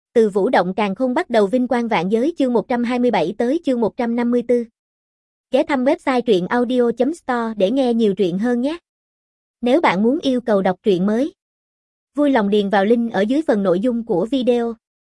Từ Vũ Động Càn Khôn bắt đầu vinh quang vạn giới chương 127 tới chương 154. Ghé thăm website truyện audio.store để nghe nhiều truyện hơn nhé. Nếu bạn muốn yêu cầu đọc truyện mới, vui lòng điền vào link ở dưới phần nội dung của video.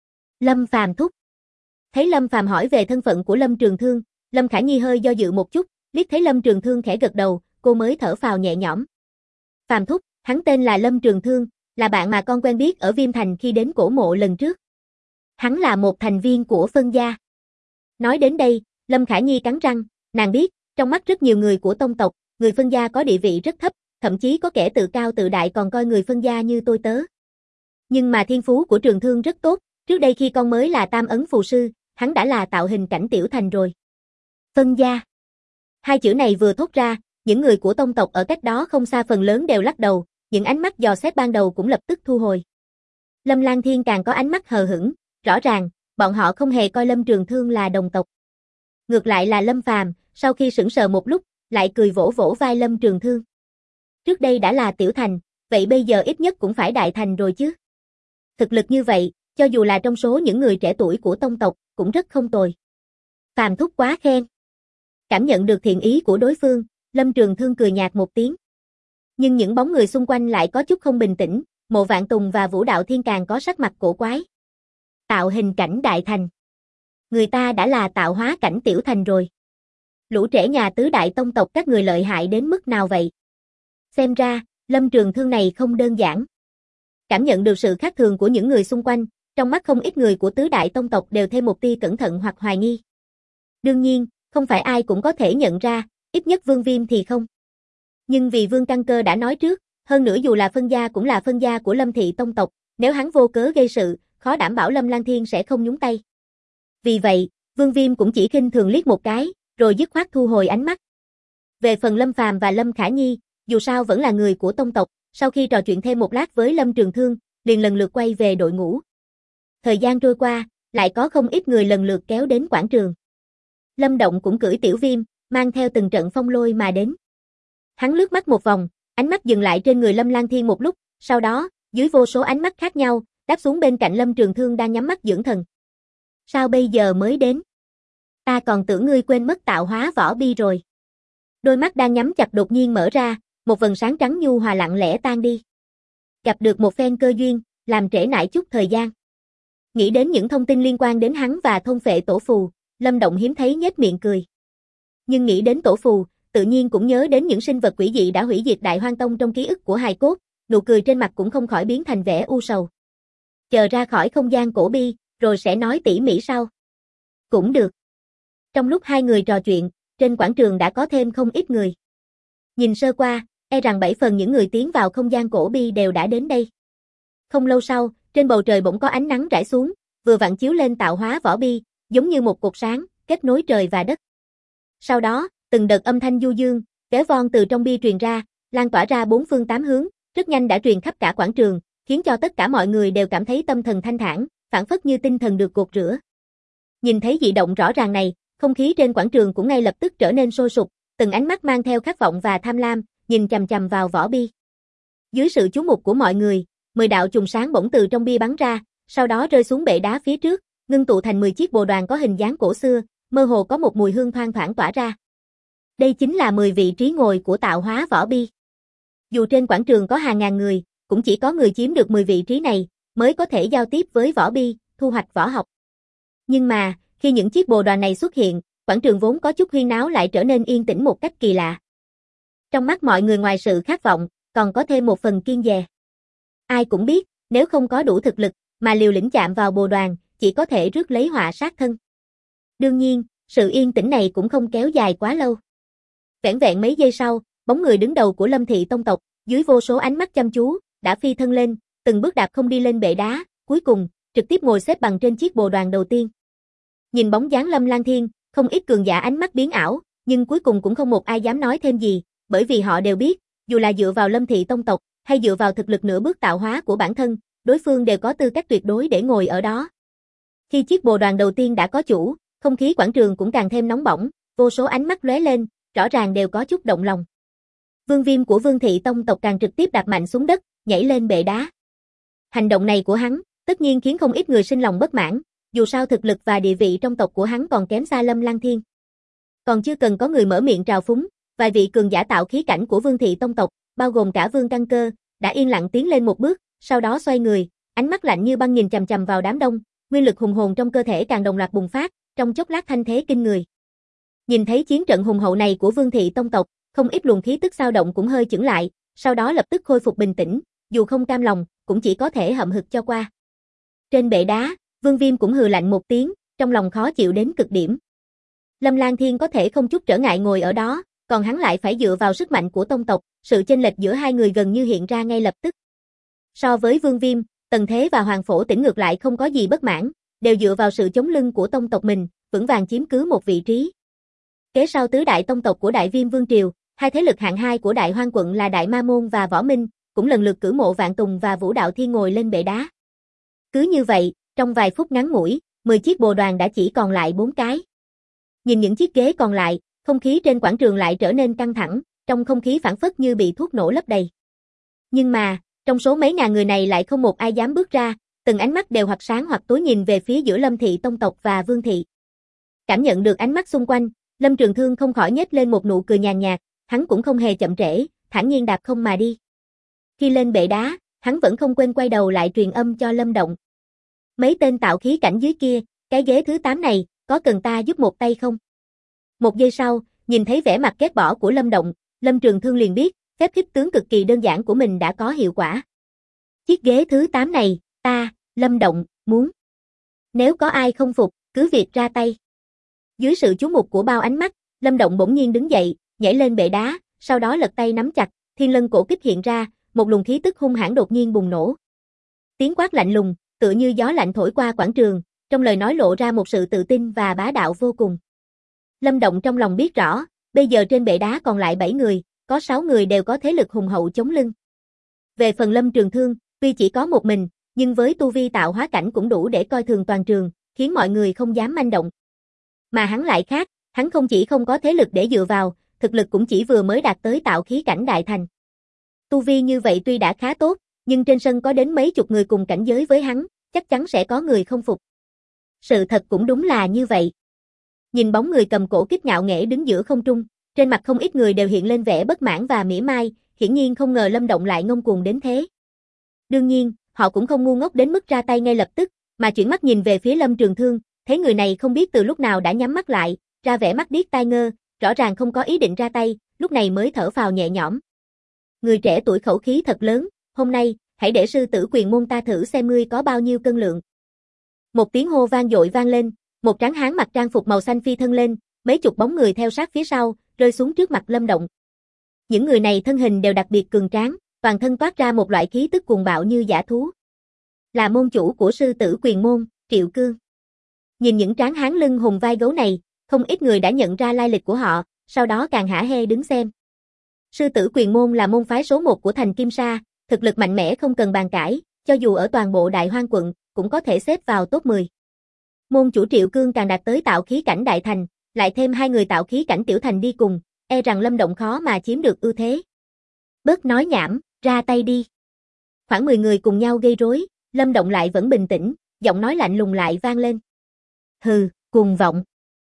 Lâm Phàm thúc. Thấy Lâm Phàm hỏi về thân phận của Lâm Trường Thương, Lâm Khả Nhi hơi do dự một chút, liếc thấy Lâm Trường Thương khẽ gật đầu, cô mới thở phào nhẹ nhõm. Phàm thúc, hắn tên là Lâm Trường Thương, là bạn mà con quen biết ở Viêm Thành khi đến cổ mộ lần trước. Hắn là một thành viên của phân gia. Nói đến đây, Lâm Khả Nhi cắn răng, nàng biết, trong mắt rất nhiều người của tông tộc, người phân gia có địa vị rất thấp, thậm chí có kẻ tự cao tự đại còn coi người phân gia như tôi tớ. Nhưng mà thiên phú của Trường Thương rất tốt, trước đây khi con mới là Tam Ấn Phù Sư, hắn đã là tạo hình cảnh tiểu thành rồi. Phân gia. Hai chữ này vừa thốt ra, những người của tông tộc ở cách đó không xa phần lớn đều lắc đầu, những ánh mắt dò xét ban đầu cũng lập tức thu hồi. Lâm Lang Thiên càng có ánh mắt hờ hững, rõ ràng, bọn họ không hề coi Lâm Trường Thương là đồng tộc. Ngược lại là Lâm Phàm, sau khi sững sờ một lúc, lại cười vỗ vỗ vai Lâm Trường Thương. Trước đây đã là tiểu thành, vậy bây giờ ít nhất cũng phải đại thành rồi chứ. Thực lực như vậy, cho dù là trong số những người trẻ tuổi của tông tộc, cũng rất không tồi. Phàm thúc quá khen. Cảm nhận được thiện ý của đối phương, Lâm Trường Thương cười nhạt một tiếng. Nhưng những bóng người xung quanh lại có chút không bình tĩnh, Mộ Vạn Tùng và Vũ Đạo Thiên càng có sắc mặt cổ quái. Tạo hình cảnh đại thành. Người ta đã là tạo hóa cảnh tiểu thành rồi. Lũ trẻ nhà tứ đại tông tộc các người lợi hại đến mức nào vậy? Xem ra, Lâm Trường Thương này không đơn giản. Cảm nhận được sự khác thường của những người xung quanh, trong mắt không ít người của tứ đại tông tộc đều thêm một tia cẩn thận hoặc hoài nghi. Đương nhiên, không phải ai cũng có thể nhận ra, ít nhất Vương Viêm thì không. Nhưng vì Vương Căn Cơ đã nói trước, hơn nữa dù là phân gia cũng là phân gia của Lâm thị tông tộc, nếu hắn vô cớ gây sự, khó đảm bảo Lâm Lang Thiên sẽ không nhúng tay. Vì vậy, Vương Viêm cũng chỉ khinh thường liếc một cái, rồi dứt khoát thu hồi ánh mắt. Về phần Lâm Phàm và Lâm Khả Nhi, dù sao vẫn là người của tông tộc, sau khi trò chuyện thêm một lát với Lâm Trường Thương, liền lần lượt quay về đội ngũ. Thời gian trôi qua, lại có không ít người lần lượt kéo đến quảng trường. Lâm Động cũng cưỡi Tiểu Viêm, mang theo từng trận phong lôi mà đến. Hắn lướt mắt một vòng, ánh mắt dừng lại trên người Lâm Lang Thiên một lúc, sau đó, dưới vô số ánh mắt khác nhau, đáp xuống bên cạnh Lâm Trường Thương đang nhắm mắt dưỡng thần. Sao bây giờ mới đến? Ta còn tưởng ngươi quên mất tạo hóa võ bi rồi. Đôi mắt đang nhắm chặt đột nhiên mở ra, một vầng sáng trắng nhu hòa lặng lẽ tan đi. Gặp được một phen cơ duyên, làm trễ nải chút thời gian. Nghĩ đến những thông tin liên quan đến hắn và thôn phệ tổ phù, Lâm Động hiếm thấy nhếch miệng cười. Nhưng nghĩ đến tổ phù, tự nhiên cũng nhớ đến những sinh vật quỷ dị đã hủy diệt Đại Hoang Tông trong ký ức của hài cốt, nụ cười trên mặt cũng không khỏi biến thành vẻ u sầu. Chờ ra khỏi không gian cổ bi, rồi sẽ nói tỉ mỉ sau. Cũng được. Trong lúc hai người trò chuyện, trên quảng trường đã có thêm không ít người. Nhìn sơ qua, e rằng 7 phần những người tiến vào không gian cổ bi đều đã đến đây. Không lâu sau, trên bầu trời bỗng có ánh nắng rải xuống, vừa vặn chiếu lên tạo hóa võ bi, giống như một cột sáng, kết nối trời và đất. Sau đó, từng đợt âm thanh du dương, véo von từ trong bi truyền ra, lan tỏa ra bốn phương tám hướng, rất nhanh đã truyền khắp cả quảng trường, khiến cho tất cả mọi người đều cảm thấy tâm thần thanh thản, phảng phất như tinh thần được gột rửa. Nhìn thấy dị động rõ ràng này, không khí trên quảng trường cũng ngay lập tức trở nên sôi sục, từng ánh mắt mang theo khát vọng và tham lam, nhìn chằm chằm vào võ bi. Dưới sự chú mục của mọi người, 10 đạo chùm sáng bỗng từ trong bi bắn ra, sau đó rơi xuống bệ đá phía trước, ngưng tụ thành 10 chiếc bồ đoàn có hình dáng cổ xưa, mơ hồ có một mùi hương thoang thoảng tỏa ra. Đây chính là 10 vị trí ngồi của tạo hóa võ bi. Dù trên quảng trường có hàng ngàn người, cũng chỉ có người chiếm được 10 vị trí này, mới có thể giao tiếp với võ bi, thu hoạch võ học. Nhưng mà, khi những chiếc bồ đoàn này xuất hiện, quảng trường vốn có chút huyên náo lại trở nên yên tĩnh một cách kỳ lạ. Trong mắt mọi người ngoài sự khát vọng, còn có thêm một phần kiêng dè. Ai cũng biết, nếu không có đủ thực lực, mà liều lĩnh chạm vào bồ đoàn, chỉ có thể rước lấy họa sát thân. Đương nhiên, sự yên tĩnh này cũng không kéo dài quá lâu. Vẻn vẹn mấy giây sau, bóng người đứng đầu của Lâm thị tông tộc, dưới vô số ánh mắt chăm chú, đã phi thân lên, từng bước đạp không đi lên bệ đá, cuối cùng, trực tiếp ngồi xếp bằng trên chiếc bồ đoàn đầu tiên. Nhìn bóng dáng Lâm Lang Thiên, không ít cường giả ánh mắt biến ảo, nhưng cuối cùng cũng không một ai dám nói thêm gì, bởi vì họ đều biết, dù là dựa vào Lâm thị tông tộc, hay dựa vào thực lực nửa bước tạo hóa của bản thân, đối phương đều có tư cách tuyệt đối để ngồi ở đó. Khi chiếc bồ đoàn đầu tiên đã có chủ, không khí quảng trường cũng càng thêm nóng bỏng, vô số ánh mắt lóe lên, rõ ràng đều có chút động lòng. Vương Viêm của Vương thị tông tộc càng trực tiếp đạp mạnh xuống đất, nhảy lên bệ đá. Hành động này của hắn, Tất nhiên khiến không ít người sinh lòng bất mãn, dù sao thực lực và địa vị trong tộc của hắn còn kém xa Lâm Lang Thiên. Còn chưa cần có người mở miệng trào phúng, vài vị cường giả tạo khí cảnh của Vương thị tông tộc, bao gồm cả Vương Căn Cơ, đã yên lặng tiến lên một bước, sau đó xoay người, ánh mắt lạnh như băng nhìn chằm chằm vào đám đông, nguyên lực hùng hồn trong cơ thể càng đồng loạt bùng phát, trong chốc lát thanh thế kinh người. Nhìn thấy chiến trận hùng hậu này của Vương thị tông tộc, không ít luồng khí tức dao động cũng hơi chững lại, sau đó lập tức khôi phục bình tĩnh, dù không cam lòng, cũng chỉ có thể hậm hực cho qua. Trên bệ đá, Vương Viêm cũng hừ lạnh một tiếng, trong lòng khó chịu đến cực điểm. Lâm Lang Thiên có thể không chút trở ngại ngồi ở đó, còn hắn lại phải dựa vào sức mạnh của tông tộc, sự chênh lệch giữa hai người gần như hiện ra ngay lập tức. So với Vương Viêm, Tần Thế và Hoàng Phổ Tĩnh ngược lại không có gì bất mãn, đều dựa vào sự chống lưng của tông tộc mình, vững vàng chiếm cứ một vị trí. Kế sau tứ đại tông tộc của Đại Viêm Vương Triều, hai thế lực hạng 2 của Đại Hoang quận là Đại Ma Môn và Võ Minh, cũng lần lượt cử Mộ Vạn Tùng và Vũ Đạo Thiên ngồi lên bệ đá. Cứ như vậy, trong vài phút ngắn ngủi, 10 chiếc bồ đoàn đã chỉ còn lại 4 cái. Nhìn những chiếc ghế còn lại, không khí trên quảng trường lại trở nên căng thẳng, trong không khí phảng phất như bị thuốc nổ lấp đầy. Nhưng mà, trong số mấy ngàn người này lại không một ai dám bước ra, từng ánh mắt đều hoặc sáng hoặc tối nhìn về phía giữa Lâm thị tông tộc và Vương thị. Cảm nhận được ánh mắt xung quanh, Lâm Trường Thương không khỏi nhếch lên một nụ cười nhàn nhạt, hắn cũng không hề chậm trễ, thản nhiên đạp không mà đi. Khi lên bệ đá, hắn vẫn không quên quay đầu lại truyền âm cho Lâm Động. Mấy tên tạo khí cảnh dưới kia, cái ghế thứ 8 này, có cần ta giúp một tay không? Một giây sau, nhìn thấy vẻ mặt ghét bỏ của Lâm Động, Lâm Trường Thương liền biết, phép khích tướng cực kỳ đơn giản của mình đã có hiệu quả. Chiếc ghế thứ 8 này, ta, Lâm Động, muốn. Nếu có ai không phục, cứ việc ra tay. Dưới sự chú mục của bao ánh mắt, Lâm Động bỗng nhiên đứng dậy, nhảy lên bệ đá, sau đó lật tay nắm chặt, thiên lân cổ kích hiện ra, một luồng khí tức hung hãn đột nhiên bùng nổ. Tiếng quát lạnh lùng, tựa như gió lạnh thổi qua quảng trường, trong lời nói lộ ra một sự tự tin và bá đạo vô cùng. Lâm Động trong lòng biết rõ, bây giờ trên bệ đá còn lại 7 người, có 6 người đều có thế lực hùng hậu chống lưng. Về phần Lâm Trường Thương, tuy chỉ có một mình, nhưng với tu vi tạo hóa cảnh cũng đủ để coi thường toàn trường, khiến mọi người không dám manh động. Mà hắn lại khác, hắn không chỉ không có thế lực để dựa vào, thực lực cũng chỉ vừa mới đạt tới tạo khí cảnh đại thành. Tu vi như vậy tuy đã khá tốt, nhưng trên sân có đến mấy chục người cùng cảnh giới với hắn, chắc chắn sẽ có người không phục. Sự thật cũng đúng là như vậy. Nhìn bóng người cầm cổ kích ngạo nghễ đứng giữa không trung, trên mặt không ít người đều hiện lên vẻ bất mãn và mỉa mai, hiển nhiên không ngờ Lâm Động lại ngông cuồng đến thế. Đương nhiên, họ cũng không ngu ngốc đến mức ra tay ngay lập tức, mà chuyển mắt nhìn về phía Lâm Trường Thương, thấy người này không biết từ lúc nào đã nhắm mắt lại, ra vẻ mắt điếc tai ngơ, rõ ràng không có ý định ra tay, lúc này mới thở phào nhẹ nhõm. Người trẻ tuổi khẩu khí thật lớn, hôm nay, hãy để sư tử Quyền Môn ta thử xem ngươi có bao nhiêu cân lượng. Một tiếng hô vang dội vang lên, một tráng hán mặc trang phục màu xanh phi thân lên, mấy chục bóng người theo sát phía sau, rơi xuống trước mặt Lâm Động. Những người này thân hình đều đặc biệt cường tráng, toàn thân toát ra một loại khí tức cuồng bạo như dã thú. Là môn chủ của sư tử Quyền Môn, Triệu Cương. Nhìn những tráng hán lưng hùng vai gấu này, không ít người đã nhận ra lai lịch của họ, sau đó càng hả hê đứng xem. Sư tử Quyền Môn là môn phái số 1 của thành Kim Sa, thực lực mạnh mẽ không cần bàn cãi, cho dù ở toàn bộ Đại Hoang quận, cũng có thể xếp vào top 10. Môn chủ Triệu Cương càng đạt tới tạo khí cảnh đại thành, lại thêm 2 người tạo khí cảnh tiểu thành đi cùng, e rằng Lâm Động khó mà chiếm được ưu thế. Bớt nói nhảm, ra tay đi. Khoảng 10 người cùng nhau gây rối, Lâm Động lại vẫn bình tĩnh, giọng nói lạnh lùng lại vang lên. Hừ, cuồng vọng.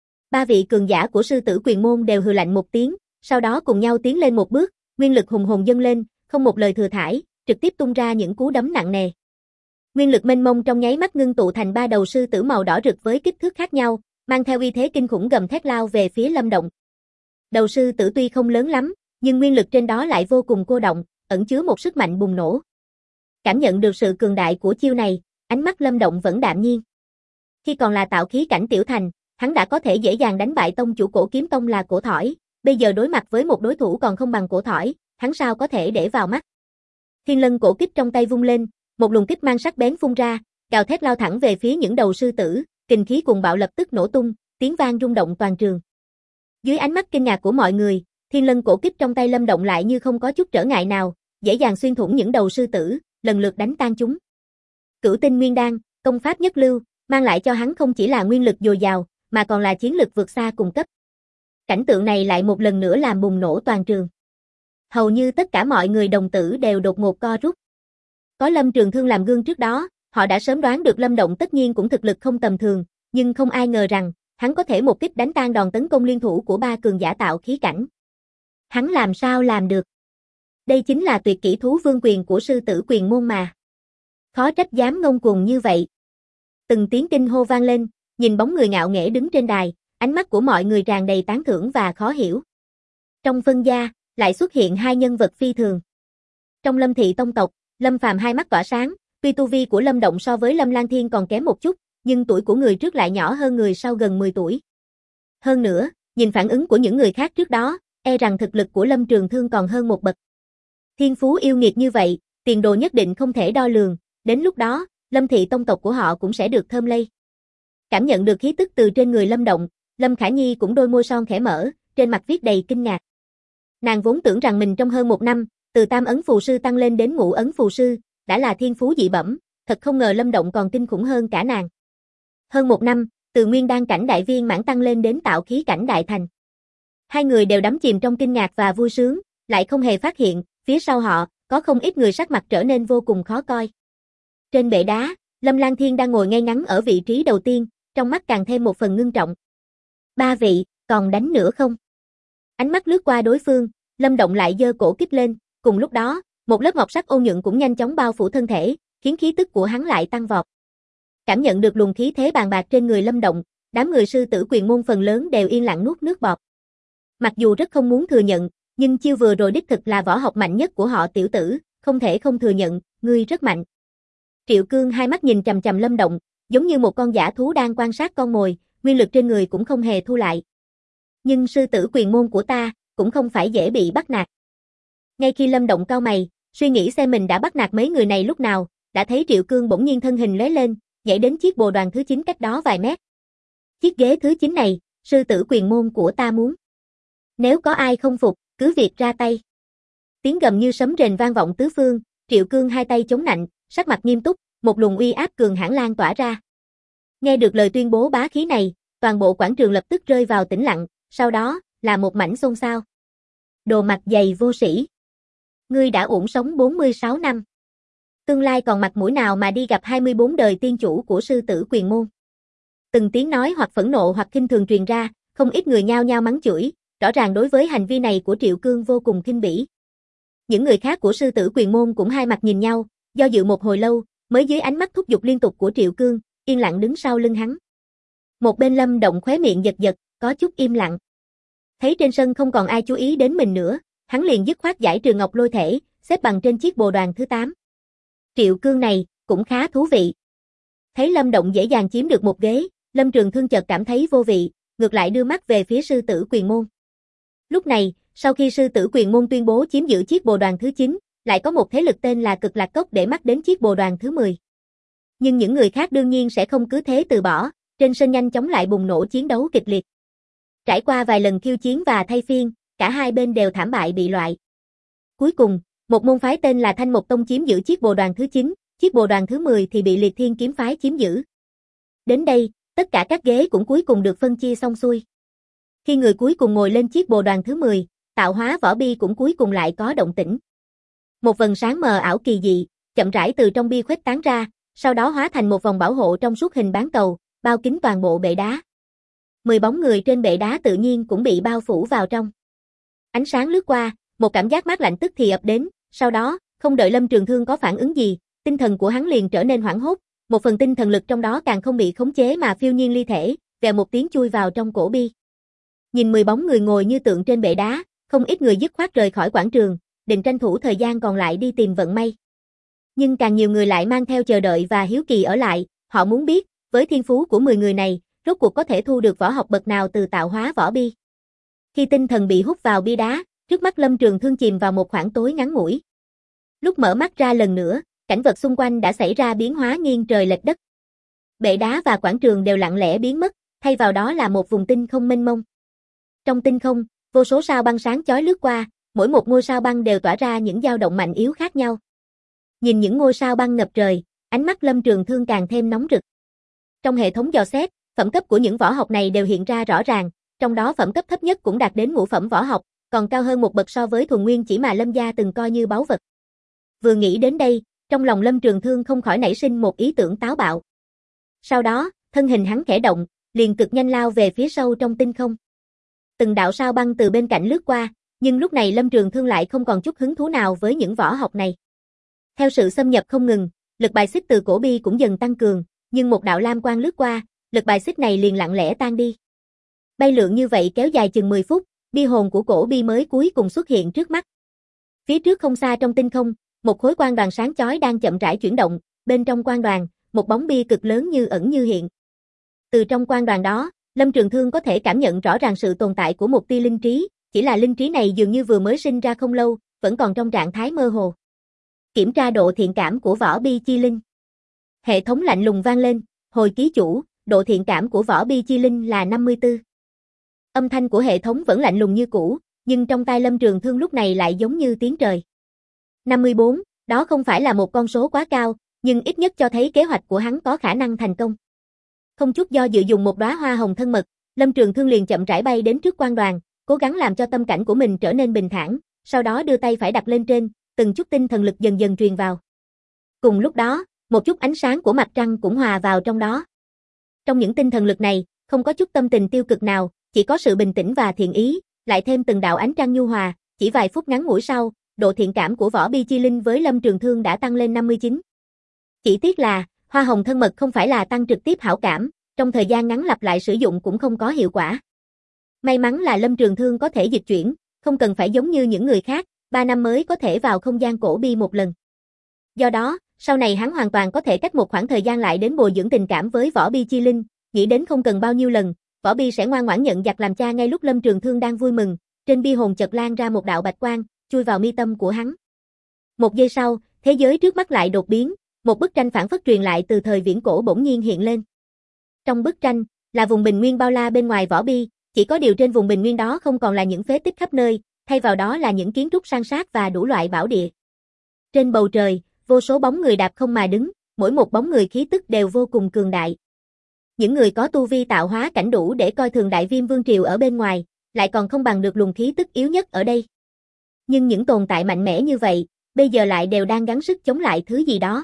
3 vị cường giả của sư tử Quyền Môn đều hừ lạnh một tiếng, sau đó cùng nhau tiến lên một bước, nguyên lực hùng hồn dâng lên, không một lời thừa thãi, trực tiếp tung ra những cú đấm nặng nề. Nguyên lực mênh mông trong nháy mắt ngưng tụ thành 3 đầu sư tử màu đỏ rực với kích thước khác nhau, mang theo uy thế kinh khủng gầm thét lao về phía Lâm Động. Đầu sư tử tuy không lớn lắm, nhưng nguyên lực trên đó lại vô cùng cô động, ẩn chứa một sức mạnh bùng nổ. Cảm nhận được sự cường đại của chiêu này, ánh mắt Lâm Động vẫn đạm nhiên. Khi còn là tạo khí cảnh tiểu thành, hắn đã có thể dễ dàng đánh bại tông chủ Cổ Kiếm Tông là Cổ Thỏi, bây giờ đối mặt với một đối thủ còn không bằng Cổ Thỏi, hắn sao có thể để vào mắt. Thiên lân cổ kích trong tay vung lên, một luồng kích mang sắc bén phun ra, gào thét lao thẳng về phía những đầu sư tử, kình khí cuồng bạo lập tức nổ tung, tiếng vang rung động toàn trường. Dưới ánh mắt kinh ngạc của mọi người, thiên lân cổ kích trong tay Lâm Động lại như không có chút trở ngại nào, dễ dàng xuyên thủng những đầu sư tử, lần lượt đánh tan chúng. Cửu tinh nguyên đan, công pháp nhất lưu, mang lại cho hắn không chỉ là nguyên lực dồi dào, mà còn là chiến lực vượt xa cùng cấp. Cảnh tượng này lại một lần nữa làm bùng nổ toàn trường. Hầu như tất cả mọi người đồng tử đều đột ngột co rút. Có Lâm Trường Thương làm gương trước đó, Họ đã sớm đoán được Lâm Động tất nhiên cũng thực lực không tầm thường, nhưng không ai ngờ rằng, hắn có thể một kích đánh tan đòn tấn công liên thủ của ba cường giả tạo khí cảnh. Hắn làm sao làm được? Đây chính là tuyệt kỹ thú vương quyền của sư tử quyền môn mà. Khó trách dám ngông cuồng như vậy. Từng tiếng kinh hô vang lên, nhìn bóng người ngạo nghễ đứng trên đài, ánh mắt của mọi người tràn đầy tán thưởng và khó hiểu. Trong phân gia, lại xuất hiện hai nhân vật phi thường. Trong Lâm thị tông tộc, Lâm Phàm hai mắt tỏa sáng, tuy tu vi của Lâm Động so với Lâm Lang Thiên còn kém một chút, nhưng tuổi của người trước lại nhỏ hơn người sau gần 10 tuổi. Hơn nữa, nhìn phản ứng của những người khác trước đó, e rằng thực lực của Lâm Trường Thương còn hơn một bậc. Thiên phú yêu nghiệt như vậy, tiền đồ nhất định không thể đo lường, đến lúc đó, Lâm thị tông tộc của họ cũng sẽ được thơm lây. Cảm nhận được khí tức từ trên người Lâm Động, Lâm Khả Nhi cũng đôi môi son khẽ mở, trên mặt viết đầy kinh ngạc. Nàng vốn tưởng rằng mình trong hơn một năm, từ tam ấn phù sư tăng lên đến ngũ ấn phù sư, đã là thiên phú dị bẩm, thật không ngờ Lâm Động còn kinh khủng hơn cả nàng. Hơn một năm, từ nguyên đan cảnh đại viên mãn tăng lên đến tạo khí cảnh đại thành. Hai người đều đắm chìm trong kinh ngạc và vui sướng, lại không hề phát hiện, phía sau họ, có không ít người sắc mặt trở nên vô cùng khó coi. Trên bệ đá, Lâm Lang Thiên đang ngồi ngay ngắn ở vị trí đầu tiên, trong mắt càng thêm một phần ngưng trọng. Ba vị, còn đánh nữa không? Ánh mắt lướt qua đối phương, Lâm Động lại giơ cổ kích lên, cùng lúc đó, một lớp ngọc sắc ôn nhuận cũng nhanh chóng bao phủ thân thể, khiến khí tức của hắn lại tăng vọt. Cảm nhận được luồng khí thế bàn bạc trên người Lâm Động, đám người sư tử quyền môn phần lớn đều yên lặng nuốt nước bọt. Mặc dù rất không muốn thừa nhận, nhưng chiêu vừa rồi đích thực là võ học mạnh nhất của họ tiểu tử, không thể không thừa nhận, ngươi rất mạnh. Triệu Cương hai mắt nhìn chằm chằm Lâm Động, giống như một con dã thú đang quan sát con mồi, nguyên lực trên người cũng không hề thu lại. Nhưng sư tử quyền môn của ta, cũng không phải dễ bị bắt nạt. Ngay khi Lâm Động cau mày, suy nghĩ xem mình đã bắt nạt mấy người này lúc nào, đã thấy Triệu Cương bỗng nhiên thân hình lóe lên, nhảy đến chiếc bồ đoàn thứ 9 cách đó vài mét. Chiếc ghế thứ 9 này, sư tử quyền môn của ta muốn. Nếu có ai không phục, cứ việc ra tay. Tiếng gầm như sấm rền vang vọng tứ phương, Triệu Cương hai tay chống nạnh, sắc mặt nghiêm túc, một luồng uy áp cường hãn lan tỏa ra. Nghe được lời tuyên bố bá khí này, toàn bộ quảng trường lập tức rơi vào tĩnh lặng, sau đó, là một mảnh xôn xao. Đồ mặt dày vô sĩ. Ngươi đã uổng sống 46 năm. Tương lai còn mặt mũi nào mà đi gặp 24 đời tiên chủ của sư tử quyền môn. Từng tiếng nói hoặc phẫn nộ hoặc khinh thường truyền ra, không ít người nhao nhao mắng chửi, rõ ràng đối với hành vi này của Triệu Cương vô cùng khinh bỉ. Những người khác của sư tử quyền môn cũng hai mặt nhìn nhau, do dự một hồi lâu, mới dưới ánh mắt thúc giục liên tục của Triệu Cương, yên lặng đứng sau lưng hắn. Một bên Lâm Động khóe miệng giật giật, có chút im lặng. Thấy trên sân không còn ai chú ý đến mình nữa, hắn liền dứt khoát giải trừ ngọc lôi thể, xếp bằng trên chiếc bồ đoàn thứ 8. Triệu Cương này, cũng khá thú vị. Thấy Lâm Động dễ dàng chiếm được một ghế, Lâm Trường Thương chợt cảm thấy vô vị, ngược lại đưa mắt về phía sư tử quyền môn. Lúc này, sau khi sư tử quyền môn tuyên bố chiếm giữ chiếc bồ đoàn thứ 9, lại có một thế lực tên là Cực Lạc Cốc để mắt đến chiếc bồ đoàn thứ 10. Nhưng những người khác đương nhiên sẽ không cứ thế từ bỏ, trên sân nhanh chóng lại bùng nổ chiến đấu kịch liệt. Trải qua vài lần khiêu chiến và thay phiên, cả hai bên đều thảm bại bị loại. Cuối cùng, một môn phái tên là Thanh Mộc Tông chiếm giữ chiếc bồ đoàn thứ 9, chiếc bồ đoàn thứ 10 thì bị Liệt Thiên kiếm phái chiếm giữ. Đến đây, tất cả các ghế cũng cuối cùng được phân chia xong xuôi. Khi người cuối cùng ngồi lên chiếc bồ đoàn thứ 10, tạo hóa võ bi cũng cuối cùng lại có động tĩnh. Một vầng sáng mờ ảo kỳ dị, chậm rãi từ trong bi khuếch tán ra, sau đó hóa thành một vòng bảo hộ trong suốt hình bán cầu, bao kín toàn bộ bệ đá. 10 bóng người trên bệ đá tự nhiên cũng bị bao phủ vào trong. Ánh sáng lướt qua, một cảm giác mát lạnh tức thì ập đến, sau đó, không đợi Lâm Trường Thương có phản ứng gì, tinh thần của hắn liền trở nên hoảng hốt, một phần tinh thần lực trong đó càng không bị khống chế mà phiêu nhiên ly thể, vèo một tiếng chui vào trong cổ bi. Nhìn 10 bóng người ngồi như tượng trên bệ đá, không ít người dứt khoát rời khỏi quảng trường, định tranh thủ thời gian còn lại đi tìm vận may. Nhưng càng nhiều người lại mang theo chờ đợi và hiếu kỳ ở lại, họ muốn biết, với thiên phú của 10 người này, rốt cuộc có thể thu được võ học bậc nào từ tạo hóa võ bi. Khi tinh thần bị hút vào bia đá, trước mắt Lâm Trường Thương chìm vào một khoảng tối ngắn ngủi. Lúc mở mắt ra lần nữa, cảnh vật xung quanh đã xảy ra biến hóa nghiêng trời lệch đất. Bệ đá và quảng trường đều lặng lẽ biến mất, thay vào đó là một vùng tinh không mênh mông. Trong tinh không, vô số sao băng sáng chói lướt qua, mỗi một ngôi sao băng đều tỏa ra những dao động mạnh yếu khác nhau. Nhìn những ngôi sao băng ngập trời, ánh mắt Lâm Trường Thương càng thêm nóng rực. Trong hệ thống dò xét, phẩm cấp của những võ học này đều hiện ra rõ ràng, trong đó phẩm cấp thấp nhất cũng đạt đến ngũ phẩm võ học, còn cao hơn một bậc so với thuần nguyên chỉ mà Lâm gia từng coi như báu vật. Vừa nghĩ đến đây, Trong lòng Lâm Trường Thương không khỏi nảy sinh một ý tưởng táo bạo. Sau đó, thân hình hắn khẽ động, liền cực nhanh lao về phía sâu trong tinh không. Từng đạo sao băng từ bên cạnh lướt qua, nhưng lúc này Lâm Trường Thương lại không còn chút hứng thú nào với những võ học này. Theo sự xâm nhập không ngừng, lực bài xích từ cổ bi cũng dần tăng cường, nhưng một đạo lam quang lướt qua, lực bài xích này liền lặng lẽ tan đi. Bay lượn như vậy kéo dài chừng 10 phút, bi hồn của cổ bi mới cuối cùng xuất hiện trước mắt. Phía trước không xa trong tinh không, một khối quang đoàn sáng chói đang chậm rãi chuyển động, bên trong quang đoàn, một bóng bi cực lớn như ẩn như hiện. Từ trong quang đoàn đó, Lâm Trường Thương có thể cảm nhận rõ ràng sự tồn tại của một tia linh trí, chỉ là linh trí này dường như vừa mới sinh ra không lâu, vẫn còn trong trạng thái mơ hồ. Kiểm tra độ thiện cảm của võ bi chi linh. Hệ thống lạnh lùng vang lên, hồi ký chủ, độ thiện cảm của võ bi chi linh là 54. Âm thanh của hệ thống vẫn lạnh lùng như cũ, nhưng trong tai Lâm Trường Thương lúc này lại giống như tiếng trời. 54, đó không phải là một con số quá cao, nhưng ít nhất cho thấy kế hoạch của hắn có khả năng thành công. Không chút do dự dùng một đóa hoa hồng thân mật, Lâm Trường Thương liền chậm rãi bay đến trước quang đoàn, cố gắng làm cho tâm cảnh của mình trở nên bình thản, sau đó đưa tay phải đặt lên trên, từng chút tinh thần lực dần dần truyền vào. Cùng lúc đó, một chút ánh sáng của mặt trăng cũng hòa vào trong đó. Trong những tinh thần lực này, không có chút tâm tình tiêu cực nào, chỉ có sự bình tĩnh và thiện ý, lại thêm từng đạo ánh trăng nhu hòa, chỉ vài phút ngắn ngủi sau, độ thiện cảm của võ bi chi linh với Lâm Trường Thương đã tăng lên 59. Chỉ tiếc là, hoa hồng thân mật không phải là tăng trực tiếp hảo cảm, trong thời gian ngắn lặp lại sử dụng cũng không có hiệu quả. May mắn là Lâm Trường Thương có thể dịch chuyển, không cần phải giống như những người khác, 3 năm mới có thể vào không gian cổ bi một lần. Do đó, sau này hắn hoàn toàn có thể cách một khoảng thời gian lại đến bồi dưỡng tình cảm với võ bi chi linh, nghĩ đến không cần bao nhiêu lần, võ bi sẽ ngoan ngoãn nhận giặc làm cha. Ngay lúc Lâm Trường Thương đang vui mừng, trên bi hồn chợt lan ra một đạo bạch quang, chui vào mi tâm của hắn. Một giây sau, thế giới trước mắt lại đột biến, một bức tranh phản phất truyền lại từ thời viễn cổ bỗng nhiên hiện lên. Trong bức tranh, là vùng bình nguyên bao la bên ngoài võ bi, chỉ có điều trên vùng bình nguyên đó không còn là những phế tích khắp nơi, thay vào đó là những kiến trúc san sát và đủ loại bảo địa. Trên bầu trời, vô số bóng người đạp không mà đứng, mỗi một bóng người khí tức đều vô cùng cường đại. Những người có tu vi tạo hóa cảnh đủ để coi thường Đại Viêm Vương Triều ở bên ngoài, lại còn không bằng được luồng khí tức yếu nhất ở đây. Nhưng những tồn tại mạnh mẽ như vậy, bây giờ lại đều đang gắng sức chống lại thứ gì đó.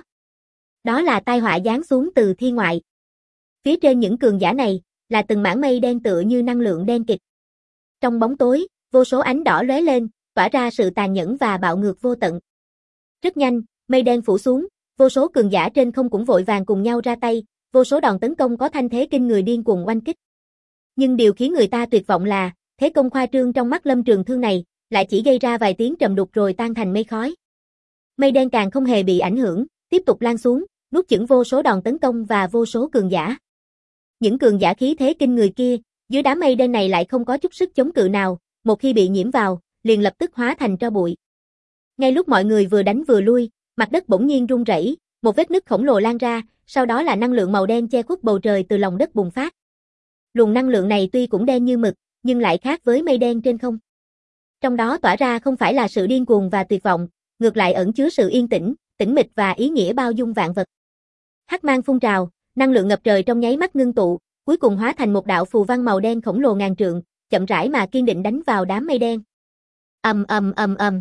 Đó là tai họa giáng xuống từ thiên ngoại. Phía trên những cường giả này, là từng mảng mây đen tựa như năng lượng đen kịt. Trong bóng tối, vô số ánh đỏ lóe lên, tỏa ra sự tàn nhẫn và bạo ngược vô tận. Rất nhanh, mây đen phủ xuống, vô số cường giả trên không cũng vội vàng cùng nhau ra tay, vô số đòn tấn công có thanh thế kinh người điên cuồng oanh kích. Nhưng điều khiến người ta tuyệt vọng là, thế công khoa trương trong mắt Lâm Trường Thương này, lại chỉ gây ra vài tiếng trầm đục rồi tan thành mây khói. Mây đen càng không hề bị ảnh hưởng, tiếp tục lan xuống, nuốt chửng vô số đòn tấn công và vô số cường giả. Những cường giả khí thế kinh người kia, dưới đám mây đen này lại không có chút sức chống cự nào, một khi bị nhiễm vào, liền lập tức hóa thành tro bụi. Ngay lúc mọi người vừa đánh vừa lui, mặt đất bỗng nhiên rung rẩy, một vết nứt khổng lồ lan ra, sau đó là năng lượng màu đen che khuất bầu trời từ lòng đất bùng phát. Luồng năng lượng này tuy cũng đen như mực, nhưng lại khác với mây đen trên không. Trong đó tỏa ra không phải là sự điên cuồng và tuyệt vọng, ngược lại ẩn chứa sự yên tĩnh, tĩnh mịch và ý nghĩa bao dung vạn vật. Hắc mang phun trào, năng lượng ngập trời trong nháy mắt ngưng tụ, cuối cùng hóa thành một đạo phù văn màu đen khổng lồ ngàn trượng, chậm rãi mà kiên định đánh vào đám mây đen. Ầm ầm ầm ầm.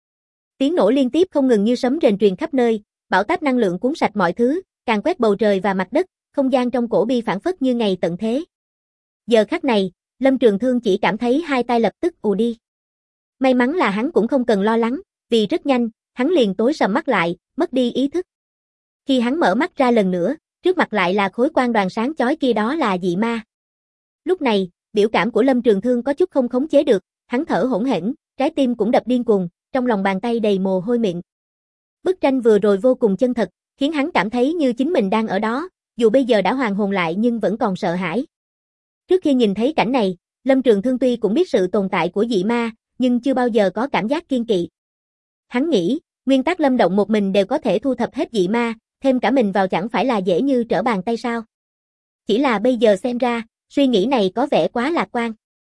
Tiếng nổ liên tiếp không ngừng như sấm rền truyền khắp nơi, bão táp năng lượng cuốn sạch mọi thứ, càn quét bầu trời và mặt đất, không gian trong cổ bi phảng phất như ngày tận thế. Giờ khắc này, Lâm Trường Thương chỉ cảm thấy hai tay lập tức ù đi. May mắn là hắn cũng không cần lo lắng, vì rất nhanh, hắn liền tối sầm mắt lại, mất đi ý thức. Khi hắn mở mắt ra lần nữa, trước mặt lại là khối quang đoàn sáng chói kia, đó là dị ma. Lúc này, biểu cảm của Lâm Trường Thương có chút không khống chế được, hắn thở hổn hển, trái tim cũng đập điên cuồng, trong lòng bàn tay đầy mồ hôi miệng. Bức tranh vừa rồi vô cùng chân thật, khiến hắn cảm thấy như chính mình đang ở đó, dù bây giờ đã hoàn hồn lại nhưng vẫn còn sợ hãi. Trước khi nhìn thấy cảnh này, Lâm Trường Thương tuy cũng biết sự tồn tại của dị ma, nhưng chưa bao giờ có cảm giác kiêng kỵ. Hắn nghĩ, nguyên tắc Lâm động một mình đều có thể thu thập hết dị ma, thêm cả mình vào chẳng phải là dễ như trở bàn tay sao. Chỉ là bây giờ xem ra, suy nghĩ này có vẻ quá lạc quan.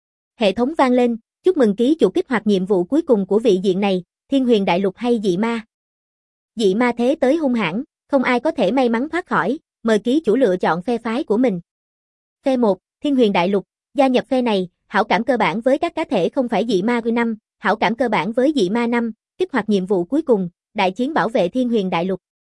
Hệ thống vang lên, chúc mừng ký chủ kích hoạt nhiệm vụ cuối cùng của vị diện này, Thiên Huyền Đại Lục hay dị ma. Dị ma thế tới hung hãn, không ai có thể may mắn thoát khỏi, mời ký chủ lựa chọn phe phái của mình. Phe 1, Thiên Huyền Đại Lục, gia nhập phe này, hảo cảm cơ bản với các cá thể không phải dị ma Q5, hảo cảm cơ bản với dị ma 5, kích hoạt nhiệm vụ cuối cùng, đại chiến bảo vệ Thiên Huyền Đại Lục.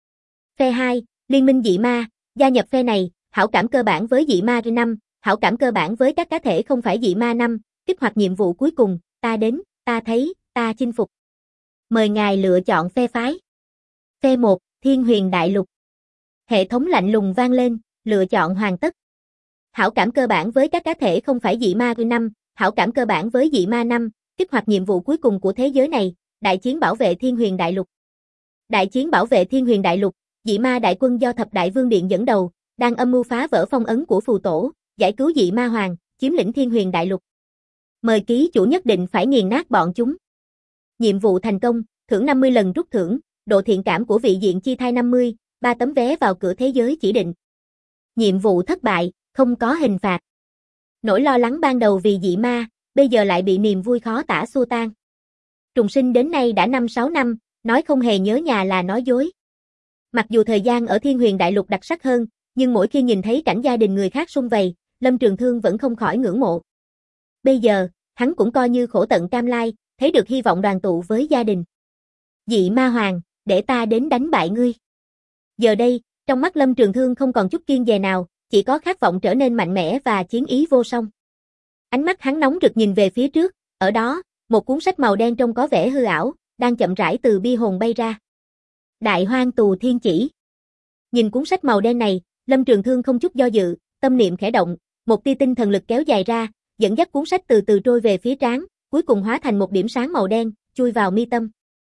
Phe 2, Liên minh dị ma, gia nhập phe này, hảo cảm cơ bản với dị ma 5, hảo cảm cơ bản với các cá thể không phải dị ma 5, kích hoạt nhiệm vụ cuối cùng, ta đến, ta thấy, ta chinh phục. Mời ngài lựa chọn phe phái. Phe 1, Thiên Huyền Đại Lục. Hệ thống lạnh lùng vang lên, lựa chọn hoàn tất. Hảo cảm cơ bản với các cá thể không phải dị ma 5, hảo cảm cơ bản với dị ma 5, kích hoạt nhiệm vụ cuối cùng của thế giới này, đại chiến bảo vệ Thiên Huyền Đại Lục. Đại chiến bảo vệ Thiên Huyền Đại Lục, dị ma đại quân do Thập Đại Vương Điện dẫn đầu, đang âm mưu phá vỡ phong ấn của phù tổ, giải cứu dị ma hoàng, chiếm lĩnh Thiên Huyền Đại Lục. Mời ký chủ nhất định phải nghiền nát bọn chúng. Nhiệm vụ thành công, thưởng 50 lần rút thưởng, độ thiện cảm của vị diện chi thai 50, 3 tấm vé vào cửa thế giới chỉ định. Nhiệm vụ thất bại, không có hình phạt. Nỗi lo lắng ban đầu vì dị ma, bây giờ lại bị niềm vui khó tả xua tan. Trùng sinh đến nay đã 5-6 năm, nói không hề nhớ nhà là nói dối. Mặc dù thời gian ở Thiên Huyền Đại Lục đặc sắc hơn, nhưng mỗi khi nhìn thấy cảnh gia đình người khác sum vầy, Lâm Trường Thương vẫn không khỏi ngưỡng mộ. Bây giờ, hắn cũng coi như khổ tận cam lai, thấy được hy vọng đoàn tụ với gia đình. Dị ma hoàng, để ta đến đánh bại ngươi. Giờ đây, trong mắt Lâm Trường Thương không còn chút kiêng dè nào, chỉ có khát vọng trở nên mạnh mẽ và chiến ý vô song. Ánh mắt hắn nóng rực nhìn về phía trước, ở đó, một cuốn sách màu đen trông có vẻ hư ảo, đang chậm rãi từ bi hồn bay ra. Đại Hoang Tù Thiên Chỉ. Nhìn cuốn sách màu đen này, Lâm Trường Thương không chút do dự, tâm niệm khẽ động, một tia tinh thần lực kéo dài ra, dẫn dắt cuốn sách từ từ trôi về phía trán, cuối cùng hóa thành một điểm sáng màu đen, chui vào mi tâm.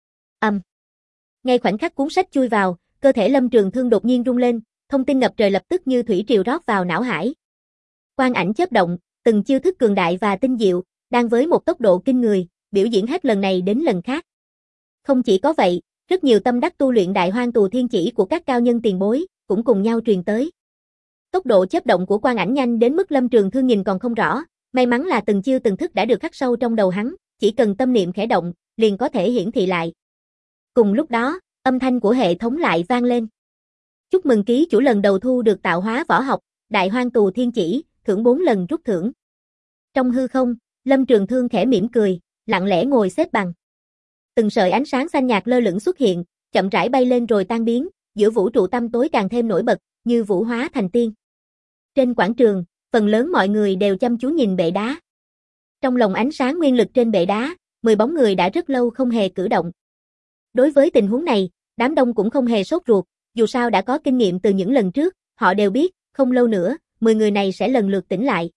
Ngay khoảnh khắc cuốn sách chui vào, cơ thể Lâm Trường Thương đột nhiên rung lên, thông tin ngập trời lập tức như thủy triều rót vào não hải. Quang ảnh chớp động, từng chiêu thức cường đại và tinh diệu, đang với một tốc độ kinh người, biểu diễn hết lần này đến lần khác. Không chỉ có vậy, rất nhiều tâm đắc tu luyện Đại Hoang Tù Thiên Chỉ của các cao nhân tiền bối, cũng cùng nhau truyền tới. Tốc độ chớp động của quang ảnh nhanh đến mức Lâm Trường Thương nhìn còn không rõ, may mắn là từng chiêu từng thức đã được khắc sâu trong đầu hắn, chỉ cần tâm niệm khẽ động, liền có thể hiển thị lại. Cùng lúc đó, âm thanh của hệ thống lại vang lên. Chúc mừng ký chủ lần đầu thu được tạo hóa võ học, Đại Hoang Tù Thiên Chỉ, thưởng 4 lần rút thưởng. Trong hư không, Lâm Trường Thương khẽ mỉm cười, lặng lẽ ngồi xếp bằng. Từng sợi ánh sáng xanh nhạt lơ lửng xuất hiện, chậm rãi bay lên rồi tan biến, giữa vũ trụ tăm tối càng thêm nổi bật, như vũ hóa thành tiên. Trên quảng trường, phần lớn mọi người đều chăm chú nhìn bệ đá. Trong lồng ánh sáng nguyên lực trên bệ đá, 10 bóng người đã rất lâu không hề cử động. Đối với tình huống này, đám đông cũng không hề sốt ruột, dù sao đã có kinh nghiệm từ những lần trước, họ đều biết, không lâu nữa, 10 người này sẽ lần lượt tỉnh lại.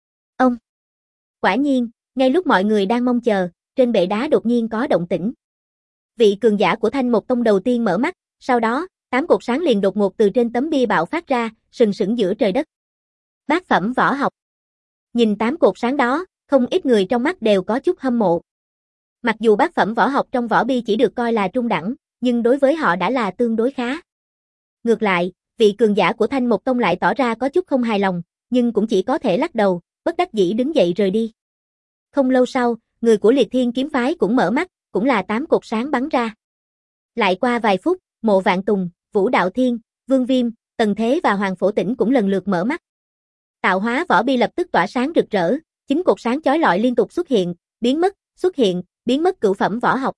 Quả nhiên, ngay lúc mọi người đang mong chờ, trên bệ đá đột nhiên có động tĩnh. Vị cường giả của Thanh Mộc Tông đầu tiên mở mắt, sau đó, 8 cột sáng liền đột ngột từ trên tấm bia bạo phát ra, sừng sững giữa trời đất. Bát phẩm võ học. Nhìn 8 cột sáng đó, không ít người trong mắt đều có chút hâm mộ. Mặc dù bát phẩm võ học trong võ bi chỉ được coi là trung đẳng, nhưng đối với họ đã là tương đối khá. Ngược lại, vị cường giả của Thanh Mộc Tông lại tỏ ra có chút không hài lòng, nhưng cũng chỉ có thể lắc đầu, bất đắc dĩ đứng dậy rời đi. Không lâu sau, người của Liệt Thiên kiếm phái cũng mở mắt, cũng là 8 cột sáng bắn ra. Lại qua vài phút, Mộ Vạn Tùng, Vũ Đạo Thiên, Vương Viêm, Tần Thế và Hoàng Phổ Tĩnh cũng lần lượt mở mắt. Tạo hóa võ bi lập tức tỏa sáng rực rỡ, 9 cột sáng chói lọi liên tục xuất hiện, biến mất, xuất hiện, biến mất cửu phẩm võ học.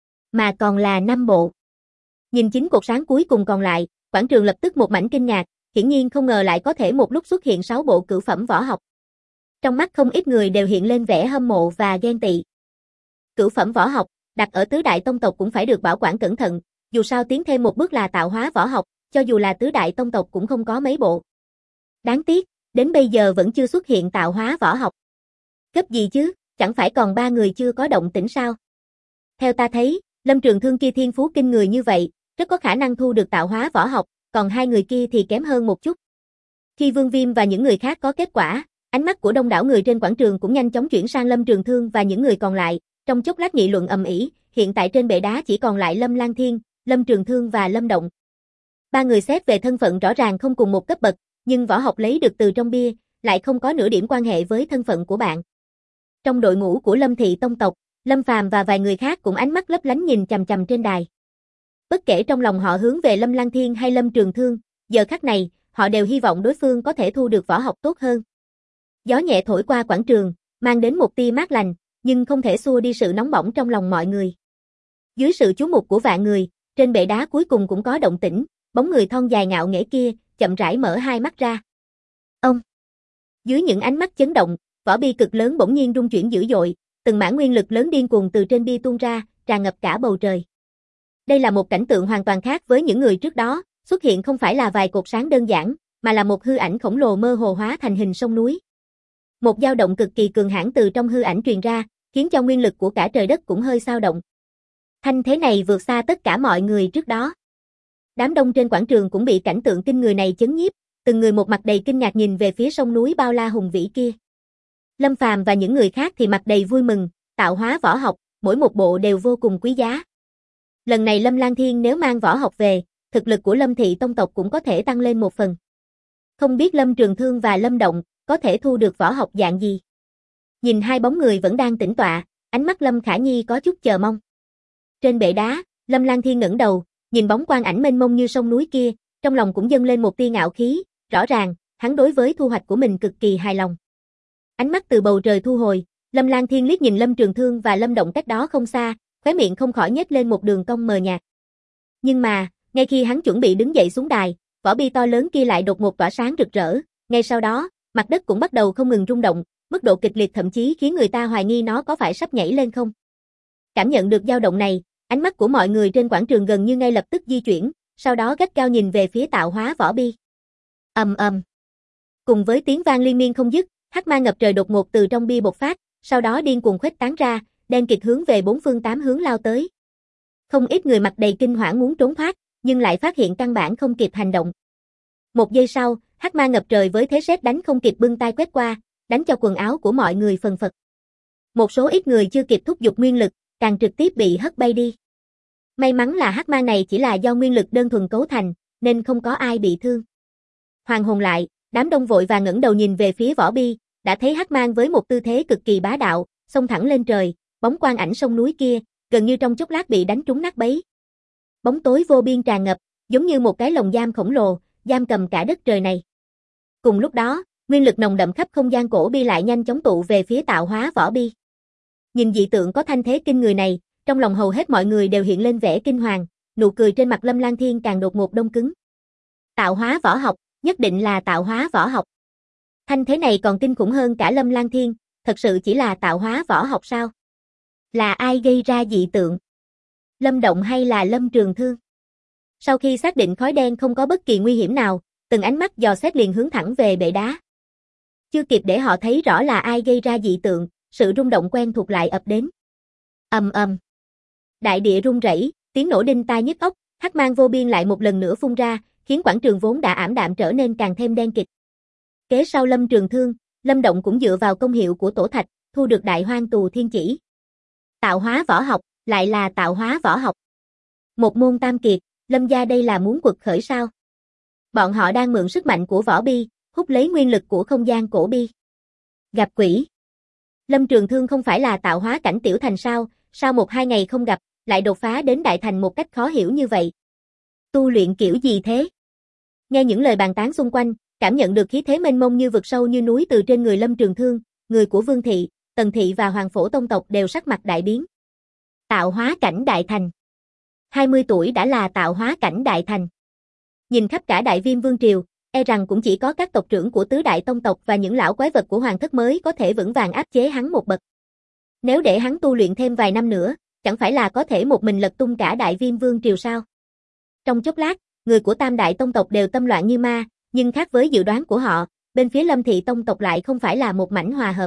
Mà còn là 5 bộ. Nhìn 9 cột sáng cuối cùng còn lại, quảng trường lập tức một mảnh kinh ngạc, hiển nhiên không ngờ lại có thể một lúc xuất hiện 6 bộ cửu phẩm võ học. Trong mắt không ít người đều hiện lên vẻ hâm mộ và ghen tị. Cửu phẩm võ học, đặt ở tứ đại tông tộc cũng phải được bảo quản cẩn thận, dù sao tiến thêm một bước là tạo hóa võ học, cho dù là tứ đại tông tộc cũng không có mấy bộ. Đáng tiếc, đến bây giờ vẫn chưa xuất hiện tạo hóa võ học. Gấp gì chứ, chẳng phải còn 3 người chưa có động tĩnh sao? Theo ta thấy, Lâm Trường Thương kia thiên phú kinh người như vậy, rất có khả năng thu được tạo hóa võ học, còn 2 người kia thì kém hơn một chút. Khi Vương Viêm và những người khác có kết quả, ánh mắt của đông đảo người trên quảng trường cũng nhanh chóng chuyển sang Lâm Trường Thương và những người còn lại, trong chốc lát nghị luận ầm ĩ, hiện tại trên bệ đá chỉ còn lại Lâm Lang Thiên, Lâm Trường Thương và Lâm Động. 3 người xét về thân phận rõ ràng không cùng một cấp bậc, nhưng võ học lấy được từ trong bia, lại không có nửa điểm quan hệ với thân phận của bạn. Trong đội ngũ của Lâm thị tông tộc, Lâm Phàm và vài người khác cũng ánh mắt lấp lánh nhìn chằm chằm trên đài. Bất kể trong lòng họ hướng về Lâm Lang Thiên hay Lâm Trường Thương, giờ khắc này, họ đều hy vọng đối phương có thể thu được võ học tốt hơn. Gió nhẹ thổi qua quảng trường, mang đến một tia mát lành, nhưng không thể xua đi sự nóng bỏng trong lòng mọi người. Dưới sự chú mục của vạn người, trên bệ đá cuối cùng cũng có động tĩnh, bóng người thon dài ngạo nghễ kia, chậm rãi mở hai mắt ra. Ông! Dưới những ánh mắt chấn động, vỏ bi cực lớn bỗng nhiên rung chuyển dữ dội, từng mảng nguyên lực lớn điên cuồng từ trên bi tuôn ra, tràn ngập cả bầu trời. Đây là một cảnh tượng hoàn toàn khác với những người trước đó, xuất hiện không phải là vài cột sáng đơn giản, mà là một hư ảnh khổng lồ mơ hồ hóa thành hình sông núi. Một dao động cực kỳ cường hãn từ trong hư ảnh truyền ra, khiến cho nguyên lực của cả trời đất cũng hơi xao động. Thanh thế này vượt xa tất cả mọi người trước đó. Đám đông trên quảng trường cũng bị cảnh tượng kinh người này chấn nhiếp, từng người một mặt đầy kinh ngạc nhìn về phía sông núi bao la hùng vĩ kia. Lâm Phàm và những người khác thì mặt đầy vui mừng, tạo hóa võ học, mỗi một bộ đều vô cùng quý giá. Lần này Lâm Lang Thiên nếu mang võ học về, thực lực của Lâm thị tông tộc cũng có thể tăng lên một phần. Không biết Lâm Trường Thương và Lâm Động có thể thu được võ học dạng gì. Nhìn hai bóng người vẫn đang tĩnh tọa, ánh mắt Lâm Khả Nhi có chút chờ mong. Trên bệ đá, Lâm Lang Thiên ngẩng đầu, nhìn bóng quang ảnh mênh mông như sông núi kia, trong lòng cũng dâng lên một tia ngạo khí, rõ ràng, hắn đối với thu hoạch của mình cực kỳ hài lòng. Ánh mắt từ bầu trời thu hồi, Lâm Lang Thiên liếc nhìn Lâm Trường Thương và Lâm Động cách đó không xa, khóe miệng không khỏi nhếch lên một đường cong mờ nhạt. Nhưng mà, ngay khi hắn chuẩn bị đứng dậy xuống đài, vỏ bi to lớn kia lại đột ngột tỏa sáng rực rỡ, ngay sau đó, mặt đất cũng bắt đầu không ngừng rung động, mức độ kịch liệt thậm chí khiến người ta hoài nghi nó có phải sắp nhảy lên không. Cảm nhận được dao động này, ánh mắt của mọi người trên quảng trường gần như ngay lập tức di chuyển, sau đó gắt gao nhìn về phía tạo hóa vỏ bi. Ầm ầm. Cùng với tiếng vang liên miên không dứt, hắc mang ngập trời đột ngột từ trong bi bộc phát, sau đó điên cuồng khuếch tán ra, đen kịt hướng về bốn phương tám hướng lao tới. Không ít người mặt đầy kinh hoảng muốn trốn thoát, nhưng lại phát hiện căn bản không kịp hành động. Một giây sau, hắc mang ngập trời với thế sét đánh không kịp bưng tay quét qua, đánh cho quần áo của mọi người phần phật. Một số ít người chưa kịp thúc giục nguyên lực, càng trực tiếp bị hất bay đi. May mắn là hắc mang này chỉ là do nguyên lực đơn thuần cấu thành, nên không có ai bị thương. Hoàn hồn lại, đám đông vội vàng ngẩng đầu nhìn về phía vỏ bi, đã thấy hắc mang với một tư thế cực kỳ bá đạo, xông thẳng lên trời, bóng quang ảnh sông núi kia, gần như trong chốc lát bị đánh trúng nát bấy. Bóng tối vô biên tràn ngập, giống như một cái lồng giam khổng lồ, giam cầm cả đất trời này. Cùng lúc đó, nguyên lực nồng đậm khắp không gian cổ bi lại nhanh chóng tụ về phía tạo hóa vỏ bi. Nhìn dị tượng có thanh thế kinh người này, trong lòng hầu hết mọi người đều hiện lên vẻ kinh hoàng, nụ cười trên mặt Lâm Lang Thiên càng đột ngột đông cứng. Tạo hóa võ học, nhất định là tạo hóa võ học. Thanh thế này còn kinh khủng hơn cả Lâm Lang Thiên, thật sự chỉ là tạo hóa võ học sao? Là ai gây ra dị tượng? Lâm Động hay là Lâm Trường Thương? Sau khi xác định khói đen không có bất kỳ nguy hiểm nào, từng ánh mắt dò xét liền hướng thẳng về bệ đá. Chưa kịp để họ thấy rõ là ai gây ra dị tượng, sự rung động quen thuộc lại ập đến. Ầm ầm. Đại địa rung rẩy, tiếng nổ đinh tai nhức óc, hắc mang vô biên lại một lần nữa phun ra, khiến quảng trường vốn đã ảm đạm trở nên càng thêm đen kịt. Kế sau Lâm Trường Thương, Lâm Động cũng dựa vào công hiệu của tổ thạch, thu được Đại Hoang Tù Thiên Chỉ. Tạo hóa võ học, lại là tạo hóa võ học. Một môn tam kiệt, Lâm gia đây là muốn quật khởi sao? Bọn họ đang mượn sức mạnh của võ bi, hút lấy nguyên lực của không gian cổ bi. Gặp quỷ. Lâm Trường Thương không phải là tạo hóa cảnh tiểu thành sao, sau 1-2 ngày không gặp, lại đột phá đến đại thành một cách khó hiểu như vậy. Tu luyện kiểu gì thế? Nghe những lời bàn tán xung quanh, cảm nhận được khí thế mênh mông như vực sâu như núi từ trên người Lâm Trường Thương, người của Vương thị, Tần thị và Hoàng phổ tông tộc đều sắc mặt đại biến. Tạo hóa cảnh đại thành. 20 tuổi đã là tạo hóa cảnh đại thành. Nhìn khắp cả Đại Viêm Vương triều, e rằng cũng chỉ có các tộc trưởng của tứ đại tông tộc và những lão quái vật của hoàng thất mới có thể vững vàng áp chế hắn một bậc. Nếu để hắn tu luyện thêm vài năm nữa, chẳng phải là có thể một mình lật tung cả Đại Viêm Vương triều sao? Trong chốc lát, người của tam đại tông tộc đều tâm loạn như ma, nhưng khác với dự đoán của họ, bên phía Lâm thị tông tộc lại không phải là một mảnh hòa hợp.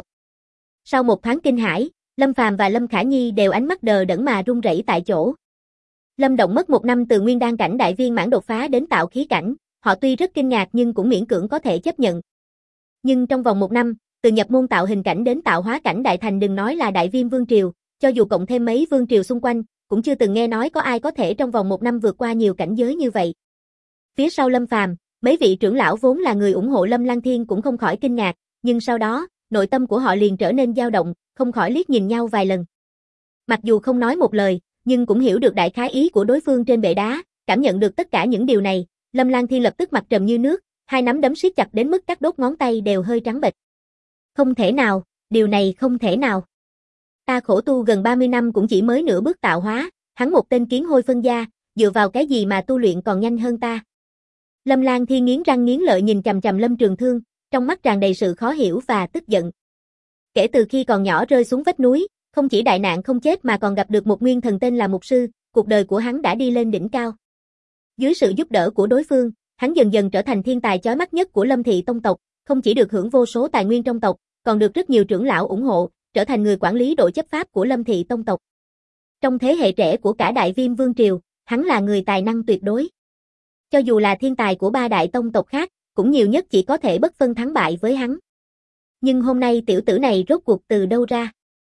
Sau một thoáng kinh hãi, Lâm Phàm và Lâm Khả Nhi đều ánh mắt đờ đẫn mà run rẩy tại chỗ. Lâm Động mất 1 năm từ nguyên đan cảnh đại viên mãn đột phá đến tạo khí cảnh, họ tuy rất kinh ngạc nhưng cũng miễn cưỡng có thể chấp nhận. Nhưng trong vòng 1 năm, từ nhập môn tạo hình cảnh đến tạo hóa cảnh đại thành đừng nói là Đại Viêm Vương triều, cho dù cộng thêm mấy vương triều xung quanh, cũng chưa từng nghe nói có ai có thể trong vòng 1 năm vượt qua nhiều cảnh giới như vậy. Phía sau Lâm Phàm, mấy vị trưởng lão vốn là người ủng hộ Lâm Lang Thiên cũng không khỏi kinh ngạc, nhưng sau đó, nội tâm của họ liền trở nên dao động, không khỏi liếc nhìn nhau vài lần. Mặc dù không nói một lời, nhưng cũng hiểu được đại khái ý của đối phương trên bệ đá, cảm nhận được tất cả những điều này, Lâm Lang Thiên lập tức mặt trầm như nước, hai nắm đấm siết chặt đến mức các đốt ngón tay đều hơi trắng bệch. Không thể nào, điều này không thể nào. Ta khổ tu gần 30 năm cũng chỉ mới nửa bước tạo hóa, hắn một tên kiến hôi phân gia, dựa vào cái gì mà tu luyện còn nhanh hơn ta? Lâm Lang Thiên nghiến răng nghiến lợi nhìn chằm chằm Lâm Trường Thương, trong mắt tràn đầy sự khó hiểu và tức giận. Kể từ khi còn nhỏ rơi xuống vách núi, không chỉ đại nạn không chết mà còn gặp được một nguyên thần tên là Mục Sư, cuộc đời của hắn đã đi lên đỉnh cao. Dưới sự giúp đỡ của đối phương, hắn dần dần trở thành thiên tài chói mắt nhất của Lâm thị tông tộc, không chỉ được hưởng vô số tài nguyên trong tộc, còn được rất nhiều trưởng lão ủng hộ, trở thành người quản lý đội chấp pháp của Lâm thị tông tộc. Trong thế hệ trẻ của cả Đại Viêm Vương triều, hắn là người tài năng tuyệt đối. Cho dù là thiên tài của ba đại tông tộc khác, cũng nhiều nhất chỉ có thể bất phân thắng bại với hắn. Nhưng hôm nay tiểu tử này rốt cuộc từ đâu ra?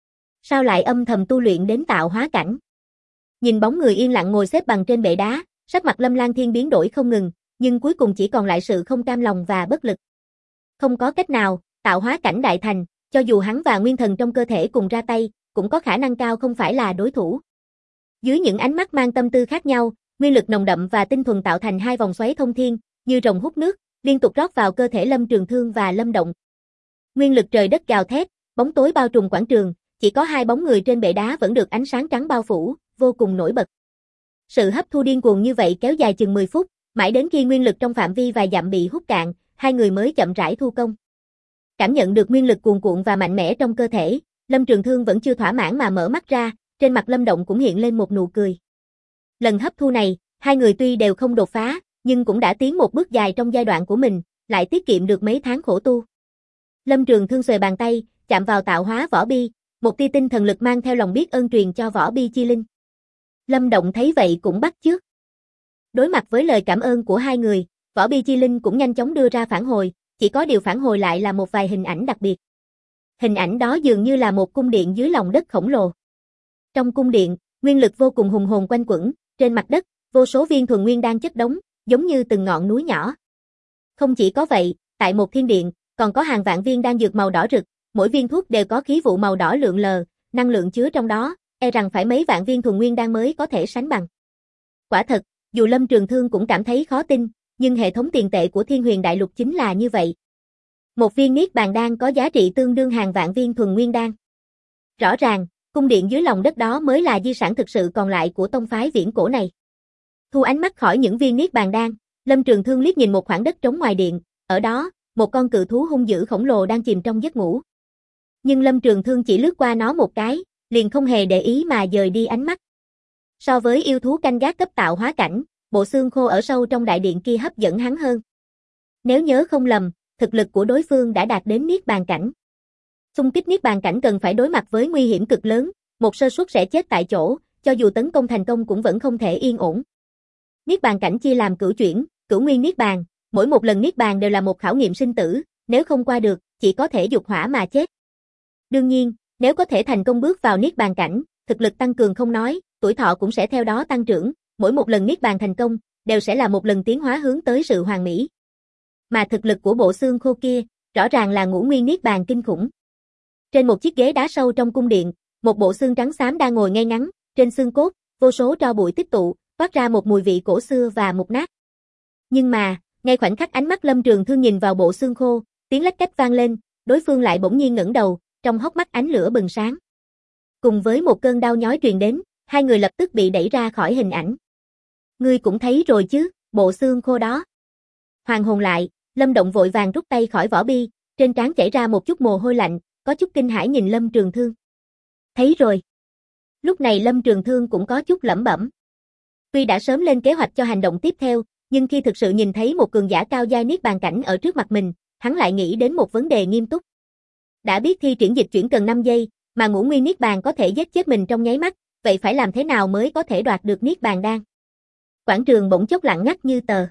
Sao lại âm thầm tu luyện đến tạo hóa cảnh? Nhìn bóng người yên lặng ngồi xếp bằng trên bệ đá, sắc mặt Lâm Lang Thiên biến đổi không ngừng, nhưng cuối cùng chỉ còn lại sự không cam lòng và bất lực. Không có cách nào, tạo hóa cảnh đại thành, cho dù hắn và nguyên thần trong cơ thể cùng ra tay, cũng có khả năng cao không phải là đối thủ. Dưới những ánh mắt mang tâm tư khác nhau, nguyên lực nồng đậm và tinh thuần tạo thành hai vòng xoáy thông thiên, như rồng hút nước, liên tục rót vào cơ thể Lâm Trường Thương và Lâm Động. Nguyên lực trời đất gào thét, bóng tối bao trùm quảng trường, chỉ có hai bóng người trên bệ đá vẫn được ánh sáng trắng bao phủ, vô cùng nổi bật. Sự hấp thu điên cuồng như vậy kéo dài chừng 10 phút, mãi đến khi nguyên lực trong phạm vi vài dặm bị hút cạn, hai người mới chậm rãi thu công. Cảm nhận được nguyên lực cuồn cuộn và mạnh mẽ trong cơ thể, Lâm Trường Thương vẫn chưa thỏa mãn mà mở mắt ra, trên mặt Lâm Động cũng hiện lên một nụ cười. Lần hấp thu này, hai người tuy đều không đột phá, nhưng cũng đã tiến một bước dài trong giai đoạn của mình, lại tiết kiệm được mấy tháng khổ tu. Lâm Trường Thương xuề bàn tay, chạm vào tạo hóa võ bi, một tia tinh thần lực mang theo lòng biết ơn truyền cho võ bi chi linh. Lâm Động thấy vậy cũng bắt chước. Đối mặt với lời cảm ơn của hai người, võ bi chi linh cũng nhanh chóng đưa ra phản hồi, chỉ có điều phản hồi lại là một vài hình ảnh đặc biệt. Hình ảnh đó dường như là một cung điện dưới lòng đất khổng lồ. Trong cung điện, nguyên lực vô cùng hùng hồn quanh quẩn, trên mặt đất, vô số viên thuần nguyên đan chất đống, giống như từng ngọn núi nhỏ. Không chỉ có vậy, tại một thiên điện, còn có hàng vạn viên đan dược màu đỏ rực, mỗi viên thuốc đều có khí vụ màu đỏ lượn lờ, năng lượng chứa trong đó, e rằng phải mấy vạn viên thuần nguyên đan mới có thể sánh bằng. Quả thật, dù Lâm Trường Thương cũng cảm thấy khó tin, nhưng hệ thống tiền tệ của Thiên Huyền Đại Lục chính là như vậy. Một viên niết bàn đan có giá trị tương đương hàng vạn viên thuần nguyên đan. Rõ ràng, cung điện dưới lòng đất đó mới là di sản thực sự còn lại của tông phái viễn cổ này. Thu ánh mắt khỏi những viên niết bàn đan, Lâm Trường Thương liếc nhìn một khoảng đất trống ngoài điện, ở đó, một con cự thú hung dữ khổng lồ đang chìm trong giấc ngủ. Nhưng Lâm Trường Thương chỉ lướt qua nó một cái, liền không hề để ý mà dời đi ánh mắt. So với yêu thú canh gác cấp tạo hóa cảnh, bộ xương khô ở sâu trong đại điện kia hấp dẫn hắn hơn. Nếu nhớ không lầm, thực lực của đối phương đã đạt đến niết bàn cảnh. Xung kích niết bàn cảnh cần phải đối mặt với nguy hiểm cực lớn, một sơ suất sẽ chết tại chỗ, cho dù tấn công thành công cũng vẫn không thể yên ổn. Niết bàn cảnh chia làm cửu chuyển, cửu nguyên niết bàn, mỗi một lần niết bàn đều là một khảo nghiệm sinh tử, nếu không qua được, chỉ có thể dục hỏa mà chết. Đương nhiên, nếu có thể thành công bước vào niết bàn cảnh, thực lực tăng cường không nói, tuổi thọ cũng sẽ theo đó tăng trưởng, mỗi một lần niết bàn thành công, đều sẽ là một lần tiến hóa hướng tới sự hoàn mỹ. Mà thực lực của bộ xương khô kia, rõ ràng là ngũ nguyên niết bàn kinh khủng. Trên một chiếc ghế đá sâu trong cung điện, một bộ xương trắng xám đang ngồi ngay ngắn, trên xương cốt, vô số tro bụi tích tụ, toát ra một mùi vị cổ xưa và mục nát. Nhưng mà, ngay khoảnh khắc ánh mắt Lâm Trường Thương nhìn vào bộ xương khô, tiếng lách cách vang lên, đối phương lại bỗng nhiên ngẩng đầu, trong hốc mắt ánh lửa bừng sáng. Cùng với một cơn đau nhói truyền đến, hai người lập tức bị đẩy ra khỏi hình ảnh. Ngươi cũng thấy rồi chứ, bộ xương khô đó. Hoàn hồn lại, Lâm Động vội vàng rút tay khỏi vỏ bi, trên trán chảy ra một chút mồ hôi lạnh, có chút kinh hãi nhìn Lâm Trường Thương. Thấy rồi. Lúc này Lâm Trường Thương cũng có chút lẩm bẩm. Tuy đã sớm lên kế hoạch cho hành động tiếp theo, nhưng khi thực sự nhìn thấy một cường giả cao giai niết bàn cảnh ở trước mặt mình, hắn lại nghĩ đến một vấn đề nghiêm túc. Đã biết thi triển dịch chuyển cần 5 giây, mà ngũ nguyên niết bàn có thể giết chết mình trong nháy mắt, vậy phải làm thế nào mới có thể đoạt được niết bàn đan? Quảng trường bỗng chốc lặng ngắt như tờ.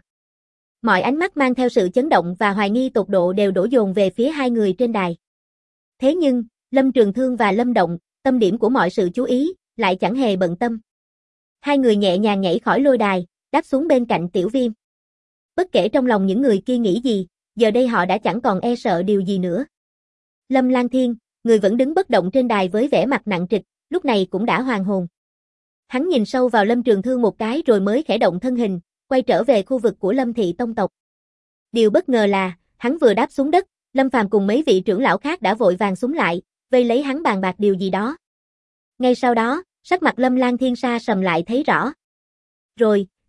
Mọi ánh mắt mang theo sự chấn động và hoài nghi tột độ đều đổ dồn về phía hai người trên đài. Thế nhưng, Lâm Trường Thương và Lâm Động, tâm điểm của mọi sự chú ý, lại chẳng hề bận tâm. Hai người nhẹ nhàng nhảy khỏi lôi đài, đáp xuống bên cạnh Tiểu Viêm. Bất kể trong lòng những người kia nghĩ gì, giờ đây họ đã chẳng còn e sợ điều gì nữa. Lâm Lang Thiên, người vẫn đứng bất động trên đài với vẻ mặt nặng trịch, lúc này cũng đã hoàn hồn. Hắn nhìn sâu vào Lâm Trường Thương một cái rồi mới khẽ động thân hình, quay trở về khu vực của Lâm thị tông tộc. Điều bất ngờ là, hắn vừa đáp xuống đất, Lâm Phàm cùng mấy vị trưởng lão khác đã vội vàng xúm lại, vây lấy hắn bàn bạc điều gì đó. Ngay sau đó, sắc mặt Lâm Lang Thiên sa sầm lại thấy rõ. Rồi,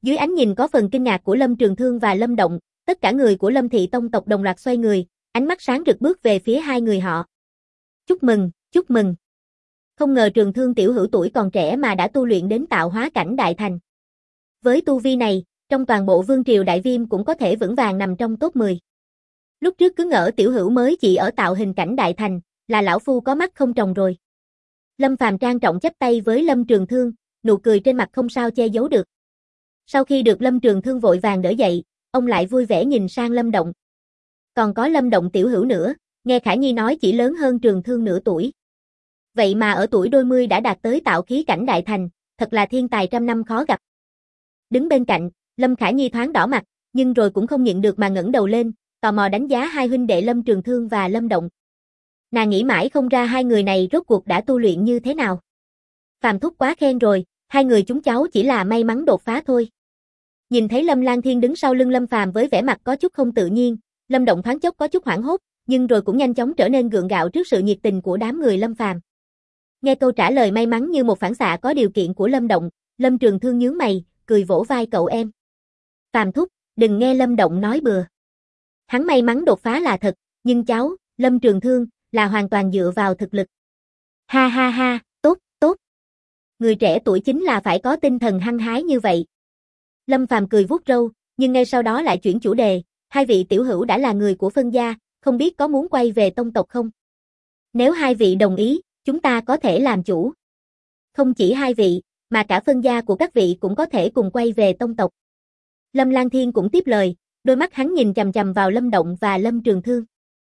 Dưới ánh nhìn có phần kinh ngạc của Lâm Trường Thương và Lâm Động, tất cả người của Lâm Thị Tông tộc đồng loạt xoay người, ánh mắt sáng rực bước về phía hai người họ. Chúc mừng, chúc mừng. Không ngờ Trường Thương tiểu hữu tuổi còn trẻ mà đã tu luyện đến tạo hóa cảnh đại thành. Với tu vi này, trong toàn bộ vương triều Đại Viêm cũng có thể vững vàng nằm trong top 10. Lúc trước cứ ngỡ tiểu hữu mới chỉ ở tạo hình cảnh đại thành, là lão phu có mắt không tròng rồi. Lâm Phàm trang trọng chắp tay với Lâm Trường Thương, nụ cười trên mặt không sao che giấu được. Sau khi được Lâm Trường Thương vội vàng đỡ dậy, ông lại vui vẻ nhìn sang Lâm Động. Còn có Lâm Động tiểu hữu nữa, nghe Khả Nhi nói chỉ lớn hơn Trường Thương nửa tuổi. Vậy mà ở tuổi đôi mươi đã đạt tới tạo khí cảnh đại thành, thật là thiên tài trăm năm khó gặp. Đứng bên cạnh, Lâm Khả Nhi thoáng đỏ mặt, nhưng rồi cũng không nhịn được mà ngẩng đầu lên, tò mò đánh giá hai huynh đệ Lâm Trường Thương và Lâm Động. Nàng nghĩ mãi không ra hai người này rốt cuộc đã tu luyện như thế nào. Phàm thúc quá khen rồi, hai người chúng cháu chỉ là may mắn đột phá thôi. Nhìn thấy Lâm Lang Thiên đứng sau lưng Lâm Phàm với vẻ mặt có chút không tự nhiên, Lâm Động thoáng chốc có chút hoảng hốt, nhưng rồi cũng nhanh chóng trở nên gượng gạo trước sự nhiệt tình của đám người Lâm Phàm. Nghe câu trả lời may mắn như một phản xạ có điều kiện của Lâm Động, Lâm Trường Thương nhướng mày, cười vỗ vai cậu em. Phàm thúc, đừng nghe Lâm Động nói bừa. Hắn may mắn đột phá là thật, nhưng cháu, Lâm Trường Thương, là hoàn toàn dựa vào thực lực. Ha ha ha, tốt, tốt. Người trẻ tuổi chính là phải có tinh thần hăng hái như vậy. Lâm Phàm cười vuốt râu, nhưng ngay sau đó lại chuyển chủ đề, hai vị tiểu hữu đã là người của phân gia, không biết có muốn quay về tông tộc không? Nếu hai vị đồng ý, chúng ta có thể làm chủ. Không chỉ hai vị, mà cả phân gia của các vị cũng có thể cùng quay về tông tộc. Lâm Lang Thiên cũng tiếp lời, đôi mắt hắn nhìn chằm chằm vào Lâm Động và Lâm Trường Thương.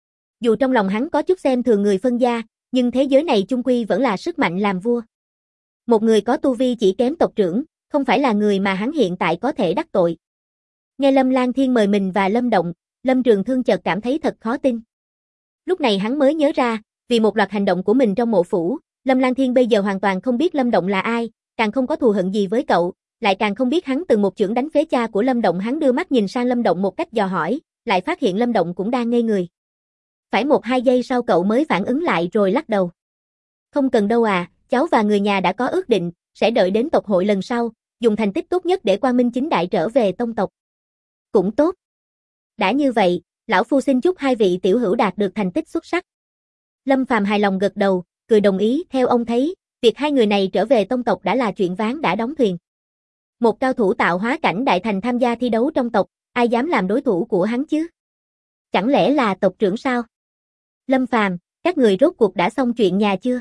Dù trong lòng hắn có chút xem thường người phân gia, nhưng thế giới này chung quy vẫn là sức mạnh làm vua. Một người có tu vi chỉ kém tộc trưởng, không phải là người mà hắn hiện tại có thể đắc tội. Nghe Lâm Lang Thiên mời mình và Lâm Động, Lâm Trường Thương chợt cảm thấy thật khó tin. Lúc này hắn mới nhớ ra, vì một loạt hành động của mình trong mộ phủ, Lâm Lang Thiên bây giờ hoàn toàn không biết Lâm Động là ai, càng không có thù hận gì với cậu, lại càng không biết hắn từng một chưởng đánh phế cha của Lâm Động. Hắn đưa mắt nhìn sang Lâm Động một cách dò hỏi, lại phát hiện Lâm Động cũng đang ngây người. Phải 1-2 giây sau cậu mới phản ứng lại rồi lắc đầu. Không cần đâu à, cháu và người nhà đã có ước định, sẽ đợi đến tộc hội lần sau, dùng thành tích tốt nhất để quang minh chính đại trở về tông tộc. Cũng tốt. Đã như vậy, lão phu xin chúc hai vị tiểu hữu đạt được thành tích xuất sắc. Lâm Phàm hài lòng gật đầu, cười đồng ý. Theo ông thấy, việc hai người này trở về tông tộc đã là chuyện ván đã đóng thuyền. Một cao thủ tạo hóa cảnh đại thành tham gia thi đấu trong tộc, ai dám làm đối thủ của hắn chứ? Chẳng lẽ là tộc trưởng sao? Lâm Phàm, các người rốt cuộc đã xong chuyện nhà chưa?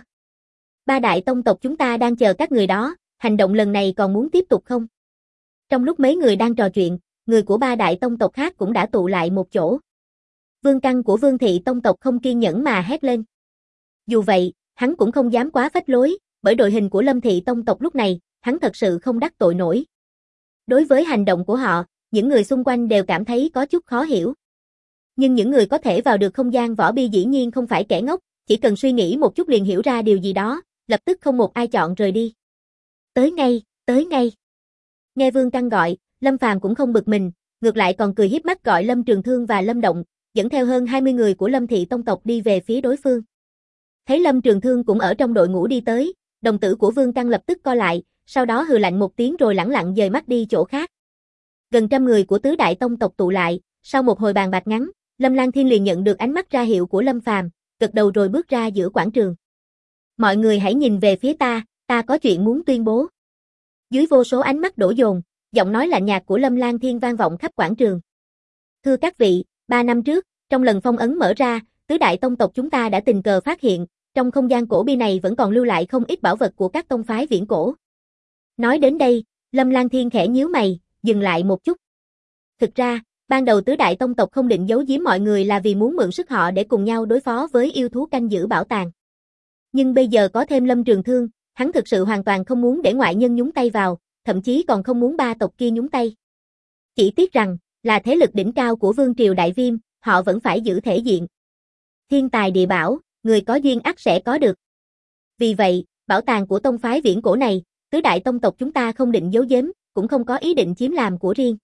Ba đại tông tộc chúng ta đang chờ các người đó, hành động lần này còn muốn tiếp tục không? Trong lúc mấy người đang trò chuyện, người của ba đại tông tộc khác cũng đã tụ lại một chỗ. Vương Căn của Vương Thị Tông tộc không kiên nhẫn mà hét lên. Dù vậy, hắn cũng không dám quá phách lối, bởi đội hình của Lâm Thị Tông tộc lúc này, hắn thật sự không đắc tội nổi. Đối với hành động của họ, những người xung quanh đều cảm thấy có chút khó hiểu. Nhưng những người có thể vào được không gian võ bi dĩ nhiên không phải kẻ ngốc, chỉ cần suy nghĩ một chút liền hiểu ra điều gì đó, lập tức không một ai chọn rời đi. Tới ngay, tới ngay. Nghe Vương Căn gọi, Lâm Phàm cũng không bực mình, ngược lại còn cười hiếp mắt gọi Lâm Trường Thương và Lâm Động, dẫn theo hơn 20 người của Lâm Thị Tông tộc đi về phía đối phương. Thấy Lâm Trường Thương cũng ở trong đội ngũ đi tới, đồng tử của Vương Căn lập tức co lại, sau đó hừ lạnh một tiếng rồi lẳng lặng dời mắt đi chỗ khác. Gần trăm người của tứ đại tông tộc tụ lại, sau một hồi bàn bạc ngắn, Lâm Lang Thiên liền nhận được ánh mắt ra hiệu của Lâm Phàm, gật đầu rồi bước ra giữa quảng trường. Mọi người hãy nhìn về phía ta có chuyện muốn tuyên bố. Dưới vô số ánh mắt đổ dồn, giọng nói lạnh nhạt của Lâm Lang Thiên vang vọng khắp quảng trường. Thưa các vị, 3 năm trước, trong lần phong ấn mở ra, tứ đại tông tộc chúng ta đã tình cờ phát hiện, trong không gian cổ bi này vẫn còn lưu lại không ít bảo vật của các tông phái viễn cổ. Nói đến đây, Lâm Lang Thiên khẽ nhíu mày, dừng lại một chút. Thực ra, ban đầu tứ đại tông tộc không định giấu giếm mọi người là vì muốn mượn sức họ để cùng nhau đối phó với yêu thú canh giữ bảo tàng. Nhưng bây giờ có thêm Lâm Trường Thương, hắn thực sự hoàn toàn không muốn để ngoại nhân nhúng tay vào, thậm chí còn không muốn ba tộc kia nhúng tay. Chỉ tiếc rằng, là thế lực đỉnh cao của Vương triều Đại Viêm, họ vẫn phải giữ thể diện. Thiên tài địa bảo, người có duyên ắt sẽ có được. Vì vậy, bảo tàng của tông phái viễn cổ này, tứ đại tông tộc chúng ta không định giấu giếm, cũng không có ý định chiếm làm của riêng.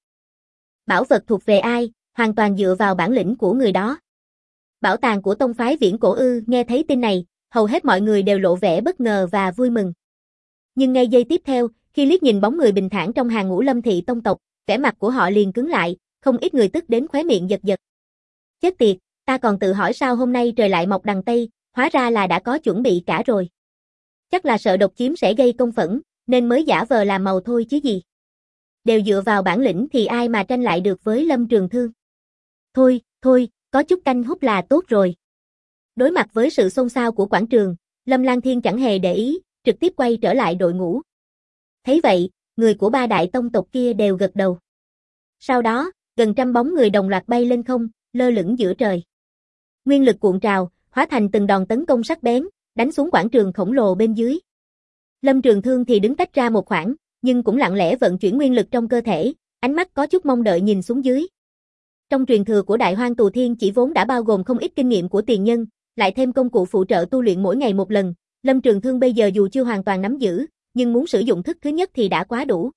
Bảo vật thuộc về ai, hoàn toàn dựa vào bản lĩnh của người đó. Bảo tàng của tông phái viễn cổ ư? Nghe thấy tin này, hầu hết mọi người đều lộ vẻ bất ngờ và vui mừng. Nhưng ngay giây tiếp theo, khi liếc nhìn bóng người bình thản trong hàng ngũ Lâm thị tông tộc, vẻ mặt của họ liền cứng lại, không ít người tức đến khóe miệng giật giật. Chết tiệt, ta còn tự hỏi sao hôm nay trời lại mọc đằng Tây, hóa ra là đã có chuẩn bị cả rồi. Chắc là sợ độc chiếm sẽ gây công phẫn, nên mới giả vờ làm màu thôi chứ gì. Đều dựa vào bản lĩnh thì ai mà tranh lại được với Lâm Trường Thương. Thôi, có chút canh hút là tốt rồi. Đối mặt với sự xôn xao của quảng trường, Lâm Lang Thiên chẳng hề để ý, trực tiếp quay trở lại đội ngũ. Thấy vậy, người của ba đại tông tộc kia đều gật đầu. Sau đó, gần trăm bóng người đồng loạt bay lên không, lơ lửng giữa trời. Nguyên lực cuộn trào, hóa thành từng đòn tấn công sắc bén, đánh xuống quảng trường khổng lồ bên dưới. Lâm Trường Thương thì đứng tách ra một khoảng, nhưng cũng lặng lẽ vận chuyển nguyên lực trong cơ thể, ánh mắt có chút mong đợi nhìn xuống dưới. Trong truyền thừa của Đại Hoang Tù Thiên chỉ vốn đã bao gồm không ít kinh nghiệm của tiền nhân, lại thêm công cụ phụ trợ tu luyện mỗi ngày một lần, Lâm Trường Thương bây giờ dù chưa hoàn toàn nắm giữ, nhưng muốn sử dụng thức thứ nhất thì đã quá đủ.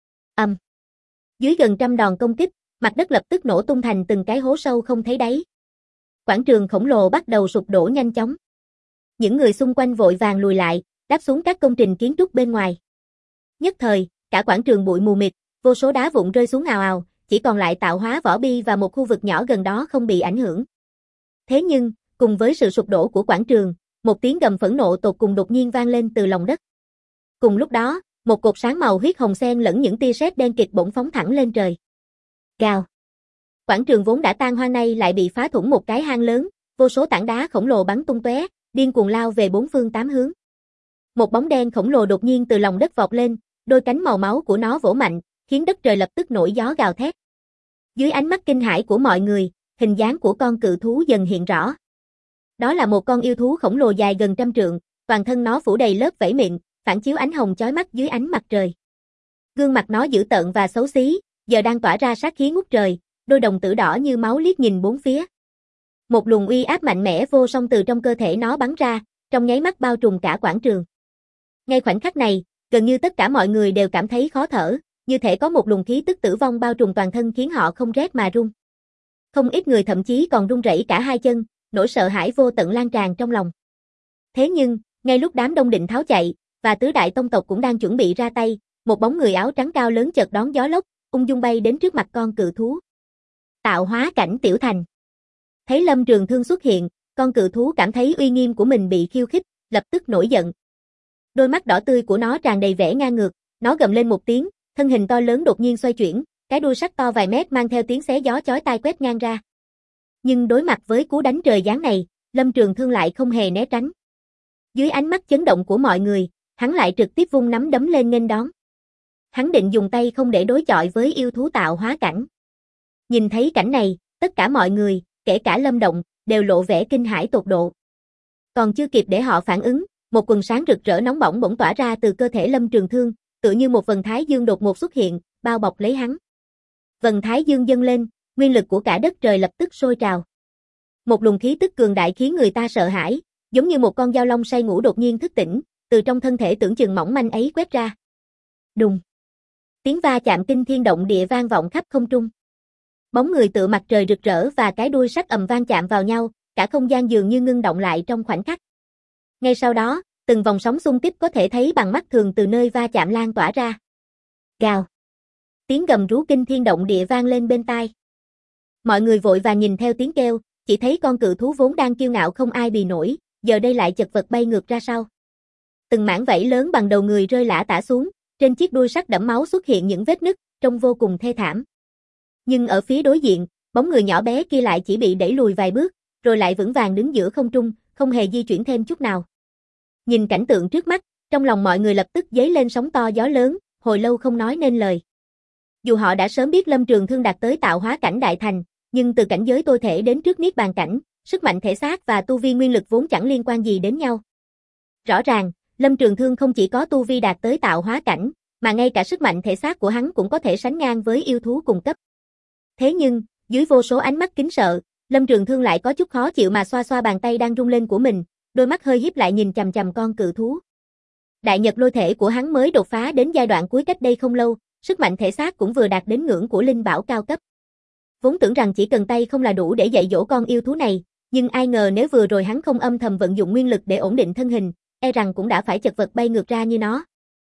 Dưới gần trăm đòn công kích, mặt đất lập tức nổ tung thành từng cái hố sâu không thấy đáy. Quảng trường khổng lồ bắt đầu sụp đổ nhanh chóng. Những người xung quanh vội vàng lùi lại, đáp xuống các công trình kiến trúc bên ngoài. Nhất thời, cả quảng trường bụi mù mịt, vô số đá vụn rơi xuống ào ào, chỉ còn lại tạo hóa võ bi và một khu vực nhỏ gần đó không bị ảnh hưởng. Thế nhưng, cùng với sự sụp đổ của quảng trường, một tiếng gầm phẫn nộ tột cùng đột nhiên vang lên từ lòng đất. Cùng lúc đó, một cột sáng màu huyết hồng xen lẫn những tia sét đen kịt bỗng phóng thẳng lên trời. Gào. Quảng trường vốn đã tan hoang nay lại bị phá thủng một cái hang lớn, vô số tảng đá khổng lồ bắn tung tóe, điên cuồng lao về bốn phương tám hướng. Một bóng đen khổng lồ đột nhiên từ lòng đất vọt lên, đôi cánh màu máu của nó vỗ mạnh, khiến đất trời lập tức nổi gió gào thét. Dưới ánh mắt kinh hãi của mọi người, hình dáng của con cự thú dần hiện rõ. Đó là một con yêu thú khổng lồ dài gần trăm trượng, toàn thân nó phủ đầy lớp vảy mịn, phản chiếu ánh hồng chói mắt dưới ánh mặt trời. Gương mặt nó dữ tợn và xấu xí, giờ đang tỏa ra sát khí ngút trời, đôi đồng tử đỏ như máu liếc nhìn bốn phía. Một luồng uy áp mạnh mẽ vô song từ trong cơ thể nó bắn ra, trong nháy mắt bao trùm cả quảng trường. Ngay khoảnh khắc này, gần như tất cả mọi người đều cảm thấy khó thở, như thể có một luồng khí tức tử vong bao trùm toàn thân khiến họ không rét mà run. Không ít người thậm chí còn run rẩy cả hai chân, nỗi sợ hãi vô tận lan tràn trong lòng. Thế nhưng, ngay lúc đám đông định tháo chạy, và tứ đại tông tộc cũng đang chuẩn bị ra tay, một bóng người áo trắng cao lớn chợt đón gió lốc, ung dung bay đến trước mặt con cự thú. Tạo hóa cảnh Tiểu Thành. Thấy Lâm Trường Thương xuất hiện, con cự thú cảm thấy uy nghiêm của mình bị khiêu khích, lập tức nổi giận. Đôi mắt đỏ tươi của nó tràn đầy vẻ ngang ngược, nó gầm lên một tiếng, thân hình to lớn đột nhiên xoay chuyển, cái đuôi sắc to vài mét mang theo tiếng xé gió chói tai quét ngang ra. Nhưng đối mặt với cú đánh trời giáng này, Lâm Trường Thương lại không hề né tránh. Dưới ánh mắt chấn động của mọi người, hắn lại trực tiếp vung nắm đấm lên nghênh đón. Hắn định dùng tay không để đối chọi với yêu thú tạo hóa cảnh. Nhìn thấy cảnh này, tất cả mọi người, kể cả Lâm Động, đều lộ vẻ kinh hãi tột độ. Còn chưa kịp để họ phản ứng, một quần sáng rực rỡ nóng bỏng bỗng tỏa ra từ cơ thể Lâm Trường Thương, tựa như một vầng thái dương đột ngột xuất hiện, bao bọc lấy hắn. Vầng thái dương dâng lên, nguyên lực của cả đất trời lập tức sôi trào. Một luồng khí tức cường đại khiến người ta sợ hãi, giống như một con dao long say ngủ đột nhiên thức tỉnh, từ trong thân thể tưởng chừng mỏng manh ấy quét ra. Đùng. Tiếng va chạm kinh thiên động địa vang vọng khắp không trung. Bóng người tựa mặt trời rực rỡ và cái đuôi sắc ầm vang chạm vào nhau, cả không gian dường như ngưng động lại trong khoảnh khắc. Ngay sau đó, từng vòng sóng xung kích có thể thấy bằng mắt thường từ nơi va chạm lan tỏa ra. Gào. Tiếng gầm rú kinh thiên động địa vang lên bên tai. Mọi người vội vàng nhìn theo tiếng kêu, chỉ thấy con cự thú vốn đang kiêu ngạo không ai bì nổi, giờ đây lại chật vật bay ngược ra sau. Từng mảng vảy lớn bằng đầu người rơi lả tả xuống, trên chiếc đuôi sắc đẫm máu xuất hiện những vết nứt, trông vô cùng thê thảm. Nhưng ở phía đối diện, bóng người nhỏ bé kia lại chỉ bị đẩy lùi vài bước, rồi lại vững vàng đứng giữa không trung, không hề di chuyển thêm chút nào. Nhìn cảnh tượng trước mắt, trong lòng mọi người lập tức dấy lên sóng to gió lớn, hồi lâu không nói nên lời. Dù họ đã sớm biết Lâm Trường Thương đạt tới tạo hóa cảnh đại thành, nhưng từ cảnh giới tôi thể đến trước niết bàn cảnh, sức mạnh thể xác và tu vi nguyên lực vốn chẳng liên quan gì đến nhau. Rõ ràng, Lâm Trường Thương không chỉ có tu vi đạt tới tạo hóa cảnh, mà ngay cả sức mạnh thể xác của hắn cũng có thể sánh ngang với yêu thú cùng cấp. Thế nhưng, dưới vô số ánh mắt kính sợ, Lâm Trường Thương lại có chút khó chịu mà xoa xoa bàn tay đang rung lên của mình, đôi mắt hơi híp lại nhìn chằm chằm con cự thú. Đại nhật lôi thể của hắn mới đột phá đến giai đoạn cuối cách đây không lâu, sức mạnh thể xác cũng vừa đạt đến ngưỡng của linh bảo cao cấp. Vốn tưởng rằng chỉ cần tay không là đủ để dạy dỗ con yêu thú này, nhưng ai ngờ nếu vừa rồi hắn không âm thầm vận dụng nguyên lực để ổn định thân hình, e rằng cũng đã phải chật vật bay ngược ra như nó.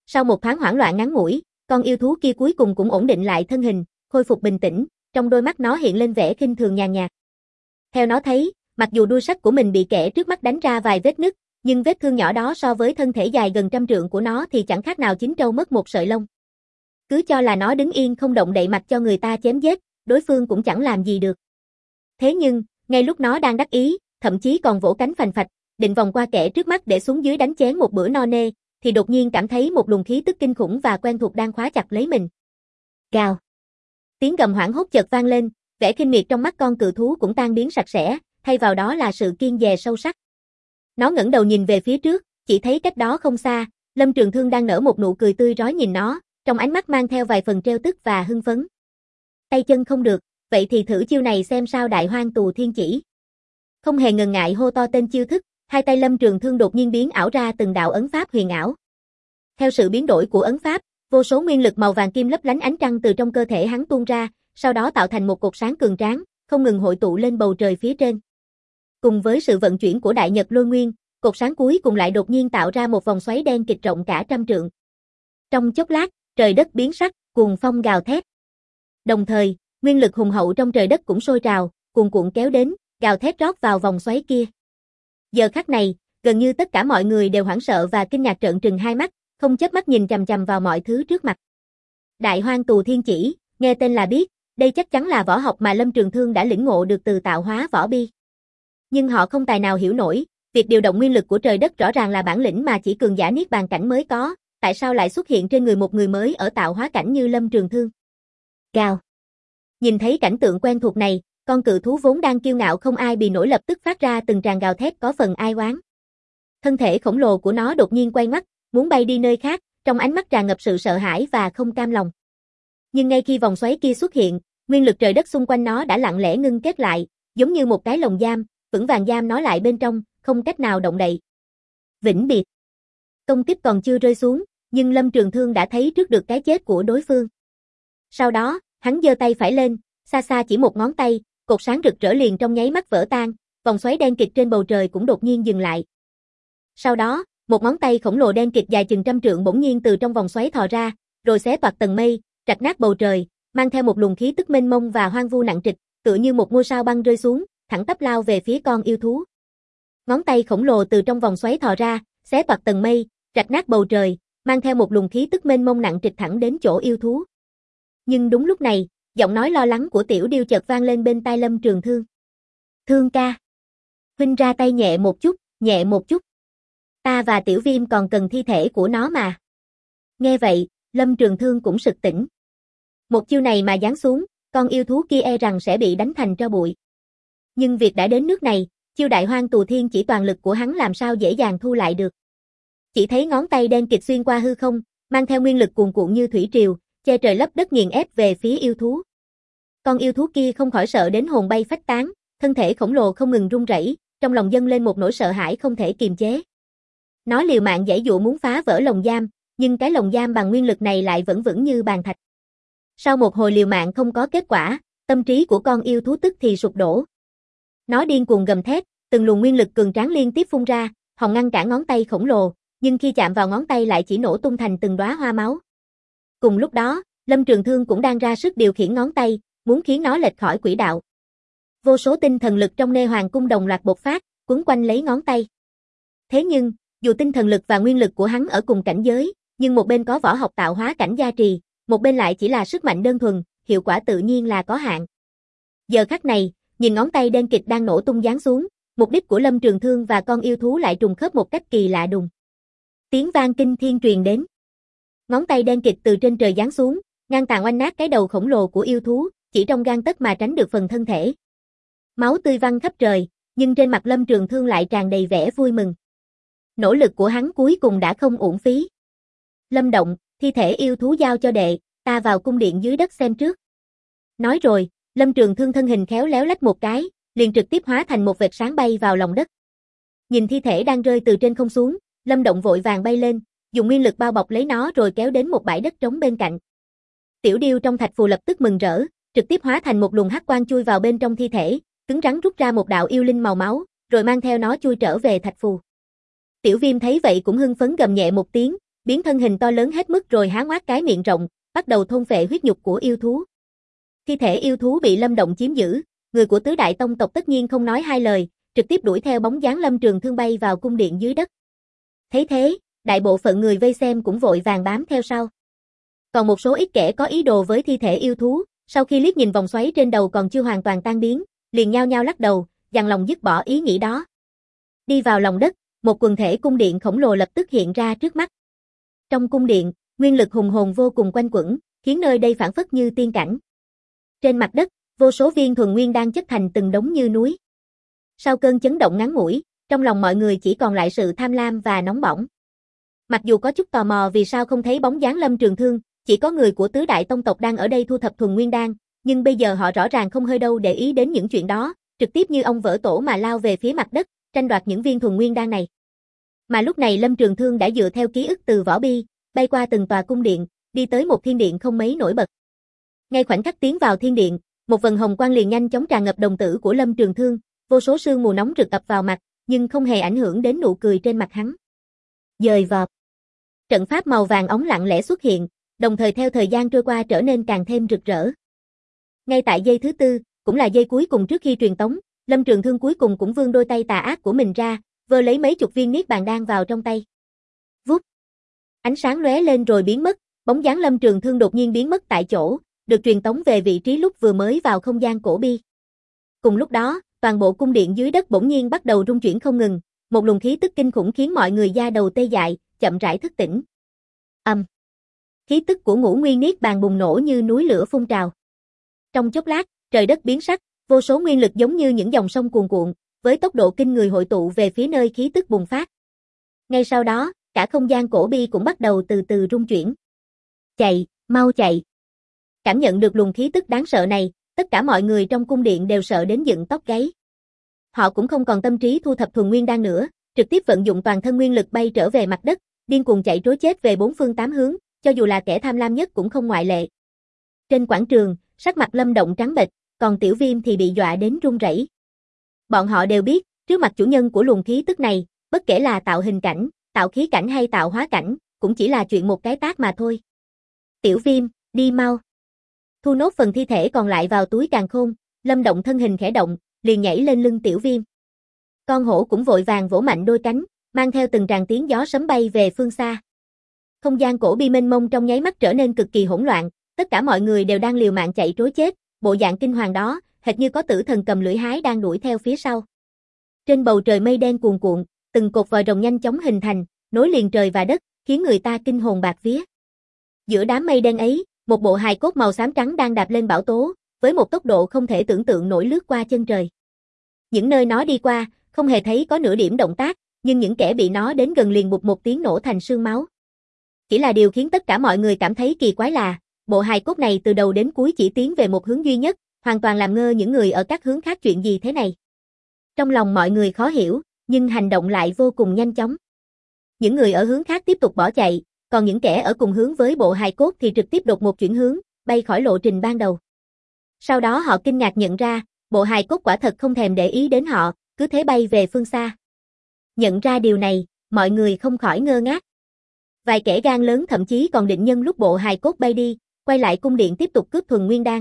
Sau một thoáng hoảng loạn ngắn ngủi, con yêu thú kia cuối cùng cũng ổn định lại thân hình, khôi phục bình tĩnh, trong đôi mắt nó hiện lên vẻ khinh thường nhàn nhạt. Theo nó thấy, mặc dù đuôi sắt của mình bị kẻ trước mắt đánh ra vài vết nứt, nhưng vết thương nhỏ đó so với thân thể dài gần trăm trượng của nó thì chẳng khác nào chín trâu mất một sợi lông. Cứ cho là nó đứng yên không động đậy mặc cho người ta chém giết, đối phương cũng chẳng làm gì được. Thế nhưng, ngay lúc nó đang đắc ý, thậm chí còn vỗ cánh phành phạch, định vòng qua kẻ trước mắt để xuống dưới đánh chén một bữa no nê, thì đột nhiên cảm thấy một luồng khí tức kinh khủng và quen thuộc đang khóa chặt lấy mình. Gào. Tiếng gầm hoảng hốt chợt vang lên, vẻ khinh miệt trong mắt con cự thú cũng tan biến sạch sẽ, thay vào đó là sự kiêng dè sâu sắc. Nó ngẩng đầu nhìn về phía trước, chỉ thấy cách đó không xa, Lâm Trường Thương đang nở một nụ cười tươi rói nhìn nó, trong ánh mắt mang theo vài phần trêu tức và hưng phấn. Tay chân không được, vậy thì thử chiêu này xem sao Đại Hoang Tù Thiên Chỉ. Không hề ngần ngại hô to tên chiêu thức, hai tay Lâm Trường Thương đột nhiên biến ảo ra từng đạo ấn pháp huyền ảo. Theo sự biến đổi của ấn pháp, vô số nguyên lực màu vàng kim lấp lánh ánh trăng từ trong cơ thể hắn tuôn ra, sau đó tạo thành một cột sáng cường tráng, không ngừng hội tụ lên bầu trời phía trên. Cùng với sự vận chuyển của Đại Nhật Lôi Nguyên, cột sáng cuối cùng lại đột nhiên tạo ra một vòng xoáy đen kịt rộng cả trăm trượng. Trong chốc lát, trời đất biến sắc, cuồng phong gào thét. Đồng thời, nguyên lực hùng hậu trong trời đất cũng sôi trào, cuồn cuộn kéo đến, gào thét rót vào vòng xoáy kia. Giờ khắc này, gần như tất cả mọi người đều hoảng sợ và kinh ngạc trợn trừng hai mắt, không chớp mắt nhìn chằm chằm vào mọi thứ trước mặt. Đại Hoang Tù Thiên Chỉ, nghe tên là biết, đây chắc chắn là võ học mà Lâm Trường Thương đã lĩnh ngộ được từ tạo hóa võ bi. Nhưng họ không tài nào hiểu nổi, việc điều động nguyên lực của trời đất rõ ràng là bản lĩnh mà chỉ cường giả niết bàn cảnh mới có, tại sao lại xuất hiện trên người một người mới ở tạo hóa cảnh như Lâm Trường Thương. Gào. Nhìn thấy cảnh tượng quen thuộc này, con cự thú vốn đang kiêu ngạo không ai bì nổi lập tức phát ra từng tràng gào thét có phần ai oán. Thân thể khổng lồ của nó đột nhiên quay mắt, muốn bay đi nơi khác, trong ánh mắt tràn ngập sự sợ hãi và không cam lòng. Nhưng ngay khi vòng xoáy kia xuất hiện, nguyên lực trời đất xung quanh nó đã lặng lẽ ngưng kết lại, giống như một cái lồng giam, vững vàng giam nó lại bên trong, không cách nào động đậy. Vĩnh biệt. Công kích còn chưa rơi xuống, nhưng Lâm Trường Thương đã thấy trước được cái chết của đối phương. Sau đó, hắn giơ tay phải lên, xa xa chỉ một ngón tay, cột sáng rực rỡ liền trong nháy mắt vỡ tan, vòng xoáy đen kịt trên bầu trời cũng đột nhiên dừng lại. Sau đó, một ngón tay khổng lồ đen kịt dài chừng trăm trượng bỗng nhiên từ trong vòng xoáy thò ra, rồi xé toạc tầng mây, rạch nát bầu trời, mang theo một luồng khí tức mênh mông và hoang vu nặng trịch, tựa như một ngôi sao băng rơi xuống, thẳng tắp lao về phía con yêu thú. Ngón tay khổng lồ từ trong vòng xoáy thò ra, xé toạc tầng mây, rạch nát bầu trời, mang theo một luồng khí tức mênh mông nặng trịch thẳng đến chỗ yêu thú. Nhưng đúng lúc này, giọng nói lo lắng của Tiểu Điêu chợt vang lên bên tai Lâm Trường Thương. Thương ca. Huynh ra tay nhẹ một chút, nhẹ một chút. Ta và Tiểu Viêm còn cần thi thể của nó mà. Nghe vậy, Lâm Trường Thương cũng sực tỉnh. Một chiêu này mà giáng xuống, con yêu thú kia e rằng sẽ bị đánh thành tro bụi. Nhưng việc đã đến nước này, chiêu Đại Hoang Tù Thiên Chỉ toàn lực của hắn làm sao dễ dàng thu lại được. Chỉ thấy ngón tay đen kịt xuyên qua hư không, mang theo nguyên lực cuồn cuộn như thủy triều, che trời lấp đất nghiền ép về phía yêu thú. Con yêu thú kia không khỏi sợ đến hồn bay phách tán, thân thể khổng lồ không ngừng run rẩy, trong lòng dâng lên một nỗi sợ hãi không thể kiềm chế. Nó liều mạng giãy giụa muốn phá vỡ lồng giam, nhưng cái lồng giam bằng nguyên lực này lại vẫn vững như bàn thạch. Sau một hồi liều mạng không có kết quả, tâm trí của con yêu thú tức thì sụp đổ. Nó điên cuồng gầm thét, từng luồng nguyên lực cường tráng liên tiếp phun ra, hòng ngăn cản ngón tay khổng lồ, nhưng khi chạm vào ngón tay lại chỉ nổ tung thành từng đóa hoa máu. Cùng lúc đó, Lâm Trường Thương cũng đang ra sức điều khiển ngón tay, muốn khiến nó lệch khỏi quỹ đạo. Vô số tinh thần lực trong Nê Hoàng cung đồng loạt bộc phát, quấn quanh lấy ngón tay. Thế nhưng, dù tinh thần lực và nguyên lực của hắn ở cùng cảnh giới, nhưng một bên có võ học tạo hóa cảnh gia trì, một bên lại chỉ là sức mạnh đơn thuần, hiệu quả tự nhiên là có hạn. Giờ khắc này, nhìn ngón tay đen kịt đang nổ tung giáng xuống, mục đích của Lâm Trường Thương và con yêu thú lại trùng khớp một cách kỳ lạ đùng. Tiếng vang kinh thiên truyền đến. Ngón tay đen kịt từ trên trời giáng xuống, ngang tàn oanh nát cái đầu khổng lồ của yêu thú, chỉ trong gang tấc mà tránh được phần thân thể. Máu tươi văng khắp trời, nhưng trên mặt Lâm Trường Thương lại tràn đầy vẻ vui mừng. Nỗ lực của hắn cuối cùng đã không uổng phí. Lâm Động, thi thể yêu thú giao cho đệ, ta vào cung điện dưới đất xem trước. Nói rồi, Lâm Trường Thương thân hình khéo léo lách một cái, liền trực tiếp hóa thành một vệt sáng bay vào lòng đất. Nhìn thi thể đang rơi từ trên không xuống, Lâm Động vội vàng bay lên, dùng nguyên lực bao bọc lấy nó rồi kéo đến một bãi đất trống bên cạnh. Tiểu Điêu trong thạch phù lập tức mừng rỡ, trực tiếp hóa thành một luồng hắc quang chui vào bên trong thi thể, cứng rắn rút ra một đạo yêu linh màu máu, rồi mang theo nó chui trở về thạch phù. Tiểu Viêm thấy vậy cũng hưng phấn gầm nhẹ một tiếng, biến thân hình to lớn hết mức rồi há ngoác cái miệng rộng, bắt đầu thôn phệ huyết nhục của yêu thú. Thi thể yêu thú bị Lâm Động chiếm giữ, người của tứ đại tông tộc tất nhiên không nói hai lời, trực tiếp đuổi theo bóng dáng Lâm Trường Thương bay vào cung điện dưới đất. Thấy thế, đại bộ phận người vây xem cũng vội vàng bám theo sau. Còn một số ít kẻ có ý đồ với thi thể yêu thú, sau khi liếc nhìn vòng xoáy trên đầu còn chưa hoàn toàn tan biến, liền nhao nhao lắc đầu, dằn lòng dứt bỏ ý nghĩ đó. Đi vào lòng đất, một quần thể cung điện khổng lồ lập tức hiện ra trước mắt. Trong cung điện, nguyên lực hùng hồn vô cùng quanh quẩn, khiến nơi đây phảng phất như tiên cảnh. Trên mặt đất, vô số viên thuần nguyên đan chất thành từng đống như núi. Sau cơn chấn động ngắn ngủi, trong lòng mọi người chỉ còn lại sự tham lam và nóng bỏng. Mặc dù có chút tò mò vì sao không thấy bóng dáng Lâm Trường Thương, chỉ có người của tứ đại tông tộc đang ở đây thu thập thuần nguyên đan, nhưng bây giờ họ rõ ràng không hơi đâu để ý đến những chuyện đó, trực tiếp như ông vỡ tổ mà lao về phía mặt đất, tranh đoạt những viên thuần nguyên đan này. Mà lúc này Lâm Trường Thương đã dựa theo ký ức từ Võ Bi, bay qua từng tòa cung điện, đi tới một thiên điện không mấy nổi bật. Ngay khoảnh khắc tiến vào thiên điện, một vầng hồng quang liền nhanh chóng tràn ngập đồng tử của Lâm Trường Thương, vô số sương mù nóng rực ập vào mặt, nhưng không hề ảnh hưởng đến nụ cười trên mặt hắn. Dời vọt. Trận pháp màu vàng óng lặng lẽ xuất hiện, đồng thời theo thời gian trôi qua trở nên càng thêm rực rỡ. Ngay tại giây thứ tư, cũng là giây cuối cùng trước khi truyền tống, Lâm Trường Thương cuối cùng cũng vươn đôi tay tà ác của mình ra, vơ lấy mấy chục viên niết bàn đan vào trong tay. Vút. Ánh sáng lóe lên rồi biến mất, bóng dáng Lâm Trường Thương đột nhiên biến mất tại chỗ, được truyền tống về vị trí lúc vừa mới vào không gian cổ bi. Cùng lúc đó, toàn bộ cung điện dưới đất bỗng nhiên bắt đầu rung chuyển không ngừng, một luồng khí tức kinh khủng khiến mọi người da đầu tê dại, chậm rãi thức tỉnh. Khí tức của Ngũ Nguyên Niết Bàn bùng nổ như núi lửa phun trào. Trong chốc lát, trời đất biến sắc, vô số nguyên lực giống như những dòng sông cuồn cuộn, với tốc độ kinh người hội tụ về phía nơi khí tức bùng phát. Ngay sau đó, cả không gian cổ bi cũng bắt đầu từ từ rung chuyển. Chạy, mau chạy. Cảm nhận được luồng khí tức đáng sợ này, tất cả mọi người trong cung điện đều sợ đến dựng tóc gáy. Họ cũng không còn tâm trí thu thập thuần nguyên đan nữa, trực tiếp vận dụng toàn thân nguyên lực bay trở về mặt đất, điên cuồng chạy trối chết về bốn phương tám hướng, cho dù là kẻ tham lam nhất cũng không ngoại lệ. Trên quảng trường, sắc mặt Lâm Động trắng bệch, còn Tiểu Viêm thì bị dọa đến run rẩy. Bọn họ đều biết, trước mặt chủ nhân của luồng khí tức này, bất kể là tạo hình cảnh, tạo khí cảnh hay tạo hóa cảnh, cũng chỉ là chuyện một cái tát mà thôi. Tiểu Viêm, đi mau. Thu nốt phần thi thể còn lại vào túi càn khôn, Lâm Động thân hình khẽ động, liền nhảy lên lưng Tiểu Viêm. Con hổ cũng vội vàng vỗ mạnh đôi cánh, mang theo từng tràng tiếng gió sấm bay về phương xa. Không gian cổ bi mênh mông trong nháy mắt trở nên cực kỳ hỗn loạn, tất cả mọi người đều đang liều mạng chạy trối chết, bộ dạng kinh hoàng đó, hệt như có tử thần cầm lưỡi hái đang đuổi theo phía sau. Trên bầu trời mây đen cuồn cuộn, từng cột vòi rồng nhanh chóng hình thành, nối liền trời và đất, khiến người ta kinh hồn bạt vía. Giữa đám mây đen ấy, một bộ hài cốt màu xám trắng đang đạp lên bão tố, với một tốc độ không thể tưởng tượng nổi lướt qua chân trời. Những nơi nó đi qua, không hề thấy có nửa điểm động tác, nhưng những kẻ bị nó đến gần liền bụp một tiếng nổ thành sương máu. Chỉ là điều khiến tất cả mọi người cảm thấy kỳ quái là, bộ hài cốt này từ đầu đến cuối chỉ tiến về một hướng duy nhất, hoàn toàn làm ngơ những người ở các hướng khác chuyện gì thế này. Trong lòng mọi người khó hiểu, nhưng hành động lại vô cùng nhanh chóng. Những người ở hướng khác tiếp tục bỏ chạy, còn những kẻ ở cùng hướng với bộ hài cốt thì trực tiếp đột ngột chuyển hướng, bay khỏi lộ trình ban đầu. Sau đó họ kinh ngạc nhận ra, bộ hài cốt quả thật không thèm để ý đến họ, cứ thế bay về phương xa. Nhận ra điều này, mọi người không khỏi ngơ ngác. Vài kẻ gan lớn thậm chí còn định nhân lúc bộ hài cốt bay đi, quay lại cung điện tiếp tục cướp thuần nguyên đan.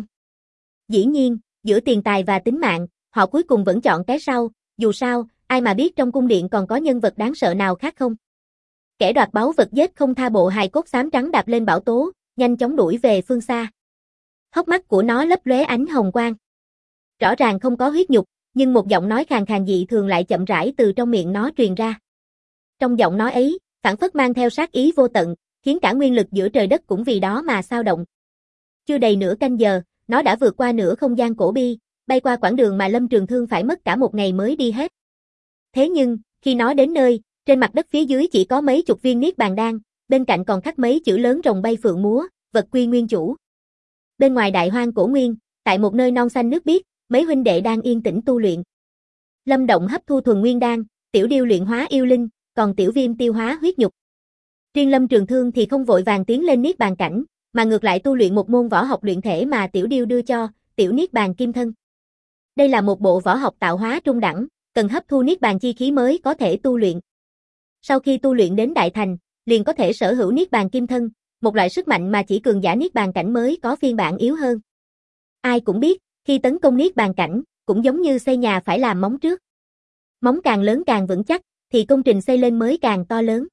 Dĩ nhiên, giữa tiền tài và tính mạng, họ cuối cùng vẫn chọn cái sau, dù sao, ai mà biết trong cung điện còn có nhân vật đáng sợ nào khác không. Kẻ đoạt báu vật giết không tha bộ hài cốt xám trắng đạp lên bão tố, nhanh chóng đuổi về phương xa. Hốc mắt của nó lấp lóe ánh hồng quang. Rõ ràng không có huyết nhục, nhưng một giọng nói khàn khàn dị thường lại chậm rãi từ trong miệng nó truyền ra. Trong giọng nói ấy, phảng phất mang theo sát ý vô tận, khiến cả nguyên lực giữa trời đất cũng vì đó mà xao động. Chưa đầy nửa canh giờ, nó đã vượt qua nửa không gian cổ bi, bay qua quãng đường mà Lâm Trường Thương phải mất cả một ngày mới đi hết. Thế nhưng, khi nó đến nơi, trên mặt đất phía dưới chỉ có mấy chục viên niết bàn đan, bên cạnh còn khắc mấy chữ lớn rồng bay phượng múa, vật quy nguyên chủ. Bên ngoài đại hoang cổ nguyên, tại một nơi non xanh nước biếc, mấy huynh đệ đang yên tĩnh tu luyện. Lâm Động hấp thu thuần nguyên đan, Tiểu Điêu luyện hóa yêu linh, còn Tiểu Viêm tiêu hóa huyết nhục. Riêng Lâm Trường Thương thì không vội vàng tiến lên niết bàn cảnh, mà ngược lại tu luyện một môn võ học luyện thể mà Tiểu Điêu đưa cho, Tiểu Niết Bàn Kim Thân. Đây là một bộ võ học tạo hóa trung đẳng, cần hấp thu niết bàn chi khí mới có thể tu luyện. Sau khi tu luyện đến đại thành, liền có thể sở hữu Niết Bàn Kim Thân, một loại sức mạnh mà chỉ cường giả Niết Bàn cảnh mới có phiên bản yếu hơn. Ai cũng biết, khi tấn công Niết Bàn cảnh, cũng giống như xây nhà phải làm móng trước. Móng càng lớn càng vững chắc, thì công trình xây lên mới càng to lớn.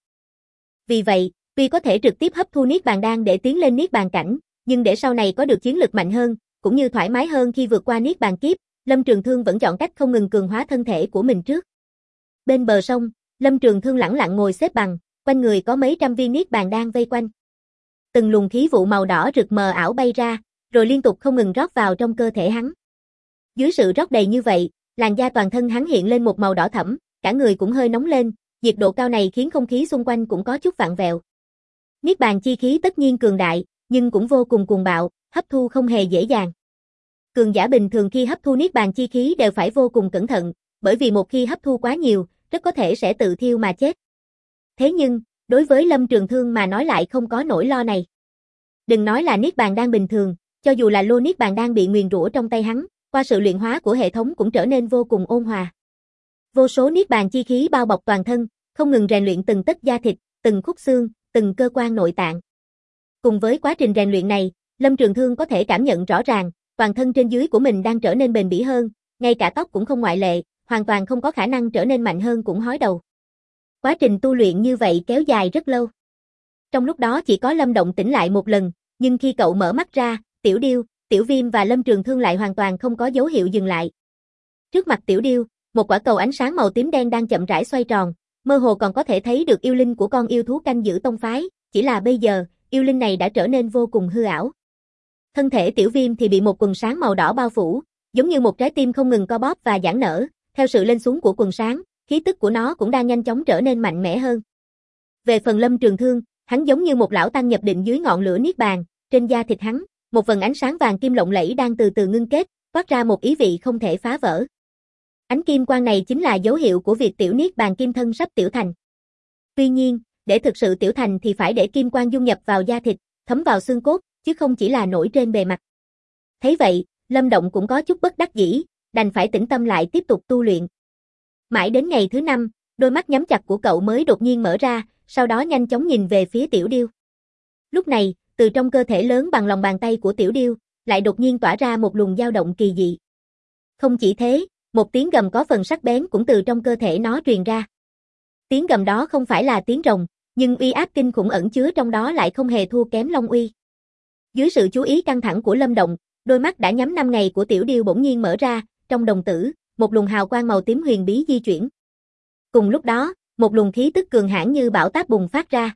Vì vậy, tuy có thể trực tiếp hấp thu Niết Bàn đan để tiến lên Niết Bàn cảnh, nhưng để sau này có được chiến lực mạnh hơn, cũng như thoải mái hơn khi vượt qua Niết Bàn kiếp, Lâm Trường Thương vẫn chọn cách không ngừng cường hóa thân thể của mình trước. Bên bờ sông, Lâm Trường Thương lẳng lặng ngồi xếp bằng, quanh người có mấy trăm viên Niết Bàn đan vây quanh. Từng luồng khí vụ màu đỏ rực mờ ảo bay ra, rồi liên tục không ngừng rót vào trong cơ thể hắn. Dưới sự rót đầy như vậy, làn da toàn thân hắn hiện lên một màu đỏ thẫm, cả người cũng hơi nóng lên, nhiệt độ cao này khiến không khí xung quanh cũng có chút vặn vẹo. Niết Bàn chi khí tất nhiên cường đại, nhưng cũng vô cùng cuồng bạo, hấp thu không hề dễ dàng. Cường giả bình thường khi hấp thu Niết Bàn chi khí đều phải vô cùng cẩn thận, bởi vì một khi hấp thu quá nhiều, rất có thể sẽ tự thiêu mà chết. Thế nhưng, đối với Lâm Trường Thương mà nói lại không có nỗi lo này. Đừng nói là Niết Bàn đan bình thường, cho dù là lô Niết Bàn đan bị nguyền rủa trong tay hắn, qua sự luyện hóa của hệ thống cũng trở nên vô cùng ôn hòa. Vô số Niết Bàn chi khí bao bọc toàn thân, không ngừng rèn luyện từng tấc da thịt, từng khúc xương, từng cơ quan nội tạng. Cùng với quá trình rèn luyện này, Lâm Trường Thương có thể cảm nhận rõ ràng, toàn thân trên dưới của mình đang trở nên bền bỉ hơn, ngay cả tóc cũng không ngoại lệ, hoàn toàn không có khả năng trở nên mạnh hơn cũng hói đầu. Quá trình tu luyện như vậy kéo dài rất lâu. Trong lúc đó chỉ có Lâm Động tỉnh lại một lần, nhưng khi cậu mở mắt ra, Tiểu Điêu, Tiểu Viêm và Lâm Trường Thương lại hoàn toàn không có dấu hiệu dừng lại. Trước mặt Tiểu Điêu, một quả cầu ánh sáng màu tím đen đang chậm rãi xoay tròn, mơ hồ còn có thể thấy được yêu linh của con yêu thú canh giữ tông phái, chỉ là bây giờ, yêu linh này đã trở nên vô cùng hư ảo. Thân thể Tiểu Viêm thì bị một quầng sáng màu đỏ bao phủ, giống như một trái tim không ngừng co bóp và giãn nở, theo sự lên xuống của quầng sáng, khí tức của nó cũng đang nhanh chóng trở nên mạnh mẽ hơn. Về phần Lâm Trường Thương, hắn giống như một lão tăng nhập định dưới ngọn lửa Niết Bàn, trên da thịt hắn, một vầng ánh sáng vàng kim lộng lẫy đang từ từ ngưng kết, toát ra một ý vị không thể phá vỡ. Ánh kim quang này chính là dấu hiệu của việc tiểu Niết Bàn kim thân sắp tiểu thành. Tuy nhiên, để thực sự tiểu thành thì phải để kim quang dung nhập vào da thịt, thấm vào xương cốt, chứ không chỉ là nổi trên bề mặt. Thấy vậy, Lâm Động cũng có chút bất đắc dĩ, đành phải tĩnh tâm lại tiếp tục tu luyện. Mãi đến ngày thứ 5, đôi mắt nhắm chặt của cậu mới đột nhiên mở ra, sau đó nhanh chóng nhìn về phía Tiểu Điêu. Lúc này, từ trong cơ thể lớn bằng lòng bàn tay của Tiểu Điêu, lại đột nhiên tỏa ra một luồng dao động kỳ dị. Không chỉ thế, một tiếng gầm có phần sắc bén cũng từ trong cơ thể nó truyền ra. Tiếng gầm đó không phải là tiếng rồng, nhưng uy áp kinh khủng ẩn chứa trong đó lại không hề thua kém Long Uy. Dưới sự chú ý căng thẳng của Lâm Động, đôi mắt đã nhắm 5 ngày của Tiểu Điêu bỗng nhiên mở ra, trong đồng tử, một luồng hào quang màu tím huyền bí di chuyển. Cùng lúc đó, một luồng khí tức cường hãn như bão táp bùng phát ra.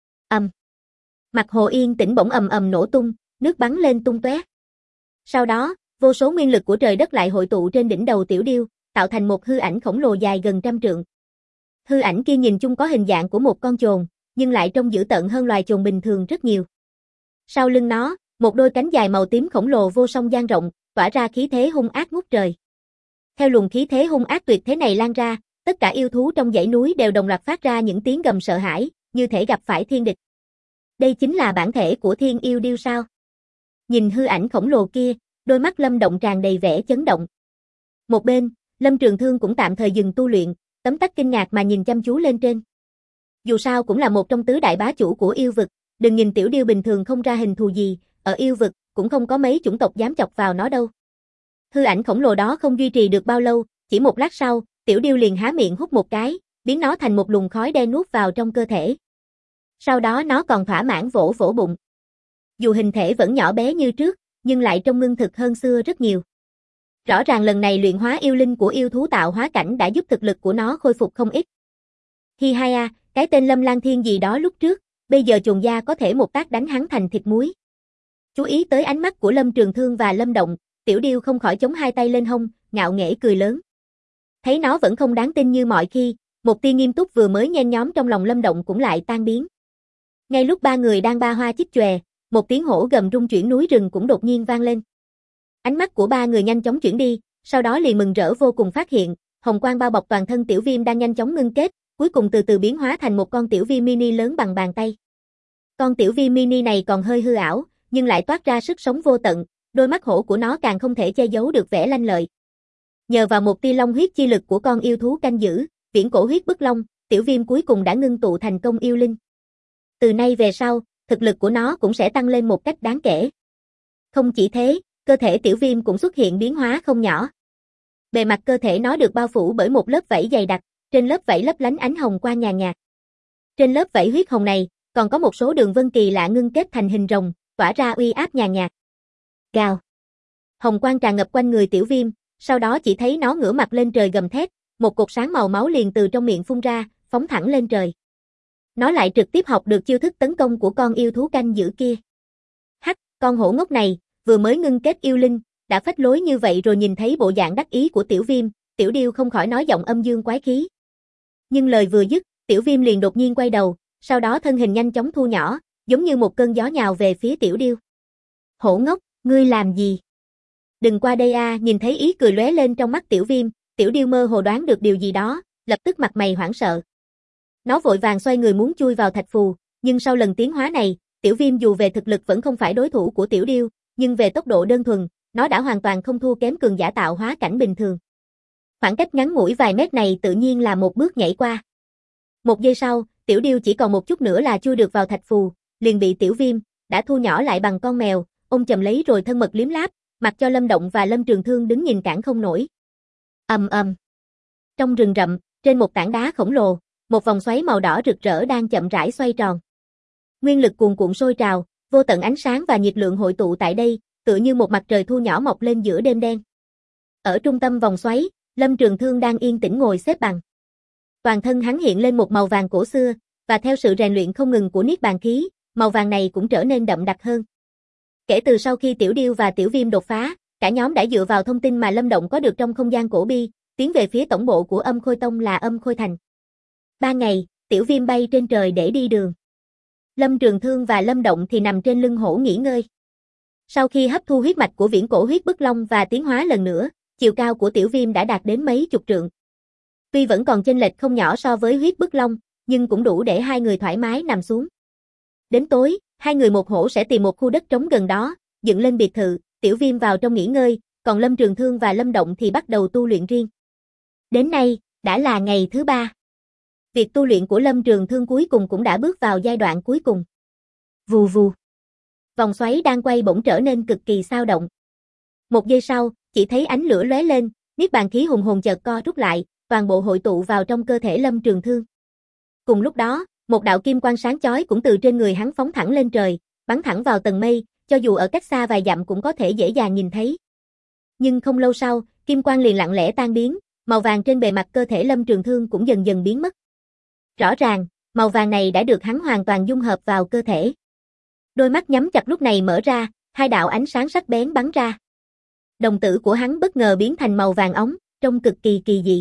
Mặt hồ yên tĩnh bỗng ầm ầm nổ tung, nước bắn lên tung tóe. Sau đó, vô số nguyên lực của trời đất lại hội tụ trên đỉnh đầu Tiểu Điêu, tạo thành một hư ảnh khổng lồ dài gần 100 trượng. Hư ảnh kia nhìn chung có hình dạng của một con chồn, nhưng lại trông dữ tợn hơn loài chồn bình thường rất nhiều. Sau lưng nó, một đôi cánh dài màu tím khổng lồ vô song dang rộng, tỏa ra khí thế hung ác ngút trời. Theo luồng khí thế hung ác tuyệt thế này lan ra, tất cả yêu thú trong dãy núi đều đồng loạt phát ra những tiếng gầm sợ hãi, như thể gặp phải thiên địch. Đây chính là bản thể của Thiên Yêu Điêu sao? Nhìn hư ảnh khổng lồ kia, đôi mắt Lâm Động tràn đầy vẻ chấn động. Một bên, Lâm Trường Thương cũng tạm thời dừng tu luyện, tấm tắc kinh ngạc mà nhìn chăm chú lên trên. Dù sao cũng là một trong tứ đại bá chủ của yêu vực, đừng nhìn Tiểu Điêu bình thường không ra hình thù gì, ở yêu vực cũng không có mấy chủng tộc dám chọc vào nó đâu. Hư ảnh khổng lồ đó không duy trì được bao lâu, chỉ một lát sau, Tiểu Điêu liền há miệng hút một cái, biến nó thành một luồng khói đen nuốt vào trong cơ thể. Sau đó nó còn thỏa mãn vỗ vỗ bụng. Dù hình thể vẫn nhỏ bé như trước, nhưng lại trông ngưng thực hơn xưa rất nhiều. Rõ ràng lần này luyện hóa yêu linh của yêu thú tạo hóa cảnh đã giúp thực lực của nó khôi phục không ít. Hi hai a, cái tên Lâm Lang Thiên gì đó lúc trước, bây giờ chồn gia có thể một tác đánh hắn thành thịt muối. Chú ý tới ánh mắt của Lâm Trường Thương và Lâm Động, Tiểu Điêu không khỏi chống hai tay lên hông, ngạo nghễ cười lớn. Thấy nó vẫn không đáng tin như mọi khi, một tia nghiêm túc vừa mới nhen nhóm trong lòng Lâm Động cũng lại tan biến. Ngay lúc ba người đang ba hoa chích chòe, một tiếng hổ gầm rung chuyển núi rừng cũng đột nhiên vang lên. Ánh mắt của ba người nhanh chóng chuyển đi, sau đó liền mừng rỡ vô cùng phát hiện, hồng quang bao bọc toàn thân Tiểu Viêm đang nhanh chóng ngưng kết, cuối cùng từ từ biến hóa thành một con Tiểu Viêm mini lớn bằng bàn tay. Con Tiểu Viêm mini này còn hơi hư ảo, nhưng lại toát ra sức sống vô tận, đôi mắt hổ của nó càng không thể che giấu được vẻ lanh lợi. Nhờ vào một tia long huyết chi lực của con yêu thú canh giữ, viễn cổ huyết bức long, Tiểu Viêm cuối cùng đã ngưng tụ thành công yêu linh. Từ nay về sau, thực lực của nó cũng sẽ tăng lên một cách đáng kể. Không chỉ thế, cơ thể Tiểu Viêm cũng xuất hiện biến hóa không nhỏ. Bề mặt cơ thể nó được bao phủ bởi một lớp vảy dày đặc, trên lớp vảy lấp lánh ánh hồng quang nhàn nhạt. Trên lớp vảy huyết hồng này, còn có một số đường vân kỳ lạ ngưng kết thành hình rồng, tỏa ra uy áp nhàn nhạt. Gào. Hồng quang tràn ngập quanh người Tiểu Viêm, sau đó chỉ thấy nó ngửa mặt lên trời gầm thét, một cột sáng màu máu liền từ trong miệng phun ra, phóng thẳng lên trời. Nó lại trực tiếp học được chiêu thức tấn công của con yêu thú canh giữ kia. Hắc, con hổ ngốc này, vừa mới ngưng kết yêu linh, đã phách lối như vậy rồi. Nhìn thấy bộ dạng đắc ý của Tiểu Viêm, Tiểu Điêu không khỏi nói giọng âm dương quái khí. Nhưng lời vừa dứt, Tiểu Viêm liền đột nhiên quay đầu, sau đó thân hình nhanh chóng thu nhỏ, giống như một cơn gió nhào về phía Tiểu Điêu. Hổ ngốc, ngươi làm gì? Đừng qua đây a. Nhìn thấy ý cười lóe lên trong mắt Tiểu Viêm, Tiểu Điêu mơ hồ đoán được điều gì đó, lập tức mặt mày hoảng sợ. Nó vội vàng xoay người muốn chui vào thạch phù, nhưng sau lần tiến hóa này, Tiểu Viêm dù về thực lực vẫn không phải đối thủ của Tiểu Điêu, nhưng về tốc độ đơn thuần, nó đã hoàn toàn không thua kém cường giả tạo hóa cảnh bình thường. Khoảng cách ngắn ngủi vài mét này tự nhiên là một bước nhảy qua. Một giây sau, Tiểu Điêu chỉ còn một chút nữa là chui được vào thạch phù, liền bị Tiểu Viêm đã thu nhỏ lại bằng con mèo, ôm chầm lấy rồi thân mật liếm láp, mặc cho Lâm Động và Lâm Trường Thương đứng nhìn cản không nổi. Ầm ầm. Trong rừng rậm, trên một tảng đá khổng lồ, một vòng xoáy màu đỏ rực rỡ đang chậm rãi xoay tròn. Nguyên lực cuồn cuộn sôi trào, vô tận ánh sáng và nhiệt lượng hội tụ tại đây, tựa như một mặt trời thu nhỏ mọc lên giữa đêm đen. Ở trung tâm vòng xoáy, Lâm Trường Thương đang yên tĩnh ngồi xếp bằng. Toàn thân hắn hiện lên một màu vàng cổ xưa, và theo sự rèn luyện không ngừng của Niết Bàn khí, màu vàng này cũng trở nên đậm đặc hơn. Kể từ sau khi Tiểu Điêu và Tiểu Viêm đột phá, cả nhóm đã dựa vào thông tin mà Lâm Động có được trong không gian cổ bi, tiến về phía tổng bộ của Âm Khôi Tông là Âm Khôi Thành. 3 ngày, Tiểu Viêm bay trên trời để đi đường. Lâm Trường Thương và Lâm Động thì nằm trên lưng hổ nghỉ ngơi. Sau khi hấp thu huyết mạch của viễn cổ huyết bức long và tiến hóa lần nữa, chiều cao của Tiểu Viêm đã đạt đến mấy chục trượng. Tuy vẫn còn chênh lệch không nhỏ so với huyết bức long, nhưng cũng đủ để hai người thoải mái nằm xuống. Đến tối, hai người một hổ sẽ tìm một khu đất trống gần đó, dựng lên biệt thự, Tiểu Viêm vào trong nghỉ ngơi, còn Lâm Trường Thương và Lâm Động thì bắt đầu tu luyện riêng. Đến nay, đã là ngày thứ 3. Việc tu luyện của Lâm Trường Thương cuối cùng cũng đã bước vào giai đoạn cuối cùng. Vù vù. Vòng xoáy đang quay bỗng trở nên cực kỳ xao động. Một giây sau, chỉ thấy ánh lửa lóe lên, Niết Bàn khí hùng hồn chợt co rút lại, toàn bộ hội tụ vào trong cơ thể Lâm Trường Thương. Cùng lúc đó, một đạo kim quang sáng chói cũng từ trên người hắn phóng thẳng lên trời, bắn thẳng vào tầng mây, cho dù ở cách xa vài dặm cũng có thể dễ dàng nhìn thấy. Nhưng không lâu sau, kim quang liền lặng lẽ tan biến, màu vàng trên bề mặt cơ thể Lâm Trường Thương cũng dần dần biến mất. Rõ ràng, màu vàng này đã được hắn hoàn toàn dung hợp vào cơ thể. Đôi mắt nhắm chặt lúc này mở ra, hai đạo ánh sáng sắc bén bắn ra. Đồng tử của hắn bất ngờ biến thành màu vàng óng, trông cực kỳ kỳ dị.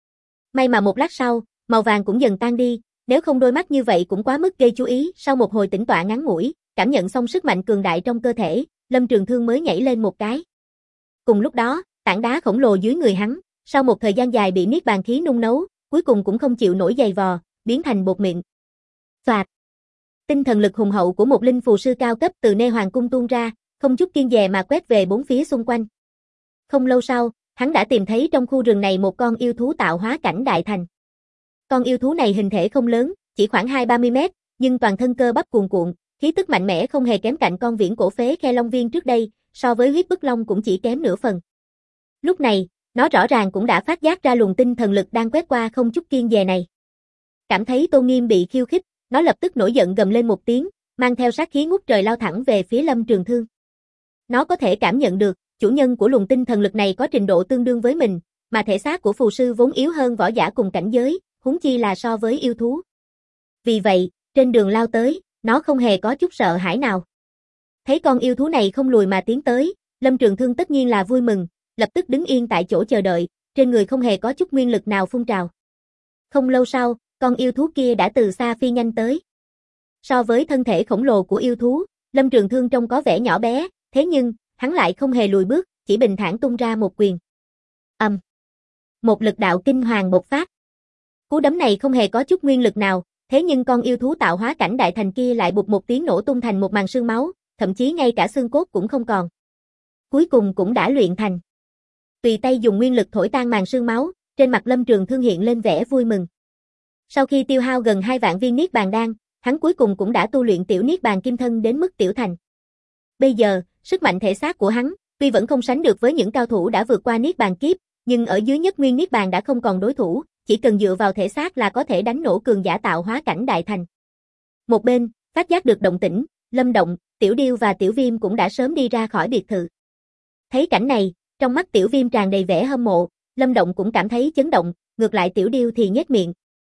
May mà một lát sau, màu vàng cũng dần tan đi, nếu không đôi mắt như vậy cũng quá mức gây chú ý. Sau một hồi tĩnh tọa ngắn ngủi, cảm nhận xong sức mạnh cường đại trong cơ thể, Lâm Trường Thương mới nhảy lên một cái. Cùng lúc đó, tảng đá khổng lồ dưới người hắn, sau một thời gian dài bị Niết Bàn khí nung nấu, cuối cùng cũng không chịu nổi giày vò, biến thành bột mịn. Soạt. Tinh thần lực hùng hậu của một linh phù sư cao cấp từ Nê Hoàng cung tuôn ra, không chút kiêng dè mà quét về bốn phía xung quanh. Không lâu sau, hắn đã tìm thấy trong khu rừng này một con yêu thú tạo hóa cảnh đại thành. Con yêu thú này hình thể không lớn, chỉ khoảng 20-30 mét, nhưng toàn thân cơ bắp cuồn cuộn, khí tức mạnh mẽ không hề kém cạnh con viễn cổ phế Khe Long Viên trước đây, so với huyết bức long cũng chỉ kém nửa phần. Lúc này, nó rõ ràng cũng đã phát giác ra luồng tinh thần lực đang quét qua không chút kiêng dè này. Cảm thấy tôn nghiêm bị khiêu khích, nó lập tức nổi giận gầm lên một tiếng, mang theo sát khí ngút trời lao thẳng về phía Lâm Trường Thương. Nó có thể cảm nhận được, chủ nhân của luồng tinh thần lực này có trình độ tương đương với mình, mà thể xác của phù sư vốn yếu hơn võ giả cùng cảnh giới, huống chi là so với yêu thú. Vì vậy, trên đường lao tới, nó không hề có chút sợ hãi nào. Thấy con yêu thú này không lùi mà tiến tới, Lâm Trường Thương tất nhiên là vui mừng, lập tức đứng yên tại chỗ chờ đợi, trên người không hề có chút nguyên lực nào phun trào. Không lâu sau, con yêu thú kia đã từ xa phi nhanh tới. So với thân thể khổng lồ của yêu thú, Lâm Trường Thương trông có vẻ nhỏ bé, thế nhưng, hắn lại không hề lùi bước, chỉ bình thản tung ra một quyền. Một lực đạo kinh hoàng bộc phát. Cú đấm này không hề có chút nguyên lực nào, thế nhưng con yêu thú tạo hóa cảnh đại thành kia lại bụp một tiếng nổ tung thành một màn sương máu, thậm chí ngay cả xương cốt cũng không còn. Cuối cùng cũng đã luyện thành. Tùy tay dùng nguyên lực thổi tan màn sương máu, trên mặt Lâm Trường Thương hiện lên vẻ vui mừng. Sau khi tiêu hao gần 2 vạn viên Niết Bàn đan, hắn cuối cùng cũng đã tu luyện tiểu niết bàn kim thân đến mức tiểu thành. Bây giờ, sức mạnh thể xác của hắn, tuy vẫn không sánh được với những cao thủ đã vượt qua niết bàn kiếp, nhưng ở dưới nhất nguyên niết bàn đã không còn đối thủ, chỉ cần dựa vào thể xác là có thể đánh nổ cường giả tạo hóa cảnh đại thành. Một bên, phát giác được động tĩnh, Lâm Động, Tiểu Điêu và Tiểu Viêm cũng đã sớm đi ra khỏi biệt thự. Thấy cảnh này, trong mắt Tiểu Viêm tràn đầy vẻ hâm mộ, Lâm Động cũng cảm thấy chấn động, ngược lại Tiểu Điêu thì nhếch miệng.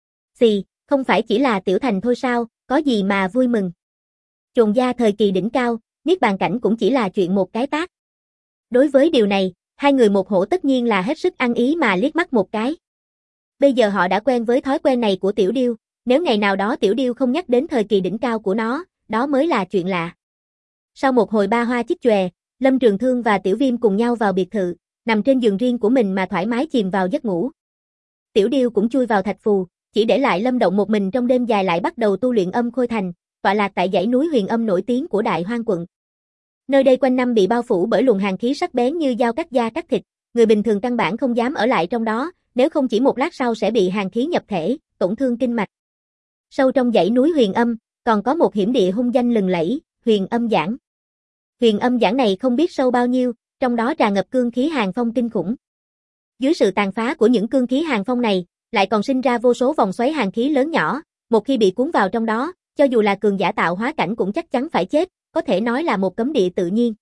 Xì, không phải chỉ là tiểu thành thôi sao, có gì mà vui mừng. Trồn gia thời kỳ đỉnh cao, niết bàn cảnh cũng chỉ là chuyện một cái tát. Đối với điều này, hai người một hổ tất nhiên là hết sức ăn ý mà liếc mắt một cái. Bây giờ họ đã quen với thói quen này của Tiểu Điêu, nếu ngày nào đó Tiểu Điêu không nhắc đến thời kỳ đỉnh cao của nó, đó mới là chuyện lạ. Sau một hồi ba hoa chích chòe, Lâm Trường Thương và Tiểu Viêm cùng nhau vào biệt thự, nằm trên giường riêng của mình mà thoải mái chìm vào giấc ngủ. Tiểu Điêu cũng chui vào thạch phù, chỉ để lại Lâm Động một mình trong đêm dài lại bắt đầu tu luyện âm khôi thành, tọa lạc tại dãy núi Huyền Âm nổi tiếng của Đại Hoang quận. Nơi đây quanh năm bị bao phủ bởi luồng hàn khí sắc bén như dao cắt da cắt thịt, người bình thường căn bản không dám ở lại trong đó, nếu không chỉ một lát sau sẽ bị hàn khí nhập thể, tổn thương kinh mạch. Sâu trong dãy núi Huyền Âm, còn có một hiểm địa hung danh lừng lẫy, Huyền Âm Giảng. Huyền Âm Giảng này không biết sâu bao nhiêu, trong đó tràn ngập cương khí hàn phong kinh khủng. Dưới sự tàn phá của những cương khí hàn phong này, lại còn sinh ra vô số vòng xoáy hàn khí lớn nhỏ, một khi bị cuốn vào trong đó, cho dù là cường giả tạo hóa cảnh cũng chắc chắn phải chết, có thể nói là một cấm địa tự nhiên.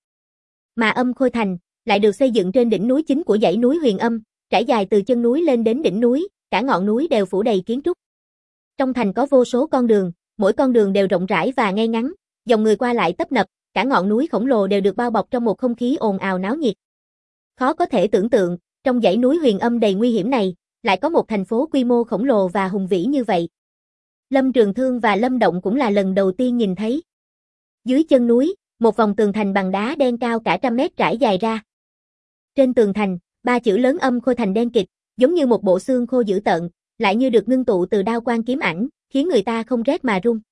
Mà Âm Khôi Thành lại được xây dựng trên đỉnh núi chính của dãy núi Huyền Âm, trải dài từ chân núi lên đến đỉnh núi, cả ngọn núi đều phủ đầy kiến trúc. Trong thành có vô số con đường, mỗi con đường đều rộng rãi và ngay ngắn, dòng người qua lại tấp nập, cả ngọn núi khổng lồ đều được bao bọc trong một không khí ồn ào náo nhiệt. Khó có thể tưởng tượng, trong dãy núi Huyền Âm đầy nguy hiểm này, lại có một thành phố quy mô khổng lồ và hùng vĩ như vậy. Lâm Trường Thương và Lâm Động cũng là lần đầu tiên nhìn thấy. Dưới chân núi, một vòng tường thành bằng đá đen cao cả trăm mét trải dài ra. Trên tường thành, ba chữ lớn Âm Khôi Thành đen kịt, giống như một bộ xương khô dữ tợn, lại như được ngưng tụ từ đao quang kiếm ảnh, khiến người ta không rét mà run.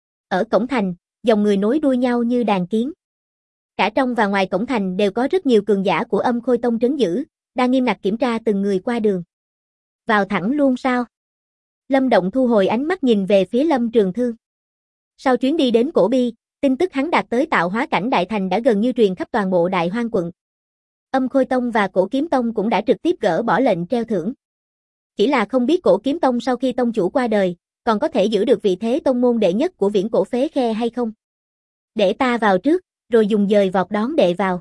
Ở cổng thành, dòng người nối đuôi nhau như đàn kiến. Cả trong và ngoài cổng thành đều có rất nhiều cường giả của Âm Khôi Tông trấn giữ, đang nghiêm ngặt kiểm tra từng người qua đường. Vào thẳng luôn sao? Lâm Động thu hồi ánh mắt nhìn về phía Lâm Trường Thương. Sau chuyến đi đến Cổ Bi, tin tức hắn đạt tới tạo hóa cảnh đại thành đã gần như truyền khắp toàn bộ Đại Hoang quận. Âm Khôi Tông và Cổ Kiếm Tông cũng đã trực tiếp gỡ bỏ lệnh treo thưởng. Chỉ là không biết Cổ Kiếm Tông sau khi tông chủ qua đời, còn có thể giữ được vị thế tông môn đệ nhất của Viễn Cổ Phế Khe hay không? Để ta vào trước, rồi dùng dời vọt đón đệ vào.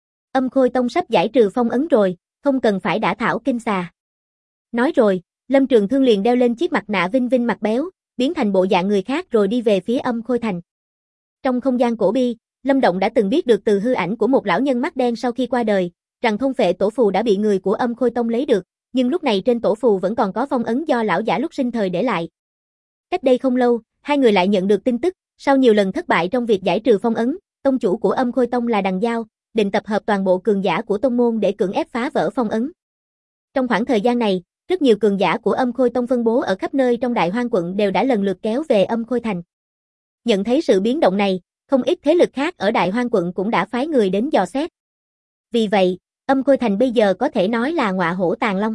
Âm Khôi Tông sắp giải trừ phong ấn rồi, không cần phải đả thảo kinh xà. Nói rồi, Lâm Trường Thương liền đeo lên chiếc mặt nạ vinh vinh mặt béo, biến thành bộ dạng người khác rồi đi về phía Âm Khôi Thành. Trong không gian Cổ Bi, Lâm Động đã từng biết được từ hư ảnh của một lão nhân mắt đen sau khi qua đời, rằng thôn phệ tổ phù đã bị người của Âm Khôi Tông lấy được, nhưng lúc này trên tổ phù vẫn còn có phong ấn do lão giả lúc sinh thời để lại. Cách đây không lâu, hai người lại nhận được tin tức, sau nhiều lần thất bại trong việc giải trừ phong ấn, tông chủ của Âm Khôi Tông là Đằng Giao, định tập hợp toàn bộ cường giả của tông môn để cưỡng ép phá vỡ phong ấn. Trong khoảng thời gian này, rất nhiều cường giả của Âm Khôi Tông phân bố ở khắp nơi trong Đại Hoang quận đều đã lần lượt kéo về Âm Khôi Thành. Nhận thấy sự biến động này, không ít thế lực khác ở Đại Hoang quận cũng đã phái người đến dò xét. Vì vậy, Âm Khôi Thành bây giờ có thể nói là ngọa hổ tàng long.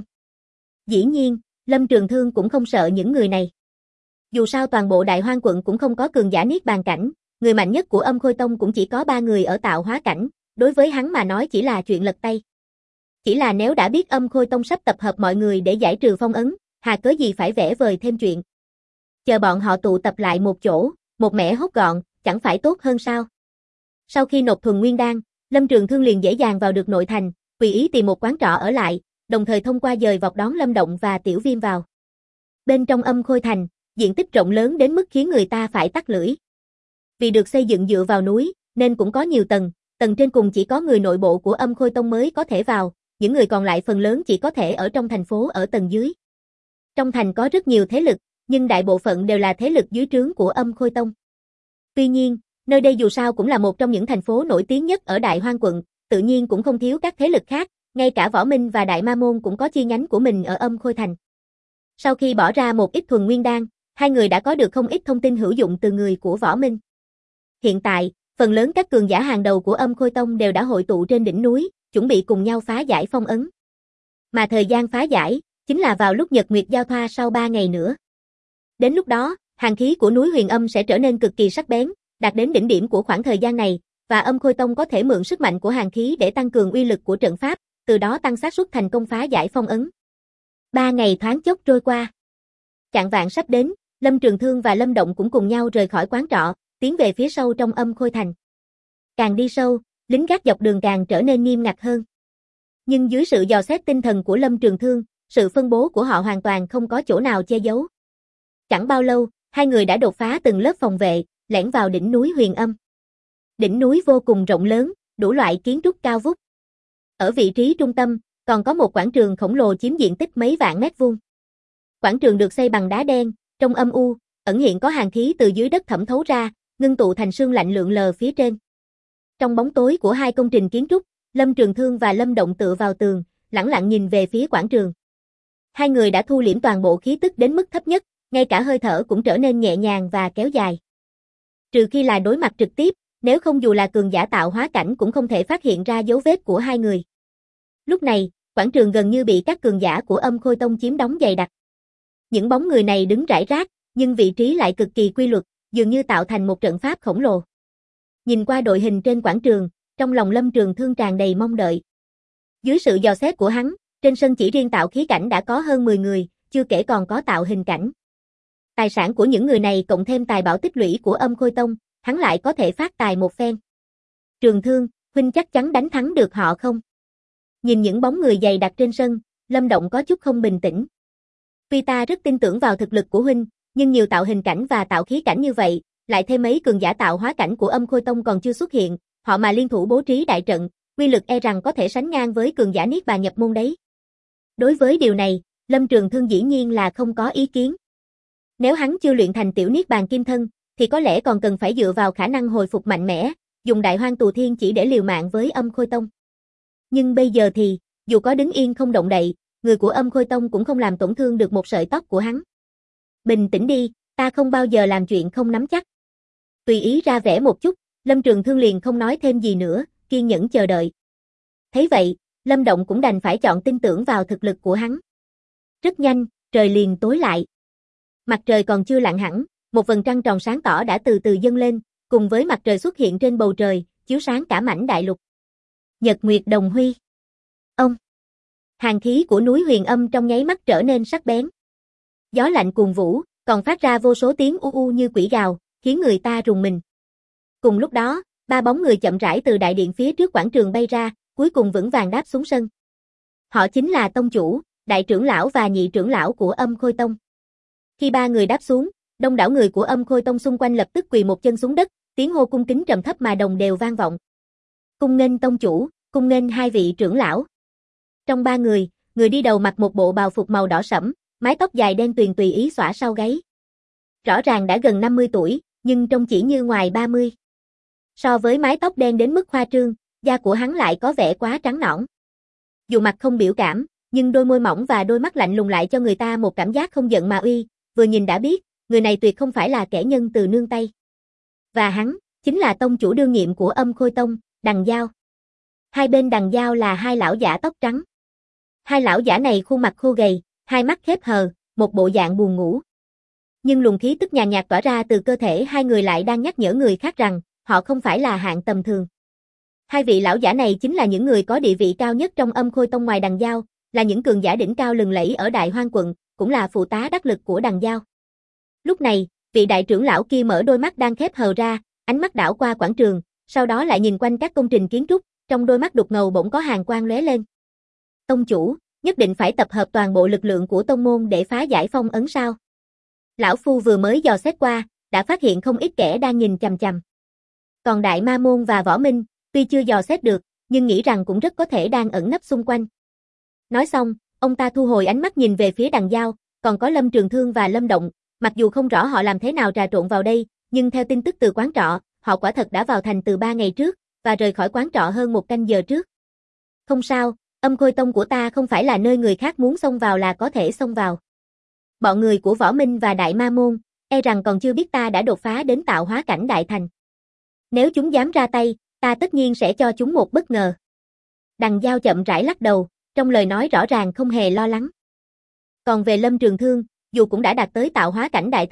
Dĩ nhiên, Lâm Trường Thương cũng không sợ những người này. Dù sao toàn bộ Đại Hoang quận cũng không có cường giả niết bàn cảnh, người mạnh nhất của Âm Khôi Tông cũng chỉ có 3 người ở tạo hóa cảnh, đối với hắn mà nói chỉ là chuyện lật tay. Chỉ là nếu đã biết Âm Khôi Tông sắp tập hợp mọi người để giải trừ phong ấn, hà cớ gì phải vẽ vời thêm chuyện. Chờ bọn họ tụ tập lại một chỗ, một mẻ hốt gọn, chẳng phải tốt hơn sao? Sau khi nộp thuần nguyên đan, Lâm Trường Thương liền dễ dàng vào được nội thành, tùy ý tìm một quán trọ ở lại, đồng thời thông qua dời vọt đón Lâm Động và Tiểu Viêm vào. Bên trong Âm Khôi Thành, diện tích rộng lớn đến mức khiến người ta phải tắc lưỡi. Vì được xây dựng dựa vào núi, nên cũng có nhiều tầng, tầng trên cùng chỉ có người nội bộ của Âm Khôi Tông mới có thể vào, những người còn lại phần lớn chỉ có thể ở trong thành phố ở tầng dưới. Trong thành có rất nhiều thế lực, nhưng đại bộ phận đều là thế lực dưới trướng của Âm Khôi Tông. Tuy nhiên, nơi đây dù sao cũng là một trong những thành phố nổi tiếng nhất ở Đại Hoang quận, tự nhiên cũng không thiếu các thế lực khác, ngay cả Võ Minh và Đại Ma Môn cũng có chi nhánh của mình ở Âm Khôi Thành. Sau khi bỏ ra một ít thuần nguyên đan, hai người đã có được không ít thông tin hữu dụng từ người của Võ Minh. Hiện tại, phần lớn các cường giả hàng đầu của Âm Khôi Tông đều đã hội tụ trên đỉnh núi, chuẩn bị cùng nhau phá giải phong ấn. Mà thời gian phá giải, chính là vào lúc Nhật Nguyệt giao thoa sau 3 ngày nữa. Đến lúc đó, hàn khí của núi Huyền Âm sẽ trở nên cực kỳ sắc bén, đạt đến đỉnh điểm của khoảng thời gian này, và Âm Khôi Tông có thể mượn sức mạnh của hàn khí để tăng cường uy lực của trận pháp, từ đó tăng xác suất thành công phá giải phong ấn. 3 ngày thoáng chốc trôi qua. Chạng vạng sắp đến, Lâm Trường Thương và Lâm Động cũng cùng nhau rời khỏi quán trọ, tiến về phía sâu trong Âm Khôi Thành. Càng đi sâu, lính gác dọc đường càng trở nên nghiêm ngặt hơn. Nhưng dưới sự dò xét tinh thần của Lâm Trường Thương, sự phân bố của họ hoàn toàn không có chỗ nào che giấu. Chẳng bao lâu, hai người đã đột phá từng lớp phòng vệ, lẻn vào đỉnh núi Huyền Âm. Đỉnh núi vô cùng rộng lớn, đủ loại kiến trúc cao vút. Ở vị trí trung tâm, còn có một quảng trường khổng lồ chiếm diện tích mấy vạn mét vuông. Quảng trường được xây bằng đá đen, trông âm u, ẩn hiện có hàn khí từ dưới đất thẩm thấu ra, ngưng tụ thành sương lạnh lượn lờ phía trên. Trong bóng tối của hai công trình kiến trúc, Lâm Trường Thương và Lâm Động tựa vào tường, lẳng lặng nhìn về phía quảng trường. Hai người đã thu liễm toàn bộ khí tức đến mức thấp nhất, ngay cả hơi thở cũng trở nên nhẹ nhàng và kéo dài. Trừ khi là đối mặt trực tiếp, nếu không dù là cường giả tạo hóa cảnh cũng không thể phát hiện ra dấu vết của hai người. Lúc này, quảng trường gần như bị các cường giả của Âm Khôi Tông chiếm đóng dày đặc. Những bóng người này đứng rải rác, nhưng vị trí lại cực kỳ quy luật, dường như tạo thành một trận pháp khổng lồ. Nhìn qua đội hình trên quảng trường, trong lòng Lâm Trường Thương tràn đầy mong đợi. Dưới sự dò xét của hắn, trên sân chỉ riêng tạo khí cảnh đã có hơn 10 người, chưa kể còn có tạo hình cảnh. Tài sản của những người này cộng thêm tài bảo tích lũy của Âm Khôi Tông, hắn lại có thể phát tài một phen. Trường Thương, huynh chắc chắn đánh thắng được họ không? Nhìn những bóng người dày đặc trên sân, Lâm Động có chút không bình tĩnh. Tuy ta rất tin tưởng vào thực lực của huynh, nhưng nhiều tạo hình cảnh và tạo khí cảnh như vậy, lại thêm mấy cường giả tạo hóa cảnh của Âm Khôi Tông còn chưa xuất hiện, họ mà liên thủ bố trí đại trận, uy lực e rằng có thể sánh ngang với cường giả Niết Bàn nhập môn đấy. Đối với điều này, Lâm Trường Thương dĩ nhiên là không có ý kiến. Nếu hắn chưa luyện thành tiểu Niết Bàn kim thân, thì có lẽ còn cần phải dựa vào khả năng hồi phục mạnh mẽ, dùng Đại Hoang Tù Thiên chỉ để liều mạng với Âm Khôi Tông. Nhưng bây giờ thì, dù có đứng yên không động đậy, người của Âm Khôi Tông cũng không làm tổn thương được một sợi tóc của hắn. Bình tĩnh đi, ta không bao giờ làm chuyện không nắm chắc. Tùy ý ra vẻ một chút, Lâm Trường Thương liền không nói thêm gì nữa, kiên nhẫn chờ đợi. Thấy vậy, Lâm Động cũng đành phải chọn tin tưởng vào thực lực của hắn. Rất nhanh, trời liền tối lại. Mặt trời còn chưa lặn hẳn, một vầng trăng tròn sáng tỏ đã từ từ dâng lên, cùng với mặt trời xuất hiện trên bầu trời, chiếu sáng cả mảnh đại lục. Nhật nguyệt đồng huy. Ông. Hàn khí của núi Huyền Âm trong nháy mắt trở nên sắc bén. Gió lạnh cuồn vũ, còn phát ra vô số tiếng u u như quỷ gào, khiến người ta rùng mình. Cùng lúc đó, ba bóng người chậm rãi từ đại điện phía trước quảng trường bay ra, cuối cùng vững vàng đáp xuống sân. Họ chính là tông chủ, đại trưởng lão và nhị trưởng lão của Âm Khôi Tông. Khi ba người đáp xuống, đông đảo người của Âm Khôi Tông xung quanh lập tức quỳ một chân xuống đất, tiếng hô cung kính trầm thấp mà đồng đều vang vọng. Cung nghênh tông chủ, cung nghênh hai vị trưởng lão. Trong ba người, người đi đầu mặc một bộ bào phục màu đỏ sẫm, mái tóc dài đen tuyền tùy ý xõa sau gáy. Rõ ràng đã gần 50 tuổi, nhưng trông chỉ như ngoài 30. So với mái tóc đen đến mức khoa trương, da của hắn lại có vẻ quá trắng nõn. Dù mặt không biểu cảm, nhưng đôi môi mỏng và đôi mắt lạnh lùng lại cho người ta một cảm giác không giận mà uy, vừa nhìn đã biết, người này tuyệt không phải là kẻ nhân từ nương tay. Và hắn, chính là tông chủ đương nhiệm của Âm Khôi Tông, Đằng Giao. Hai bên Đằng Giao là hai lão giả tóc trắng. Hai lão giả này khuôn mặt khô gầy, hai mắt khép hờ, một bộ dạng buồn ngủ. Nhưng luồng khí tức nhàn nhạt tỏa ra từ cơ thể hai người lại đang nhắc nhở người khác rằng, họ không phải là hạng tầm thường. Hai vị lão giả này chính là những người có địa vị cao nhất trong Âm Khôi Tông ngoài Đằng Giao, là những cường giả đỉnh cao lừng lẫy ở Đại Hoang quận, cũng là phụ tá đắc lực của Đằng Giao. Lúc này, vị đại trưởng lão kia mở đôi mắt đang khép hờ ra, ánh mắt đảo qua quảng trường, sau đó lại nhìn quanh các công trình kiến trúc, trong đôi mắt đục ngầu bỗng có hàn quang lóe lên. Tông chủ, nhất định phải tập hợp toàn bộ lực lượng của tông môn để phá giải phong ấn sao? Lão phu vừa mới dò xét qua, đã phát hiện không ít kẻ đang nhìn chằm chằm. Còn Đại Ma Môn và Võ Minh, tuy chưa dò xét được, nhưng nghĩ rằng cũng rất có thể đang ẩn nấp xung quanh. Nói xong, ông ta thu hồi ánh mắt nhìn về phía Đằng Giao, còn có Lâm Trường Thương và Lâm Động, mặc dù không rõ họ làm thế nào trà trộn vào đây, nhưng theo tin tức từ quán trọ, họ quả thật đã vào thành từ 3 ngày trước, và rời khỏi quán trọ hơn 1 canh giờ trước. Không sao, Âm Khôi Tông của ta không phải là nơi người khác muốn xông vào là có thể xông vào. Bọn người của Võ Minh và Đại Ma Môn, e rằng còn chưa biết ta đã đột phá đến tạo hóa cảnh đại thành. Nếu chúng dám ra tay, ta tất nhiên sẽ cho chúng một bất ngờ. Đằng Giao chậm rãi lắc đầu, trong lời nói rõ ràng không hề lo lắng. Còn về Lâm Trường Thương, dù cũng đã đạt tới tạo hóa cảnh đại thành,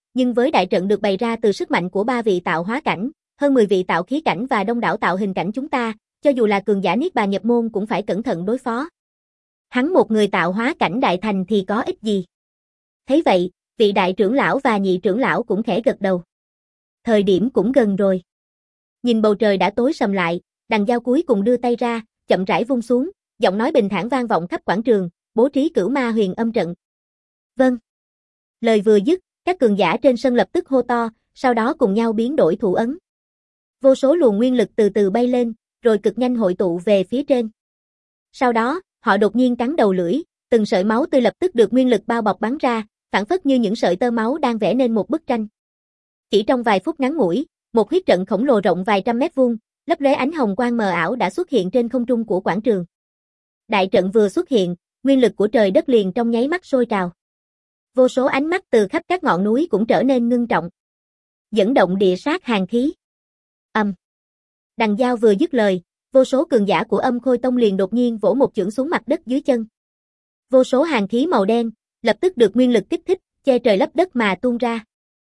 nhưng với đại trận được bày ra từ sức mạnh của 3 vị tạo hóa cảnh, hơn 10 vị tạo khí cảnh và đông đảo tạo hình cảnh chúng ta, cho dù là cường giả niết bàn nhập môn cũng phải cẩn thận đối phó. Hắn một người tạo hóa cảnh đại thành thì có ích gì? Thấy vậy, vị đại trưởng lão và nhị trưởng lão cũng khẽ gật đầu. Thời điểm cũng gần rồi. Nhìn bầu trời đã tối sầm lại, Đằng Giao cuối cùng đưa tay ra, chậm rãi vung xuống, giọng nói bình thản vang vọng khắp quảng trường, bố trí Cửu Ma Huyền Âm trận. Vâng. Lời vừa dứt, các cường giả trên sân lập tức hô to, sau đó cùng nhau biến đổi thủ ấn. Vô số luồng nguyên lực từ từ bay lên, rồi cực nhanh hội tụ về phía trên. Sau đó, họ đột nhiên cắn đầu lưỡi, từng sợi máu tươi lập tức được nguyên lực bao bọc bắn ra, phảng phất như những sợi tơ máu đang vẽ nên một bức tranh. Chỉ trong vài phút ngắn ngủi, một huyết trận khổng lồ rộng vài trăm mét vuông, lấp lóe ánh hồng quang mờ ảo đã xuất hiện trên không trung của quảng trường. Đại trận vừa xuất hiện, nguyên lực của trời đất liền trong nháy mắt sôi trào. Vô số ánh mắt từ khắp các ngọn núi cũng trở nên ngưng trọng. Dẫn động địa sát hàn khí. Đằng Giao vừa dứt lời, vô số cường giả của Âm Khôi Tông liền đột nhiên vỗ một chưởng xuống mặt đất dưới chân. Vô số hàn khí màu đen, lập tức được nguyên lực kích thích, che trời lấp đất mà tuôn ra.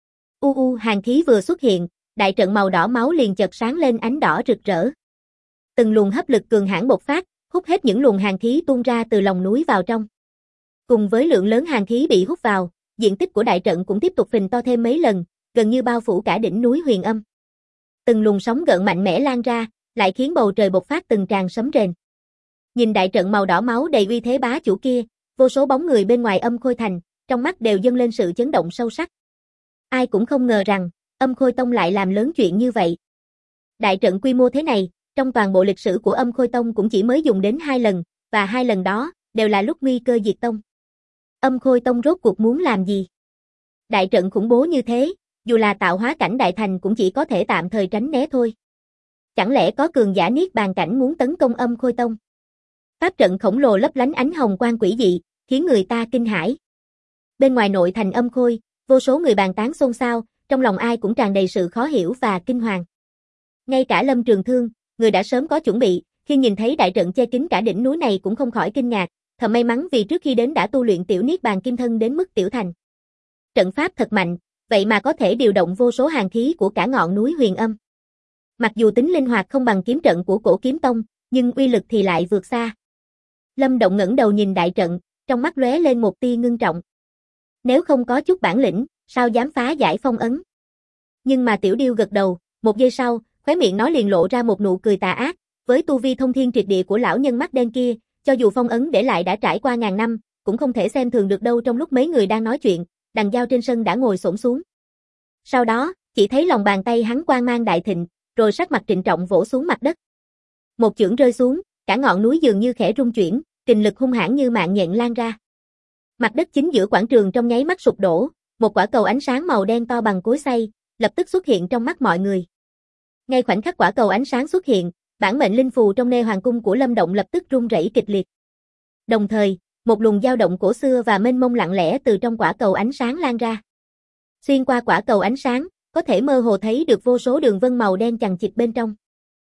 Hàn khí vừa xuất hiện, đại trận màu đỏ máu liền chợt sáng lên ánh đỏ rực rỡ. Từng luồng hấp lực cường hãn bộc phát, hút hết những luồng hàn khí tuôn ra từ lòng núi vào trong. Cùng với lượng lớn hàn khí bị hút vào, diện tích của đại trận cũng tiếp tục phình to thêm mấy lần, gần như bao phủ cả đỉnh núi Huyền Âm. Từng luồng sóng gợn mạnh mẽ lan ra, lại khiến bầu trời bộc phát từng tràng sấm rền. Nhìn đại trận màu đỏ máu đầy uy thế bá chủ kia, vô số bóng người bên ngoài Âm Khôi Thành, trong mắt đều dâng lên sự chấn động sâu sắc. Ai cũng không ngờ rằng, Âm Khôi Tông lại làm lớn chuyện như vậy. Đại trận quy mô thế này, trong toàn bộ lịch sử của Âm Khôi Tông cũng chỉ mới dùng đến 2 lần, và 2 lần đó, đều là lúc nguy cơ diệt tông. Âm Khôi Tông rốt cuộc muốn làm gì? Đại trận khủng bố như thế, dù là tạo hóa cảnh đại thành cũng chỉ có thể tạm thời tránh né thôi. Chẳng lẽ có cường giả niết bàn cảnh muốn tấn công Âm Khôi Tông? Pháp trận khổng lồ lấp lánh ánh hồng quang quỷ dị, khiến người ta kinh hãi. Bên ngoài nội thành Âm Khôi, vô số người bàn tán xôn xao, trong lòng ai cũng tràn đầy sự khó hiểu và kinh hoàng. Ngay cả Lâm Trường Thương, người đã sớm có chuẩn bị, khi nhìn thấy đại trận che kín cả đỉnh núi này cũng không khỏi kinh ngạc, thầm may mắn vì trước khi đến đã tu luyện tiểu niết bàn kim thân đến mức tiểu thành. Trận pháp thật mạnh, vậy mà có thể điều động vô số hàn khí của cả ngọn núi Huyền Âm. Mặc dù tính linh hoạt không bằng kiếm trận của Cổ Kiếm Tông, nhưng uy lực thì lại vượt xa. Lâm Động ngẩng đầu nhìn đại trận, trong mắt lóe lên một tia ngưng trọng. Nếu không có chút bản lĩnh, sao dám phá giải phong ấn? Nhưng mà Tiểu Điêu gật đầu, một giây sau, khóe miệng nó liền lộ ra một nụ cười tà ác, với tu vi thông thiên triệt địa của lão nhân mắt đen kia, cho dù phong ấn để lại đã trải qua ngàn năm, cũng không thể xem thường được đâu. Trong lúc mấy người đang nói chuyện, Đằng Giao trên sân đã ngồi xổm xuống. Sau đó, chỉ thấy lòng bàn tay hắn quang mang đại thịnh, rồi sắc mặt trịnh trọng vỗ xuống mặt đất. Một chưởng rơi xuống, cả ngọn núi dường như khẽ rung chuyển, kình lực hung hãn như mạng nhện lan ra. Mặt đất chính giữa quảng trường trong nháy mắt sụp đổ, một quả cầu ánh sáng màu đen to bằng cối xay, lập tức xuất hiện trong mắt mọi người. Ngay khoảnh khắc quả cầu ánh sáng xuất hiện, bản mệnh linh phù trong nê hoàng cung của Lâm Động lập tức rung rẩy kịch liệt. Đồng thời, một luồng dao động cổ xưa và mênh mông lặng lẽ từ trong quả cầu ánh sáng lan ra. Xuyên qua quả cầu ánh sáng, có thể mơ hồ thấy được vô số đường vân màu đen chằng chịt bên trong.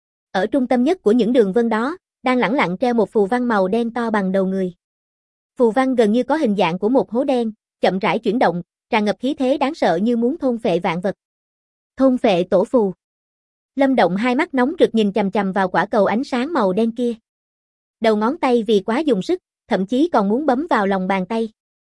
Ở trung tâm nhất của những đường vân đó, đang lẳng lặng treo một phù văn màu đen to bằng đầu người. Phù văn gần như có hình dạng của một hố đen, chậm rãi chuyển động, tràn ngập khí thế đáng sợ như muốn thôn phệ vạn vật. Thôn phệ tổ phù. Lâm Động hai mắt nóng rực nhìn chằm chằm vào quả cầu ánh sáng màu đen kia. Đầu ngón tay vì quá dùng sức, thậm chí còn muốn bấm vào lòng bàn tay.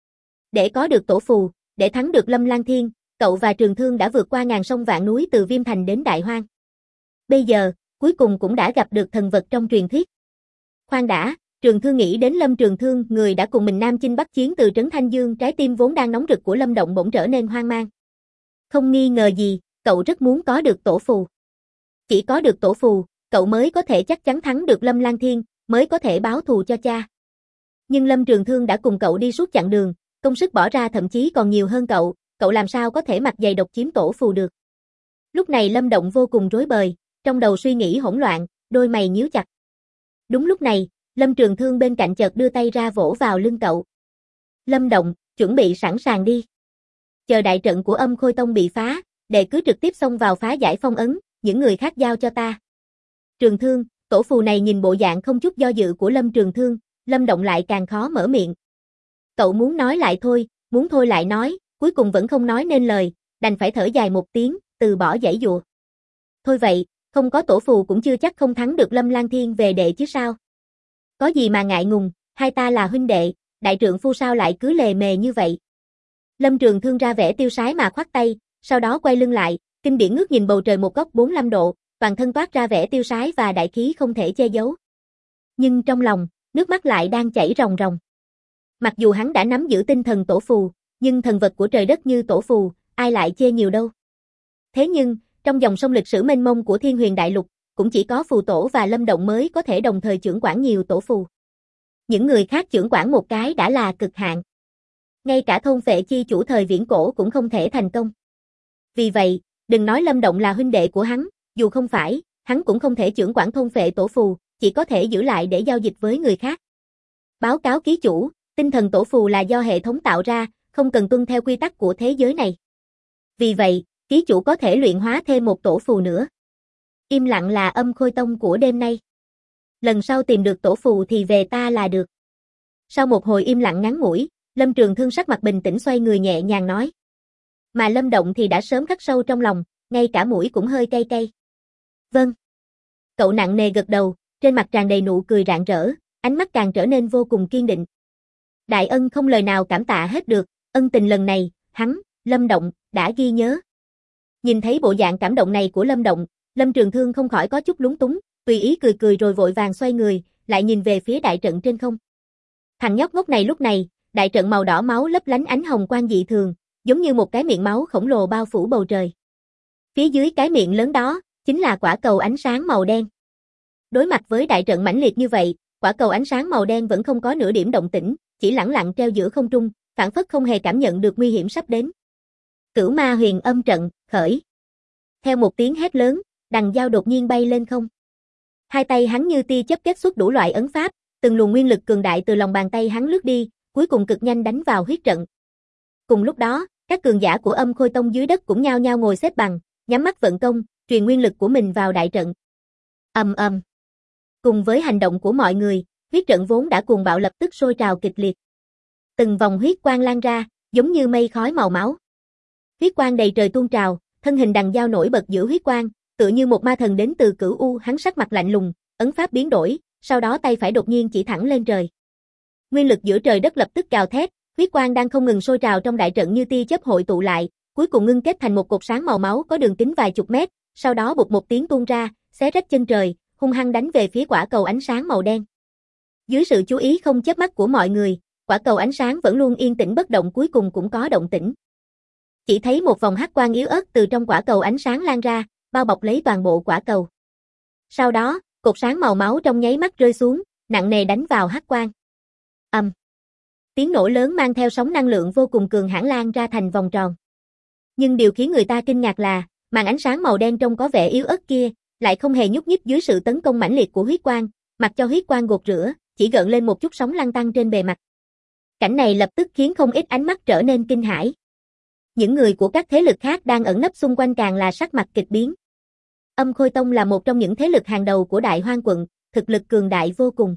Để có được tổ phù, để thắng được Lâm Lang Thiên, cậu và Trường Thương đã vượt qua ngàn sông vạn núi từ Viêm Thành đến Đại Hoang. Bây giờ, cuối cùng cũng đã gặp được thần vật trong truyền thuyết. Khoan đã, Trường Thương nghĩ đến Lâm Trường Thương, người đã cùng mình Nam chinh bắc chiến từ trấn Thanh Dương, trái tim vốn đang nóng rực của Lâm Động bỗng trở nên hoang mang. Không nghi ngờ gì, cậu rất muốn có được tổ phù. Chỉ có được tổ phù, cậu mới có thể chắc chắn thắng được Lâm Lang Thiên, mới có thể báo thù cho cha. Nhưng Lâm Trường Thương đã cùng cậu đi suốt chặng đường, công sức bỏ ra thậm chí còn nhiều hơn cậu làm sao có thể mặc giày độc chiếm tổ phù được. Lúc này Lâm Động vô cùng rối bời, trong đầu suy nghĩ hỗn loạn, đôi mày nhíu chặt. Đúng lúc này, Lâm Trường Thương bên cạnh chợt đưa tay ra vỗ vào lưng cậu. Lâm Động, chuẩn bị sẵn sàng đi. Chờ đại trận của Âm Khôi Tông bị phá, đệ cứ trực tiếp xông vào phá giải phong ấn, những người khác giao cho ta. Trường Thương, tổ phù này nhìn bộ dạng không chút do dự của Lâm Trường Thương, Lâm Động lại càng khó mở miệng. Cậu muốn nói lại thôi, muốn thôi lại nói, cuối cùng vẫn không nói nên lời, đành phải thở dài một tiếng, từ bỏ giãy giụa. Thôi vậy, không có tổ phù cũng chưa chắc không thắng được Lâm Lang Thiên về đệ chứ sao. Có gì mà ngại ngùng, hai ta là huynh đệ, đại trượng phu sao lại cứ lề mề như vậy. Lâm Trường Thương ra vẻ tiêu sái mà khoát tay, sau đó quay lưng lại, kinh điển ngước nhìn bầu trời một góc 45 độ, toàn thân toát ra vẻ tiêu sái và đại khí không thể che giấu. Nhưng trong lòng, nước mắt lại đang chảy ròng ròng. Mặc dù hắn đã nắm giữ tinh thần tổ phù, nhưng thần vật của trời đất như tổ phù, ai lại chê nhiều đâu. Thế nhưng, trong dòng sông lịch sử mênh mông của Thiên Huyền Đại Lục, cũng chỉ có phù tổ và Lâm Động mới có thể đồng thời chưởng quản nhiều tổ phù. Những người khác chưởng quản một cái đã là cực hạn. Ngay cả thôn phệ chi chủ thời viễn cổ cũng không thể thành công. Vì vậy, đừng nói Lâm Động là huynh đệ của hắn, dù không phải, hắn cũng không thể chưởng quản thôn phệ tổ phù, chỉ có thể giữ lại để giao dịch với người khác. Báo cáo ký chủ, tinh thần tổ phù là do hệ thống tạo ra, không cần tuân theo quy tắc của thế giới này. Vì vậy, ký chủ có thể luyện hóa thêm một tổ phù nữa. Im lặng là âm khôi tông của đêm nay. Lần sau tìm được tổ phù thì về ta là được. Sau một hồi im lặng ngắn ngủi, Lâm Trường Thương sắc mặt bình tĩnh xoay người nhẹ nhàng nói. Mà Lâm Động thì đã sớm khắc sâu trong lòng, ngay cả mũi cũng hơi cay cay. Vâng. Cậu nặng nề gật đầu, trên mặt tràn đầy nụ cười rạng rỡ, ánh mắt càng trở nên vô cùng kiên định. Đại ân không lời nào cảm tạ hết được, ân tình lần này, hắn, Lâm Động, đã ghi nhớ. Nhìn thấy bộ dạng cảm động này của Lâm Động, Lâm Trường Thương không khỏi có chút lúng túng, tùy ý cười cười rồi vội vàng xoay người, lại nhìn về phía đại trận trên không. Thằng nhóc ngốc này lúc này, đại trận màu đỏ máu lấp lánh ánh hồng quang dị thường, giống như một cái miệng máu khổng lồ bao phủ bầu trời. Phía dưới cái miệng lớn đó, chính là quả cầu ánh sáng màu đen. Đối mặt với đại trận mãnh liệt như vậy, quả cầu ánh sáng màu đen vẫn không có nửa điểm động tĩnh, chỉ lẳng lặng treo giữa không trung, phảng phất không hề cảm nhận được nguy hiểm sắp đến. Cửu Ma Huyền Âm Trận, khởi. Theo một tiếng hét lớn, đằng dao đột nhiên bay lên không. Hai tay hắn như tia chớp kết xuất đủ loại ấn pháp, từng luồng nguyên lực cường đại từ lòng bàn tay hắn lướt đi, cuối cùng cực nhanh đánh vào huyết trận. Cùng lúc đó, các cường giả của Âm Khôi Tông dưới đất cũng nhao nhao ngồi xếp bằng, nhắm mắt vận công, truyền nguyên lực của mình vào đại trận. Ầm ầm. Cùng với hành động của mọi người, huyết trận vốn đã cuồng bạo lập tức sôi trào kịch liệt. Từng vòng huyết quang lan ra, giống như mây khói màu máu. Huyết quang đầy trời tuôn trào, thân hình đằng dao nổi bật giữa huyết quang, tựa như một ma thần đến từ Cửu U, hắn sắc mặt lạnh lùng, ấn pháp biến đổi, sau đó tay phải đột nhiên chỉ thẳng lên trời. Nguyên lực giữa trời đất lập tức gào thét, huyết quang đang không ngừng sôi trào trong đại trận như tia chớp hội tụ lại, cuối cùng ngưng kết thành một cột sáng màu máu có đường kính vài chục mét, sau đó bụp một tiếng tuôn ra, xé rách chân trời, hung hăng đánh về phía quả cầu ánh sáng màu đen. Dưới sự chú ý không chớp mắt của mọi người, quả cầu ánh sáng vẫn luôn yên tĩnh bất động cuối cùng cũng có động tĩnh. Chỉ thấy một vòng hắc quang yếu ớt từ trong quả cầu ánh sáng lan ra, bao bọc lấy toàn bộ quả cầu. Sau đó, cột sáng màu máu trong nháy mắt rơi xuống, nặng nề đánh vào hắc quang. Ầm. Tiếng nổ lớn mang theo sóng năng lượng vô cùng cường hãn lan ra thành vòng tròn. Nhưng điều khiến người ta kinh ngạc là, màn ánh sáng màu đen trông có vẻ yếu ớt kia, lại không hề nhúc nhích dưới sự tấn công mãnh liệt của huyết quang, mặc cho huyết quang gột rửa, chỉ gợn lên một chút sóng lăn tăn trên bề mặt. Cảnh này lập tức khiến không ít ánh mắt trở nên kinh hãi. Những người của các thế lực khác đang ẩn nấp xung quanh càng là sắc mặt kịch biến. Âm Khôi Tông là một trong những thế lực hàng đầu của Đại Hoang quận, thực lực cường đại vô cùng.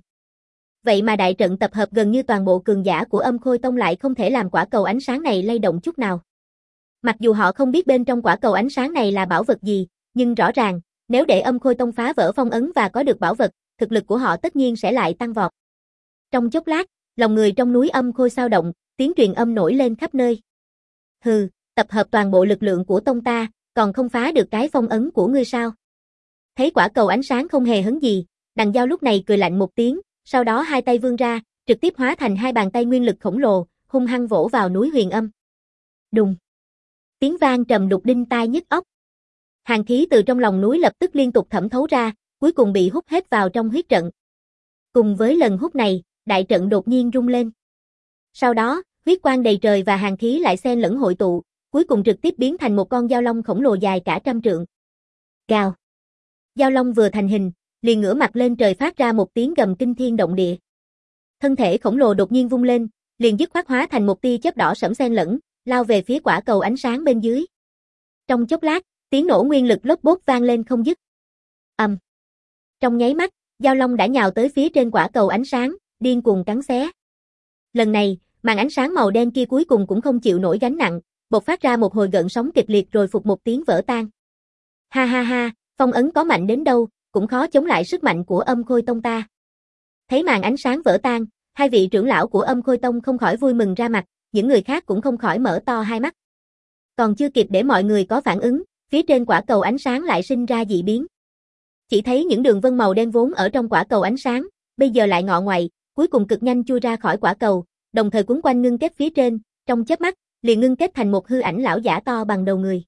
Vậy mà đại trận tập hợp gần như toàn bộ cường giả của Âm Khôi Tông lại không thể làm quả cầu ánh sáng này lay động chút nào. Mặc dù họ không biết bên trong quả cầu ánh sáng này là bảo vật gì, nhưng rõ ràng, nếu để Âm Khôi Tông phá vỡ phong ấn và có được bảo vật, thực lực của họ tất nhiên sẽ lại tăng vọt. Trong chốc lát, lòng người trong núi Âm Khôi xao động, tiếng truyền âm nổi lên khắp nơi. Hừ, tập hợp toàn bộ lực lượng của tông ta, còn không phá được cái phong ấn của ngươi sao? Thấy quả cầu ánh sáng không hề hấn gì, đằng dao lúc này cười lạnh một tiếng, sau đó hai tay vươn ra, trực tiếp hóa thành hai bàn tay nguyên lực khổng lồ, hung hăng vỗ vào núi Huyền Âm. Đùng. Tiếng vang trầm đục đinh tai nhức óc. Hàn khí từ trong lòng núi lập tức liên tục thẩm thấu ra, cuối cùng bị hút hết vào trong huyết trận. Cùng với lần hút này, đại trận đột nhiên rung lên. Sau đó, huyết quang đầy trời và hàn khí lại xen lẫn hội tụ, cuối cùng trực tiếp biến thành một con dao long khổng lồ dài cả trăm trượng. Gào. Dao long vừa thành hình, liền ngửa mặt lên trời phát ra một tiếng gầm kinh thiên động địa. Thân thể khổng lồ đột nhiên vung lên, liền dứt khoát hóa thành một tia chớp đỏ sẫm xen lẫn, lao về phía quả cầu ánh sáng bên dưới. Trong chốc lát, tiếng nổ nguyên lực lốp bốp vang lên không dứt. Ầm. Trong nháy mắt, dao long đã nhào tới phía trên quả cầu ánh sáng, điên cuồng cắn xé. Lần này, màn ánh sáng màu đen kia cuối cùng cũng không chịu nổi gánh nặng, bộc phát ra một hồi gợn sóng kịch liệt rồi phụt một tiếng vỡ tan. Ha ha ha, phong ấn có mạnh đến đâu, cũng khó chống lại sức mạnh của Âm Khôi Tông ta. Thấy màn ánh sáng vỡ tan, hai vị trưởng lão của Âm Khôi Tông không khỏi vui mừng ra mặt, những người khác cũng không khỏi mở to hai mắt. Còn chưa kịp để mọi người có phản ứng, phía trên quả cầu ánh sáng lại sinh ra dị biến. Chỉ thấy những đường vân màu đen vốn ở trong quả cầu ánh sáng, bây giờ lại ngọ ngoại, cuối cùng cực nhanh chui ra khỏi quả cầu, đồng thời quấn quanh ngưng kết phía trên, trong chớp mắt, liền ngưng kết thành một hư ảnh lão giả to bằng đầu người.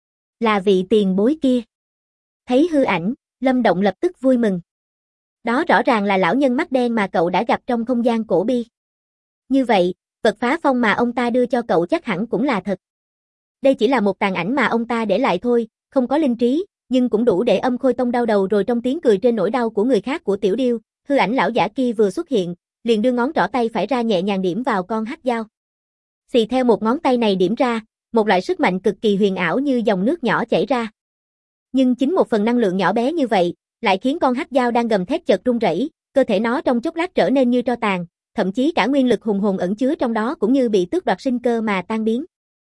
Là vị tiền bối kia. Thấy hư ảnh, Lâm Động lập tức vui mừng. Đó rõ ràng là lão nhân mắt đen mà cậu đã gặp trong không gian cổ bi. Như vậy, vật phá phong mà ông ta đưa cho cậu chắc hẳn cũng là thật. Đây chỉ là một tàn ảnh mà ông ta để lại thôi, không có linh trí, nhưng cũng đủ để Âm Khôi Tông đau đầu rồi. Trong tiếng cười trên nỗi đau của người khác của Tiểu Điêu, hư ảnh lão giả kia vừa xuất hiện, liền đưa ngón trỏ tay phải ra nhẹ nhàng điểm vào con hắc dao. Xì theo một ngón tay này điểm ra, một loại sức mạnh cực kỳ huyền ảo như dòng nước nhỏ chảy ra. Nhưng chính một phần năng lượng nhỏ bé như vậy, lại khiến con hắc dao đang gầm thét chợt run rẩy, cơ thể nó trong chốc lát trở nên như tro tàn, thậm chí cả nguyên lực hùng hồn ẩn chứa trong đó cũng như bị tước đoạt sinh cơ mà tan biến.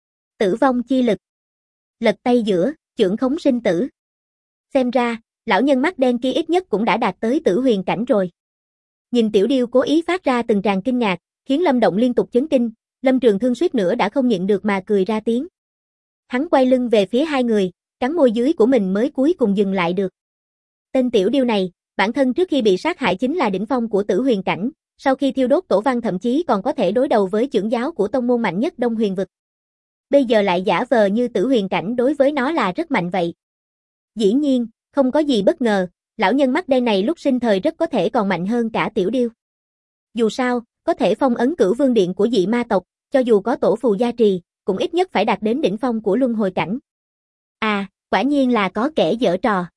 Tử vong chi lực. Lật tay giữa, chưởng khống sinh tử. Xem ra, lão nhân mắt đen kia ít nhất cũng đã đạt tới tử huyền cảnh rồi. Nhìn Tiểu Điêu cố ý phát ra từng tràng kinh ngạc, khiến Lâm Động liên tục chấn kinh, Lâm Trường Thương suýt nữa đã không nhịn được mà cười ra tiếng. Hắn quay lưng về phía hai người, cắn môi dưới của mình mới cuối cùng dừng lại được. Tên Tiểu Điêu này, bản thân trước khi bị sát hại chính là đỉnh phong của tử huyền cảnh, sau khi thiêu đốt tổ văn thậm chí còn có thể đối đầu với trưởng giáo của tông môn mạnh nhất Đông Huyền vực. Bây giờ lại giả vờ như tử huyền cảnh đối với nó là rất mạnh vậy. Dĩ nhiên, không có gì bất ngờ, lão nhân mắt đen này lúc sinh thời rất có thể còn mạnh hơn cả Tiểu Điêu. Dù sao, có thể phong ấn Cửu Vương Điện của dị ma tộc, cho dù có tổ phù gia trì, cũng ít nhất phải đạt đến đỉnh phong của luân hồi cảnh. À, quả nhiên là có kẻ giở trò.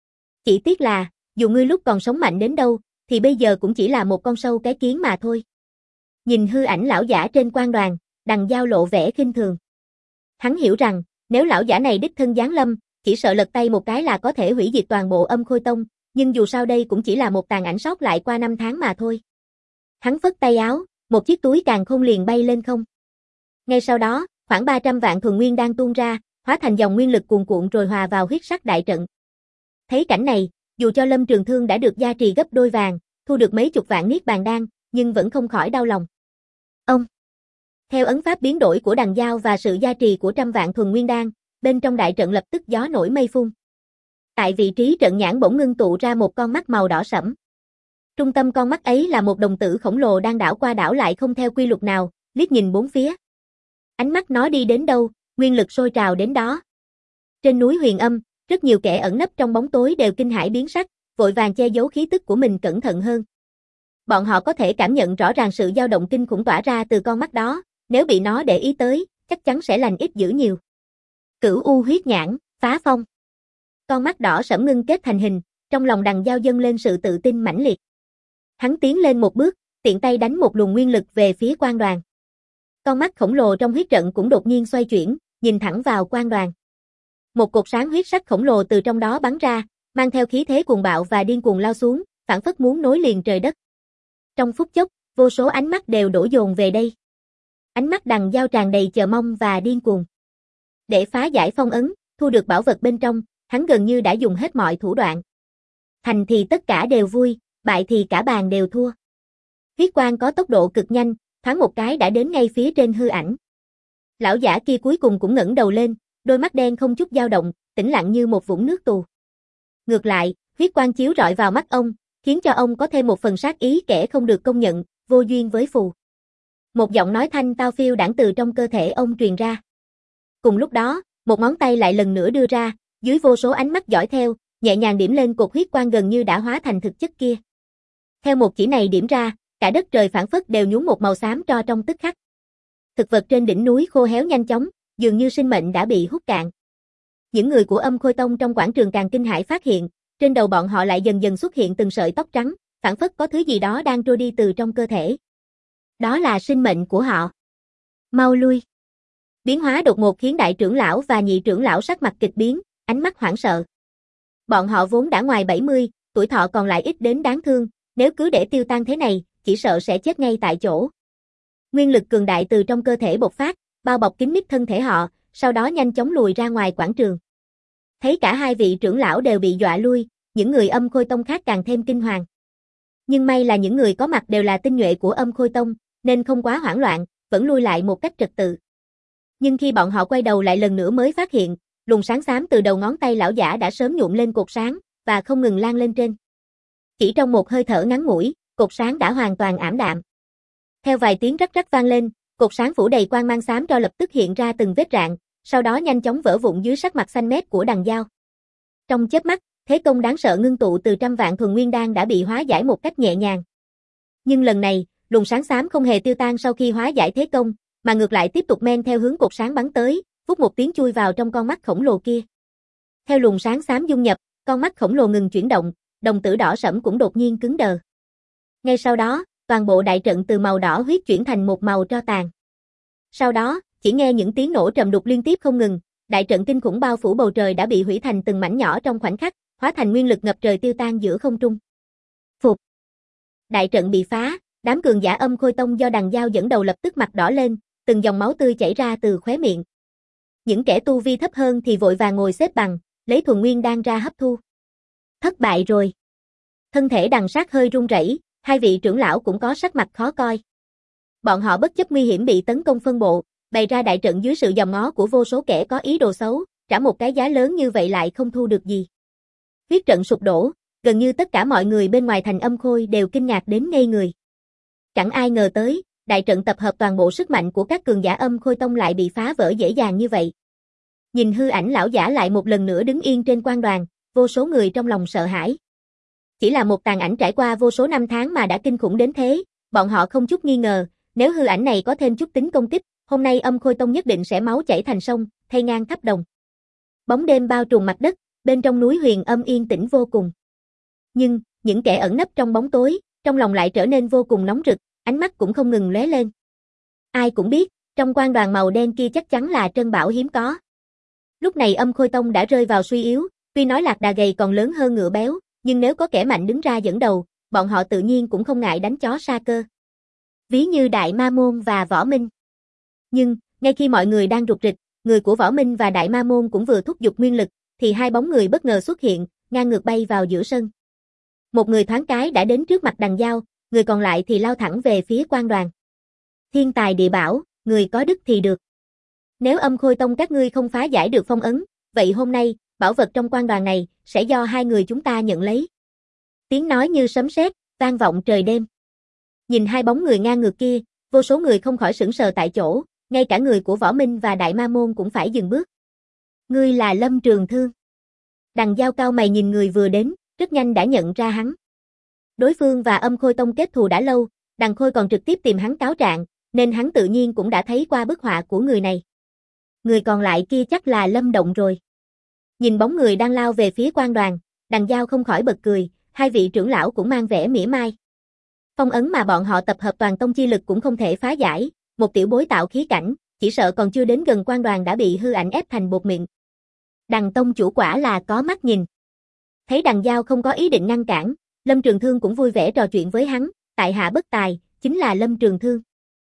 Chỉ tiếc là, dù ngươi lúc còn sống mạnh đến đâu, thì bây giờ cũng chỉ là một con sâu cái kiến mà thôi. Nhìn hư ảnh lão giả trên quan đoàn, Đằng Giao lộ vẻ khinh thường. Hắn hiểu rằng, nếu lão giả này đích thân giáng lâm, chỉ sợ lật tay một cái là có thể hủy diệt toàn bộ Âm Khôi Tông, nhưng dù sao đây cũng chỉ là một tàn ảnh sót lại qua năm tháng mà thôi. Hắn phất tay áo, một chiếc túi càn khôn liền bay lên không. Ngay sau đó, khoảng 300 vạn thuần nguyên đan tuôn ra, hóa thành dòng nguyên lực cuồn cuộn rồi hòa vào huyết sắc đại trận. Thấy cảnh này, dù cho Lâm Trường Thương đã được gia trì gấp đôi vàng, thu được mấy chục vạn niết bàn đan, nhưng vẫn không khỏi đau lòng. Ông. Theo ấn pháp biến đổi của Đằng Giao và sự gia trì của trăm vạn thuần nguyên đan, bên trong đại trận lập tức gió nổi mây phun. Tại vị trí trận nhãn bỗng ngưng tụ ra một con mắt màu đỏ sẫm. Trung tâm con mắt ấy là một đồng tử khổng lồ đang đảo qua đảo lại không theo quy luật nào, liếc nhìn bốn phía. Ánh mắt nó đi đến đâu, nguyên lực sôi trào đến đó. Trên núi Huyền Âm, rất nhiều kẻ ẩn nấp trong bóng tối đều kinh hãi biến sắc, vội vàng che giấu khí tức của mình cẩn thận hơn. Bọn họ có thể cảm nhận rõ ràng sự dao động kinh khủng tỏa ra từ con mắt đó, nếu bị nó để ý tới, chắc chắn sẽ lành ít dữ nhiều. Cửu U huyết nhãn, phá phong. Con mắt đỏ sẫm ngưng kết thành hình, trong lòng Đằng Giao dâng lên sự tự tin mãnh liệt. Hắn tiến lên một bước, tiện tay đánh một luồng nguyên lực về phía quan đoàn. Con mắt khổng lồ trong huyết trận cũng đột nhiên xoay chuyển, nhìn thẳng vào quan đoàn. Một cột sáng huyết sắc khổng lồ từ trong đó bắn ra, mang theo khí thế cuồng bạo và điên cuồng lao xuống, phảng phất muốn nối liền trời đất. Trong phút chốc, vô số ánh mắt đều đổ dồn về đây. Ánh mắt Đằng Giao tràn đầy chờ mong và điên cuồng. Để phá giải phong ấn, thu được bảo vật bên trong, hắn gần như đã dùng hết mọi thủ đoạn. Thành thì tất cả đều vui, bại thì cả bàn đều thua. Huyết quang có tốc độ cực nhanh, thoáng một cái đã đến ngay phía trên hư ảnh. Lão giả kia cuối cùng cũng ngẩng đầu lên, đôi mắt đen không chút dao động, tĩnh lặng như một vũng nước tù. Ngược lại, huyết quang chiếu rọi vào mắt ông, khiến cho ông có thêm một phần sát ý kẻ không được công nhận, vô duyên với phù. Một giọng nói thanh tao phiêu đãng từ trong cơ thể ông truyền ra. Cùng lúc đó, một ngón tay lại lần nữa đưa ra, dưới vô số ánh mắt dõi theo, nhẹ nhàng điểm lên cột huyết quang gần như đã hóa thành thực chất kia. Theo một chỉ này điểm ra, cả đất trời phảng phất đều nhuốm một màu xám tro trong tức khắc. Thực vật trên đỉnh núi khô héo nhanh chóng, dường như sinh mệnh đã bị hút cạn. Những người của Âm Khôi Tông trong quảng trường càng kinh hãi phát hiện, trên đầu bọn họ lại dần dần xuất hiện từng sợi tóc trắng, phảng phất có thứ gì đó đang trôi đi từ trong cơ thể. Đó là sinh mệnh của họ. Mau lui. Biến hóa đột ngột khiến đại trưởng lão và nhị trưởng lão sắc mặt kịch biến, ánh mắt hoảng sợ. Bọn họ vốn đã ngoài 70, tuổi thọ còn lại ít đến đáng thương, nếu cứ để tiêu tan thế này, chỉ sợ sẽ chết ngay tại chỗ. Nguyên lực cường đại từ trong cơ thể bộc phát, bao bọc kín mít thân thể họ, sau đó nhanh chóng lùi ra ngoài quảng trường. Thấy cả hai vị trưởng lão đều bị dọa lui, những người Âm Khôi Tông khác càng thêm kinh hoàng. Nhưng may là những người có mặt đều là tinh nhuệ của Âm Khôi Tông, nên không quá hoảng loạn, vẫn lui lại một cách trật tự. Nhưng khi bọn họ quay đầu lại lần nữa mới phát hiện, luồng sáng xám từ đầu ngón tay lão giả đã sớm nhuộm lên cột sáng, và không ngừng lan lên trên. Chỉ trong một hơi thở ngắn ngủi, cột sáng đã hoàn toàn ảm đạm. Theo vài tiếng rắc rắc vang lên, cột sáng phủ đầy quang mang xám tro lập tức hiện ra từng vết rạn, sau đó nhanh chóng vỡ vụn dưới sắc mặt xanh mét của Đằng Dao. Trong chớp mắt, thế công đáng sợ ngưng tụ từ trăm vạn thuần nguyên đan đã bị hóa giải một cách nhẹ nhàng. Nhưng lần này, luồng sáng xám không hề tiêu tan sau khi hóa giải thế công, mà ngược lại tiếp tục men theo hướng cột sáng bắn tới, vút một tiếng chui vào trong con mắt khổng lồ kia. Theo luồng sáng xám dung nhập, con mắt khổng lồ ngừng chuyển động, đồng tử đỏ sẫm cũng đột nhiên cứng đờ. Ngay sau đó, toàn bộ đại trận từ màu đỏ huyết chuyển thành một màu tro tàn. Sau đó, chỉ nghe những tiếng nổ trầm đục liên tiếp không ngừng, đại trận kinh khủng bao phủ bầu trời đã bị hủy thành từng mảnh nhỏ trong khoảnh khắc, hóa thành nguyên lực ngập trời tiêu tan giữa không trung. Phục. Đại trận bị phá, đám cường giả Âm Khôi Tông do Đằng Dao dẫn đầu lập tức mặt đỏ lên, từng dòng máu tươi chảy ra từ khóe miệng. Những kẻ tu vi thấp hơn thì vội vàng ngồi xếp bằng, lấy thuần nguyên đan ra hấp thu. Thất bại rồi. Thân thể Đằng Sát hơi run rẩy, hai vị trưởng lão cũng có sắc mặt khó coi. Bọn họ bất chấp nguy hiểm bị tấn công phân bộ, bày ra đại trận dưới sự dòm ngó của vô số kẻ có ý đồ xấu, trả một cái giá lớn như vậy lại không thu được gì. Huyết trận sụp đổ, gần như tất cả mọi người bên ngoài thành Âm Khôi đều kinh ngạc đến ngây người. Chẳng ai ngờ tới, đại trận tập hợp toàn bộ sức mạnh của các cường giả Âm Khôi Tông lại bị phá vỡ dễ dàng như vậy. Nhìn hư ảnh lão giả lại một lần nữa đứng yên trên quan đoàn, vô số người trong lòng sợ hãi. Chỉ là một tàn ảnh trải qua vô số năm tháng mà đã kinh khủng đến thế, bọn họ không chút nghi ngờ, nếu hư ảnh này có thêm chút tính công kích, hôm nay Âm Khôi Tông nhất định sẽ máu chảy thành sông, thay ngang khắp đồng. Bóng đêm bao trùm mặt đất, bên trong núi Huyền Âm yên tĩnh vô cùng. Nhưng, những kẻ ẩn nấp trong bóng tối, trong lòng lại trở nên vô cùng nóng rực, ánh mắt cũng không ngừng lóe lên. Ai cũng biết, trong quan đoàn màu đen kia chắc chắn là trân bảo hiếm có. Lúc này Âm Khôi Tông đã rơi vào suy yếu, tuy nói lạc đà gầy còn lớn hơn ngựa béo, nhưng nếu có kẻ mạnh đứng ra dẫn đầu, bọn họ tự nhiên cũng không ngại đánh chó sa cơ. Ví như Đại Ma Môn và Võ Minh. Nhưng, ngay khi mọi người đang rục rịch, người của Võ Minh và Đại Ma Môn cũng vừa thúc giục nguyên lực, thì hai bóng người bất ngờ xuất hiện, ngang ngược bay vào giữa sân. Một người thoáng cái đã đến trước mặt Đằng Dao, người còn lại thì lao thẳng về phía quan đoàn. Thiên tài địa bảo, người có đức thì được. Nếu Âm Khôi Tông các ngươi không phá giải được phong ấn, vậy hôm nay, bảo vật trong quan đoàn này, sẽ do hai người chúng ta nhận lấy. Tiếng nói như sấm sét, vang vọng trời đêm. Nhìn hai bóng người ngang ngược kia, vô số người không khỏi sững sờ tại chỗ, ngay cả người của Võ Minh và Đại Ma Môn cũng phải dừng bước. Ngươi là Lâm Trường Thương. Đằng Dao cao mày nhìn người vừa đến, rất nhanh đã nhận ra hắn. Đối phương và Âm Khôi Tông kết thù đã lâu, Đằng Khôi còn trực tiếp tìm hắn cáo trạng, nên hắn tự nhiên cũng đã thấy qua bức họa của người này. Người còn lại kia chắc là Lâm Động rồi. Nhìn bóng người đang lao về phía quan đoàn, Đằng Dao không khỏi bật cười, hai vị trưởng lão cũng mang vẻ mỉa mai. Phong ấn mà bọn họ tập hợp toàn tông chi lực cũng không thể phá giải, một tiểu bối tạo khí cảnh, chỉ sợ còn chưa đến gần quan đoàn đã bị hư ảnh ép thành bột mịn. Đằng tông chủ quả là có mắt nhìn. Thấy Đằng Dao không có ý định ngăn cản, Lâm Trường Thương cũng vui vẻ trò chuyện với hắn, tại hạ bất tài, chính là Lâm Trường Thương.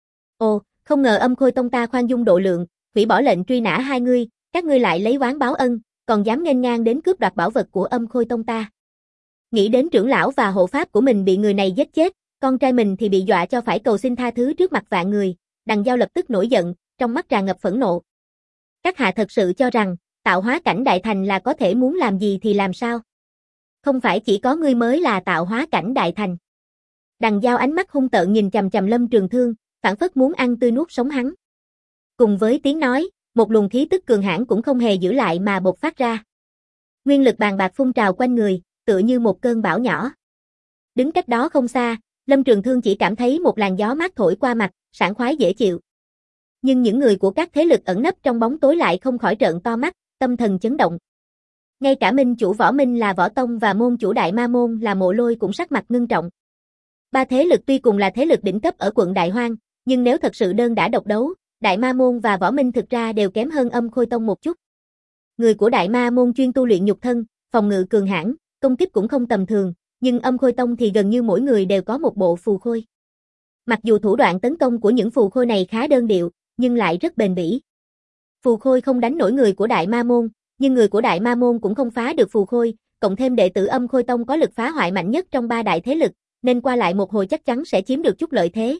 Ồ, không ngờ Âm Khôi Tông ta khoan dung độ lượng, hủy bỏ lệnh truy nã hai ngươi, các ngươi lại lấy oán báo ân, còn dám nghênh ngang đến cướp đoạt bảo vật của Âm Khôi Tông ta. Nghĩ đến trưởng lão và hộ pháp của mình bị người này giết chết, con trai mình thì bị dọa cho phải cầu xin tha thứ trước mặt vạn người, Đằng Dao lập tức nổi giận, trong mắt tràn ngập phẫn nộ. Các hạ thật sự cho rằng, tạo hóa cảnh đại thành là có thể muốn làm gì thì làm sao? Không phải chỉ có ngươi mới là tạo hóa cảnh đại thành. Đằng Dao ánh mắt hung tợn nhìn chằm chằm Lâm Trường Thương, phảng phất muốn ăn tươi nuốt sống hắn. Cùng với tiếng nói, một luồng khí tức cường hãn cũng không hề giữ lại mà bộc phát ra. Nguyên lực bàn bạc phun trào quanh người, tựa như một cơn bão nhỏ. Đứng cách đó không xa, Lâm Trường Thương chỉ cảm thấy một làn gió mát thổi qua mặt, sảng khoái dễ chịu. Nhưng những người của các thế lực ẩn nấp trong bóng tối lại không khỏi trợn to mắt, tâm thần chấn động. Ngay cả minh chủ Võ Minh là Võ Tông và môn chủ Đại Ma Môn là Mộ Lôi cũng sắc mặt ngưng trọng. Ba thế lực tuy cùng là thế lực đỉnh cấp ở quận Đại Hoang, nhưng nếu thật sự đơn đả độc đấu, Đại Ma Môn và Võ Minh thực ra đều kém hơn Âm Khôi Tông một chút. Người của Đại Ma Môn chuyên tu luyện nhục thân, phòng ngự cường hãn, công kích cũng không tầm thường, nhưng Âm Khôi Tông thì gần như mỗi người đều có một bộ phù khôi. Mặc dù thủ đoạn tấn công của những phù khôi này khá đơn điệu, nhưng lại rất bền bỉ. Phù Khôi không đánh nổi người của Đại Ma Môn, nhưng người của Đại Ma Môn cũng không phá được Phù Khôi, cộng thêm đệ tử Âm Khôi Tông có lực phá hoại mạnh nhất trong ba đại thế lực, nên qua lại một hồi chắc chắn sẽ chiếm được chút lợi thế.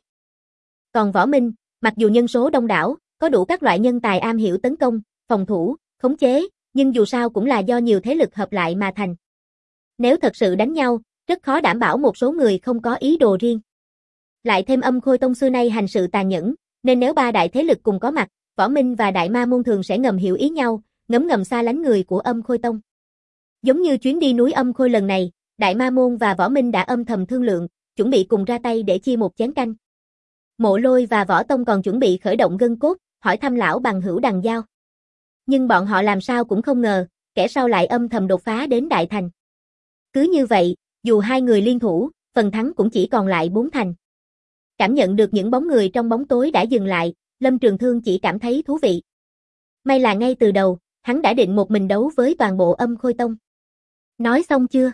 Còn Võ Minh, mặc dù nhân số đông đảo, có đủ các loại nhân tài am hiểu tấn công, phòng thủ, khống chế, nhưng dù sao cũng là do nhiều thế lực hợp lại mà thành. Nếu thật sự đánh nhau, rất khó đảm bảo một số người không có ý đồ riêng. Lại thêm Âm Khôi Tông xưa nay hành sự tàn nhẫn, nên nếu ba đại thế lực cùng có mặt, Võ Minh và Đại Ma Môn thường sẽ ngầm hiểu ý nhau, ngấm ngầm xa lánh người của Âm Khôi Tông. Giống như chuyến đi núi Âm Khôi lần này, Đại Ma Môn và Võ Minh đã âm thầm thương lượng, chuẩn bị cùng ra tay để chia một chén canh. Mộ Lôi và Võ Tông còn chuẩn bị khởi động gân cốt, hỏi thăm lão bằng hữu Đằng Giao. Nhưng bọn họ làm sao cũng không ngờ, kẻ sau lại âm thầm đột phá đến Đại Thành. Cứ như vậy, dù hai người liên thủ, phần thắng cũng chỉ còn lại 4 thành. Cảm nhận được những bóng người trong bóng tối đã dừng lại, Lâm Trường Thương chỉ cảm thấy thú vị. May là ngay từ đầu, hắn đã định một mình đấu với toàn bộ Âm Khôi Tông. Nói xong chưa?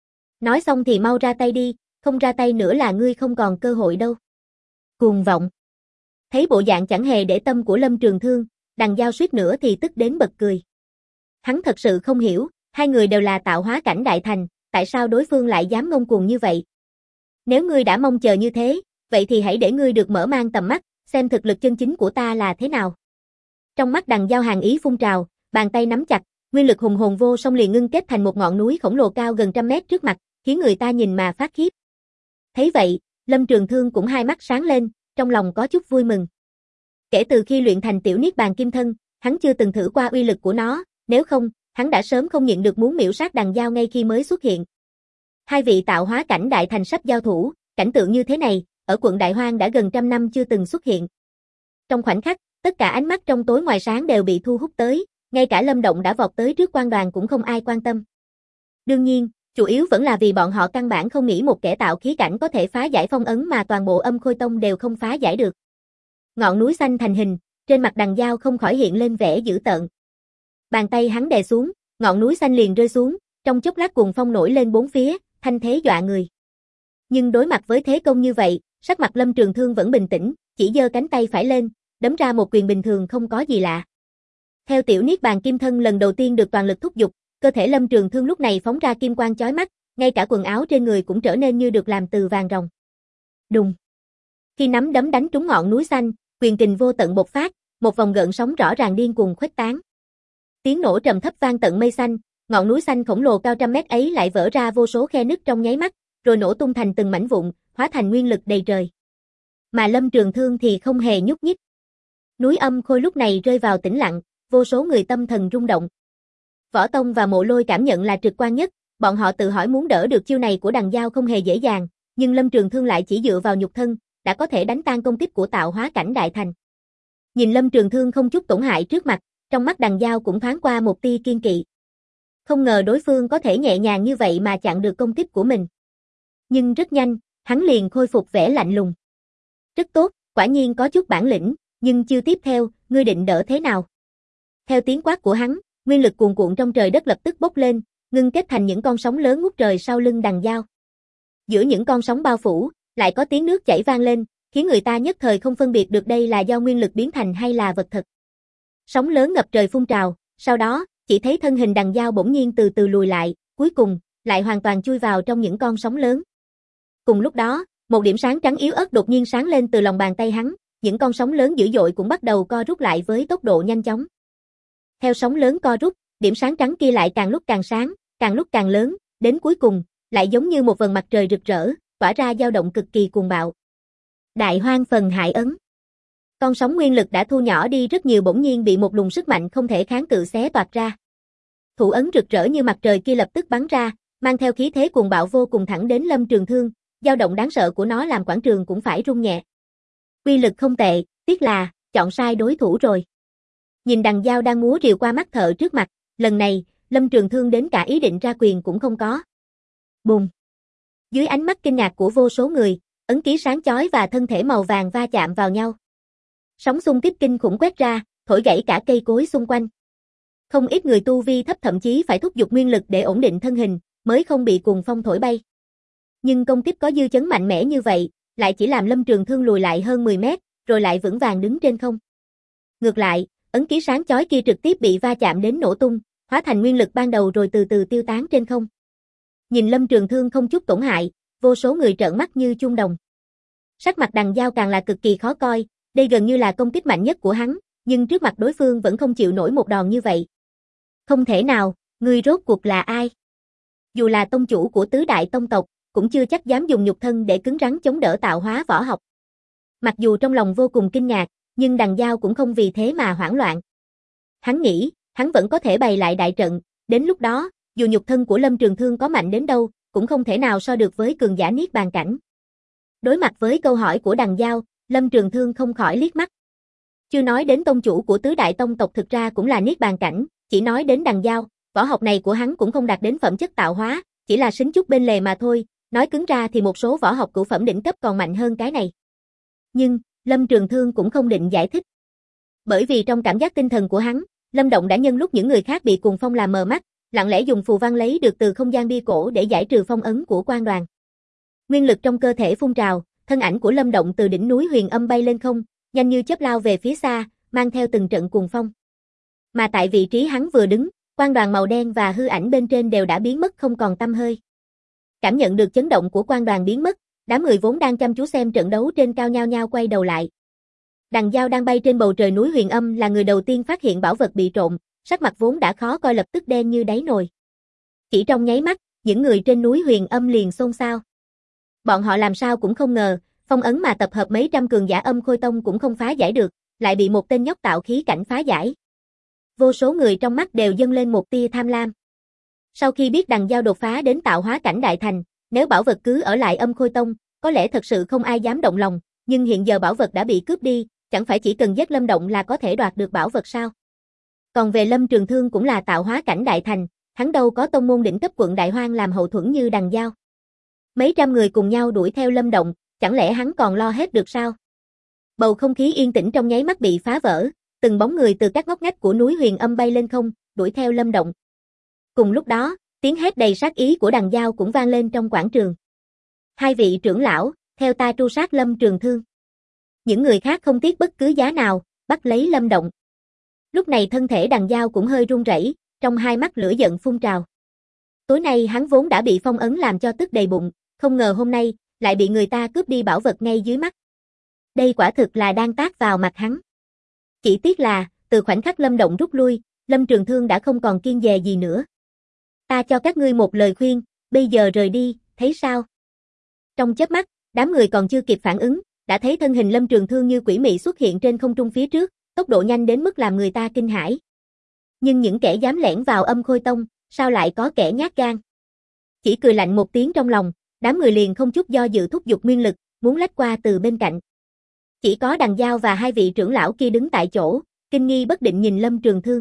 Nói xong thì mau ra tay đi, không ra tay nữa là ngươi không còn cơ hội đâu. Cuồng vọng. Thấy bộ dạng chẳng hề để tâm của Lâm Trường Thương, Đằng Giao suýt nữa thì tức đến bật cười. Hắn thật sự không hiểu, hai người đều là tạo hóa cảnh Đại Thành, tại sao đối phương lại dám ngông cuồng như vậy? Nếu ngươi đã mong chờ như thế, vậy thì hãy để ngươi được mở mang tầm mắt, xem thực lực chân chính của ta là thế nào. Trong mắt Đằng Giao hàn ý phun trào, bàn tay nắm chặt, nguyên lực hùng hồn vô song liền ngưng kết thành một ngọn núi khổng lồ cao gần 100 mét trước mặt, khiến người ta nhìn mà phát khiếp. Thấy vậy, Lâm Trường Thương cũng hai mắt sáng lên, trong lòng có chút vui mừng. Kể từ khi luyện thành tiểu Niết Bàn Kim Thân, hắn chưa từng thử qua uy lực của nó, nếu không, hắn đã sớm không nhịn được muốn miểu sát Đằng Giao ngay khi mới xuất hiện. Hai vị tạo hóa cảnh Đại Thành sắp giao thủ, cảnh tượng như thế này, ở quận Đại Hoang đã gần 100 năm chưa từng xuất hiện. Trong khoảnh khắc, tất cả ánh mắt trong tối ngoài sáng đều bị thu hút tới, ngay cả Lâm Động đã vọt tới trước quan đoàn cũng không ai quan tâm. Đương nhiên, chủ yếu vẫn là vì bọn họ căn bản không nghĩ một kẻ tạo khí cảnh có thể phá giải phong ấn mà toàn bộ Âm Khôi Tông đều không phá giải được. Ngọn núi xanh thành hình, trên mặt Đằng Giao không khỏi hiện lên vẻ dữ tợn. Bàn tay hắn đè xuống, ngọn núi xanh liền rơi xuống, trong chốc lát cuồng phong nổi lên bốn phía, thanh thế dọa người. Nhưng đối mặt với thế công như vậy, sắc mặt Lâm Trường Thương vẫn bình tĩnh, chỉ giơ cánh tay phải lên, đấm ra một quyền bình thường không có gì lạ. Theo tiểu Niết Bàn Kim Thân lần đầu tiên được toàn lực thúc giục, cơ thể Lâm Trường Thương lúc này phóng ra kim quang chói mắt, ngay cả quần áo trên người cũng trở nên như được làm từ vàng ròng. Đùng. Khi nắm đấm đánh trúng ngọn núi xanh, quyền kình vô tận bộc phát, một vòng gợn sóng rõ ràng điên cuồng khuếch tán. Tiếng nổ trầm thấp vang tận mây xanh, ngọn núi xanh khổng lồ cao 100 mét ấy lại vỡ ra vô số khe nứt trong nháy mắt, rồi nổ tung thành từng mảnh vụn, hóa thành nguyên lực đầy trời. Mà Lâm Trường Thương thì không hề nhúc nhích. Núi Âm Khôi lúc này rơi vào tĩnh lặng, vô số người tâm thần rung động. Võ Tông và Mộ Lôi cảm nhận là trực quan nhất, bọn họ tự hỏi muốn đỡ được chiêu này của Đằng Giao không hề dễ dàng, nhưng Lâm Trường Thương lại chỉ dựa vào nhục thân, đã có thể đánh tan công kích của tạo hóa cảnh Đại Thành. Nhìn Lâm Trường Thương không chút tổn hại trước mặt, trong mắt Đằng Giao cũng thoáng qua một tia kiên kỵ. Không ngờ đối phương có thể nhẹ nhàng như vậy mà chặn được công kích của mình. Nhưng rất nhanh, hắn liền khôi phục vẻ lạnh lùng. Rất tốt, quả nhiên có chút bản lĩnh, nhưng chiêu tiếp theo, ngươi định đỡ thế nào? Theo tiếng quát của hắn, nguyên lực cuồn cuộn trong trời đất lập tức bốc lên, ngưng kết thành những con sóng lớn ngút trời sau lưng Đằng Giao. Giữa những con sóng bao phủ, lại có tiếng nước chảy vang lên, khiến người ta nhất thời không phân biệt được đây là do nguyên lực biến thành hay là vật thật. Sóng lớn ngập trời phun trào, sau đó, chỉ thấy thân hình Đằng Giao bỗng nhiên từ từ lùi lại, cuối cùng, lại hoàn toàn chui vào trong những con sóng lớn. Cùng lúc đó, một điểm sáng trắng yếu ớt đột nhiên sáng lên từ lòng bàn tay hắn, những con sóng lớn dữ dội cũng bắt đầu co rút lại với tốc độ nhanh chóng. Theo sóng lớn co rút, điểm sáng trắng kia lại càng lúc càng sáng, càng lúc càng lớn, đến cuối cùng, lại giống như một vầng mặt trời rực rỡ, tỏa ra dao động cực kỳ cuồng bạo. Đại Hoang phần Hải Ấn. Con sóng nguyên lực đã thu nhỏ đi rất nhiều bỗng nhiên bị một luồng sức mạnh không thể kháng cự xé toạc ra. Thủ ấn rực rỡ như mặt trời kia lập tức bắn ra, mang theo khí thế cuồng bạo vô cùng thẳng đến Lâm Trường Thương, dao động đáng sợ của nó làm quảng trường cũng phải rung nhẹ. Uy lực không tệ, tiếc là chọn sai đối thủ rồi. Nhìn Đằng Giao đang múa rìu qua mắt thợ trước mặt, lần này, Lâm Trường Thương đến cả ý định ra quyền cũng không có. Bùng! Dưới ánh mắt kinh ngạc của vô số người, ấn ký sáng chói và thân thể màu vàng va chạm vào nhau. Sóng xung kích kinh khủng quét ra, thổi gãy cả cây cối xung quanh. Không ít người tu vi thấp thậm chí phải thúc giục nguyên lực để ổn định thân hình, mới không bị cuồng phong thổi bay. Nhưng công kích có dư chấn mạnh mẽ như vậy, lại chỉ làm Lâm Trường Thương lùi lại hơn 10 mét, rồi lại vững vàng đứng trên không. Ngược lại, ấn ký sáng chói kia trực tiếp bị va chạm đến nổ tung, hóa thành nguyên lực ban đầu rồi từ từ tiêu tán trên không. Nhìn Lâm Trường Thương không chút tổn hại, vô số người trợn mắt như chung đồng. Sắc mặt Đằng Giao càng là cực kỳ khó coi, đây gần như là công kích mạnh nhất của hắn, nhưng trước mặt đối phương vẫn không chịu nổi một đòn như vậy. Không thể nào, ngươi rốt cuộc là ai? Dù là tông chủ của tứ đại tông tộc, cũng chưa chắc dám dùng nhục thân để cứng rắn chống đỡ tạo hóa võ học. Mặc dù trong lòng vô cùng kinh ngạc, nhưng Đằng Giao cũng không vì thế mà hoảng loạn. Hắn nghĩ, hắn vẫn có thể bày lại đại trận, đến lúc đó, dù nhục thân của Lâm Trường Thương có mạnh đến đâu, cũng không thể nào so được với cường giả Niết Bàn cảnh. Đối mặt với câu hỏi của Đằng Giao, Lâm Trường Thương không khỏi liếc mắt. Chưa nói đến tông chủ của tứ đại tông tộc thực ra cũng là Niết Bàn cảnh, chỉ nói đến Đằng Giao, võ học này của hắn cũng không đạt đến phẩm chất tạo hóa, chỉ là xính chút bên lề mà thôi, nói cứng ra thì một số võ học cửu phẩm đỉnh cấp còn mạnh hơn cái này. Nhưng, Lâm Trường Thương cũng không định giải thích. Bởi vì trong cảm giác tinh thần của hắn, Lâm Động đã nhân lúc những người khác bị cuồng phong làm mờ mắt, lặng lẽ dùng phù văn lấy được từ không gian bia cổ để giải trừ phong ấn của quan đoàn. Nguyên lực trong cơ thể phun trào, thân ảnh của Lâm Động từ đỉnh núi Huyền Âm bay lên không, nhanh như chớp lao về phía xa, mang theo từng trận cuồng phong. Mà tại vị trí hắn vừa đứng, quan đoàn màu đen và hư ảnh bên trên đều đã biến mất không còn tăm hơi. Cảm nhận được chấn động của quan đoàn biến mất, đám người vốn đang chăm chú xem trận đấu trên cao nhao nhao quay đầu lại. Đằng Giao đang bay trên bầu trời núi Huyền Âm là người đầu tiên phát hiện bảo vật bị trộm, sắc mặt vốn đã khó coi lập tức đen như đáy nồi. Chỉ trong nháy mắt, những người trên núi Huyền Âm liền xôn xao. Bọn họ làm sao cũng không ngờ, phong ấn mà tập hợp mấy trăm cường giả Âm Khôi Tông cũng không phá giải được, lại bị một tên nhóc tạo khí cảnh phá giải. Vô số người trong mắt đều dâng lên một tia tham lam. Sau khi biết Đằng Giao đột phá đến tạo hóa cảnh đại thành, nếu bảo vật cứ ở lại Âm Khôi Tông, có lẽ thật sự không ai dám động lòng, nhưng hiện giờ bảo vật đã bị cướp đi, chẳng phải chỉ cần giết Lâm Động là có thể đoạt được bảo vật sao? Còn về Lâm Trường Thương cũng là tạo hóa cảnh đại thành, hắn đâu có tông môn đỉnh cấp quận Đại Hoang làm hậu thuẫn như Đằng Giao. Mấy trăm người cùng nhau đuổi theo Lâm Động, chẳng lẽ hắn còn lo hết được sao? Bầu không khí yên tĩnh trong nháy mắt bị phá vỡ, từng bóng người từ các ngóc ngách của núi Huyền Âm bay lên không, đuổi theo Lâm Động. Cùng lúc đó, tiếng hét đầy sát ý của Đằng Giao cũng vang lên trong quảng trường. Hai vị trưởng lão, theo ta tru sát Lâm Trường Thương. Những người khác không tiếc bất cứ giá nào, bắt lấy Lâm Động. Lúc này thân thể Đằng Giao cũng hơi run rẩy, trong hai mắt lửa giận phun trào. Tối nay hắn vốn đã bị phong ấn làm cho tức đầy bụng, không ngờ hôm nay lại bị người ta cướp đi bảo vật ngay dưới mắt. Đây quả thực là đang tát vào mặt hắn. Chỉ tiếc là, từ khoảnh khắc Lâm Động rút lui, Lâm Trường Thương đã không còn kiêng dè gì nữa. Ta cho các ngươi một lời khuyên, bây giờ rời đi, thấy sao? Trong chớp mắt, đám người còn chưa kịp phản ứng, đã thấy thân hình Lâm Trường Thương như quỷ mị xuất hiện trên không trung phía trước, tốc độ nhanh đến mức làm người ta kinh hãi. Nhưng những kẻ dám lẻn vào Âm Khôi Tông, sao lại có kẻ nhát gan? Chỉ cười lạnh một tiếng trong lòng, đám người liền không chút do dự thúc giục nguyên lực, muốn lách qua từ bên cạnh. Chỉ có Đằng Giao và hai vị trưởng lão kia đứng tại chỗ, kinh nghi bất định nhìn Lâm Trường Thương.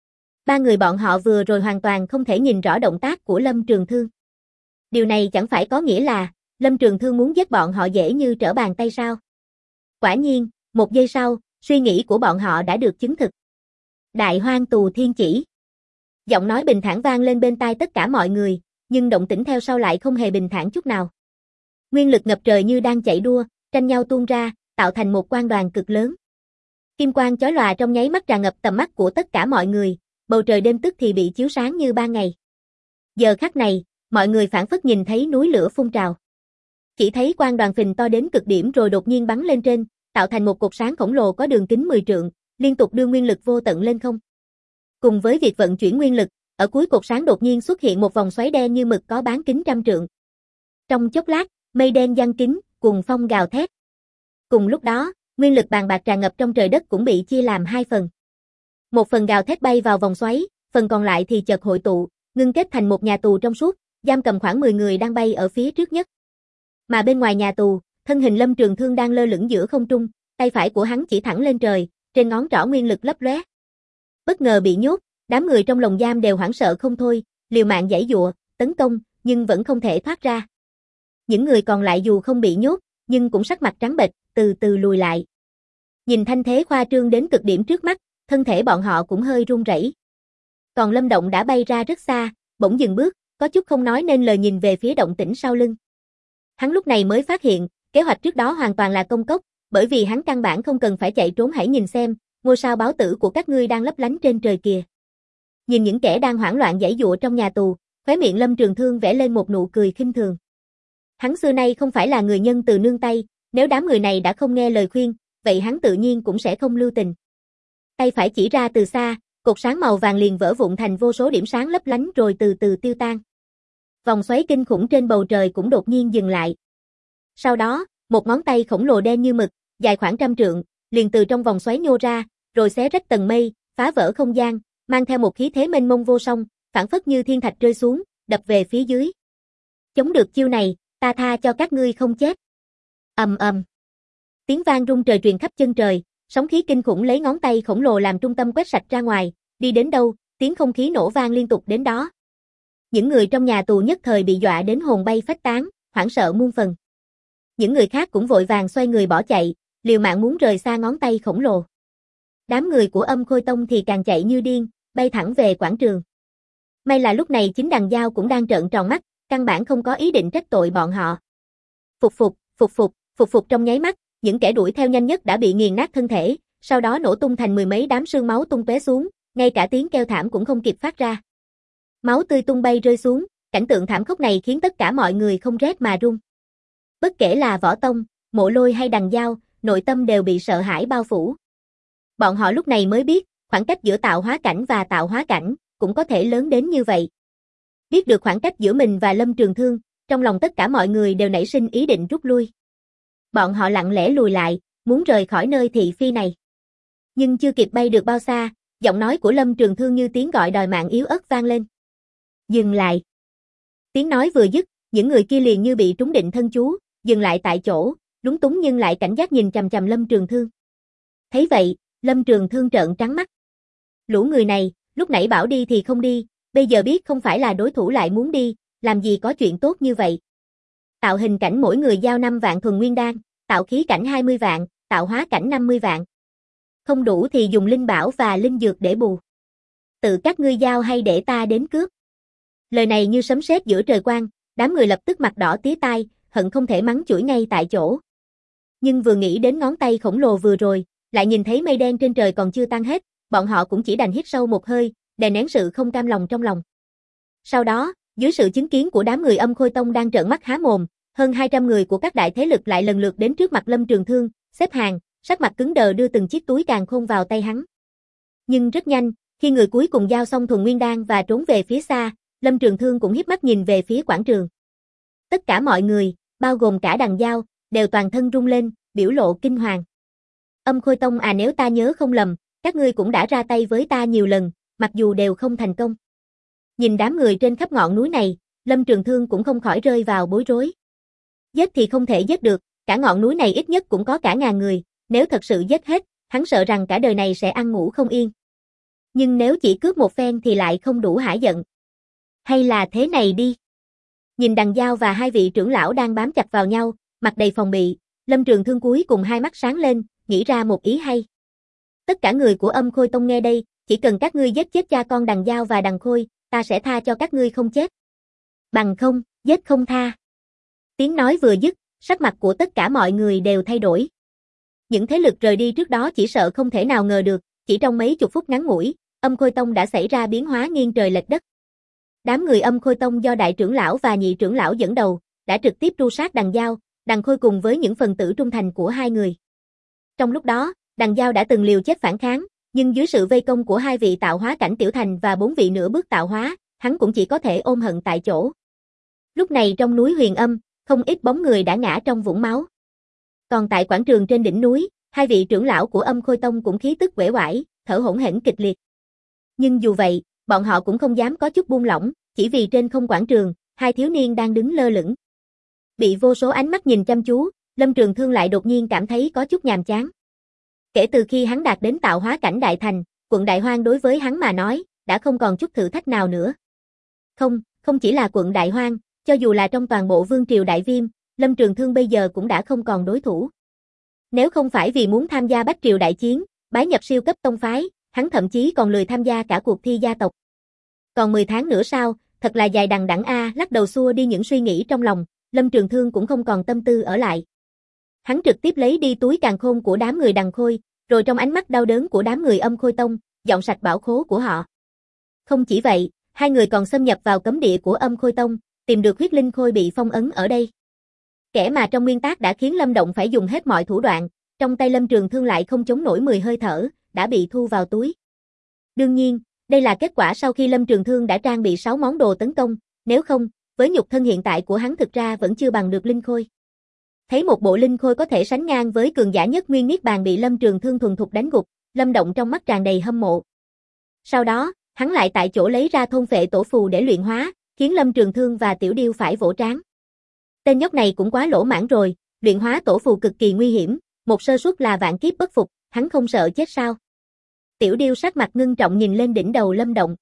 Ba người bọn họ vừa rồi hoàn toàn không thể nhìn rõ động tác của Lâm Trường Thương. Điều này chẳng phải có nghĩa là Lâm Trường Thương muốn giết bọn họ dễ như trở bàn tay sao? Quả nhiên, một giây sau, suy nghĩ của bọn họ đã được chứng thực. Đại Hoang Tù Thiên Chỉ. Giọng nói bình thản vang lên bên tai tất cả mọi người, nhưng động tĩnh theo sau lại không hề bình thản chút nào. Nguyên lực ngập trời như đang chạy đua, tranh nhau tuôn ra, tạo thành một quang đoàn cực lớn. Kim quang chói lòa trong nháy mắt tràn ngập tầm mắt của tất cả mọi người, bầu trời đêm tức thì bị chiếu sáng như ban ngày. Giờ khắc này, mọi người phảng phất nhìn thấy núi lửa phun trào. Chỉ thấy quang đoàn phình to đến cực điểm rồi đột nhiên bắn lên trên, tạo thành một cột sáng khổng lồ có đường kính 10 trượng, liên tục đưa nguyên lực vô tận lên không. Cùng với việc vận chuyển nguyên lực, ở cuối cột sáng đột nhiên xuất hiện một vòng xoáy đen như mực có bán kính trăm trượng. Trong chốc lát, mây đen giăng kín, cuồng phong gào thét. Cùng lúc đó, nguyên lực bàn bạc tràn ngập trong trời đất cũng bị chia làm hai phần. Một phần gào thét bay vào vòng xoáy, phần còn lại thì chợt hội tụ, ngưng kết thành một nhà tù trong suốt, giam cầm khoảng 10 người đang bay ở phía trước nhất. Mà bên ngoài nhà tù, thân hình Lâm Trường Thương đang lơ lửng giữa không trung, tay phải của hắn chỉ thẳng lên trời, trên ngón trỏ nguyên lực lấp lóe. Bất ngờ bị nhốt, đám người trong lồng giam đều hoảng sợ không thôi, liều mạng giãy giụa, tấn công, nhưng vẫn không thể thoát ra. Những người còn lại dù không bị nhốt, nhưng cũng sắc mặt trắng bệch, từ từ lùi lại. Nhìn thanh thế khoa trương đến cực điểm trước mắt, thân thể bọn họ cũng hơi run rẩy. Còn Lâm Động đã bay ra rất xa, bỗng dừng bước, có chút không nói nên lời nhìn về phía động tĩnh sau lưng. Hắn lúc này mới phát hiện, kế hoạch trước đó hoàn toàn là công cốc, bởi vì hắn căn bản không cần phải chạy trốn hãy nhìn xem, ngôi sao báo tử của các ngươi đang lấp lánh trên trời kìa. Nhìn những kẻ đang hoảng loạn giãy giụa trong nhà tù, khóe miệng Lâm Trường Thương vẽ lên một nụ cười khinh thường. Hắn xưa nay không phải là người nhân từ nương tay, nếu đám người này đã không nghe lời khuyên, vậy hắn tự nhiên cũng sẽ không lưu tình. Tay phải chỉ ra từ xa, cột sáng màu vàng liền vỡ vụn thành vô số điểm sáng lấp lánh rồi từ từ tiêu tan. Vòng xoáy kinh khủng trên bầu trời cũng đột nhiên dừng lại. Sau đó, một ngón tay khổng lồ đen như mực, dài khoảng 100 trượng, liền từ trong vòng xoáy nhô ra, rồi xé rách tầng mây, phá vỡ không gian, mang theo một khí thế mênh mông vô song, phảng phất như thiên thạch rơi xuống, đập về phía dưới. Chống được chiêu này, ta tha cho các ngươi không chết. Ầm ầm. Tiếng vang rung trời truyền khắp chân trời, sóng khí kinh khủng lấy ngón tay khổng lồ làm trung tâm quét sạch ra ngoài, đi đến đâu, tiếng không khí nổ vang liên tục đến đó. Những người trong nhà tù nhất thời bị dọa đến hồn bay phách tán, hoảng sợ muôn phần. Những người khác cũng vội vàng xoay người bỏ chạy, liều mạng muốn rời xa ngón tay khổng lồ. Đám người của Âm Khôi Tông thì càng chạy như điên, bay thẳng về quảng trường. May là lúc này chính Đằng Giao cũng đang trợn tròn mắt, căn bản không có ý định trách tội bọn họ. Phục phục trong nháy mắt, những kẻ đuổi theo nhanh nhất đã bị nghiền nát thân thể, sau đó nổ tung thành mười mấy đám sương máu tung tóe xuống, ngay cả tiếng kêu thảm cũng không kịp phát ra. Máu tươi tung bay rơi xuống, cảnh tượng thảm khốc này khiến tất cả mọi người không rét mà run. Bất kể là Võ Tông, Mộ Lôi hay Đằng Giao, nội tâm đều bị sợ hãi bao phủ. Bọn họ lúc này mới biết, khoảng cách giữa tạo hóa cảnh và tạo hóa cảnh cũng có thể lớn đến như vậy. Biết được khoảng cách giữa mình và Lâm Trường Thương, trong lòng tất cả mọi người đều nảy sinh ý định rút lui. Bọn họ lặng lẽ lùi lại, muốn rời khỏi nơi thị phi này. Nhưng chưa kịp bay được bao xa, giọng nói của Lâm Trường Thương như tiếng gọi đòi mạng yếu ớt vang lên. Dừng lại. Tiếng nói vừa dứt, những người kia liền như bị trúng định thân chú, dừng lại tại chỗ, lúng túng nhưng lại cảnh giác nhìn chằm chằm Lâm Trường Thương. Thấy vậy, Lâm Trường Thương trợn trắng mắt. Lũ người này, lúc nãy bảo đi thì không đi, bây giờ biết không phải là đối thủ lại muốn đi, làm gì có chuyện tốt như vậy. Tạo hình cảnh mỗi người giao 5 vạn thuần nguyên đan, tạo khí cảnh 20 vạn, tạo hóa cảnh 50 vạn. Không đủ thì dùng linh bảo và linh dược để bù. Tự các ngươi giao hay để ta đến cướp. Lời này như sấm sét giữa trời quang, đám người lập tức mặt đỏ tía tai, hận không thể mắng chửi ngay tại chỗ. Nhưng vừa nghĩ đến ngón tay khổng lồ vừa rồi, lại nhìn thấy mây đen trên trời còn chưa tan hết, bọn họ cũng chỉ đành hít sâu một hơi, đè nén sự không cam lòng trong lòng. Sau đó, dưới sự chứng kiến của đám người Âm Khôi Tông đang trợn mắt há mồm, hơn 200 người của các đại thế lực lại lần lượt đến trước mặt Lâm Trường Thương, xếp hàng, sắc mặt cứng đờ đưa từng chiếc túi càn khôn vào tay hắn. Nhưng rất nhanh, khi người cuối cùng giao xong thuần nguyên đan và trốn về phía xa, Lâm Trường Thương cũng híp mắt nhìn về phía quảng trường. Tất cả mọi người, bao gồm cả Đằng Giao, đều toàn thân rung lên, biểu lộ kinh hoàng. Âm Khôi Tông à, nếu ta nhớ không lầm, các ngươi cũng đã ra tay với ta nhiều lần, mặc dù đều không thành công. Nhìn đám người trên khắp ngọn núi này, Lâm Trường Thương cũng không khỏi rơi vào bối rối. Giết thì không thể giết được, cả ngọn núi này ít nhất cũng có cả ngàn người, nếu thật sự giết hết, hắn sợ rằng cả đời này sẽ ăn ngủ không yên. Nhưng nếu chỉ cướp một phen thì lại không đủ hả giận. Hay là thế này đi. Nhìn Đằng Giao và hai vị trưởng lão đang bám chặt vào nhau, mặt đầy phòng bị, Lâm Trường Thương cuối cùng hai mắt sáng lên, nghĩ ra một ý hay. Tất cả người của Âm Khôi Tông nghe đây, chỉ cần các ngươi giết chết cha con Đằng Giao và Đằng Khôi, ta sẽ tha cho các ngươi không chết. Bằng không, giết không tha. Tiếng nói vừa dứt, sắc mặt của tất cả mọi người đều thay đổi. Những thế lực rời đi trước đó chỉ sợ không thể nào ngờ được, chỉ trong mấy chục phút ngắn ngủi, Âm Khôi Tông đã xảy ra biến hóa nghiêng trời lệch đất. Đám người Âm Khôi Tông do đại trưởng lão và nhị trưởng lão dẫn đầu, đã trực tiếp tru sát Đằng Giao, Đằng Khôi cùng với những phần tử trung thành của hai người. Trong lúc đó, Đằng Giao đã từng liều chết phản kháng, nhưng dưới sự vây công của hai vị tạo hóa cảnh tiểu thành và 4 vị nửa bước tạo hóa, hắn cũng chỉ có thể ôm hận tại chỗ. Lúc này trong núi Huyền Âm, không ít bóng người đã ngã trong vũng máu. Còn tại quảng trường trên đỉnh núi, hai vị trưởng lão của Âm Khôi Tông cũng khí tức uể oải, thở hổn hển kịch liệt. Nhưng dù vậy, bọn họ cũng không dám có chút buông lỏng, chỉ vì trên không quảng trường, hai thiếu niên đang đứng lơ lửng. Bị vô số ánh mắt nhìn chăm chú, Lâm Trường Thương lại đột nhiên cảm thấy có chút nhàm chán. Kể từ khi hắn đạt đến tạo hóa cảnh đại thành, quận Đại Hoang đối với hắn mà nói, đã không còn chút thử thách nào nữa. Không chỉ là quận Đại Hoang, cho dù là trong toàn bộ vương triều Đại Viêm, Lâm Trường Thương bây giờ cũng đã không còn đối thủ. Nếu không phải vì muốn tham gia Bách Triều đại chiến, bái nhập siêu cấp tông phái, hắn thậm chí còn lười tham gia cả cuộc thi gia tộc. Còn 10 tháng nữa sao, thật là dài đằng đẵng a, lắc đầu xua đi những suy nghĩ trong lòng, Lâm Trường Thương cũng không còn tâm tư ở lại. Hắn trực tiếp lấy đi túi càn khôn của đám người Đằng Khôi, Rồi trong ánh mắt đau đớn của đám người Âm Khôi Tông, dọn sạch bảo khố của họ. Không chỉ vậy, hai người còn xâm nhập vào cấm địa của Âm Khôi Tông, tìm được huyết linh khôi bị phong ấn ở đây. Kẻ mà trong nguyên tác đã khiến Lâm Động phải dùng hết mọi thủ đoạn, trong tay Lâm Trường Thương lại không chống nổi 10 hơi thở, đã bị thu vào túi. Đương nhiên, đây là kết quả sau khi Lâm Trường Thương đã trang bị 6 món đồ tấn công, nếu không, với nhục thân hiện tại của hắn thực ra vẫn chưa bằng được linh khôi. Thấy một bộ linh khôi có thể sánh ngang với cường giả nhất nguyên niết bàn bị Lâm Trường Thương thuần thục đánh gục, Lâm Động trong mắt tràn đầy hâm mộ. Sau đó, hắn lại tại chỗ lấy ra thôn phệ tổ phù để luyện hóa, khiến Lâm Trường Thương và Tiểu Điêu phải vỗ trán. Tên nhóc này cũng quá lỗ mãng rồi, luyện hóa tổ phù cực kỳ nguy hiểm, một sơ suất là vạn kiếp bất phục, hắn không sợ chết sao? Tiểu Điêu sắc mặt ngưng trọng nhìn lên đỉnh đầu Lâm Động.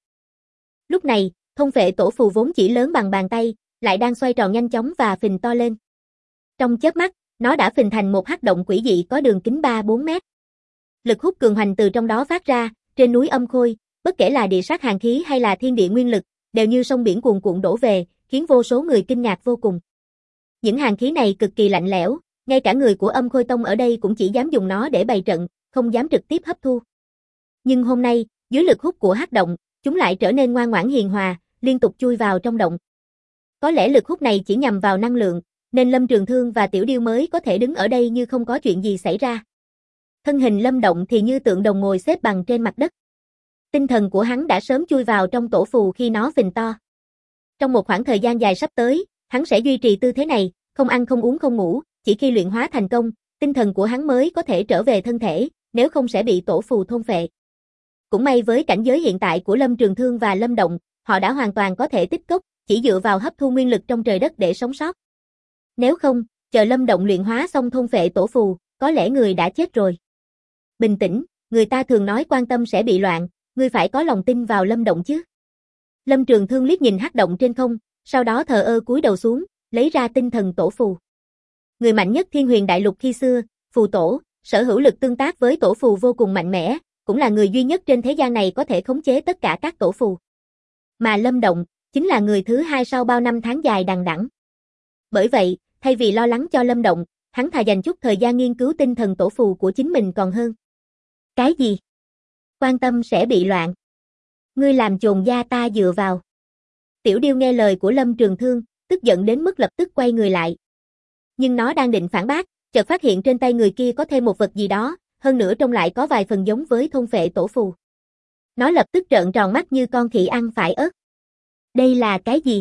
Lúc này, thôn phệ tổ phù vốn chỉ lớn bằng bàn tay, lại đang xoay tròn nhanh chóng và phình to lên. Trong chớp mắt, nó đã phình thành một hắc động quỷ dị có đường kính 3-4 mét. Lực hút cường hoành từ trong đó phát ra, trên núi Âm Khôi, bất kể là địa sát hàn khí hay là thiên địa nguyên lực, đều như sông biển cuồn cuộn đổ về, khiến vô số người kinh ngạc vô cùng. Những hàn khí này cực kỳ lạnh lẽo, ngay cả người của Âm Khôi Tông ở đây cũng chỉ dám dùng nó để bày trận, không dám trực tiếp hấp thu. Nhưng hôm nay, dưới lực hút của hắc động, chúng lại trở nên ngoan ngoãn hiền hòa, liên tục chui vào trong động. Có lẽ lực hút này chỉ nhằm vào năng lượng, nên Lâm Trường Thương và Tiểu Điêu mới có thể đứng ở đây như không có chuyện gì xảy ra. Thân hình Lâm Động thì như tượng đồng ngồi xếp bằng trên mặt đất. Tinh thần của hắn đã sớm chui vào trong tổ phù khi nó phình to. Trong một khoảng thời gian dài sắp tới, hắn sẽ duy trì tư thế này, không ăn không uống không ngủ, chỉ khi luyện hóa thành công, tinh thần của hắn mới có thể trở về thân thể, nếu không sẽ bị tổ phù thôn phệ. Cũng may với cảnh giới hiện tại của Lâm Trường Thương và Lâm Động, họ đã hoàn toàn có thể tích cốc, chỉ dựa vào hấp thu nguyên lực trong trời đất để sống sót. Nếu không, chờ Lâm Động luyện hóa xong thôn phệ tổ phù, có lẽ người đã chết rồi. Bình tĩnh, người ta thường nói quan tâm sẽ bị loạn, ngươi phải có lòng tin vào Lâm Động chứ. Lâm Trường Thương liếc nhìn hắc động trên không, sau đó thờ ơ cúi đầu xuống, lấy ra tinh thần tổ phù. Người mạnh nhất Thiên Huyền Đại Lục khi xưa, phù tổ, sở hữu lực tương tác với tổ phù vô cùng mạnh mẽ, cũng là người duy nhất trên thế gian này có thể khống chế tất cả các tổ phù. Mà Lâm Động, chính là người thứ hai sau bao năm tháng dài đằng đẵng. Bởi vậy, thay vì lo lắng cho Lâm Động, hắn thà dành chút thời gian nghiên cứu tinh thần tổ phù của chính mình còn hơn. Cái gì? Quan tâm sẽ bị loạn. Ngươi làm chồn gia ta dựa vào. Tiểu Điêu nghe lời của Lâm Trường Thương, tức giận đến mức lập tức quay người lại. Nhưng nó đang định phản bác, chợt phát hiện trên tay người kia có thêm một vật gì đó, hơn nữa trông lại có vài phần giống với thôn phệ tổ phù. Nó lập tức trợn tròn mắt như con khỉ ăn phải ớt. Đây là cái gì?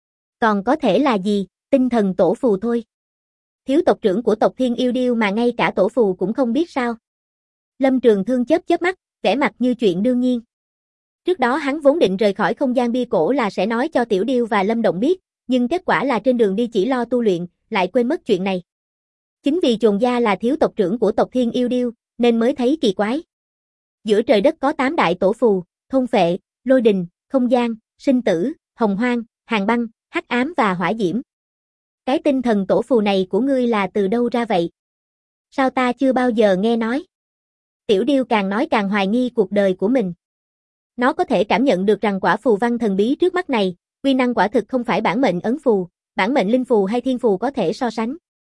Còn có thể là gì? Tinh thần tổ phù thôi. Thiếu tộc trưởng của tộc Thiên Yêu Điêu mà ngay cả tổ phù cũng không biết sao? Lâm Trường Thương chớp chớp mắt, vẻ mặt như chuyện đương nhiên. Trước đó hắn vốn định rời khỏi không gian bia cổ là sẽ nói cho Tiểu Điêu và Lâm Động biết, nhưng kết quả là trên đường đi chỉ lo tu luyện, lại quên mất chuyện này. Chính vì Chồn gia là thiếu tộc trưởng của tộc Thiên Yêu Điêu, nên mới thấy kỳ quái. Giữa trời đất có 8 đại tổ phù, thôn phệ, lôi đình, không gian, sinh tử, hồng hoang, hàn băng, hắc ám và hỏa diễm. Cái tinh thần tổ phù này của ngươi là từ đâu ra vậy? Sao ta chưa bao giờ nghe nói? Tiểu Điêu càng nói càng hoài nghi cuộc đời của mình. Nó có thể cảm nhận được rằng quả phù văn thần bí trước mắt này, uy năng quả thực không phải bản mệnh ấn phù, bản mệnh linh phù hay thiên phù có thể so sánh.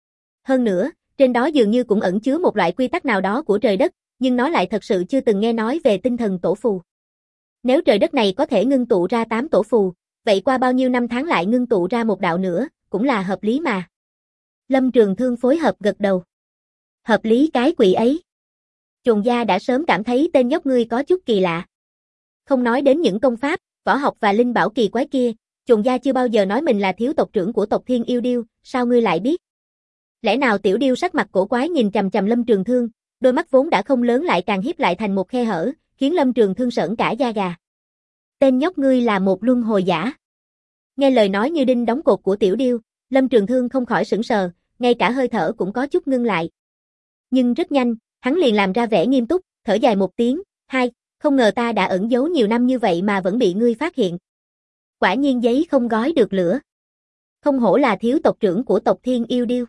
Hơn nữa, trên đó dường như cũng ẩn chứa một loại quy tắc nào đó của trời đất, nhưng nó lại thật sự chưa từng nghe nói về tinh thần tổ phù. Nếu trời đất này có thể ngưng tụ ra 8 tổ phù, vậy qua bao nhiêu năm tháng lại ngưng tụ ra một đạo nữa, cũng là hợp lý mà. Lâm Trường Thương phối hợp gật đầu. Hợp lý cái quỷ ấy. Chồn gia đã sớm cảm thấy tên nhóc ngươi có chút kỳ lạ. Không nói đến những công pháp, võ học và linh bảo kỳ quái kia, Chồn gia chưa bao giờ nói mình là thiếu tộc trưởng của tộc Thiên Yêu Điêu, sao ngươi lại biết? Lẽ nào Tiểu Điêu sắc mặt cổ quái nhìn chằm chằm Lâm Trường Thương, đôi mắt vốn đã không lớn lại càng híp lại thành một khe hở, khiến Lâm Trường Thương sởn cả da gà. Tên nhóc ngươi là một luân hồi giả. Nghe lời nói như đinh đóng cột của Tiểu Điêu, Lâm Trường Thương không khỏi sững sờ, ngay cả hơi thở cũng có chút ngưng lại. Nhưng rất nhanh, hắn liền làm ra vẻ nghiêm túc, thở dài một tiếng, hai, không ngờ ta đã ẩn giấu nhiều năm như vậy mà vẫn bị ngươi phát hiện. Quả nhiên giấy không gói được lửa. Không hổ là thiếu tộc trưởng của tộc Thiên Yêu Điêu.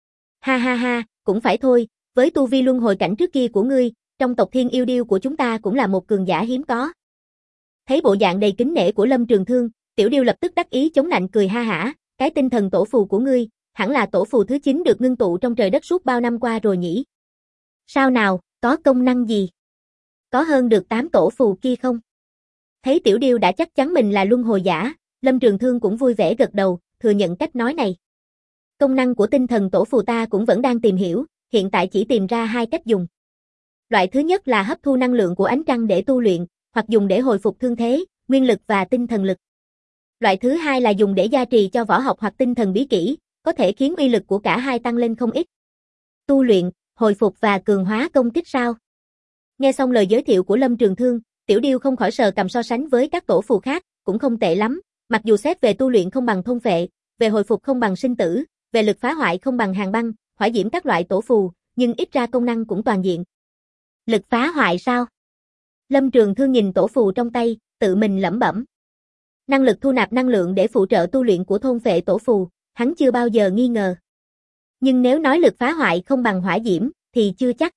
Ha ha ha, cũng phải thôi, với tu vi luân hồi cảnh trước kia của ngươi, trong tộc Thiên Yêu Điêu của chúng ta cũng là một cường giả hiếm có. Thấy bộ dạng đầy kính nể của Lâm Trường Thương, Tiểu Điêu lập tức đắc ý chống nạnh cười ha hả, cái tinh thần tổ phù của ngươi, hẳn là tổ phù thứ 9 được ngưng tụ trong trời đất suốt bao năm qua rồi nhỉ? Sao nào, Có công năng gì? Có hơn được 8 tổ phù kia không? Thấy Tiểu Điêu đã chắc chắn mình là luân hồi giả, Lâm Trường Thương cũng vui vẻ gật đầu, thừa nhận cách nói này. Công năng của tinh thần tổ phù ta cũng vẫn đang tìm hiểu, hiện tại chỉ tìm ra 2 cách dùng. Loại thứ nhất là hấp thu năng lượng của ánh trăng để tu luyện, hoặc dùng để hồi phục thương thế, nguyên lực và tinh thần lực. Loại thứ hai là dùng để gia trì cho võ học hoặc tinh thần bí kỹ, có thể khiến uy lực của cả hai tăng lên không ít. Tu luyện, hồi phục và cường hóa công kích sao? Nghe xong lời giới thiệu của Lâm Trường Thương, Tiểu Điêu không khỏi sờ cằm so sánh với các tổ phù khác, cũng không tệ lắm, mặc dù xét về tu luyện không bằng thôn phệ, về hồi phục không bằng sinh tử, về lực phá hoại không bằng hàn băng, hỏa diễm các loại tổ phù, nhưng ít ra công năng cũng toàn diện. Lực phá hoại sao? Lâm Trường Thương nhìn tổ phù trong tay, tự mình lẩm bẩm. Năng lực thu nạp năng lượng để phụ trợ tu luyện của thôn phệ tổ phù, hắn chưa bao giờ nghi ngờ. Nhưng nếu nói lực phá hoại không bằng hỏa diễm, thì chưa chắc.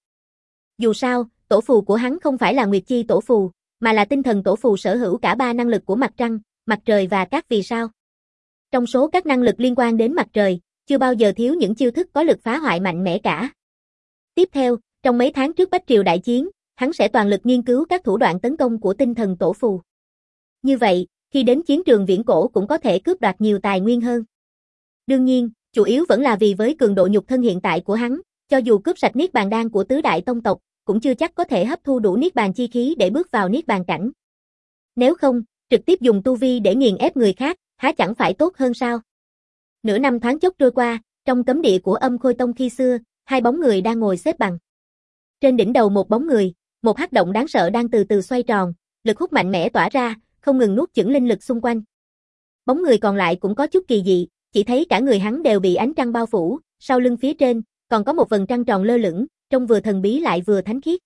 Dù sao, tổ phù của hắn không phải là Nguyệt Chi tổ phù, mà là tinh thần tổ phù sở hữu cả 3 năng lực của mặt trăng, mặt trời và các vì sao. Trong số các năng lực liên quan đến mặt trời, chưa bao giờ thiếu những chiêu thức có lực phá hoại mạnh mẽ cả. Tiếp theo, trong mấy tháng trước Bách Triều đại chiến, hắn sẽ toàn lực nghiên cứu các thủ đoạn tấn công của tinh thần tổ phù. Như vậy, khi đến chiến trường viễn cổ cũng có thể cướp đoạt nhiều tài nguyên hơn. Đương nhiên, chủ yếu vẫn là vì với cường độ nhục thân hiện tại của hắn, cho dù cướp sạch Niết Bàn đan của tứ đại tông tộc, cũng chưa chắc có thể hấp thu đủ Niết Bàn chi khí để bước vào Niết Bàn cảnh. Nếu không, trực tiếp dùng tu vi để nghiền ép người khác, há chẳng phải tốt hơn sao? Nửa năm thoáng chốc trôi qua, trong cấm địa của Âm Khôi Tông khi xưa, 2 bóng người đang ngồi xếp bằng. Trên đỉnh đầu một bóng người, một hắc động đáng sợ đang từ từ xoay tròn, lực hút mạnh mẽ tỏa ra, không ngừng nuốt chửng linh lực xung quanh. Bóng người còn lại cũng có chút kỳ dị, chỉ thấy cả người hắn đều bị ánh trăng bao phủ, sau lưng phía trên còn có một vầng trăng tròn lơ lửng, trông vừa thần bí lại vừa thánh khiết.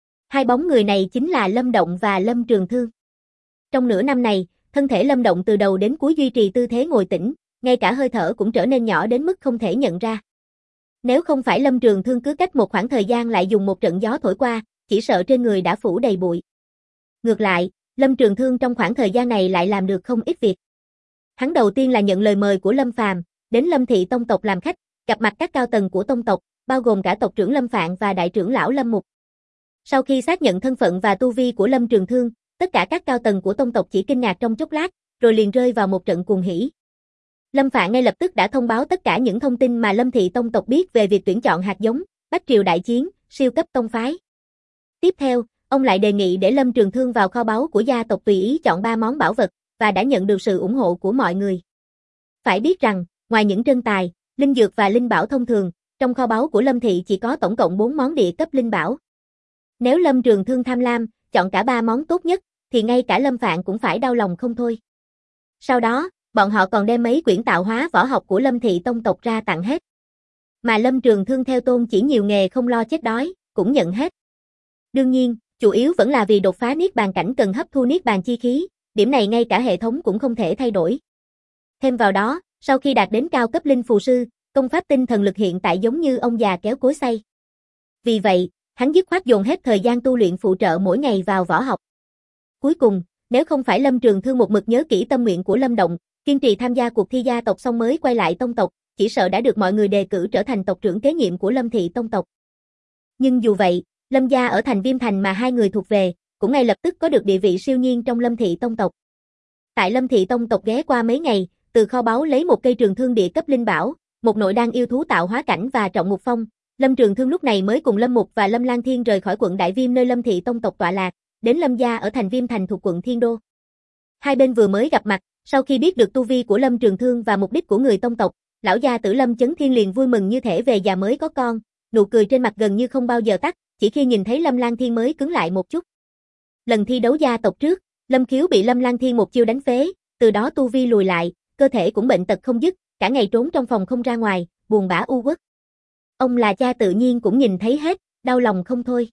2 bóng người này chính là Lâm Động và Lâm Trường Thương. Trong nửa năm này, thân thể Lâm Động từ đầu đến cuối duy trì tư thế ngồi tĩnh, ngay cả hơi thở cũng trở nên nhỏ đến mức không thể nhận ra. Nếu không phải Lâm Trường Thương cứ cách một khoảng thời gian lại dùng một trận gió thổi qua, chỉ sợ trên người đã phủ đầy bụi. Ngược lại, Lâm Trường Thương trong khoảng thời gian này lại làm được không ít việc. Hắn đầu tiên là nhận lời mời của Lâm Phàm, đến Lâm Thị tông tộc làm khách, gặp mặt các cao tầng của tông tộc, bao gồm cả tộc trưởng Lâm Phạn và đại trưởng lão Lâm Mục. Sau khi xác nhận thân phận và tu vi của Lâm Trường Thương, tất cả các cao tầng của tông tộc chỉ kinh ngạc trong chốc lát, rồi liền rơi vào một trận cuồng hỉ. Lâm Phạn ngay lập tức đã thông báo tất cả những thông tin mà Lâm Thị tông tộc biết về việc tuyển chọn hạt giống, Bách Triều đại chiến, siêu cấp tông phái. Tiếp theo, ông lại đề nghị để Lâm Trường Thương vào kho báu của gia tộc tùy ý chọn 3 món bảo vật, và đã nhận được sự ủng hộ của mọi người. Phải biết rằng, ngoài những trân tài, linh dược và linh bảo thông thường, trong kho báu của Lâm Thị chỉ có tổng cộng 4 món địa cấp linh bảo. Nếu Lâm Trường Thương tham lam, chọn cả 3 món tốt nhất, thì ngay cả Lâm Phạn cũng phải đau lòng không thôi. Sau đó, bọn họ còn đem mấy quyển tạo hóa võ học của Lâm Thị tông tộc ra tặng hết. Mà Lâm Trường Thương theo tôn chỉ nhiều nghề không lo chết đói, cũng nhận hết. Đương nhiên, chủ yếu vẫn là vì đột phá Niết Bàn cảnh cần hấp thu Niết Bàn chi khí, điểm này ngay cả hệ thống cũng không thể thay đổi. Thêm vào đó, sau khi đạt đến cao cấp linh phù sư, công pháp tinh thần lực hiện tại giống như ông già kéo cối xay. Vì vậy, hắn dứt khoát dồn hết thời gian tu luyện phụ trợ mỗi ngày vào võ học. Cuối cùng, nếu không phải Lâm Trường Thương một mực nhớ kỹ tâm nguyện của Lâm Động, kiên trì tham gia cuộc thi gia tộc xong mới quay lại tông tộc, chỉ sợ đã được mọi người đề cử trở thành tộc trưởng kế nhiệm của Lâm Thị tông tộc. Nhưng dù vậy, Lâm gia ở thành Viêm Thành mà 2 người thuộc về, cũng ngay lập tức có được địa vị siêu nhiên trong Lâm Thị tông tộc. Tại Lâm Thị tông tộc ghé qua mấy ngày, từ kho báu lấy một cây trường thương địa cấp linh bảo, một nội đan yêu thú tạo hóa cảnh và trọng ngục phong. Lâm Trường Thương lúc này mới cùng Lâm Mục và Lâm Lang Thiên rời khỏi quận Đại Viêm nơi Lâm Thị tông tộc tọa lạc, đến Lâm gia ở thành Viêm Thành thuộc quận Thiên Đô. Hai bên vừa mới gặp mặt, sau khi biết được tu vi của Lâm Trường Thương và mục đích của người tông tộc, lão gia tử Lâm Chấn Thiên liền vui mừng như thể về già mới có con, nụ cười trên mặt gần như không bao giờ tắt, chỉ khi nhìn thấy Lâm Lang Thiên mới cứng lại một chút. Lần thi đấu gia tộc trước, Lâm Khiếu bị Lâm Lang Thiên một chiêu đánh phế, từ đó tu vi lùi lại, cơ thể cũng bệnh tật không dứt, cả ngày trốn trong phòng không ra ngoài, buồn bã u uất. Ông là cha tự nhiên cũng nhìn thấy hết, đau lòng không thôi.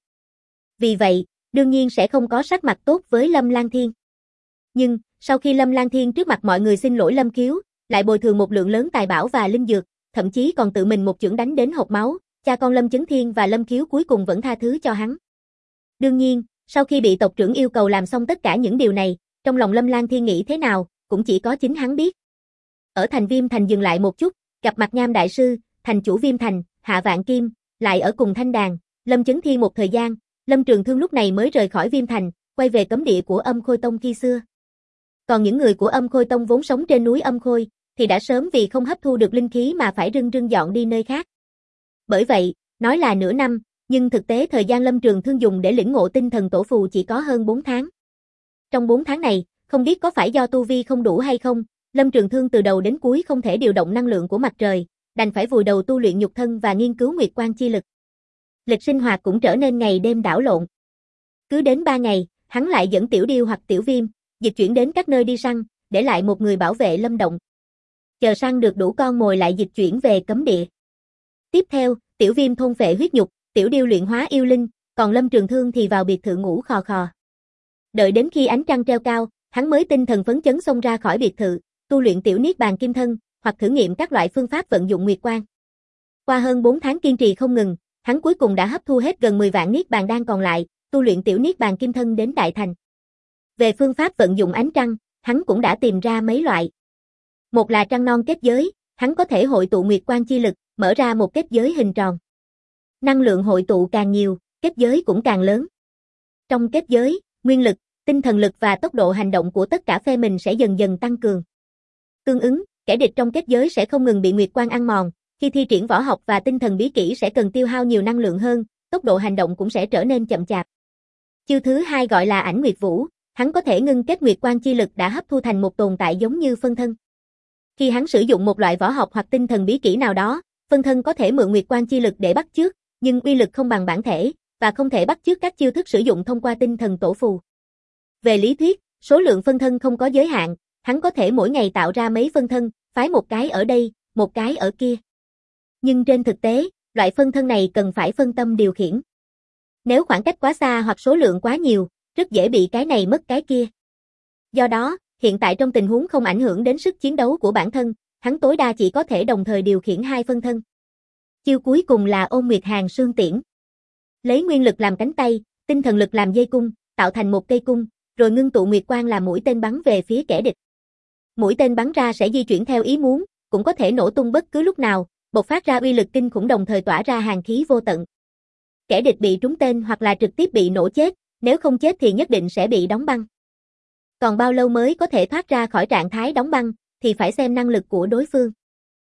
Vì vậy, đương nhiên sẽ không có sắc mặt tốt với Lâm Lang Thiên. Nhưng, sau khi Lâm Lang Thiên trước mặt mọi người xin lỗi Lâm Khiếu, lại bồi thường một lượng lớn tài bảo và linh dược, thậm chí còn tự mình một chưởng đánh đến hộc máu, cha con Lâm Chấn Thiên và Lâm Khiếu cuối cùng vẫn tha thứ cho hắn. Đương nhiên, sau khi bị tộc trưởng yêu cầu làm xong tất cả những điều này, trong lòng Lâm Lang Thiên nghĩ thế nào, cũng chỉ có chính hắn biết. Ở thành Viêm Thành dừng lại một chút, gặp mặt Nham Đại Sư, thành chủ Viêm Thành, Hạ Vạn Kim, lại ở cùng Thanh Đàn, Lâm Chấn Thiên một thời gian, Lâm Trường Thương lúc này mới rời khỏi Viêm Thành, quay về cấm địa của Âm Khôi Tông khi xưa. Còn những người của Âm Khôi Tông vốn sống trên núi Âm Khôi, thì đã sớm vì không hấp thu được linh khí mà phải rưng rưng dọn đi nơi khác. Bởi vậy, nói là nửa năm, nhưng thực tế thời gian Lâm Trường Thương dùng để lĩnh ngộ tinh thần tổ phù chỉ có hơn 4 tháng. Trong 4 tháng này, không biết có phải do tu vi không đủ hay không, Lâm Trường Thương từ đầu đến cuối không thể điều động năng lượng của mặt trời, đành phải vùi đầu tu luyện nhục thân và nghiên cứu nguyệt quang chi lực. Lịch sinh hoạt cũng trở nên ngày đêm đảo lộn. Cứ đến 3 ngày, hắn lại dẫn Tiểu Điêu hoặc Tiểu Viêm, dịch chuyển đến các nơi đi săn, để lại một người bảo vệ lâm động. Chờ săn được đủ con mồi lại dịch chuyển về cấm địa. Tiếp theo, Tiểu Viêm thôn phệ huyết nhục, Tiểu Điêu luyện hóa yêu linh, còn Lâm Trường Thương thì vào biệt thự ngủ khò khò. Đợi đến khi ánh trăng treo cao, hắn mới tinh thần phấn chấn xông ra khỏi biệt thự, tu luyện tiểu niết bàn kim thân, hoặc thử nghiệm các loại phương pháp vận dụng nguyệt quang. Qua hơn 4 tháng kiên trì không ngừng, hắn cuối cùng đã hấp thu hết gần 10 vạn niết bàn đan còn lại, tu luyện tiểu niết bàn kim thân đến đại thành. Về phương pháp vận dụng ánh trăng, hắn cũng đã tìm ra mấy loại. Một là trăng non kết giới, hắn có thể hội tụ nguyệt quang chi lực, mở ra một kết giới hình tròn. Năng lượng hội tụ càng nhiều, kết giới cũng càng lớn. Trong kết giới, nguyên lực, tinh thần lực và tốc độ hành động của tất cả phe mình sẽ dần dần tăng cường. Tương ứng, kẻ địch trong kết giới sẽ không ngừng bị nguyệt quang ăn mòn, khi thi triển võ học và tinh thần bí kỹ sẽ cần tiêu hao nhiều năng lượng hơn, tốc độ hành động cũng sẽ trở nên chậm chạp. Chiêu thứ hai gọi là ảnh nguyệt vũ, hắn có thể ngưng kết nguyệt quang chi lực đã hấp thu thành một tồn tại giống như phân thân. Khi hắn sử dụng một loại võ học hoặc tinh thần bí kỹ nào đó, phân thân có thể mượn nguyệt quang chi lực để bắt chước, nhưng uy lực không bằng bản thể, và không thể bắt chước các chiêu thức sử dụng thông qua tinh thần tổ phù. Về lý thuyết, số lượng phân thân không có giới hạn, hắn có thể mỗi ngày tạo ra mấy phân thân, phái một cái ở đây, một cái ở kia. Nhưng trên thực tế, loại phân thân này cần phải phân tâm điều khiển. Nếu khoảng cách quá xa hoặc số lượng quá nhiều, rất dễ bị cái này mất cái kia. Do đó, hiện tại trong tình huống không ảnh hưởng đến sức chiến đấu của bản thân, hắn tối đa chỉ có thể đồng thời điều khiển 2 phân thân. Chiêu cuối cùng là Ôn Nguyệt Hàn Sương Tiễn. Lấy nguyên lực làm cánh tay, tinh thần lực làm dây cung, tạo thành một cây cung, rồi ngưng tụ nguyệt quang làm mũi tên bắn về phía kẻ địch. Mũi tên bắn ra sẽ di chuyển theo ý muốn, cũng có thể nổ tung bất cứ lúc nào, bộc phát ra uy lực kinh khủng đồng thời tỏa ra hàn khí vô tận. Kẻ địch bị trúng tên hoặc là trực tiếp bị nổ chết, nếu không chết thì nhất định sẽ bị đóng băng. Còn bao lâu mới có thể thoát ra khỏi trạng thái đóng băng, thì phải xem năng lực của đối phương.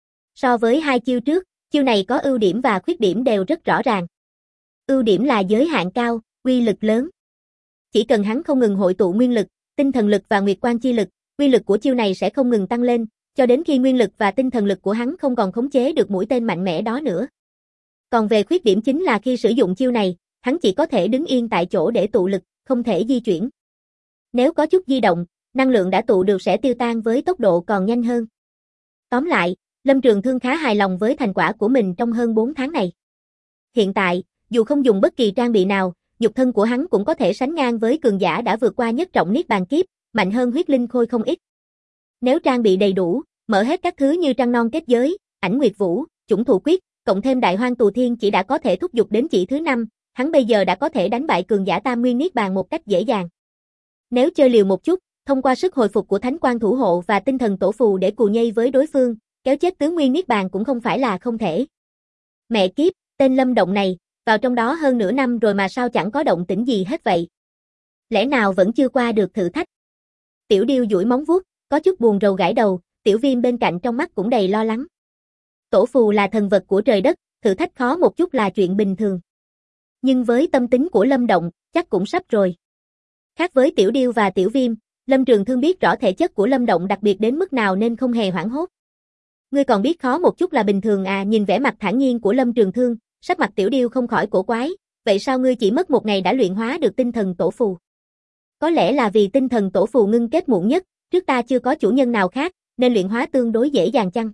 So với 2 chiêu trước, chiêu này có ưu điểm và khuyết điểm đều rất rõ ràng. Ưu điểm là giới hạn cao, uy lực lớn. Chỉ cần hắn không ngừng hội tụ nguyên lực, tinh thần lực và nguyệt quang chi lực, uy lực của chiêu này sẽ không ngừng tăng lên, cho đến khi nguyên lực và tinh thần lực của hắn không còn khống chế được mũi tên mạnh mẽ đó nữa. Còn về khuyết điểm chính là khi sử dụng chiêu này, hắn chỉ có thể đứng yên tại chỗ để tụ lực, không thể di chuyển. Nếu có chút di động, năng lượng đã tụ được sẽ tiêu tan với tốc độ còn nhanh hơn. Tóm lại, Lâm Trường Thương khá hài lòng với thành quả của mình trong hơn 4 tháng này. Hiện tại, dù không dùng bất kỳ trang bị nào, nhục thân của hắn cũng có thể sánh ngang với cường giả đã vượt qua nhất trọng niết bàn kiếp, mạnh hơn huyết linh khôi không ít. Nếu trang bị đầy đủ, mở hết các thứ như trăng non kết giới, ảnh nguyệt vũ, chủng thụ quyết, cộng thêm đại hoang tù thiên chỉ đã có thể thúc giục đến chỉ thứ 5, hắn bây giờ đã có thể đánh bại cường giả tam nguyên niết bàn một cách dễ dàng. Nếu chơi liều một chút, thông qua sức hồi phục của thánh quang thủ hộ và tinh thần tổ phù để cù nhây với đối phương, kéo chết tứ nguyên niết bàn cũng không phải là không thể. Mẹ kiếp, tên Lâm Động này, vào trong đó hơn nửa năm rồi mà sao chẳng có động tĩnh gì hết vậy? Lẽ nào vẫn chưa qua được thử thách? Tiểu Điêu duỗi móng vuốt, có chút buồn rầu gãi đầu, Tiểu Viêm bên cạnh trong mắt cũng đầy lo lắng. Tổ phù là thần vật của trời đất, thử thách khó một chút là chuyện bình thường. Nhưng với tâm tính của Lâm Động, chắc cũng sắp rồi. Khác với Tiểu Điêu và Tiểu Viêm, Lâm Trường Thương biết rõ thể chất của Lâm Động đặc biệt đến mức nào nên không hề hoảng hốt. Ngươi còn biết khó một chút là bình thường à? Nhìn vẻ mặt thản nhiên của Lâm Trường Thương, sắc mặt Tiểu Điêu không khỏi cổ quái, vậy sao ngươi chỉ mất 1 ngày đã luyện hóa được tinh thần tổ phù? Có lẽ là vì tinh thần tổ phù ngưng kết muộn nhất, trước ta chưa có chủ nhân nào khác, nên luyện hóa tương đối dễ dàng chăng?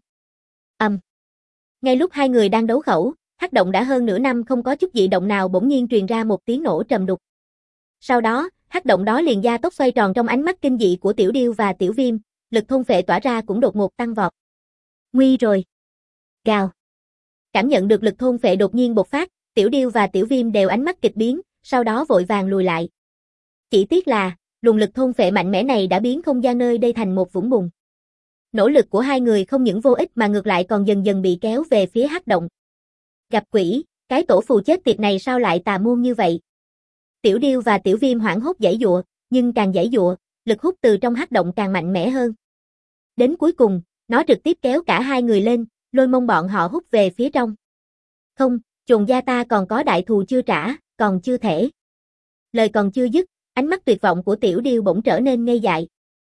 Ngay lúc hai người đang đấu khẩu, hắc động đã hơn nửa năm không có chút dị động nào bỗng nhiên truyền ra một tiếng nổ trầm đục. Sau đó, hắc động đó liền gia tốc xoay tròn trong ánh mắt kinh dị của Tiểu Điêu và Tiểu Viêm, lực thôn phệ tỏa ra cũng đột ngột tăng vọt. Nguy rồi! Gào! Cảm nhận được lực thôn phệ đột nhiên bộc phát, Tiểu Điêu và Tiểu Viêm đều ánh mắt kịch biến, sau đó vội vàng lùi lại. Chỉ tiếc là, luồng lực thôn phệ mạnh mẽ này đã biến không gian nơi đây thành một vũng bùn. Nỗ lực của hai người không những vô ích mà ngược lại còn dần dần bị kéo về phía hắc động. Gặp quỷ, Cái tổ phù chết tiệt này sao lại tà môn như vậy? Tiểu Điêu và Tiểu Viêm hoảng hốt giãy giụa, nhưng càng giãy giụa, lực hút từ trong hắc động càng mạnh mẽ hơn. Đến cuối cùng, nó trực tiếp kéo cả hai người lên, lôi mông bọn họ hút về phía trong. Không, chồn gia ta còn có đại thù chưa trả, còn chưa thể. Lời còn chưa dứt, ánh mắt tuyệt vọng của Tiểu Điêu bỗng trở nên ngây dại.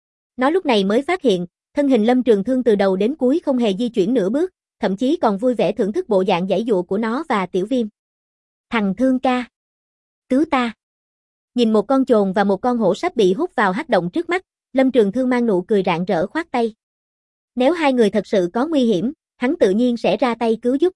Nó lúc này mới phát hiện, thân hình Lâm Trường Thương từ đầu đến cuối không hề di chuyển nửa bước, thậm chí còn vui vẻ thưởng thức bộ dạng giãy giụa của nó và Tiểu Viêm. Thằng Thương ca! Cứu ta! Nhìn một con chồn và một con hổ sắp bị hút vào hắc động trước mắt, Lâm Trường Thương mang nụ cười rạng rỡ khoát tay. Nếu hai người thật sự có nguy hiểm, hắn tự nhiên sẽ ra tay cứu giúp.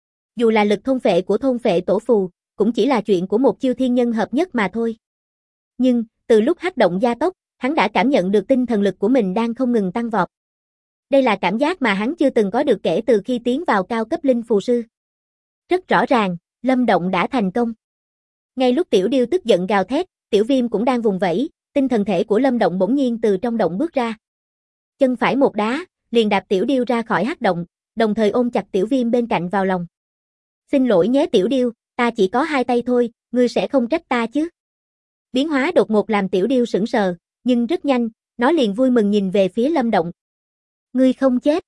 Dù là lực thôn phệ của thôn phệ tổ phù, cũng chỉ là chuyện của một chiêu thiên nhân hợp nhất mà thôi. Nhưng, từ lúc hắc động gia tốc, hắn đã cảm nhận được tinh thần lực của mình đang không ngừng tăng vọt. Đây là cảm giác mà hắn chưa từng có được kể từ khi tiến vào cao cấp linh phù sư. Rất rõ ràng, Lâm động đã thành công. Ngay lúc Tiểu Điêu tức giận gào thét, Tiểu Viêm cũng đang vùng vẫy, tinh thần thể của Lâm động bỗng nhiên từ trong động bước ra. Chân phải một đá, liền đạp Tiểu Điêu ra khỏi hắc động, đồng thời ôm chặt Tiểu Viêm bên cạnh vào lòng. Xin lỗi nhé Tiểu Điêu, ta chỉ có hai tay thôi, ngươi sẽ không trách ta chứ? Biến hóa đột ngột làm Tiểu Điêu sững sờ, nhưng rất nhanh, nó liền vui mừng nhìn về phía Lâm động. Ngươi không chết.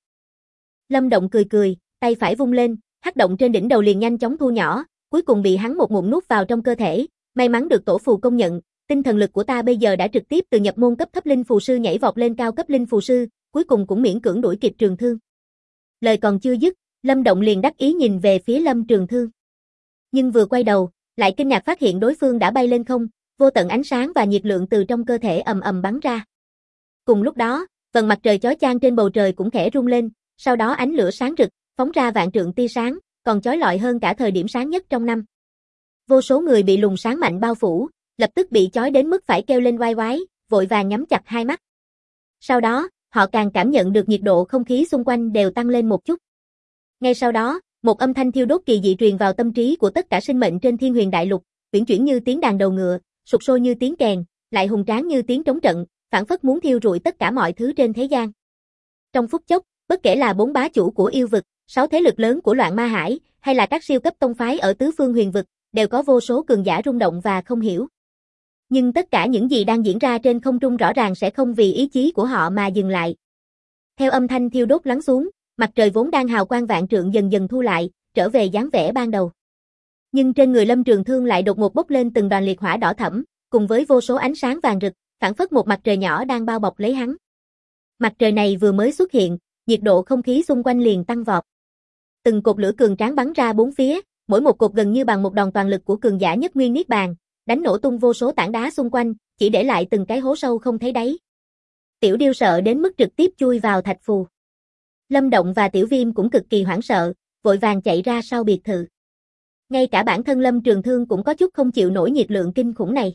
Lâm động cười cười, tay phải vung lên, hắc động trên đỉnh đầu liền nhanh chóng thu nhỏ, cuối cùng bị hắn một ngụm nuốt vào trong cơ thể. May mắn được tổ phù công nhận, tinh thần lực của ta bây giờ đã trực tiếp từ nhập môn cấp thấp linh phù sư nhảy vọt lên cao cấp linh phù sư, cuối cùng cũng miễn cưỡng đuổi kịp Trường Thương. Lời còn chưa dứt, Lâm động liền đắc ý nhìn về phía Lâm Trường Thương. Nhưng vừa quay đầu, lại kinh ngạc phát hiện đối phương đã bay lên không, vô tận ánh sáng và nhiệt lượng từ trong cơ thể ầm ầm bắn ra. Cùng lúc đó, vầng mặt trời chói chang trên bầu trời cũng khẽ rung lên, sau đó ánh lửa sáng rực, phóng ra vạn trượng tia sáng, còn chói lọi hơn cả thời điểm sáng nhất trong năm. Vô số người bị luồng sáng mạnh bao phủ, lập tức bị chói đến mức phải kêu lên oai oái, vội vàng nhắm chặt hai mắt. Sau đó, họ càng cảm nhận được nhiệt độ không khí xung quanh đều tăng lên một chút. Ngay sau đó, một âm thanh thiêu đốt kỳ dị truyền vào tâm trí của tất cả sinh mệnh trên Thiên Huyền Đại Lục, uyển chuyển như tiếng đàn đầu ngựa, sục sôi như tiếng kèn, lại hùng tráng như tiếng trống trận, phảng phất muốn thiêu rụi tất cả mọi thứ trên thế gian. Trong phút chốc, bất kể là 4 bá chủ của yêu vực, 6 thế lực lớn của Loạn Ma Hải, hay là các siêu cấp tông phái ở tứ phương huyền vực, đều có vô số cường giả rung động và không hiểu. Nhưng tất cả những gì đang diễn ra trên không trung rõ ràng sẽ không vì ý chí của họ mà dừng lại. Theo âm thanh thiêu đốt lắng xuống, mặt trời vốn đang hào quang vạn trượng dần dần thu lại, trở về dáng vẻ ban đầu. Nhưng trên người Lâm Trường Thương lại đột ngột bốc lên từng đoàn liệt hỏa đỏ thẫm, cùng với vô số ánh sáng vàng rực, phảng phất một mặt trời nhỏ đang bao bọc lấy hắn. Mặt trời này vừa mới xuất hiện, nhiệt độ không khí xung quanh liền tăng vọt. Từng cột lửa cường tráng bắn ra bốn phía, mỗi một cột gần như bằng một đòn toàn lực của cường giả nhất nguyên niết bàn, đánh nổ tung vô số tảng đá xung quanh, chỉ để lại từng cái hố sâu không thấy đáy. Tiểu Điêu sợ đến mức trực tiếp chui vào thạch phù. Lâm động và Tiểu Viêm cũng cực kỳ hoảng sợ, vội vàng chạy ra sau biệt thự. Ngay cả bản thân Lâm Trường Thương cũng có chút không chịu nổi nhiệt lượng kinh khủng này.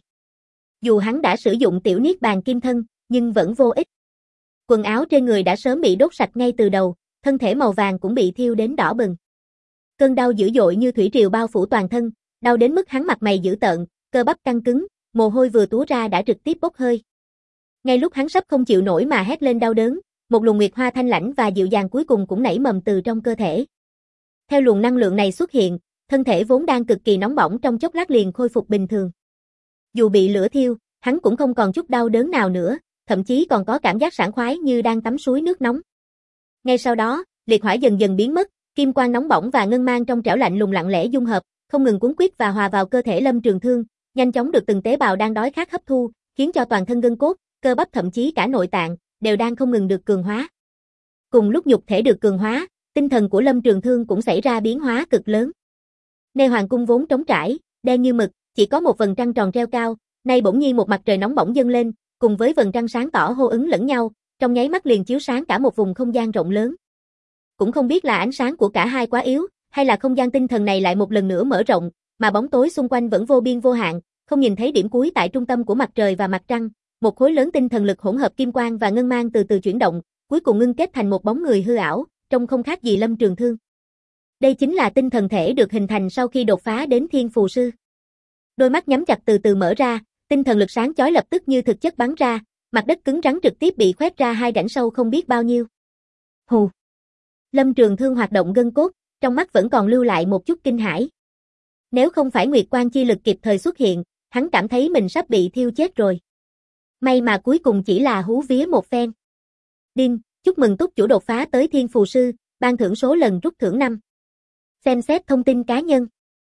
Dù hắn đã sử dụng tiểu niết bàn kim thân, nhưng vẫn vô ích. Quần áo trên người đã sớm bị đốt sạch ngay từ đầu, thân thể màu vàng cũng bị thiêu đến đỏ bừng. Cơn đau dữ dội như thủy triều bao phủ toàn thân, đau đến mức hắn mặt mày dữ tợn, cơ bắp căng cứng, mồ hôi vừa túa ra đã trực tiếp bốc hơi. Ngay lúc hắn sắp không chịu nổi mà hét lên đau đớn, một luồng nguyệt hoa thanh lãnh và dịu dàng cuối cùng cũng nảy mầm từ trong cơ thể. Theo luồng năng lượng này xuất hiện, thân thể vốn đang cực kỳ nóng bỏng trong chốc lát liền khôi phục bình thường. Dù bị lửa thiêu, hắn cũng không còn chút đau đớn nào nữa, thậm chí còn có cảm giác sảng khoái như đang tắm suối nước nóng. Ngay sau đó, liệt hỏa dần dần biến mất, kim quang nóng bỏng và ngân mang trong trẻo lạnh lùng lặng lẽ dung hợp, không ngừng cuốn quýt và hòa vào cơ thể Lâm Trường Thương, nhanh chóng được từng tế bào đang đói khát hấp thu, khiến cho toàn thân gân cốt, cơ bắp thậm chí cả nội tạng đều đang không ngừng được cường hóa. Cùng lúc nhục thể được cường hóa, tinh thần của Lâm Trường Thương cũng xảy ra biến hóa cực lớn. Nơi hoàng cung vốn trống trải, đen như mực, chỉ có một vầng trăng tròn treo cao, nay bỗng nhiên một mặt trời nóng bỏng dâng lên, cùng với vầng trăng sáng tỏ hô ứng lẫn nhau, trong nháy mắt liền chiếu sáng cả một vùng không gian rộng lớn. Cũng không biết là ánh sáng của cả hai quá yếu, hay là không gian tinh thần này lại một lần nữa mở rộng, mà bóng tối xung quanh vẫn vô biên vô hạn, không nhìn thấy điểm cuối tại trung tâm của mặt trời và mặt trăng, một khối lớn tinh thần lực hỗn hợp kim quang và ngân mang từ từ chuyển động, cuối cùng ngưng kết thành một bóng người hư ảo, trông không khác gì Lâm Trường Thương. Đây chính là tinh thần thể được hình thành sau khi đột phá đến Thiên Phù Sư. Đôi mắt nhắm chặt từ từ mở ra, tinh thần lực sáng chói lập tức như thực chất bắn ra, mặt đất cứng rắn trực tiếp bị khoét ra hai rãnh sâu không biết bao nhiêu. Hù. Lâm Trường Thương hoạt động gân cốt, trong mắt vẫn còn lưu lại một chút kinh hãi. Nếu không phải Nguyệt Quang chi lực kịp thời xuất hiện, hắn cảm thấy mình sắp bị thiêu chết rồi. May mà cuối cùng chỉ là hú vía một phen. Đinh, chúc mừng túc chủ đột phá tới Thiên Phù Sư, ban thưởng số lần rút thưởng 5. Xem xét thông tin cá nhân.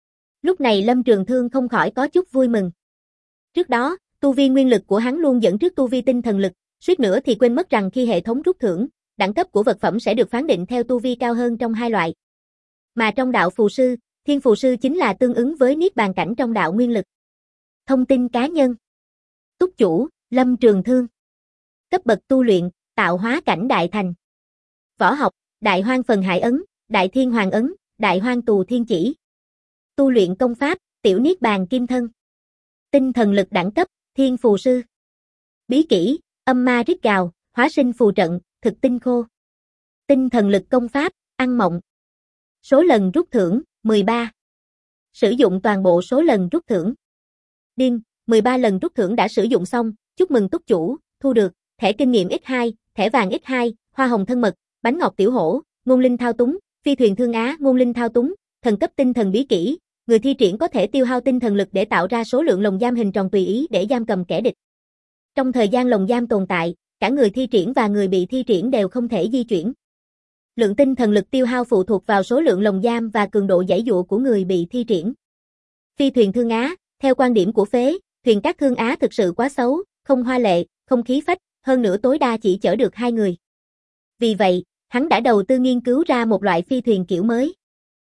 Lúc này Lâm Trường Thương không khỏi có chút vui mừng. Trước đó, tu vi nguyên lực của hắn luôn dẫn trước tu vi tinh thần lực, suýt nữa thì quên mất rằng khi hệ thống rút thưởng, đẳng cấp của vật phẩm sẽ được phán định theo tu vi cao hơn trong hai loại. Mà trong đạo phù sư, Thiên Phù Sư chính là tương ứng với niết bàn cảnh trong đạo nguyên lực. Thông tin cá nhân. Túc chủ, Lâm Trường Thương. Cấp bậc tu luyện, tạo hóa cảnh đại thành. Võ học, Đại Hoang Phần Hải Ấn, Đại Thiên Hoàng Ấn, Đại Hoang Tù Thiên Chỉ. Tu luyện công pháp, Tiểu Niết Bàn Kim Thân. Tinh thần lực đẳng cấp, Thiên Phù Sư. Bí kỹ, Âm Ma Rít Gào, Hóa Sinh Phù Trận, Thực Tinh Khô. Tinh thần lực công pháp, Ăn Mộng. Số lần rút thưởng, 13. Sử dụng toàn bộ số lần rút thưởng. Đinh, 13 lần rút thưởng đã sử dụng xong, chúc mừng túc chủ, thu được, thẻ kinh nghiệm X2, thẻ vàng X2, hoa hồng thân mật, bánh ngọt tiểu hổ, ngôn linh thao túng, phi thuyền thương á ngôn linh thao túng, thần cấp tinh thần bí kỹ, người thi triển có thể tiêu hao tinh thần lực để tạo ra số lượng lồng giam hình tròn tùy ý để giam cầm kẻ địch. Trong thời gian lồng giam tồn tại, cả người thi triển và người bị thi triển đều không thể di chuyển. Lượng tinh thần lực tiêu hao phụ thuộc vào số lượng lồng giam và cường độ giãy giụa của người bị thi triển. Phi thuyền thương á, theo quan điểm của Phế, thuyền các thương á thực sự quá xấu, không hoa lệ, không khí phách, hơn nữa tối đa chỉ chở được 2 người. Vì vậy, hắn đã đầu tư nghiên cứu ra một loại phi thuyền kiểu mới.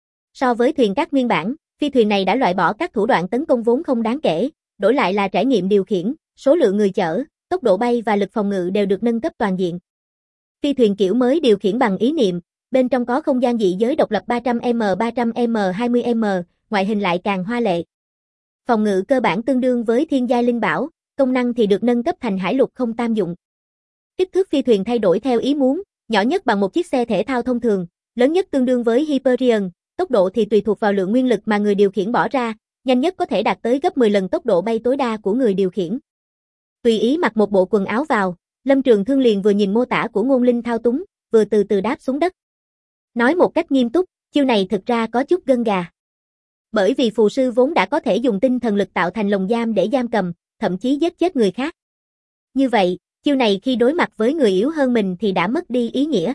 So với thuyền các nguyên bản, phi thuyền này đã loại bỏ các thủ đoạn tấn công vốn không đáng kể, đổi lại là trải nghiệm điều khiển, số lượng người chở, tốc độ bay và lực phòng ngự đều được nâng cấp toàn diện. Phi thuyền kiểu mới điều khiển bằng ý niệm, bên trong có không gian dị giới độc lập 300m, 300m, 20m, ngoại hình lại càng hoa lệ. Phòng ngự cơ bản tương đương với thiên giai linh bảo, công năng thì được nâng cấp thành hải lục không tam dụng. Kích thước phi thuyền thay đổi theo ý muốn, nhỏ nhất bằng một chiếc xe thể thao thông thường, lớn nhất tương đương với Hyperion, tốc độ thì tùy thuộc vào lượng nguyên lực mà người điều khiển bỏ ra, nhanh nhất có thể đạt tới gấp 10 lần tốc độ bay tối đa của người điều khiển. Tùy ý mặc một bộ quần áo vào, Lâm Trường Thương liền vừa nhìn mô tả của ngôn linh thao túng, vừa từ từ đáp xuống đất. Nói một cách nghiêm túc, chiêu này thực ra có chút gân gà. Bởi vì phù sư vốn đã có thể dùng tinh thần lực tạo thành lồng giam để giam cầm, thậm chí giết chết người khác. Như vậy, chiêu này khi đối mặt với người yếu hơn mình thì đã mất đi ý nghĩa.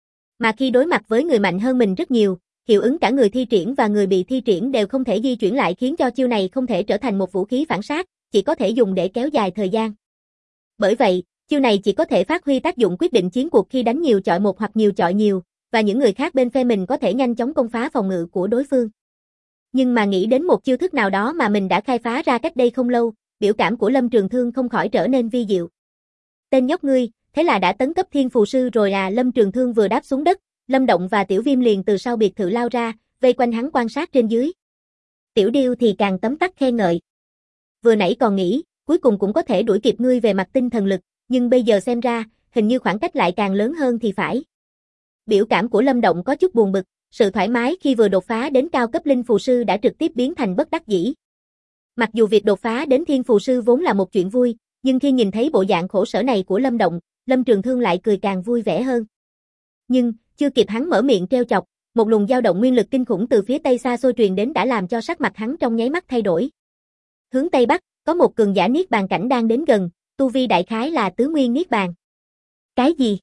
Mà khi đối mặt với người mạnh hơn mình rất nhiều, hiệu ứng cả người thi triển và người bị thi triển đều không thể di chuyển lại khiến cho chiêu này không thể trở thành một vũ khí phản sát, chỉ có thể dùng để kéo dài thời gian. Bởi vậy, chiêu này chỉ có thể phát huy tác dụng quyết định chiến cuộc khi đánh nhiều chọi một hoặc nhiều chọi nhiều, và những người khác bên phe mình có thể nhanh chóng công phá phòng ngự của đối phương. Nhưng mà nghĩ đến một chiêu thức nào đó mà mình đã khai phá ra cách đây không lâu, biểu cảm của Lâm Trường Thương không khỏi trở nên vi diệu. Tên nhóc ngươi, thế là đã tấn cấp Thiên Phù Sư rồi à? Lâm Trường Thương vừa đáp xuống đất, Lâm Động và Tiểu Viêm liền từ sau biệt thự lao ra, vây quanh hắn quan sát trên dưới. Tiểu Điêu thì càng tấm tắc khen ngợi. Vừa nãy còn nghĩ, cuối cùng cũng có thể đuổi kịp ngươi về mặt tinh thần lực, nhưng bây giờ xem ra, hình như khoảng cách lại càng lớn hơn thì phải. Biểu cảm của Lâm Động có chút buồn bực, sự thoải mái khi vừa đột phá đến cao cấp linh phù sư đã trực tiếp biến thành bất đắc dĩ. Mặc dù việc đột phá đến thiên phù sư vốn là một chuyện vui, nhưng khi nhìn thấy bộ dạng khổ sở này của Lâm Động, Lâm Trường Thương lại cười càng vui vẻ hơn. Nhưng, chưa kịp hắn mở miệng trêu chọc, một luồng dao động nguyên lực kinh khủng từ phía tây xa xôi truyền đến đã làm cho sắc mặt hắn trong nháy mắt thay đổi. Hướng tây bắc, có một cường giả niết bàn cảnh đang đến gần, tu vi đại khái là tứ nguyên niết bàn. Cái gì?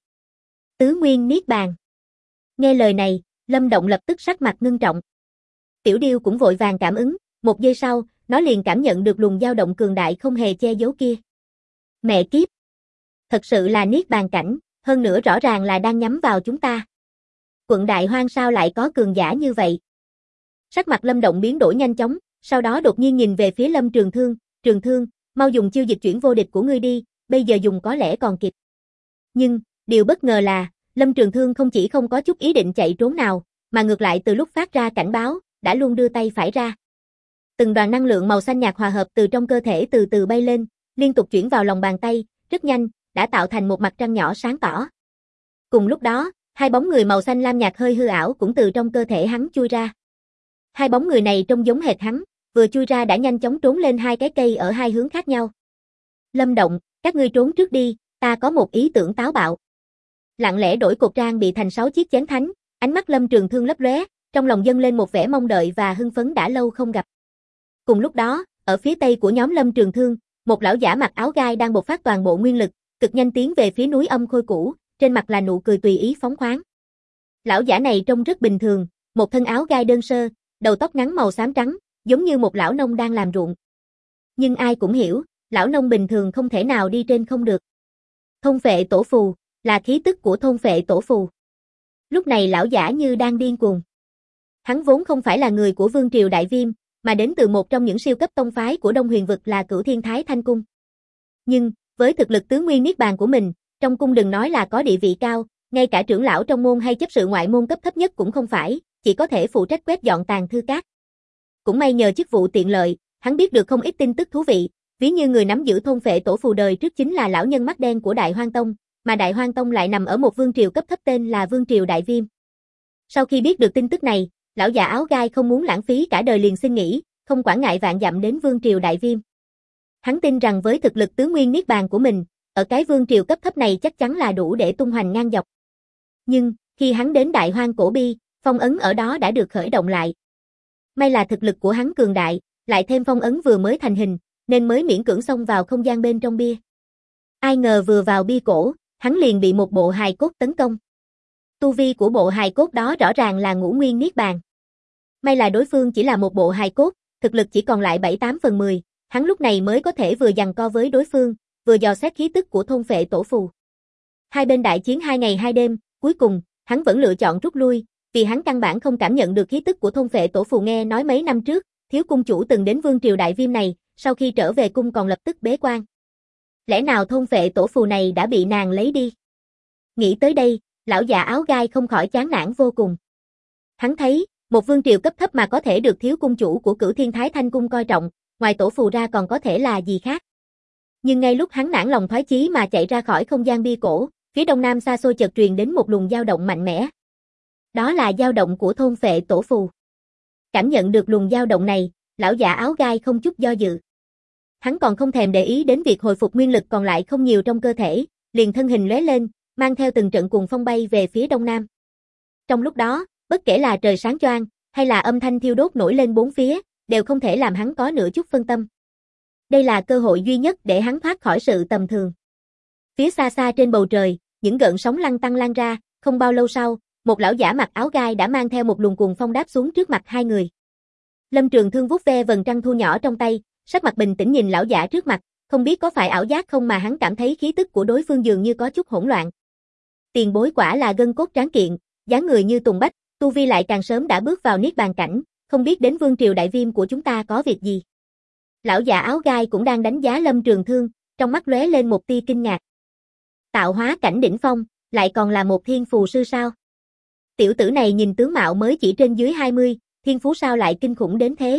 Tứ nguyên niết bàn? Nghe lời này, Lâm Động lập tức sắc mặt ngưng trọng. Tiểu Điêu cũng vội vàng cảm ứng, một giây sau, nó liền cảm nhận được luồng dao động cường đại không hề che giấu kia. Mẹ kiếp! Thật sự là niết bàn cảnh, hơn nữa rõ ràng là đang nhắm vào chúng ta. Quận Đại Hoang sao lại có cường giả như vậy? Sắc mặt Lâm Động biến đổi nhanh chóng, sau đó đột nhiên nhìn về phía Lâm Trường Thương, Trường Thương, mau dùng chiêu dịch chuyển vô địch của ngươi đi, bây giờ dùng có lẽ còn kịp. Nhưng, điều bất ngờ là, Lâm Trường Thương không chỉ không có chút ý định chạy trốn nào, mà ngược lại từ lúc phát ra cảnh báo, đã luôn đưa tay phải ra. Từng đoàn năng lượng màu xanh nhạt hòa hợp từ trong cơ thể từ từ bay lên, liên tục chuyển vào lòng bàn tay, rất nhanh, đã tạo thành một mặt trăng nhỏ sáng tỏ. Cùng lúc đó, hai bóng người màu xanh lam nhạt hơi hư ảo cũng từ trong cơ thể hắn chui ra. Hai bóng người này trông giống hệt hắn, vừa chui ra đã nhanh chóng trốn lên hai cái cây ở hai hướng khác nhau. Lâm Động, các ngươi trốn trước đi, ta có một ý tưởng táo bạo. Lặng lẽ đổi cột trang bị thành 6 chiếc chén thánh, ánh mắt Lâm Trường Thương lấp lóe, trong lòng dâng lên một vẻ mong đợi và hưng phấn đã lâu không gặp. Cùng lúc đó, ở phía tây của nhóm Lâm Trường Thương, một lão giả mặc áo gai đang bộc phát toàn bộ nguyên lực, cực nhanh tiến về phía núi Âm Khôi cũ, trên mặt là nụ cười tùy ý phóng khoáng. Lão giả này trông rất bình thường, một thân áo gai đơn sơ, đầu tóc ngắn màu xám trắng, giống như một lão nông đang làm ruộng. Nhưng ai cũng hiểu, lão nông bình thường không thể nào đi trên không được. Thôn Phệ Tổ Phù, là khí tức của Thôn Phệ Tổ Phù. Lúc này lão giả như đang điên cuồng. Hắn vốn không phải là người của Vương triều Đại Viêm, mà đến từ một trong những siêu cấp tông phái của Đông Huyền vực là Cửu Thiên Thái Thanh Cung. Nhưng, với thực lực tứ nguyên niết bàn của mình, trong cung đừng nói là có địa vị cao, ngay cả trưởng lão trong môn hay chấp sự ngoại môn cấp thấp nhất cũng không phải, chỉ có thể phụ trách quét dọn tàn thư cát. Cũng may nhờ chức vụ tiện lợi, hắn biết được không ít tin tức thú vị, ví như người nắm giữ Thôn Phệ Tổ Phù đời trước chính là lão nhân mắt đen của Đại Hoang Tông, mà Đại Hoang Tông lại nằm ở một vương triều cấp thấp tên là Vương triều Đại Viêm. Sau khi biết được tin tức này, lão già áo gai không muốn lãng phí cả đời liền xin nghỉ, không quản ngại vạn dặm đến Vương triều Đại Viêm. Hắn tin rằng với thực lực tứ nguyên niết bàn của mình, ở cái vương triều cấp thấp này chắc chắn là đủ để tung hoành ngang dọc. Nhưng, khi hắn đến Đại Hoang Cổ Bi, phong ấn ở đó đã được khởi động lại. May là thực lực của hắn cường đại, lại thêm phong ấn vừa mới thành hình, nên mới miễn cưỡng xông vào không gian bên trong bia. Ai ngờ vừa vào bia cổ, hắn liền bị một bộ hài cốt tấn công. Tu vi của bộ hài cốt đó rõ ràng là ngũ nguyên niết bàn. May là đối phương chỉ là một bộ hài cốt, thực lực chỉ còn lại 7/8/10, hắn lúc này mới có thể vừa giằng co với đối phương, vừa dò xét khí tức của Thôn Phệ Tổ Phù. Hai bên đại chiến 2 ngày 2 đêm, cuối cùng, hắn vẫn lựa chọn rút lui, vì hắn căn bản không cảm nhận được khí tức của Thôn Phệ Tổ Phù. Nghe nói mấy năm trước, thiếu cung chủ từng đến Vương triều Đại Viêm này, sau khi trở về cung còn lập tức bế quan. Lẽ nào Thôn Phệ Tổ Phù này đã bị nàng lấy đi? Nghĩ tới đây, lão già áo gai không khỏi chán nản vô cùng. Hắn thấy, một vương triều cấp thấp mà có thể được thiếu cung chủ của Cửu Thiên Thái Thanh Cung coi trọng, ngoài tổ phù ra còn có thể là gì khác. Nhưng ngay lúc hắn nản lòng thoái chí mà chạy ra khỏi không gian bia cổ, phía đông nam xa xôi chợt truyền đến một luồng dao động mạnh mẽ. Đó là dao động của Thôn Phệ Tổ Phù. Cảm nhận được luồng dao động này, lão già áo gai không chút do dự. Hắn còn không thèm để ý đến việc hồi phục nguyên lực còn lại không nhiều trong cơ thể, liền thân hình lóe lên, mang theo từng trận cuồng phong bay về phía đông nam. Trong lúc đó, bất kể là trời sáng choang, hay là âm thanh thiêu đốt nổi lên bốn phía, đều không thể làm hắn có nửa chút phân tâm. Đây là cơ hội duy nhất để hắn thoát khỏi sự tầm thường. Phía xa xa trên bầu trời, những gợn sóng lăn tăn lan ra, không bao lâu sau, một lão giả mặc áo gai đã mang theo một luồng cuồng phong đáp xuống trước mặt hai người. Lâm Trường Thương vuốt ve vầng trăng thu nhỏ trong tay, sắc mặt bình tĩnh nhìn lão giả trước mặt, không biết có phải ảo giác không mà hắn cảm thấy khí tức của đối phương dường như có chút hỗn loạn. Tiền bối quả là gân cốt tráng kiện, dáng người như tùng bách, tu vi lại càng sớm đã bước vào niết bàn cảnh, không biết đến Vương triều Đại Viêm của chúng ta có việc gì. Lão già áo gai cũng đang đánh giá Lâm Trường Thương, trong mắt lóe lên một tia kinh ngạc. Tạo hóa cảnh đỉnh phong, lại còn là một thiên phù sư sao? Tiểu tử này nhìn tướng mạo mới chỉ trên dưới 20, thiên phú sao lại kinh khủng đến thế?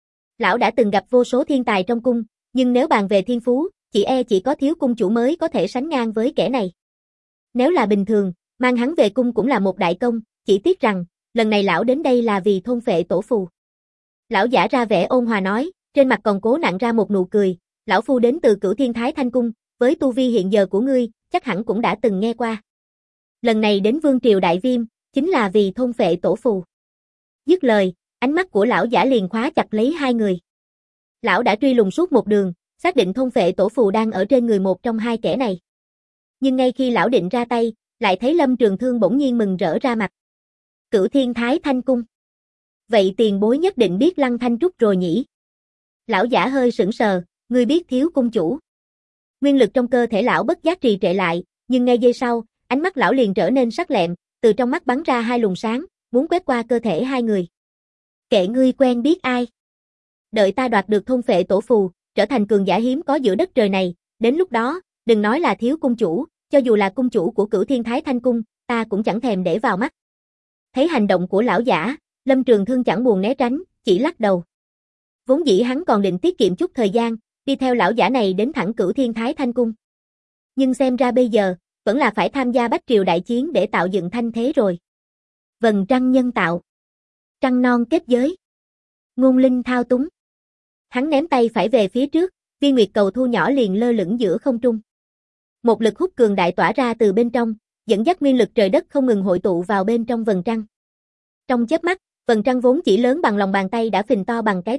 Lão đã từng gặp vô số thiên tài trong cung, nhưng nếu bàn về thiên phú, chỉ có thiếu cung chủ mới có thể sánh ngang với kẻ này. Nếu là bình thường, mang hắn về cung cũng là một đại công, chỉ tiếc rằng, lần này lão đến đây là vì Thôn Phệ Tổ Phù. Lão giả ra vẻ ôn hòa nói, trên mặt còn cố nặn ra một nụ cười, lão phu đến từ Cửu Thiên Thái Thanh Cung, với tu vi hiện giờ của ngươi, chắc hẳn cũng đã từng nghe qua. Lần này đến Vương triều Đại Viêm, chính là vì Thôn Phệ Tổ Phù. Dứt lời, ánh mắt của lão giả liền khóa chặt lấy hai người. Lão đã truy lùng suốt một đường, xác định Thôn Phệ Tổ Phù đang ở trên người một trong hai kẻ này. Nhưng ngay khi lão định ra tay, lại thấy Lâm Trường Thương bỗng nhiên mừng rỡ ra mặt. Cửu Thiên Thái Thanh Cung. Vậy tiền bối nhất định biết Lăng Thanh Trúc rồi nhỉ? Lão giả hơi sững sờ, ngươi biết thiếu cung chủ. Nguyên lực trong cơ thể lão bất giác trì trệ lại, nhưng ngay giây sau, ánh mắt lão liền trở nên sắc lẹm, từ trong mắt bắn ra hai luồng sáng, muốn quét qua cơ thể hai người. Kệ ngươi quen biết ai? Đợi ta đoạt được Thôn Phệ Tổ Phù, trở thành cường giả hiếm có giữa đất trời này, đến lúc đó, đừng nói là thiếu cung chủ, cho dù là cung chủ của Cửu Thiên Thái Thanh Cung, ta cũng chẳng thèm để vào mắt. Thấy hành động của lão giả, Lâm Trường Thương chẳng buồn né tránh, chỉ lắc đầu. Vốn dĩ hắn còn định tiết kiệm chút thời gian, đi theo lão giả này đến thẳng Cửu Thiên Thái Thanh Cung. Nhưng xem ra bây giờ, vẫn là phải tham gia Bách Triều đại chiến để tạo dựng thanh thế rồi. Vầng trăng nhân tạo. Trăng non kết giới. Ngôn linh thao túng. Hắn ném tay phải về phía trước, viên nguyệt cầu thu nhỏ liền lơ lửng giữa không trung. Một lực hút cường đại tỏa ra từ bên trong, dẫn dắt nguyên lực trời đất không ngừng hội tụ vào bên trong vầng trăng. Trong chớp mắt, vầng trăng vốn chỉ lớn bằng lòng bàn tay đã phình to bằng cái thớt,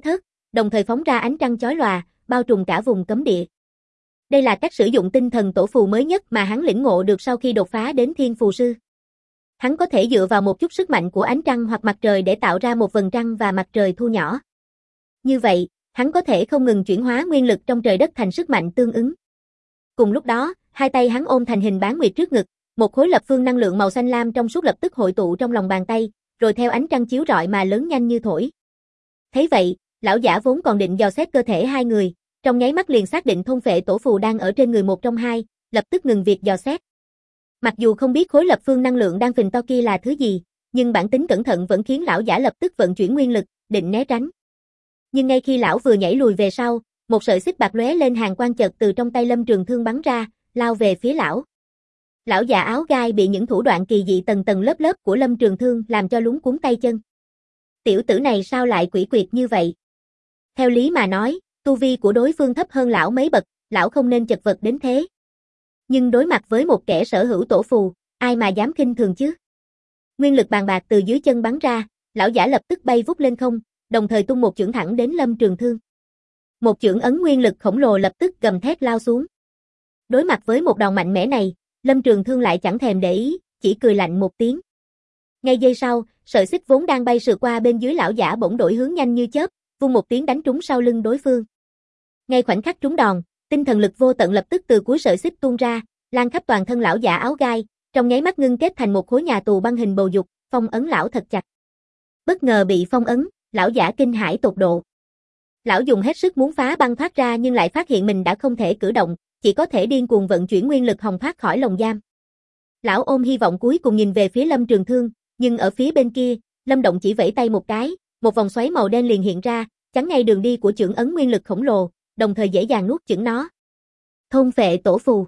đồng thời phóng ra ánh trăng chói lòa, bao trùm cả vùng cấm địa. Đây là cách sử dụng tinh thần tổ phù mới nhất mà hắn lĩnh ngộ được sau khi đột phá đến thiên phù sư. Hắn có thể dựa vào một chút sức mạnh của ánh trăng hoặc mặt trời để tạo ra một vầng trăng và mặt trời thu nhỏ. Như vậy, hắn có thể không ngừng chuyển hóa nguyên lực trong trời đất thành sức mạnh tương ứng. Cùng lúc đó, hai tay hắn ôm thành hình bán nguyệt trước ngực, một khối lập phương năng lượng màu xanh lam trong suốt lập tức hội tụ trong lòng bàn tay, rồi theo ánh trăng chiếu rọi mà lớn nhanh như thổi. Thấy vậy, lão giả vốn còn định dò xét cơ thể hai người, trong nháy mắt liền xác định thôn phệ tổ phù đang ở trên người một trong hai, lập tức ngừng việc dò xét. Mặc dù không biết khối lập phương năng lượng đang phình to kia là thứ gì, nhưng bản tính cẩn thận vẫn khiến lão giả lập tức vận chuyển nguyên lực, định né tránh. Nhưng ngay khi lão vừa nhảy lùi về sau, một sợi xích bạc lóe lên hàn quang chợt từ trong tay Lâm Trường Thương bắn ra, lao về phía lão. Lão già áo gai bị những thủ đoạn kỳ dị tầng tầng lớp lớp của Lâm Trường Thương làm cho luống cuống tay chân. Tiểu tử này sao lại quỷ quyệt như vậy? Theo lý mà nói, tu vi của đối phương thấp hơn lão mấy bậc, lão không nên chật vật đến thế. Nhưng đối mặt với một kẻ sở hữu tổ phù, ai mà dám khinh thường chứ? Nguyên lực bàn bạc từ dưới chân bắn ra, lão giả lập tức bay vút lên không, đồng thời tung một chưởng thẳng đến Lâm Trường Thương. Một chưởng ấn nguyên lực khổng lồ lập tức gầm thét lao xuống. Đối mặt với một đòn mạnh mẽ này, Lâm Trường Thương lại chẳng thèm để ý, chỉ cười lạnh một tiếng. Ngay giây sau, sợi xích vốn đang bay sượt qua bên dưới lão giả bỗng đổi hướng nhanh như chớp, vung một tiếng đánh trúng sau lưng đối phương. Ngay khoảnh khắc trúng đòn, tinh thần lực vô tận lập tức từ cuối sợi xích tuôn ra, lan khắp toàn thân lão giả áo gai, trong nháy mắt ngưng kết thành một khối nhà tù băng hình bầu dục, phong ấn lão thật chặt. Bất ngờ bị phong ấn, lão giả kinh hãi tột độ. Lão dùng hết sức muốn phá băng thoát ra nhưng lại phát hiện mình đã không thể cử động, chỉ có thể điên cuồng vận chuyển nguyên lực hòng thoát khỏi lồng giam. Lão ôm hy vọng cuối cùng nhìn về phía Lâm Trường Thương, nhưng ở phía bên kia, Lâm Động chỉ vẫy tay một cái, một vòng xoáy màu đen liền hiện ra, chắn ngay đường đi của chưởng ấn nguyên lực khổng lồ, đồng thời dễ dàng nuốt chửng nó. Thôn phệ tổ phù.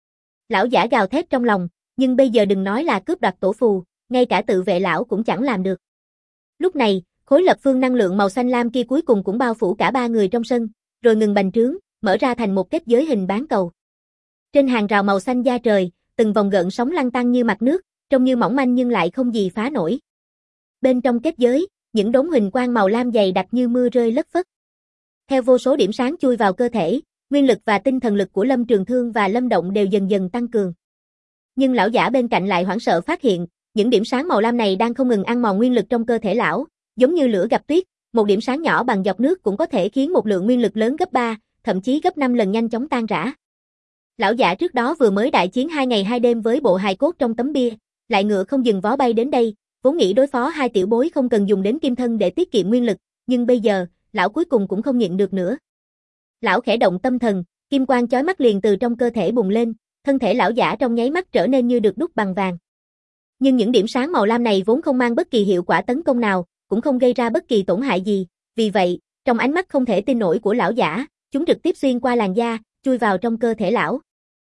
Lão giả gào thét trong lòng, nhưng bây giờ đừng nói là cướp đoạt tổ phù, ngay cả tự vệ lão cũng chẳng làm được. Lúc này, khối lập phương năng lượng màu xanh lam kia cuối cùng cũng bao phủ cả ba người trong sân, rồi ngừng bành trướng, mở ra thành một kết giới hình bán cầu. Trên hàng rào màu xanh da trời, từng vòng gợn sóng lăn tăn như mặt nước, trông như mỏng manh nhưng lại không gì phá nổi. Bên trong kết giới, những đốm huỳnh quang màu lam dày đặc như mưa rơi lất phất. Theo vô số điểm sáng chui vào cơ thể, nguyên lực và tinh thần lực của Lâm Trường Thương và Lâm Động đều dần dần tăng cường. Nhưng lão giả bên cạnh lại hoảng sợ phát hiện, những điểm sáng màu lam này đang không ngừng ăn mòn nguyên lực trong cơ thể lão, giống như lửa gặp tuyết, một điểm sáng nhỏ bằng giọt nước cũng có thể khiến một lượng nguyên lực lớn gấp 3, thậm chí gấp 5 lần nhanh chóng tan rã. Lão giả trước đó vừa mới đại chiến 2 ngày 2 đêm với bộ hài cốt trong tấm bia, lại ngựa không dừng vó bay đến đây, vốn nghĩ đối phó hai tiểu bối không cần dùng đến kim thân để tiết kiệm nguyên lực, nhưng bây giờ, lão cuối cùng cũng không nhịn được nữa. Lão khẽ động tâm thần, kim quang chói mắt liền từ trong cơ thể bùng lên, thân thể lão giả trong nháy mắt trở nên như được đúc bằng vàng. Nhưng những điểm sáng màu lam này vốn không mang bất kỳ hiệu quả tấn công nào, cũng không gây ra bất kỳ tổn hại gì, vì vậy, trong ánh mắt không thể tin nổi của lão giả, chúng trực tiếp xuyên qua làn da, chui vào trong cơ thể lão.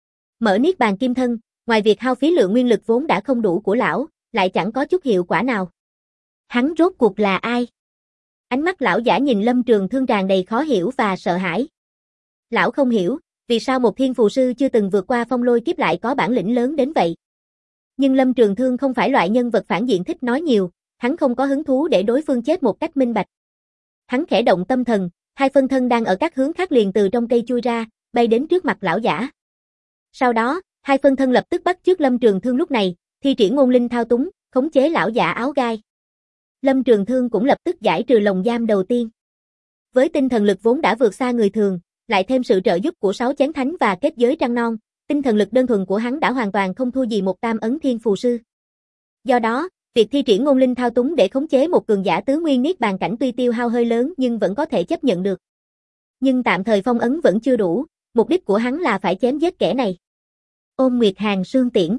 Mở niết bàn kim thân, ngoài việc hao phí lượng nguyên lực vốn đã không đủ của lão, lại chẳng có chút hiệu quả nào. Hắn rốt cuộc là ai? Ánh mắt lão giả nhìn Lâm Trường Thương tràn đầy khó hiểu và sợ hãi. Lão không hiểu, vì sao một thiên phù sư chưa từng vượt qua phong lôi kiếp lại có bản lĩnh lớn đến vậy. Nhưng Lâm Trường Thương không phải loại nhân vật phản diện thích nói nhiều, hắn không có hứng thú để đối phương chết một cách minh bạch. Hắn khẽ động tâm thần, hai phân thân đang ở các hướng khác liền từ trong cây chui ra, bay đến trước mặt lão giả. Sau đó, hai phân thân lập tức bắt chước Lâm Trường Thương lúc này, thi triển ngôn linh thao túng, khống chế lão giả áo gai. Lâm Trường Thương cũng lập tức giải trừ lồng giam đầu tiên. Với tinh thần lực vốn đã vượt xa người thường, lại thêm sự trợ giúp của 6 chén thánh và kết giới trăng non, tinh thần lực đơn thuần của hắn đã hoàn toàn không thua gì một tam ấn thiên phù sư. Do đó, việc thi triển ngôn linh thao túng để khống chế một cường giả tứ nguyên niết bàn cảnh tuy tiêu hao hơi lớn nhưng vẫn có thể chấp nhận được. Nhưng tạm thời phong ấn vẫn chưa đủ, mục đích của hắn là phải chém giết kẻ này. Ôn Nguyệt Hàn Sương Tiễn.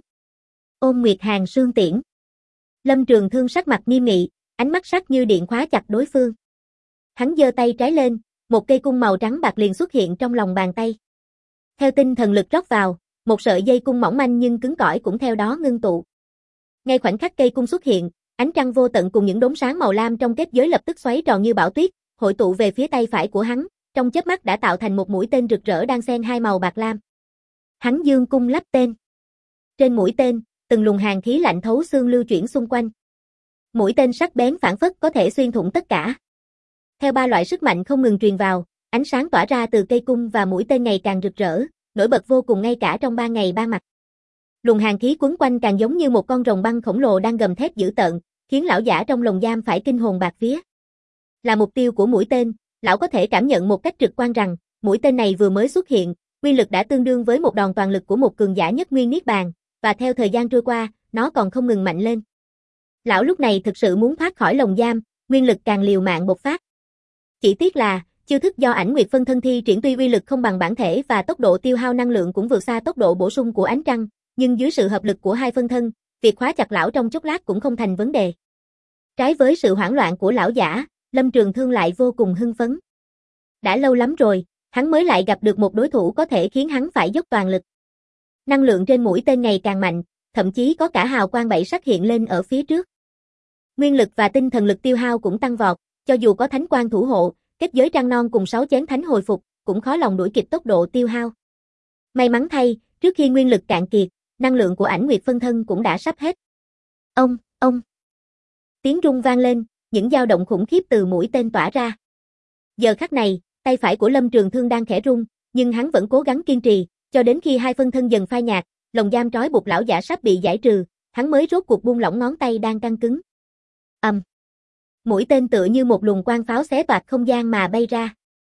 Ôn Nguyệt Hàn Sương Tiễn. Lâm Trường Thương sắc mặt nghiêm nghị, ánh mắt sắc như điện khóa chặt đối phương. Hắn giơ tay trái lên, một cây cung màu trắng bạc liền xuất hiện trong lòng bàn tay. Theo tinh thần lực rót vào, một sợi dây cung mỏng manh nhưng cứng cỏi cũng theo đó ngưng tụ. Ngay khoảnh khắc cây cung xuất hiện, ánh trăng vô tận cùng những đốm sáng màu lam trong kết giới lập tức xoáy tròn như bão tuyết, hội tụ về phía tay phải của hắn, trong chớp mắt đã tạo thành một mũi tên rực rỡ đang xen hai màu bạc lam. Hắn dương cung lắp tên. Trên mũi tên, từng luồng hàn khí lạnh thấu xương lưu chuyển xung quanh. Mũi tên sắc bén phảng phất có thể xuyên thủng tất cả. Theo ba loại sức mạnh không ngừng truyền vào, ánh sáng tỏa ra từ cây cung và mũi tên ngày càng rực rỡ, nổi bật vô cùng ngay cả trong ban ngày ban mặt. Luồng hàn khí quấn quanh càng giống như một con rồng băng khổng lồ đang gầm thét dữ tợn, khiến lão giả trong lồng giam phải kinh hồn bạt vía. Là mục tiêu của mũi tên, lão có thể cảm nhận một cách trực quan rằng, mũi tên này vừa mới xuất hiện, uy lực đã tương đương với một đòn toàn lực của một cường giả nhất nguyên niết bàn, và theo thời gian trôi qua, nó còn không ngừng mạnh lên. Lão lúc này thực sự muốn thoát khỏi lồng giam, nguyên lực càng liều mạng bộc phát. Chỉ tiếc là, chiêu thức do Ảnh Nguyệt phân thân thi triển tuy uy lực không bằng bản thể và tốc độ tiêu hao năng lượng cũng vượt xa tốc độ bổ sung của ánh trăng, nhưng dưới sự hợp lực của hai phân thân, việc khóa chặt lão trong chốc lát cũng không thành vấn đề. Trái với sự hoảng loạn của lão giả, Lâm Trường Thương lại vô cùng hưng phấn. Đã lâu lắm rồi, hắn mới lại gặp được một đối thủ có thể khiến hắn phải dốc toàn lực. Năng lượng trên mũi tên ngày càng mạnh, thậm chí có cả hào quang bảy sắc hiện lên ở phía trước. Nguyên lực và tinh thần lực tiêu hao cũng tăng vọt, cho dù có thánh quang thủ hộ, kết giới trăng non cùng 6 chén thánh hồi phục, cũng khó lòng đuổi kịp tốc độ tiêu hao. May mắn thay, trước khi nguyên lực cạn kiệt, năng lượng của Ảnh Nguyệt phân thân cũng đã sắp hết. Ông. Tiếng rung vang lên, những dao động khủng khiếp từ mũi tên tỏa ra. Giờ khắc này, tay phải của Lâm Trường Thương đang khẽ rung, nhưng hắn vẫn cố gắng kiên trì, cho đến khi hai phân thân dần phai nhạt, lồng giam trói buộc lão giả sắp bị giải trừ, hắn mới rốt cuộc buông lỏng ngón tay đang căng cứng. Mũi tên tựa như một luồng quang pháo xé toạc không gian mà bay ra.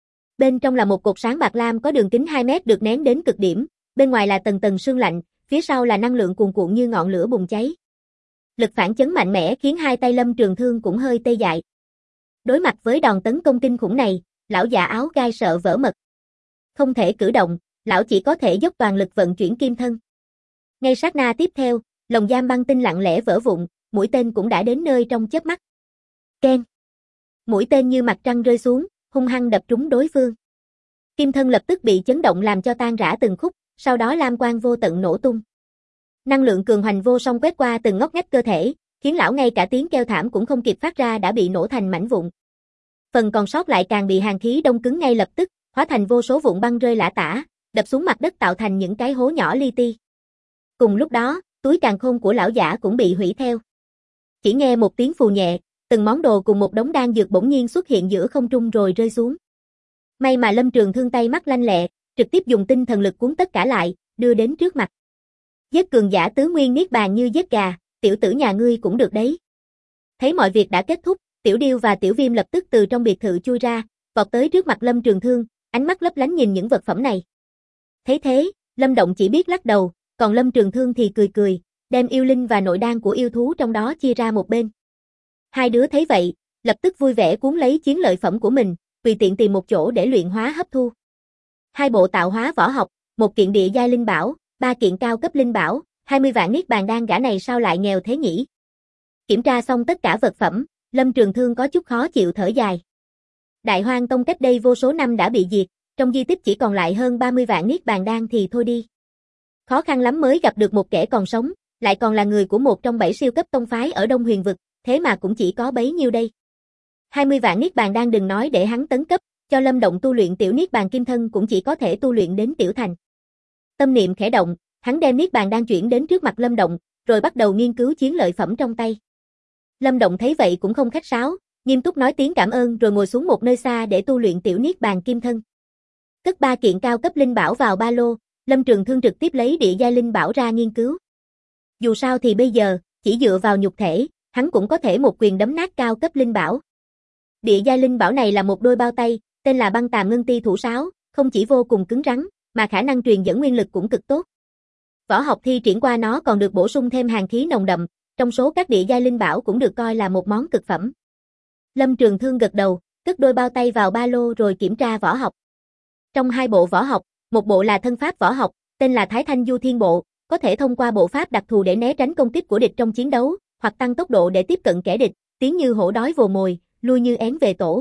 Bên trong là một cột sáng bạc lam có đường kính 2 mét được nén đến cực điểm, bên ngoài là tầng tầng sương lạnh, phía sau là năng lượng cuồn cuộn như ngọn lửa bùng cháy. Lực phản chấn mạnh mẽ khiến hai tay Lâm Trường Thương cũng hơi tê dại. Đối mặt với đòn tấn công kinh khủng này, lão già áo gai sợ vỡ mật. Không thể cử động, lão chỉ có thể dốc toàn lực vận chuyển kim thân. Ngay sát na tiếp theo, lồng giam băng tinh lặng lẽ vỡ vụn, mũi tên cũng đã đến nơi trong chớp mắt. Keng. Mũi tên như mặt trăng rơi xuống, hung hăng đập trúng đối phương. Kim thân lập tức bị chấn động làm cho tan rã từng khúc, sau đó lam quang vô tận nổ tung. Năng lượng cường hoành vô song quét qua từng ngóc ngách cơ thể, khiến lão ngay cả tiếng kêu thảm cũng không kịp phát ra đã bị nổ thành mảnh vụn. Phần còn sót lại càng bị hàn khí đông cứng ngay lập tức, hóa thành vô số vụn băng rơi lả tả, đập xuống mặt đất tạo thành những cái hố nhỏ li ti. Cùng lúc đó, túi càn khôn của lão giả cũng bị hủy theo. Chỉ nghe một tiếng phù nhẹ, từng món đồ cùng một đống đan dược bỗng nhiên xuất hiện giữa không trung rồi rơi xuống. May mà Lâm Trường Thương tay mắt lanh lẹ, trực tiếp dùng tinh thần lực cuốn tất cả lại, đưa đến trước mặt. Giết cường giả tứ nguyên niết bàn như giết gà, tiểu tử nhà ngươi cũng được đấy. Thấy mọi việc đã kết thúc, Tiểu Điêu và Tiểu Viêm lập tức từ trong biệt thự chui ra, vọt tới trước mặt Lâm Trường Thương, ánh mắt lấp lánh nhìn những vật phẩm này. Thấy thế, Lâm Động chỉ biết lắc đầu, còn Lâm Trường Thương thì cười cười, đem yêu linh và nội đan của yêu thú trong đó chia ra một bên. Hai đứa thấy vậy, lập tức vui vẻ cuốn lấy chiến lợi phẩm của mình, tùy tiện tìm một chỗ để luyện hóa hấp thu. 2 bộ tạo hóa võ học, 1 kiện địa giai linh bảo, 3 kiện cao cấp linh bảo, 20 vạn niết bàn đan, gã này sao lại nghèo thế nhỉ? Kiểm tra xong tất cả vật phẩm, Lâm Trường Thương có chút khó chịu thở dài. Đại Hoang Tông cách đây vô số năm đã bị diệt, trong di tích chỉ còn lại hơn 30 vạn niết bàn đan thì thôi đi. Khó khăn lắm mới gặp được một kẻ còn sống, lại còn là người của một trong 7 siêu cấp tông phái ở Đông Huyền vực, thế mà cũng chỉ có bấy nhiêu đây. 20 vạn niết bàn đan đừng nói để hắn tấn cấp, cho Lâm Động tu luyện tiểu niết bàn kim thân cũng chỉ có thể tu luyện đến tiểu thành. Tâm niệm khẽ động, hắn đem niết bàn đan chuyển đến trước mặt Lâm Động, rồi bắt đầu nghiên cứu chiến lợi phẩm trong tay. Lâm Động thấy vậy cũng không khách sáo, nghiêm túc nói tiếng cảm ơn rồi ngồi xuống một nơi xa để tu luyện tiểu niết bàn kim thân. Cất 3 kiện cao cấp linh bảo vào ba lô, Lâm Trường Thương trực tiếp lấy địa giai linh bảo ra nghiên cứu. Dù sao thì bây giờ, chỉ dựa vào nhục thể, hắn cũng có thể một quyền đấm nát cao cấp linh bảo. Địa giai linh bảo này là một đôi bao tay, tên là Băng Tàm Ngân Ti Thủ Sáo, không chỉ vô cùng cứng rắn, mà khả năng truyền dẫn nguyên lực cũng cực tốt. Võ học thi triển qua nó còn được bổ sung thêm hàn khí nồng đậm, trong số các địa giai linh bảo cũng được coi là một món cực phẩm. Lâm Trường Thương gật đầu, cất đôi bao tay vào ba lô rồi kiểm tra võ học. Trong 2 bộ võ học, một bộ là thân pháp võ học, tên là Thái Thanh Du Thiên Bộ, có thể thông qua bộ pháp đặc thù để né tránh công kích của địch trong chiến đấu, hoặc tăng tốc độ để tiếp cận kẻ địch, tiến như hổ đói vồ mồi, lui như én về tổ.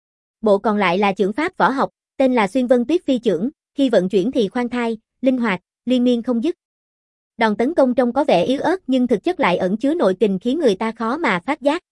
Bộ còn lại là chưởng pháp võ học, tên là Xuyên Vân Tuyết Phi Chưởng, khi vận chuyển thì khoan thai, linh hoạt, liên miên không dứt. Đòn tấn công trông có vẻ yếu ớt nhưng thực chất lại ẩn chứa nội kình khiến người ta khó mà phát giác.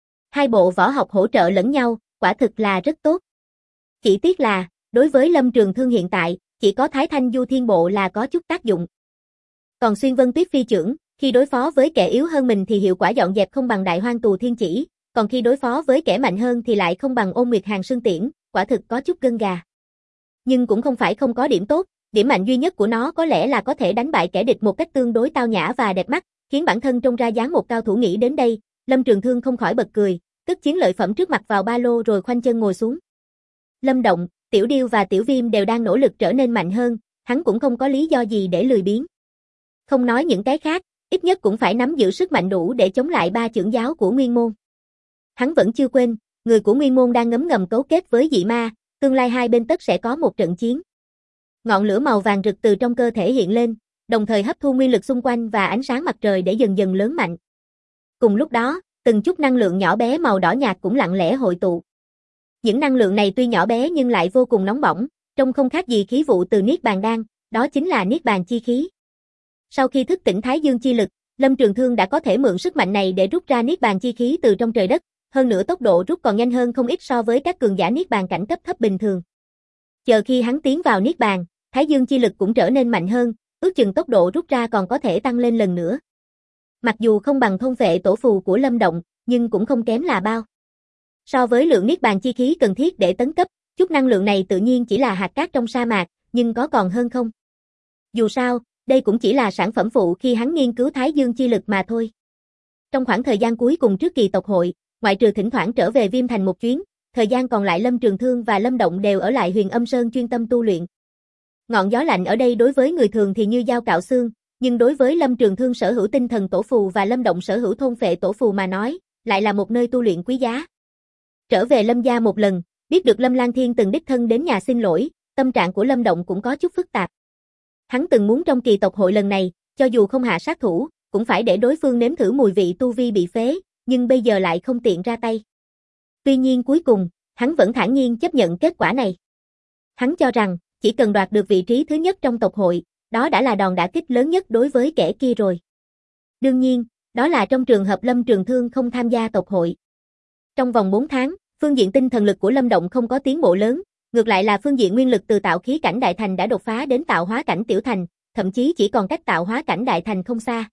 2 bộ võ học hỗ trợ lẫn nhau, quả thực là rất tốt. Chỉ tiếc là, đối với Lâm Trường Thương hiện tại, chỉ có Thái Thanh Du Thiên Bộ là có chút tác dụng. Còn Xuyên Vân Tuyết Phi Chưởng, khi đối phó với kẻ yếu hơn mình thì hiệu quả dọn dẹp không bằng Đại Hoang Tù Thiên Chỉ, còn khi đối phó với kẻ mạnh hơn thì lại không bằng ôn Nguyệt Hàn Sương Tiễn, quả thực có chút gân gà. Nhưng cũng không phải không có điểm tốt, điểm mạnh duy nhất của nó có lẽ là có thể đánh bại kẻ địch một cách tương đối tao nhã và đẹp mắt, khiến bản thân trông ra dáng một cao thủ. Nghĩ đến đây, Lâm Trường Thương không khỏi bật cười, cất chiến lợi phẩm trước mặt vào ba lô rồi khoanh chân ngồi xuống. Lâm Động, Tiểu Điêu và Tiểu Viêm đều đang nỗ lực trở nên mạnh hơn, hắn cũng không có lý do gì để lười biếng. Không nói những cái khác, ít nhất cũng phải nắm giữ sức mạnh đủ để chống lại ba chưởng giáo của Nguyên Môn. Hắn vẫn chưa quên, người của Nguyên Môn đang ngấm ngầm cấu kết với dị ma, tương lai hai bên tất sẽ có một trận chiến. Ngọn lửa màu vàng rực từ trong cơ thể hiện lên, đồng thời hấp thu nguyên lực xung quanh và ánh sáng mặt trời để dần dần lớn mạnh. Cùng lúc đó, từng chút năng lượng nhỏ bé màu đỏ nhạt cũng lặng lẽ hội tụ. Những năng lượng này tuy nhỏ bé nhưng lại vô cùng nóng bỏng, trông không khác gì khí vụ từ Niết Bàn Đan, đó chính là Niết Bàn chi khí. Sau khi thức tỉnh Thái Dương chi lực, Lâm Trường Thương đã có thể mượn sức mạnh này để rút ra Niết Bàn chi khí từ trong trời đất, hơn nữa tốc độ rút còn nhanh hơn không ít so với các cường giả Niết Bàn cảnh cấp thấp bình thường. Chờ khi hắn tiến vào Niết Bàn, Thái Dương chi lực cũng trở nên mạnh hơn, ước chừng tốc độ rút ra còn có thể tăng lên lần nữa. Mặc dù không bằng thôn vệ tổ phù của Lâm Động, nhưng cũng không kém là bao. So với lượng Niết Bàn chi khí cần thiết để tấn cấp, chút năng lượng này tự nhiên chỉ là hạt cát trong sa mạc, nhưng có còn hơn không? Dù sao, đây cũng chỉ là sản phẩm phụ khi hắn nghiên cứu Thái Dương chi lực mà thôi. Trong khoảng thời gian cuối cùng trước kỳ tộc hội, ngoại trừ thỉnh thoảng trở về Viêm Thành một chuyến, thời gian còn lại Lâm Trường Thương và Lâm Động đều ở lại Huyền Âm Sơn chuyên tâm tu luyện. Ngọn gió lạnh ở đây đối với người thường thì như dao cạo xương, nhưng đối với Lâm Trường Thương sở hữu tinh thần tổ phù và Lâm Động sở hữu thôn phệ tổ phù mà nói, lại là một nơi tu luyện quý giá. Trở về Lâm gia một lần, biết được Lâm Lang Thiên từng đích thân đến nhà xin lỗi, tâm trạng của Lâm Động cũng có chút phức tạp. Hắn từng muốn trong kỳ tộc hội lần này, cho dù không hạ sát thủ, cũng phải để đối phương nếm thử mùi vị tu vi bị phế, nhưng bây giờ lại không tiện ra tay. Tuy nhiên cuối cùng, hắn vẫn thản nhiên chấp nhận kết quả này. Hắn cho rằng, chỉ cần đoạt được vị trí thứ nhất trong tộc hội, đó đã là đòn đả kích lớn nhất đối với kẻ kia rồi. Đương nhiên, đó là trong trường hợp Lâm Trường Thương không tham gia tộc hội. Trong vòng 4 tháng, phương diện tinh thần lực của Lâm Động không có tiến bộ lớn, ngược lại là phương diện nguyên lực từ tạo khí cảnh đại thành đã đột phá đến tạo hóa cảnh tiểu thành, thậm chí chỉ còn cách tạo hóa cảnh đại thành không xa.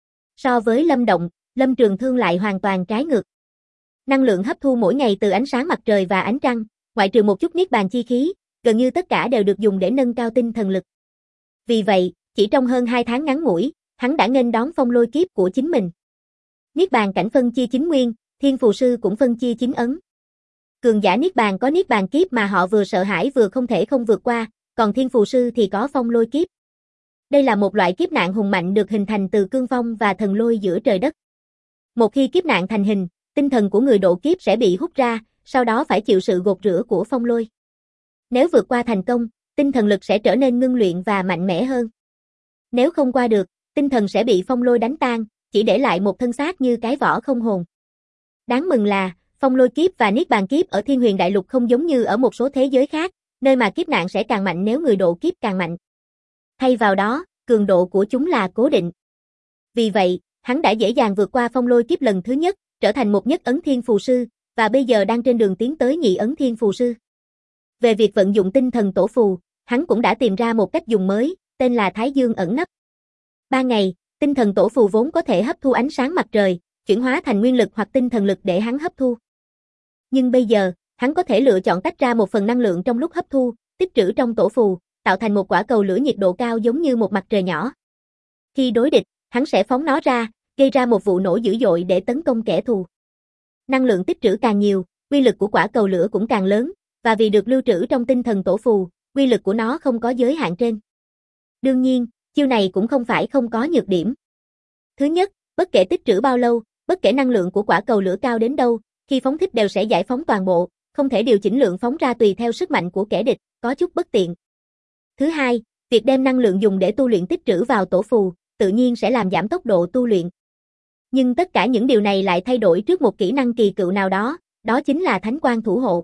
So với Lâm Động, Lâm Trường Thương lại hoàn toàn trái ngược. Năng lượng hấp thu mỗi ngày từ ánh sáng mặt trời và ánh trăng, ngoại trừ một chút Niết Bàn chi khí, gần như tất cả đều được dùng để nâng cao tinh thần lực. Vì vậy, chỉ trong hơn 2 tháng ngắn ngủi, hắn đã nghênh đón phong lôi kiếp của chính mình. Niết Bàn cảnh phân chia 9 nguyên, Thiên Phù Sư cũng phân chia 9 ấn. Cường giả Niết Bàn có Niết Bàn kiếp mà họ vừa sợ hãi vừa không thể không vượt qua, còn Thiên Phù Sư thì có phong lôi kiếp. Đây là một loại kiếp nạn hùng mạnh được hình thành từ cương phong và thần lôi giữa trời đất. Một khi kiếp nạn thành hình, tinh thần của người độ kiếp sẽ bị hút ra, sau đó phải chịu sự gột rửa của phong lôi. Nếu vượt qua thành công, tinh thần lực sẽ trở nên ngưng luyện và mạnh mẽ hơn. Nếu không qua được, tinh thần sẽ bị phong lôi đánh tan, chỉ để lại một thân xác như cái vỏ không hồn. Đáng mừng là, phong lôi kiếp và Niết Bàn kiếp ở Thiên Huyền Đại Lục không giống như ở một số thế giới khác, nơi mà kiếp nạn sẽ càng mạnh nếu người độ kiếp càng mạnh. Thay vào đó, cường độ của chúng là cố định. Vì vậy, hắn đã dễ dàng vượt qua phong lôi kiếp lần thứ nhất, trở thành một nhất ấn Thiên Phù Sư, và bây giờ đang trên đường tiến tới nhị ấn Thiên Phù Sư. Về việc vận dụng tinh thần tổ phù, hắn cũng đã tìm ra một cách dùng mới, tên là Thái Dương ẩn nấp. Ban ngày, tinh thần tổ phù vốn có thể hấp thu ánh sáng mặt trời, chuyển hóa thành nguyên lực hoặc tinh thần lực để hắn hấp thu. Nhưng bây giờ, hắn có thể lựa chọn tách ra một phần năng lượng trong lúc hấp thu, tích trữ trong tổ phù, tạo thành một quả cầu lửa nhiệt độ cao giống như một mặt trời nhỏ. Khi đối địch, hắn sẽ phóng nó ra, gây ra một vụ nổ dữ dội để tấn công kẻ thù. Năng lượng tích trữ càng nhiều, uy lực của quả cầu lửa cũng càng lớn, và vì được lưu trữ trong tinh thần tổ phù, uy lực của nó không có giới hạn trên. Đương nhiên, chiêu này cũng không phải không có nhược điểm. Thứ nhất, bất kể tích trữ bao lâu, bất kể năng lượng của quả cầu lửa cao đến đâu, khi phóng thích đều sẽ giải phóng toàn bộ, không thể điều chỉnh lượng phóng ra tùy theo sức mạnh của kẻ địch, có chút bất tiện. Thứ hai, việc đem năng lượng dùng để tu luyện tích trữ vào tổ phù, tự nhiên sẽ làm giảm tốc độ tu luyện. Nhưng tất cả những điều này lại thay đổi trước một kỹ năng kỳ cựu nào đó, đó chính là Thánh Quang Thủ Hộ.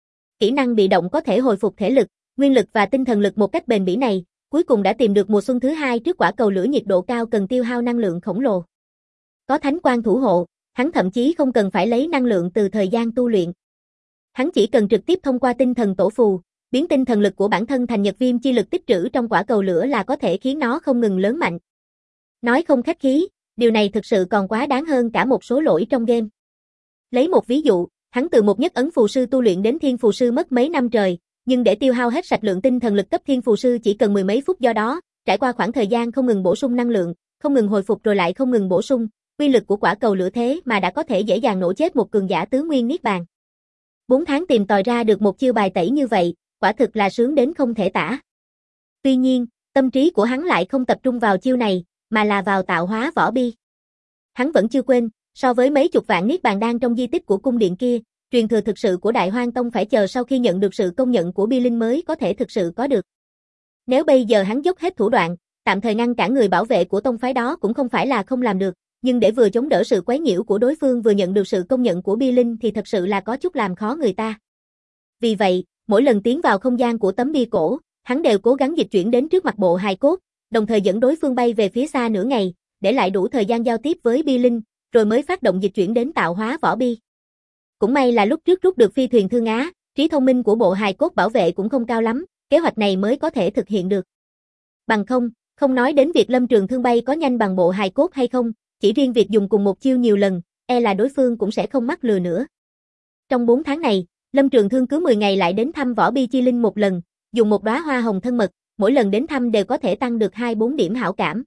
Kỹ năng bị động có thể hồi phục thể lực, nguyên lực và tinh thần lực một cách bền bỉ này, cuối cùng đã tìm được mùa xuân thứ hai trước quả cầu lửa nhiệt độ cao cần tiêu hao năng lượng khổng lồ. Có Thánh Quang Thủ Hộ, hắn thậm chí không cần phải lấy năng lượng từ thời gian tu luyện. Hắn chỉ cần trực tiếp thông qua tinh thần tổ phù, biến tinh thần lực của bản thân thành nhật viêm chi lực tích trữ trong quả cầu lửa là có thể khiến nó không ngừng lớn mạnh. Nói không khách khí, điều này thực sự còn quá đáng hơn cả một số lỗi trong game. Lấy một ví dụ, hắn từ một nhất ấn phù sư tu luyện đến thiên phù sư mất mấy năm trời, nhưng để tiêu hao hết sạch lượng tinh thần lực cấp thiên phù sư chỉ cần mười mấy phút, do đó, trải qua khoảng thời gian không ngừng bổ sung năng lượng, không ngừng hồi phục rồi lại không ngừng bổ sung, uy lực của quả cầu lửa thế mà đã có thể dễ dàng nổ chết một cường giả tứ nguyên niết bàn. 4 tháng tìm tòi ra được một chiêu bài tẩy như vậy, quả thực là sướng đến không thể tả. Tuy nhiên, tâm trí của hắn lại không tập trung vào chiêu này, mà là vào tạo hóa võ bi. Hắn vẫn chưa quên, so với mấy chục vạn niết bàn đan trong di tích của cung điện kia, truyền thừa thực sự của Đại Hoang Tông phải chờ sau khi nhận được sự công nhận của Bi Linh mới có thể thực sự có được. Nếu bây giờ hắn dốc hết thủ đoạn, tạm thời ngăn cản người bảo vệ của tông phái đó cũng không phải là không làm được, nhưng để vừa chống đỡ sự quấy nhiễu của đối phương vừa nhận được sự công nhận của Bi Linh thì thật sự là có chút làm khó người ta. Vì vậy, mỗi lần tiến vào không gian của tấm bia cổ, hắn đều cố gắng dịch chuyển đến trước mặt bộ hài cốt, đồng thời dẫn đối phương bay về phía xa nửa ngày, để lại đủ thời gian giao tiếp với Bi Linh, rồi mới phát động dịch chuyển đến tạo hóa võ bi. Cũng may là lúc trước rút được phi thuyền Thương Á, trí thông minh của bộ hài cốt bảo vệ cũng không cao lắm, kế hoạch này mới có thể thực hiện được. Bằng không nói đến việc Lâm Trường Thương bay có nhanh bằng bộ hài cốt hay không, chỉ riêng việc dùng cùng một chiêu nhiều lần, e là đối phương cũng sẽ không mắc lừa nữa. Trong 4 tháng này, Lâm Trường Thương cứ 10 ngày lại đến thăm Võ Bi Chi Linh một lần, dùng một đóa hoa hồng thân mật, mỗi lần đến thăm đều có thể tăng được 2-4 điểm hảo cảm.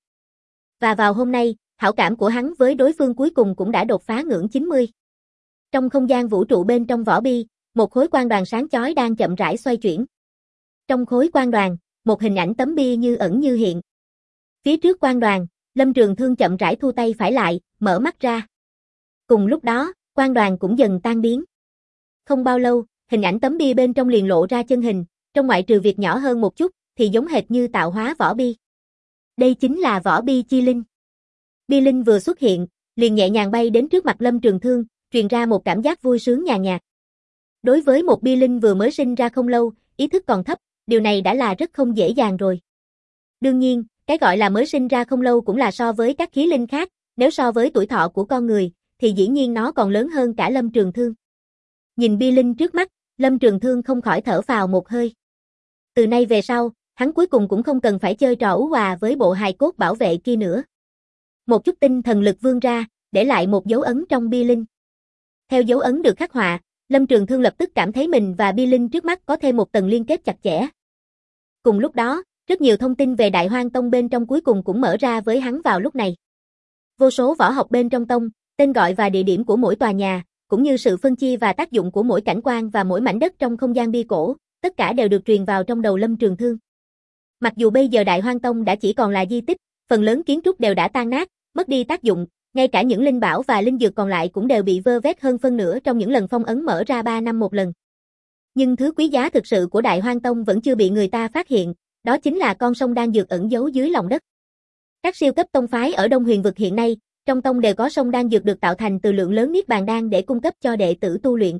Và vào hôm nay, hảo cảm của hắn với đối phương cuối cùng cũng đã đột phá ngưỡng 90. Trong không gian vũ trụ bên trong Võ Bi, một khối quang đoàn sáng chói đang chậm rãi xoay chuyển. Trong khối quang đoàn, một hình ảnh tấm bia như ẩn như hiện. Phía trước quang đoàn, Lâm Trường Thương chậm rãi thu tay phải lại, mở mắt ra. Cùng lúc đó, quang đoàn cũng dần tan biến. Không bao lâu, hình ảnh tấm bia bên trong liền lộ ra chân hình, trong ngoại trừ việc nhỏ hơn một chút, thì giống hệt như tạo hóa võ bi. Đây chính là Võ Bi Chi Linh. Bi Linh vừa xuất hiện, liền nhẹ nhàng bay đến trước mặt Lâm Trường Thương, truyền ra một cảm giác vui sướng nhàn nhạt. Đối với một Bi Linh vừa mới sinh ra không lâu, ý thức còn thấp, điều này đã là rất không dễ dàng rồi. Đương nhiên, cái gọi là mới sinh ra không lâu cũng là so với các khí linh khác, nếu so với tuổi thọ của con người, thì dĩ nhiên nó còn lớn hơn cả Lâm Trường Thương. Nhìn Bi Linh trước mắt, Lâm Trường Thương không khỏi thở phào một hơi. Từ nay về sau, hắn cuối cùng cũng không cần phải chơi trò ú hòa với bộ hài cốt bảo vệ kia nữa. Một chút tinh thần lực vươn ra, để lại một dấu ấn trong Bi Linh. Theo dấu ấn được khắc họa, Lâm Trường Thương lập tức cảm thấy mình và Bi Linh trước mắt có thêm một tầng liên kết chặt chẽ. Cùng lúc đó, rất nhiều thông tin về Đại Hoang Tông bên trong cuối cùng cũng mở ra với hắn vào lúc này. Vô số võ học bên trong tông, tên gọi và địa điểm của mỗi tòa nhà, cũng như sự phân chia và tác dụng của mỗi cảnh quan và mỗi mảnh đất trong không gian bia cổ, tất cả đều được truyền vào trong đầu Lâm Trường Thương. Mặc dù bây giờ Đại Hoang Tông đã chỉ còn là di tích, phần lớn kiến trúc đều đã tan nát, mất đi tác dụng, ngay cả những linh bảo và linh dược còn lại cũng đều bị vơ vét hơn phân nửa trong những lần phong ấn mở ra 3 năm một lần. Nhưng thứ quý giá thực sự của Đại Hoang Tông vẫn chưa bị người ta phát hiện, đó chính là con sông đan dược ẩn giấu dưới lòng đất. Các siêu cấp tông phái ở Đông Huyền vực hiện nay, trong tông đều có sông đan dược được tạo thành từ lượng lớn niết bàn đan để cung cấp cho đệ tử tu luyện.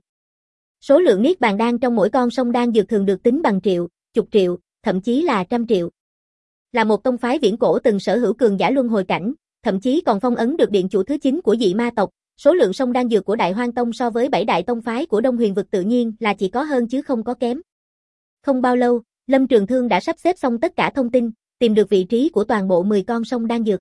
Số lượng niết bàn đan trong mỗi con sông đan dược thường được tính bằng triệu, chục triệu, thậm chí là trăm triệu. Là một tông phái viễn cổ từng sở hữu cường giả luân hồi cảnh, thậm chí còn phong ấn được điện chủ thứ 9 của dị ma tộc, số lượng sông đan dược của Đại Hoang Tông so với 7 đại tông phái của Đông Huyền vực tự nhiên là chỉ có hơn chứ không có kém. Không bao lâu, Lâm Trường Thương đã sắp xếp xong tất cả thông tin, tìm được vị trí của toàn bộ 10 con sông đan dược.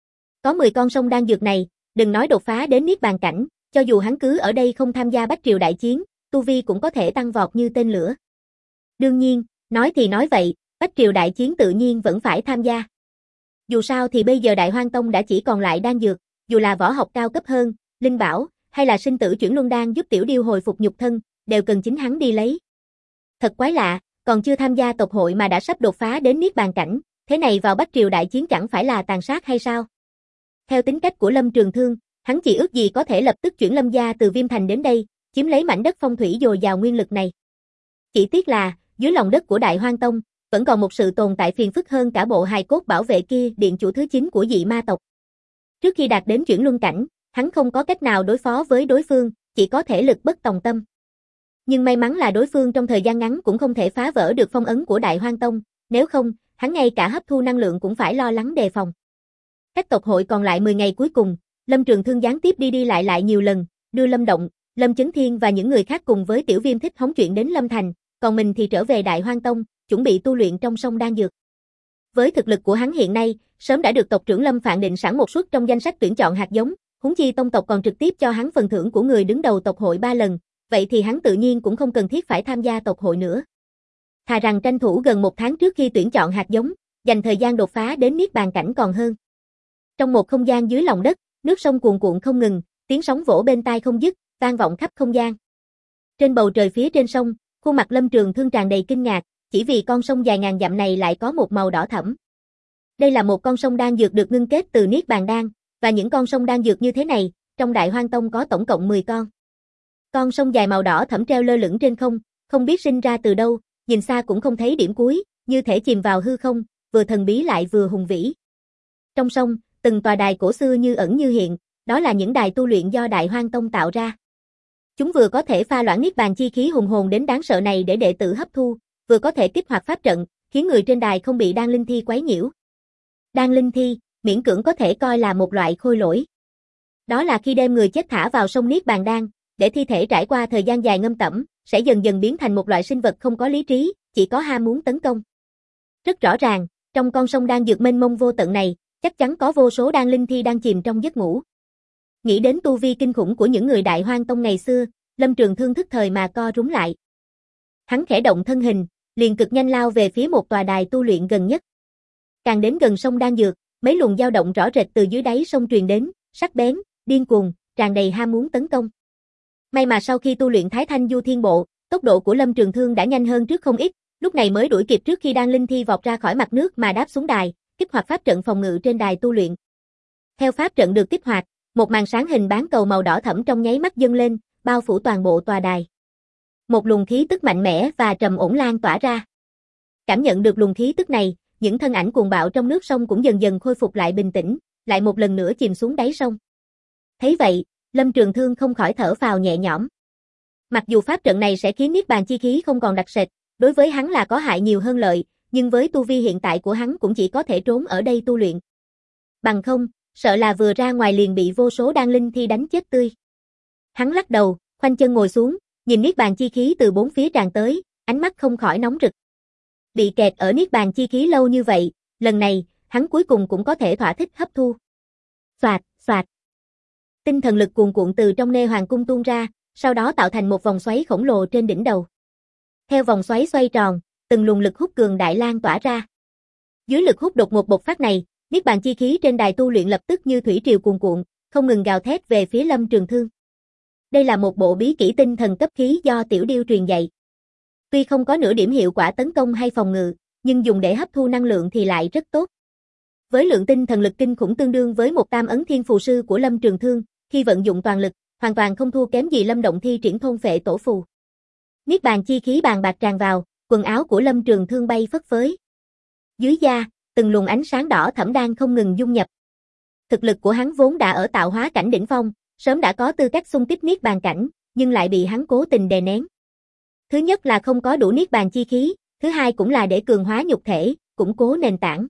Có 10 con sông đan dược này, đừng nói đột phá đến niết bàn cảnh, cho dù hắn cứ ở đây không tham gia Bách Triều đại chiến, tu vi cũng có thể tăng vọt như tên lửa. Đương nhiên, nói thì nói vậy, Bách Triều đại chiến tự nhiên vẫn phải tham gia. Dù sao thì bây giờ Đại Hoang Tông đã chỉ còn lại đan dược, dù là võ học cao cấp hơn, linh bảo, hay là sinh tử chuyển luân đan giúp Tiểu Điêu hồi phục nhục thân, đều cần chính hắn đi lấy. Thật quái lạ, còn chưa tham gia tộc hội mà đã sắp đột phá đến niết bàn cảnh, thế này vào Bách Triều đại chiến chẳng phải là tàn sát hay sao? Theo tính cách của Lâm Trường Thương, hắn chỉ ước gì có thể lập tức chuyển Lâm gia từ Viêm Thành đến đây, chiếm lấy mảnh đất phong thủy dồi dào nguyên lực này. Chỉ tiếc là, dưới lòng đất của Đại Hoang Tông, vẫn còn một sự tồn tại phiền phức hơn cả bộ hài cốt bảo vệ kia, điện chủ thứ 9 của dị ma tộc. Trước khi đạt đến chuyển luân cảnh, hắn không có cách nào đối phó với đối phương, chỉ có thể lực bất tòng tâm. Nhưng may mắn là đối phương trong thời gian ngắn cũng không thể phá vỡ được phong ấn của Đại Hoang Tông, nếu không, hắn ngay cả hấp thu năng lượng cũng phải lo lắng đề phòng. Cách tộc hội còn lại 10 ngày cuối cùng, Lâm Trường Thương gián tiếp đi đi lại nhiều lần, đưa Lâm Động, Lâm Chấn Thiên và những người khác cùng với Tiểu Viêm Thích hóng chuyện đến Lâm Thành, còn mình thì trở về Đại Hoang Tông, chuẩn bị tu luyện trong sông đan dược. Với thực lực của hắn hiện nay, sớm đã được tộc trưởng Lâm Phạn định sẵn một suất trong danh sách tuyển chọn hạt giống, Huống chi tông tộc còn trực tiếp cho hắn phần thưởng của người đứng đầu tộc hội 3 lần, vậy thì hắn tự nhiên cũng không cần thiết phải tham gia tộc hội nữa. Thà rằng tranh thủ gần 1 tháng trước khi tuyển chọn hạt giống, dành thời gian đột phá đến niết bàn cảnh còn hơn. Trong một không gian dưới lòng đất, nước sông cuồn cuộn không ngừng, tiếng sóng vỗ bên tai không dứt, vang vọng khắp không gian. Trên bầu trời phía trên sông, khuôn mặt Lâm Trường Thương tràn đầy kinh ngạc, chỉ vì con sông dài ngàn dặm này lại có một màu đỏ thẫm. Đây là một con sông đan dược được ngưng kết từ niết bàn đan, và những con sông đan dược như thế này, trong Đại Hoang Tông có tổng cộng 10 con. Con sông dài màu đỏ thẫm treo lơ lửng trên không, không biết sinh ra từ đâu, nhìn xa cũng không thấy điểm cuối, như thể chìm vào hư không, vừa thần bí lại vừa hùng vĩ. Trong sông, từng tòa đài cổ xưa như ẩn như hiện, đó là những đài tu luyện do Đại Hoang Tông tạo ra. Chúng vừa có thể pha loãng niết bàn chi khí hùng hồn đến đáng sợ này để đệ tử hấp thu, vừa có thể kích hoạt pháp trận, khiến người trên đài không bị đan linh thi quấy nhiễu. Đan linh thi, miễn cưỡng có thể coi là một loại khôi lỗi. Đó là khi đem người chết thả vào sông niết bàn đan, để thi thể trải qua thời gian dài ngâm tẩm, sẽ dần dần biến thành một loại sinh vật không có lý trí, chỉ có ham muốn tấn công. Rất rõ ràng, trong con sông đan dược mênh mông vô tận này, chắc chắn có vô số đan linh thi đang chìm trong giấc ngủ. Nghĩ đến tu vi kinh khủng của những người Đại Hoang Tông ngày xưa, Lâm Trường Thương thức thời mà co rúm lại. Hắn khẽ động thân hình, liền cực nhanh lao về phía một tòa đài tu luyện gần nhất. Càng đến gần sông đan dược, mấy luồng dao động rõ rệt từ dưới đáy sông truyền đến, sắc bén, điên cuồng, tràn đầy ham muốn tấn công. May mà sau khi tu luyện Thái Thanh Du Thiên Bộ, tốc độ của Lâm Trường Thương đã nhanh hơn trước không ít, lúc này mới đuổi kịp trước khi đan linh thi vọt ra khỏi mặt nước mà đáp xuống đài, kích hoạt pháp trận phòng ngự trên đài tu luyện. Theo pháp trận được kích hoạt, một màn sáng hình bán cầu màu đỏ thẫm trong nháy mắt dâng lên, bao phủ toàn bộ tòa đài. Một luồng khí tức mạnh mẽ và trầm ổn lan tỏa ra. Cảm nhận được luồng khí tức này, những thân ảnh cuồng bạo trong nước sông cũng dần dần khôi phục lại bình tĩnh, lại một lần nữa chìm xuống đáy sông. Thấy vậy, Lâm Trường Thương không khỏi thở phào nhẹ nhõm. Mặc dù pháp trận này sẽ khiến niết bàn chi khí không còn đặc sệt, đối với hắn là có hại nhiều hơn lợi, nhưng với tu vi hiện tại của hắn cũng chỉ có thể trốn ở đây tu luyện. Bằng không, sợ là vừa ra ngoài liền bị vô số đan linh thi đánh chết tươi. Hắn lắc đầu, khoanh chân ngồi xuống, nhìn niết bàn chi khí từ bốn phía tràn tới, ánh mắt không khỏi nóng rực. Bị kẹt ở niết bàn chi khí lâu như vậy, lần này, hắn cuối cùng cũng có thể thỏa thích hấp thu. Xoạt, xoạt. Tinh thần lực cuồn cuộn từ trong nê hoàng cung tuôn ra, sau đó tạo thành một vòng xoáy khổng lồ trên đỉnh đầu. Theo vòng xoáy xoay tròn, từng luồng lực hút cường đại lan tỏa ra. Dưới lực hút đột ngột bộc phát này, niết bàn chi khí trên đài tu luyện lập tức như thủy triều cuồn cuộn, không ngừng gào thét về phía Lâm Trường Thương. Đây là một bộ bí kỹ tinh thần cấp khí do Tiểu Điêu truyền dạy. Tuy không có nửa điểm hiệu quả tấn công hay phòng ngự, nhưng dùng để hấp thu năng lượng thì lại rất tốt. Với lượng tinh thần lực kinh khủng tương đương với một tam ấn thiên phù sư của Lâm Trường Thương, khi vận dụng toàn lực, hoàn toàn không thua kém gì Lâm Động thi triển thôn phệ tổ phù. Niết bàn chi khí bàn bạc tràn vào, quần áo của Lâm Trường Thương bay phất phới. Dưới da, từng luồng ánh sáng đỏ thẫm đang không ngừng dung nhập. Thực lực của hắn vốn đã ở tạo hóa cảnh đỉnh phong, sớm đã có tư cách xung kích niết bàn cảnh, nhưng lại bị hắn cố tình đè nén. Thứ nhất là không có đủ niết bàn chi khí, thứ hai cũng là để cường hóa nhục thể, củng cố nền tảng.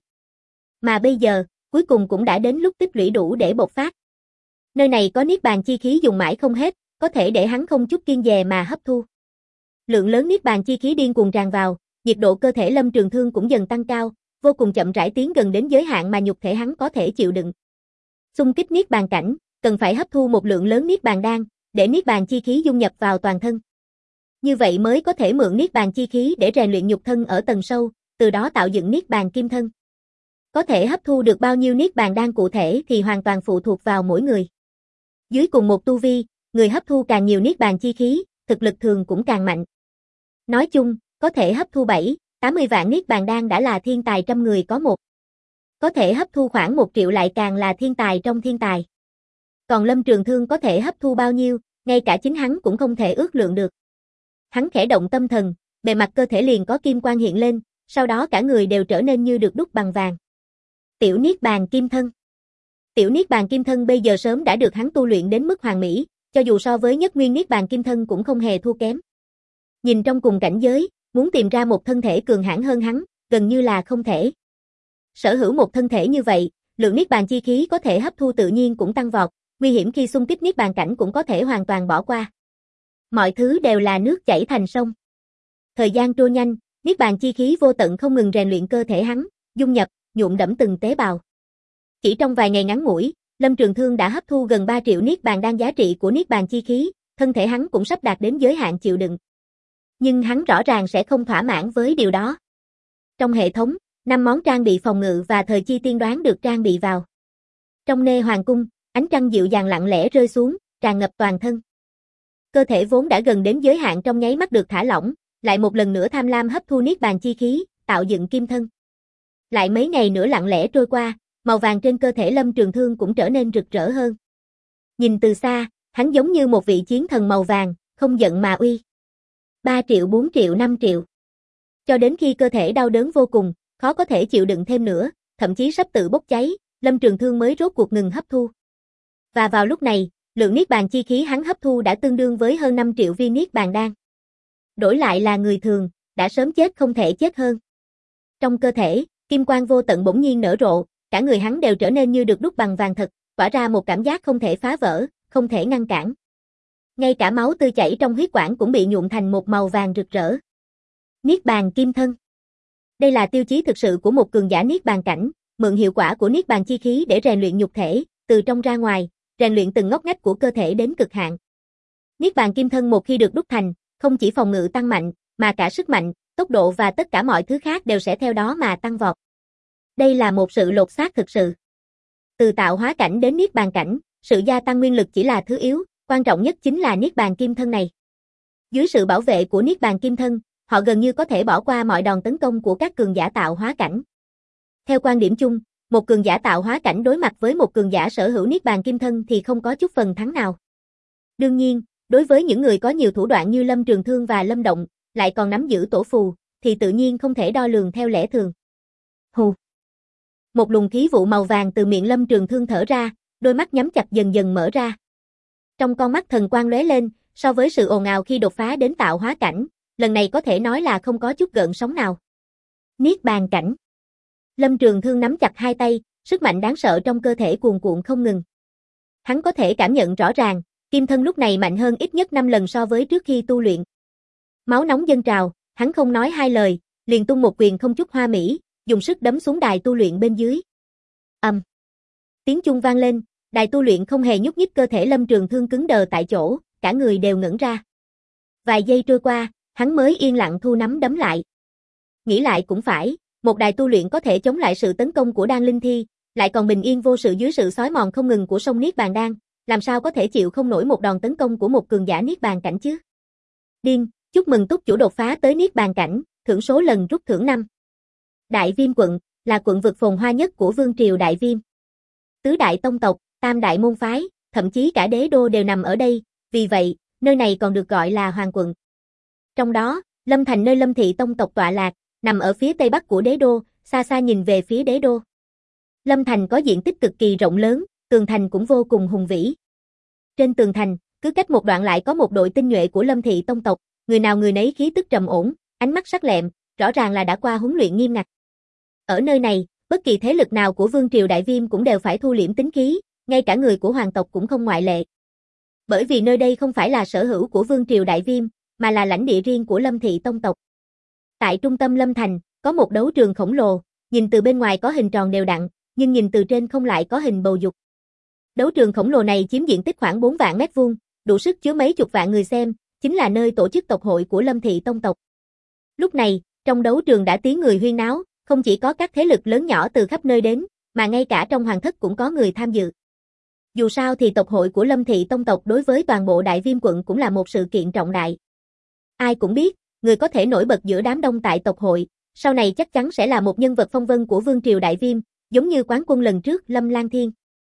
Mà bây giờ, cuối cùng cũng đã đến lúc tích lũy đủ để bộc phát. Nơi này có niết bàn chi khí dùng mãi không hết, có thể để hắn không chút kiêng dè mà hấp thu. Lượng lớn niết bàn chi khí điên cuồng tràn vào, nhiệt độ cơ thể Lâm Trường Thương cũng dần tăng cao, vô cùng chậm rãi tiến gần đến giới hạn mà nhục thể hắn có thể chịu đựng. Xung kích niết bàn cảnh, cần phải hấp thu một lượng lớn niết bàn đan, để niết bàn chi khí dung nhập vào toàn thân. Như vậy mới có thể mượn niết bàn chi khí để rèn luyện nhục thân ở tầng sâu, từ đó tạo dựng niết bàn kim thân. Có thể hấp thu được bao nhiêu niết bàn đan cụ thể thì hoàn toàn phụ thuộc vào mỗi người. Dưới cùng một tu vi, người hấp thu càng nhiều niết bàn chi khí, thực lực thường cũng càng mạnh. Nói chung, có thể hấp thu 7-80 vạn niết bàn đan đã là thiên tài trăm người có một. Có thể hấp thu khoảng 1 triệu lại càng là thiên tài trong thiên tài. Còn Lâm Trường Thương có thể hấp thu bao nhiêu, ngay cả chính hắn cũng không thể ước lượng được. Hắn khẽ động tâm thần, bề mặt cơ thể liền có kim quang hiện lên, sau đó cả người đều trở nên như được đúc bằng vàng. Tiểu niết bàn kim thân. Tiểu niết bàn kim thân bây giờ sớm đã được hắn tu luyện đến mức hoàn mỹ, cho dù so với nhất nguyên niết bàn kim thân cũng không hề thua kém. Nhìn trong cùng cảnh giới, muốn tìm ra một thân thể cường hãn hơn hắn, gần như là không thể. Sở hữu một thân thể như vậy, lượng niết bàn chi khí có thể hấp thu tự nhiên cũng tăng vọt, nguy hiểm khi xung kích niết bàn cảnh cũng có thể hoàn toàn bỏ qua. Mọi thứ đều là nước chảy thành sông. Thời gian trôi nhanh, niết bàn chi khí vô tận không ngừng rèn luyện cơ thể hắn, dung nhập, nhuộm đẫm từng tế bào. Chỉ trong vài ngày ngắn ngủi, Lâm Trường Thương đã hấp thu gần 3 triệu niết bàn đan giá trị của niết bàn chi khí, thân thể hắn cũng sắp đạt đến giới hạn chịu đựng. Nhưng hắn rõ ràng sẽ không thỏa mãn với điều đó. Trong hệ thống, 5 món trang bị phòng ngự và thời chi tiên đoán được trang bị vào. Trong nê hoàng cung, ánh trăng dịu dàng lặng lẽ rơi xuống, tràn ngập toàn thân. Cơ thể vốn đã gần đến giới hạn trong nháy mắt được thả lỏng, lại một lần nữa tham lam hấp thu niết bàn chi khí, tạo dựng kim thân. Lại mấy ngày nữa lặng lẽ trôi qua, màu vàng trên cơ thể Lâm Trường Thương cũng trở nên rực rỡ hơn. Nhìn từ xa, hắn giống như một vị chiến thần màu vàng, không giận mà uy. 3 triệu, 4 triệu, 5 triệu. Cho đến khi cơ thể đau đớn vô cùng, khó có thể chịu đựng thêm nữa, thậm chí sắp tự bốc cháy, Lâm Trường Thương mới rốt cuộc ngừng hấp thu. Và vào lúc này, lượng niết bàn chi khí hắn hấp thu đã tương đương với hơn 5 triệu viên niết bàn đan. Đổi lại là người thường, đã sớm chết không thể chết hơn. Trong cơ thể, kim quang vô tận bỗng nhiên nở rộ, cả người hắn đều trở nên như được đúc bằng vàng thật, tỏa ra một cảm giác không thể phá vỡ, không thể ngăn cản. Ngay cả máu tươi chảy trong huyết quản cũng bị nhuộm thành một màu vàng rực rỡ. Niết bàn kim thân. Đây là tiêu chí thực sự của một cường giả niết bàn cảnh, mượn hiệu quả của niết bàn chi khí để rèn luyện nhục thể, từ trong ra ngoài, rèn luyện từng ngóc ngách của cơ thể đến cực hạn. Niết bàn kim thân một khi được đúc thành, không chỉ phòng ngự tăng mạnh, mà cả sức mạnh, tốc độ và tất cả mọi thứ khác đều sẽ theo đó mà tăng vọt. Đây là một sự lột xác thực sự. Từ tạo hóa cảnh đến niết bàn cảnh, sự gia tăng nguyên lực chỉ là thứ yếu, quan trọng nhất chính là niết bàn kim thân này. Dưới sự bảo vệ của niết bàn kim thân, họ gần như có thể bỏ qua mọi đòn tấn công của các cường giả tạo hóa cảnh. Theo quan điểm chung, một cường giả tạo hóa cảnh đối mặt với một cường giả sở hữu niết bàn kim thân thì không có chút phần thắng nào. Đương nhiên, đối với những người có nhiều thủ đoạn như Lâm Trường Thương và Lâm Động, lại còn nắm giữ tổ phù, thì tự nhiên không thể đo lường theo lẽ thường. Hù. Một luồng khí vụ màu vàng từ miệng Lâm Trường Thương thở ra, đôi mắt nhắm chặt dần dần mở ra. Trong con mắt thần quang lóe lên, so với sự ồn ào khi đột phá đến tạo hóa cảnh, lần này có thể nói là không có chút gợn sóng nào. Niết bàn cảnh. Lâm Trường Thương nắm chặt hai tay, sức mạnh đáng sợ trong cơ thể cuồn cuộn không ngừng. Hắn có thể cảm nhận rõ ràng, kim thân lúc này mạnh hơn ít nhất 5 lần so với trước khi tu luyện. Máu nóng dâng trào, hắn không nói hai lời, liền tung một quyền không chút hoa mỹ, dùng sức đấm xuống đài tu luyện bên dưới. Tiếng chuông vang lên, đài tu luyện không hề nhúc nhích, cơ thể Lâm Trường Thương cứng đờ tại chỗ, cả người đều ngẩn ra. Vài giây trôi qua, hắn mới yên lặng thu nắm đấm lại. Nghĩ lại cũng phải, một đài tu luyện có thể chống lại sự tấn công của đan linh thi, lại còn bình yên vô sự dưới sự xói mòn không ngừng của sông Niết Bàn Đan, làm sao có thể chịu không nổi một đòn tấn công của một cường giả Niết Bàn cảnh chứ? Điên, chúc mừng túc chủ đột phá tới Niết Bàn cảnh, thưởng số lần rút thưởng 5. Đại Viêm quận, là quận vực phồn hoa nhất của Vương triều Đại Viêm. Tứ đại tông tộc, tam đại môn phái, thậm chí cả đế đô đều nằm ở đây, vì vậy, nơi này còn được gọi là Hoàng quận. Trong đó, Lâm Thành nơi Lâm thị tông tộc tọa lạc, nằm ở phía tây bắc của đế đô, xa xa nhìn về phía đế đô. Lâm Thành có diện tích cực kỳ rộng lớn, tường thành cũng vô cùng hùng vĩ. Trên tường thành, cứ cách một đoạn lại có một đội tinh nhuệ của Lâm thị tông tộc, người nào người nấy khí tức trầm ổn, ánh mắt sắc lẹm, rõ ràng là đã qua huấn luyện nghiêm ngặt. Ở nơi này, bất kỳ thế lực nào của Vương triều Đại Viêm cũng đều phải thu liễm tính khí, ngay cả người của hoàng tộc cũng không ngoại lệ. Bởi vì nơi đây không phải là sở hữu của Vương triều Đại Viêm, mà là lãnh địa riêng của Lâm thị tông tộc. Tại trung tâm Lâm Thành, có một đấu trường khổng lồ, nhìn từ bên ngoài có hình tròn đều đặn, nhưng nhìn từ trên không lại có hình bầu dục. Đấu trường khổng lồ này chiếm diện tích khoảng 4 vạn mét vuông, đủ sức chứa mấy chục vạn người xem, chính là nơi tổ chức tộc hội của Lâm thị tông tộc. Lúc này, trong đấu trường đã tiếng người huyên náo, không chỉ có các thế lực lớn nhỏ từ khắp nơi đến, mà ngay cả trong hoàng thất cũng có người tham dự. Dù sao thì tộc hội của Lâm thị tông tộc đối với toàn bộ Đại Viêm quận cũng là một sự kiện trọng đại. Ai cũng biết, người có thể nổi bật giữa đám đông tại tộc hội, sau này chắc chắn sẽ là một nhân vật phong vân của Vương triều Đại Viêm, giống như quán quân lần trước Lâm Lan Thiên.